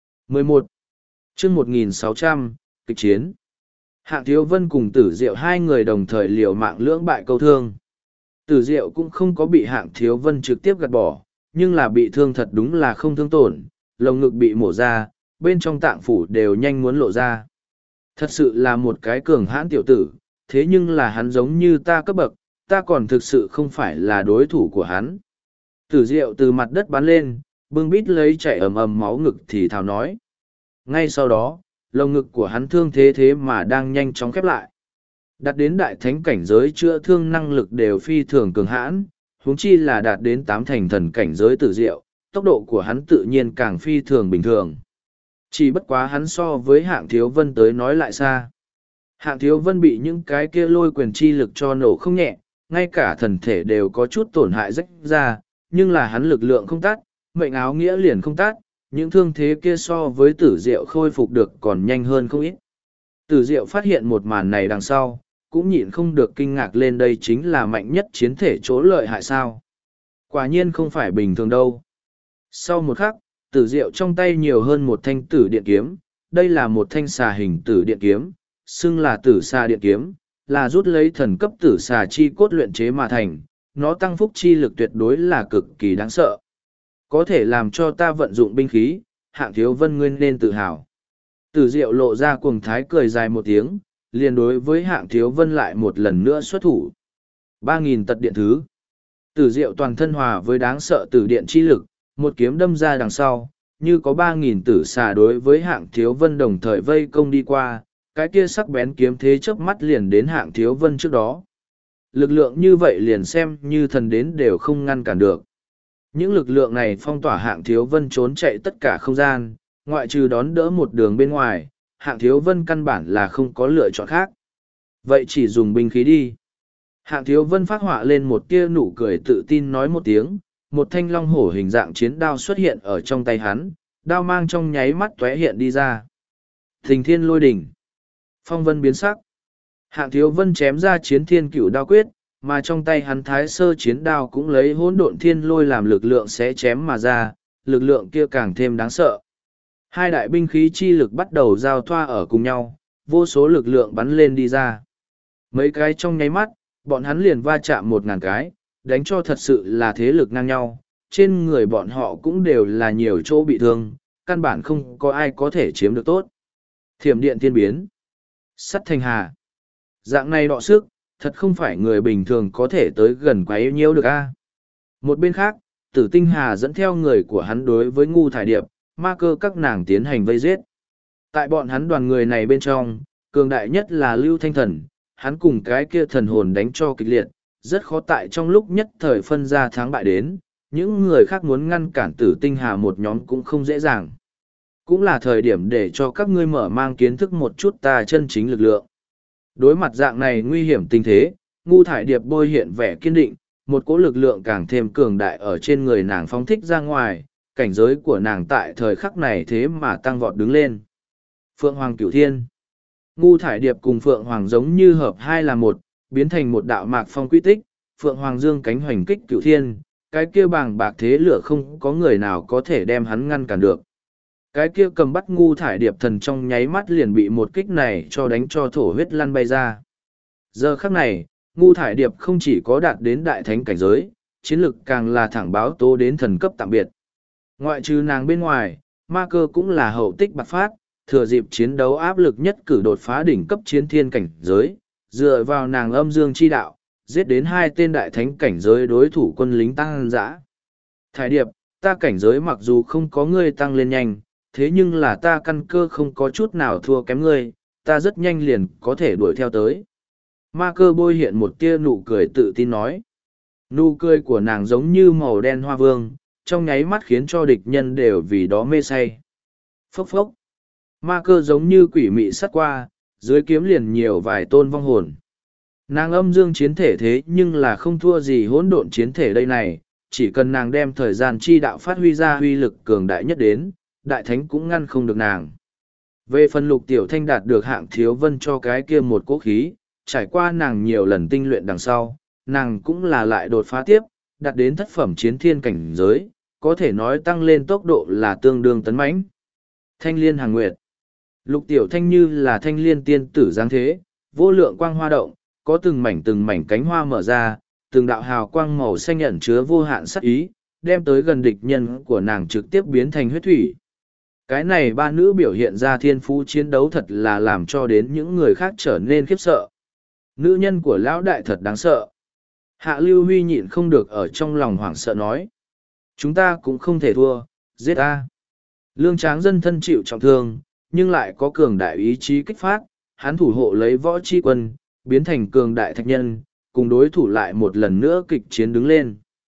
11. Chương 1600, kịch chiến. Hạng Thiếu Vân cùng Tử Diệu hai người đồng thời liều mạng lưỡng bại câu thương. Tử Diệu cũng không có bị Hạng Thiếu Vân trực tiếp gạt bỏ, nhưng là bị thương thật đúng là không thương tổn, lồng ngực bị mổ ra, bên trong tạng phủ đều nhanh muốn lộ ra. Thật sự là một cái cường hãn tiểu tử, thế nhưng là hắn giống như ta cấp bậc, ta còn thực sự không phải là đối thủ của hắn. Tử Diệu từ mặt đất bắn lên, bưng bít lấy chảy ầm ầm máu ngực thì thào nói. Ngay sau đó, lồng ngực của hắn thương thế mà đang nhanh chóng khép lại. Đạt đến đại thánh cảnh giới chữa thương năng lực đều phi thường cường hãn, huống chi là đạt đến 8 thành thần cảnh giới Tử Diệu, tốc độ của hắn tự nhiên càng phi thường bình thường. Chỉ bất quá hắn so với Hạng Thiếu Vân tới nói lại xa. Hạng Thiếu Vân bị những cái kia lôi quyền chi lực cho nổ không nhẹ, ngay cả thần thể đều có chút tổn hại rách ra, nhưng là hắn lực lượng không tắt, mệnh áo nghĩa liền không tắt, những thương thế kia so với Tử Diệu khôi phục được còn nhanh hơn không ít. Tử Diệu phát hiện một màn này đằng sau, cũng nhịn không được kinh ngạc lên, đây chính là mạnh nhất chiến thể chỗ lợi hại sao. Quả nhiên không phải bình thường đâu. Sau một khắc, Tử Diệu trong tay nhiều hơn một thanh tử điện kiếm, đây là một thanh xà hình tử điện kiếm, xưng là tử xà điện kiếm, là rút lấy thần cấp tử xà chi cốt luyện chế mà thành, nó tăng phúc chi lực tuyệt đối là cực kỳ đáng sợ. Có thể làm cho ta vận dụng binh khí, Hạng Thiếu Vân nguyên nên tự hào. Tử Diệu lộ ra cuồng thái cười dài một tiếng, liền đối với Hạng Thiếu Vân lại một lần nữa xuất thủ. 3.000 tật điện thứ. Tử Diệu toàn thân hòa với đáng sợ tử điện chi lực, một kiếm đâm ra đằng sau, như có 3.000 tử xà đối với Hạng Thiếu Vân đồng thời vây công đi qua, cái kia sắc bén kiếm thế chớp mắt liền đến Hạng Thiếu Vân trước đó. Lực lượng như vậy liền xem như thần đến đều không ngăn cản được. Những lực lượng này phong tỏa Hạng Thiếu Vân trốn chạy tất cả không gian, ngoại trừ đón đỡ một đường bên ngoài, Hạng Thiếu Vân căn bản là không có lựa chọn khác. Vậy chỉ dùng binh khí đi. Hạng Thiếu Vân phát họa lên một tia nụ cười tự tin nói một tiếng, một thanh long hổ hình dạng chiến đao xuất hiện ở trong tay hắn, đao mang trong nháy mắt tóe hiện đi ra. Thình thiên lôi đỉnh. Phong vân biến sắc. Hạng Thiếu Vân chém ra chiến thiên cửu đao quyết, mà trong tay hắn thái sơ chiến đao cũng lấy hỗn độn thiên lôi làm lực lượng sẽ chém mà ra, lực lượng kia càng thêm đáng sợ. Hai đại binh khí chi lực bắt đầu giao thoa ở cùng nhau, vô số lực lượng bắn lên đi ra. Mấy cái trong nháy mắt, bọn hắn liền va chạm 1000 cái, đánh cho thật sự là thế lực ngang nhau, trên người bọn họ cũng đều là nhiều chỗ bị thương, căn bản không có ai có thể chiếm được tốt. Thiểm điện thiên biến, sắt thành hà. Dạng này đọ sức, thật không phải người bình thường có thể tới gần quấy nhiễu được a. Một bên khác, Tử Tinh Hà dẫn theo người của hắn đối với Ngu Thải Điệp, Ma Cơ các nàng tiến hành vây giết. Tại bọn hắn đoàn người này bên trong, cường đại nhất là Lưu Thanh Thần, hắn cùng cái kia thần hồn đánh cho kịch liệt, rất khó tại trong lúc nhất thời phân ra thắng bại đến, những người khác muốn ngăn cản Tử Tinh Hà một nhóm cũng không dễ dàng. Cũng là thời điểm để cho các ngươi mở mang kiến thức một chút ta chân chính lực lượng. Đối mặt dạng này nguy hiểm tình thế, Ngu Thải Điệp bôi hiện vẻ kiên định, một cỗ lực lượng càng thêm cường đại ở trên người nàng phóng thích ra ngoài, cảnh giới của nàng tại thời khắc này thế mà tăng vọt đứng lên. Phượng Hoàng Cửu Thiên. Ngu Thải Điệp cùng Phượng Hoàng giống như hợp hai là một, biến thành một đạo mạc phong quy tích, Phượng Hoàng dương cánh hoành kích Cửu Thiên, cái kia bàng bạc thế lửa không có người nào có thể đem hắn ngăn cản được. Cái kia cầm bắt Ngu Thải Điệp thần trong nháy mắt liền bị một kích này cho đánh cho thổ huyết lăn bay ra. Giờ khắc này, Ngu Thải Điệp không chỉ có đạt đến đại thánh cảnh giới, chiến lực càng là thẳng báo tố đến thần cấp tạm biệt. Ngoại trừ nàng bên ngoài, Ma Cơ cũng là hậu tích bạc phát, thừa dịp chiến đấu áp lực nhất cử đột phá đỉnh cấp chiến thiên cảnh giới, dựa vào nàng âm dương chi đạo, giết đến 2 tên đại thánh cảnh giới đối thủ quân lính tăng dã. Thải Điệp, ta cảnh giới mặc dù không có ngươi tăng lên nhanh, thế nhưng là ta căn cơ không có chút nào thua kém ngươi, ta rất nhanh liền có thể đuổi theo tới. Ma Cơ bôi hiện một tia nụ cười tự tin nói. Nụ cười của nàng giống như màu đen hoa vương, trong nháy mắt khiến cho địch nhân đều vì đó mê say. Phốc phốc. Ma Cơ giống như quỷ mị sắt qua, dưới kiếm liền nhiều vài tôn vong hồn. Nàng âm dương chiến thể thế nhưng là không thua gì hỗn độn chiến thể đây này, chỉ cần nàng đem thời gian chi đạo phát huy ra huy lực cường đại nhất đến, đại thánh cũng ngăn không được nàng. Về phần Lục Tiểu Thanh đạt được hạng thiếu vân cho cái kia một cố khí, trải qua nàng nhiều lần tinh luyện đằng sau, nàng cũng là lại đột phá tiếp, đạt đến thất phẩm chiến thiên cảnh giới, có thể nói tăng lên tốc độ là tương đương tấn mãnh. Thanh liên hàng nguyệt. Lục Tiểu Thanh như là thanh liên tiên tử giáng thế, vô lượng quang hoa động, có từng mảnh cánh hoa mở ra, từng đạo hào quang màu xanh ẩn chứa vô hạn sắc ý, đem tới gần địch nhân của nàng trực tiếp biến thành huyết thủy. Cái này ba nữ biểu hiện ra thiên phú chiến đấu thật là làm cho đến những người khác trở nên khiếp sợ. Nữ nhân của lão đại thật đáng sợ. Hạ Lưu Huy nhịn không được ở trong lòng hoảng sợ nói. Chúng ta cũng không thể thua, giết ta. Lương Tráng dân thân chịu trọng thương, nhưng lại có cường đại ý chí kích phát, hắn thủ hộ lấy võ chi quân, biến thành cường đại thạch nhân, cùng đối thủ lại một lần nữa kịch chiến đứng lên.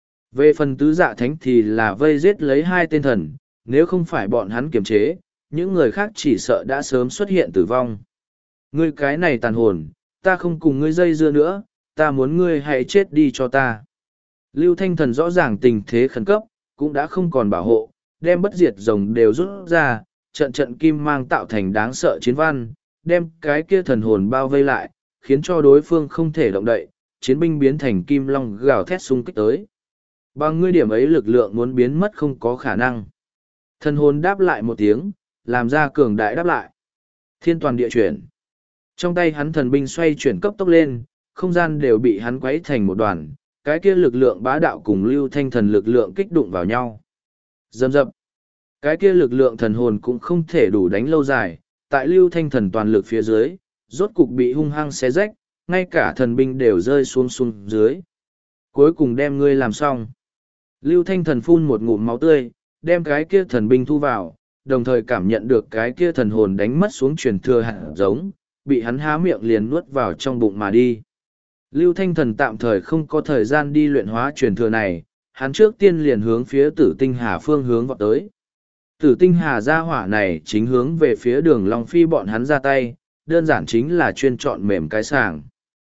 Về phần tứ dạ thánh thì là vây giết lấy 2 tên thần, nếu không phải bọn hắn kiềm chế, những người khác chỉ sợ đã sớm xuất hiện tử vong. Ngươi cái này tàn hồn, ta không cùng ngươi dây dưa nữa, ta muốn ngươi hãy chết đi cho ta. Lưu Thanh Thần rõ ràng tình thế khẩn cấp, cũng đã không còn bảo hộ, đem bất diệt rồng đều rút ra, trận trận kim mang tạo thành đáng sợ chiến văn, đem cái kia thần hồn bao vây lại, khiến cho đối phương không thể động đậy, chiến binh biến thành kim long gào thét xung kích tới. Bằng ngươi điểm ấy lực lượng muốn biến mất không có khả năng. Thần hồn đáp lại một tiếng, làm ra cường đại đáp lại. Thiên toàn địa chuyển. Trong tay hắn thần binh xoay chuyển cấp tốc lên, không gian đều bị hắn quấy thành một đoàn, cái kia lực lượng bá đạo cùng Lưu Thanh Thần lực lượng kích đụng vào nhau. Dầm dập. Cái kia lực lượng thần hồn cũng không thể đủ đánh lâu dài, tại Lưu Thanh Thần toàn lực phía dưới, rốt cục bị hung hăng xé rách, ngay cả thần binh đều rơi xuống dưới. Cuối cùng đem ngươi làm xong. Lưu Thanh Thần phun một ngụm máu tươi, đem cái kia thần binh thu vào, đồng thời cảm nhận được cái kia thần hồn đánh mất xuống truyền thừa hạt giống, bị hắn há miệng liền nuốt vào trong bụng mà đi. Lưu Thanh Thần tạm thời không có thời gian đi luyện hóa truyền thừa này, hắn trước tiên liền hướng phía Tử Tinh Hà phương hướng vọt tới. Tử Tinh Hà gia hỏa này chính hướng về phía Đường Long Phi bọn hắn ra tay, đơn giản chính là chuyên chọn mềm cái sàng.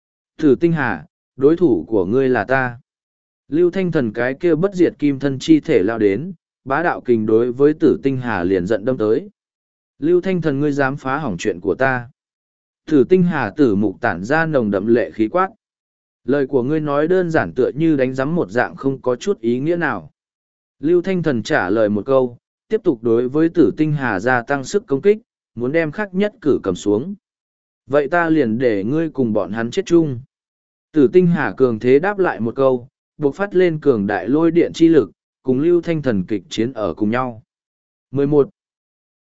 Tử Tinh Hà, đối thủ của ngươi là ta. Lưu Thanh Thần cái kia bất diệt kim thân chi thể lao đến, bá đạo kình đối với Tử Tinh Hà liền giận đâm tới. Lưu Thanh Thần ngươi dám phá hỏng chuyện của ta. Tử Tinh Hà tử mục tản ra nồng đậm lệ khí quát. Lời của ngươi nói đơn giản tựa như đánh giấm một dạng không có chút ý nghĩa nào. Lưu Thanh Thần trả lời một câu, tiếp tục đối với Tử Tinh Hà gia tăng sức công kích, muốn đem Khắc Nhất Cử cầm xuống. Vậy ta liền để ngươi cùng bọn hắn chết chung. Tử Tinh Hà cường thế đáp lại một câu, buộc phát lên cường đại lôi điện chi lực, cùng Lưu Thanh Thần kịch chiến ở cùng nhau. 11.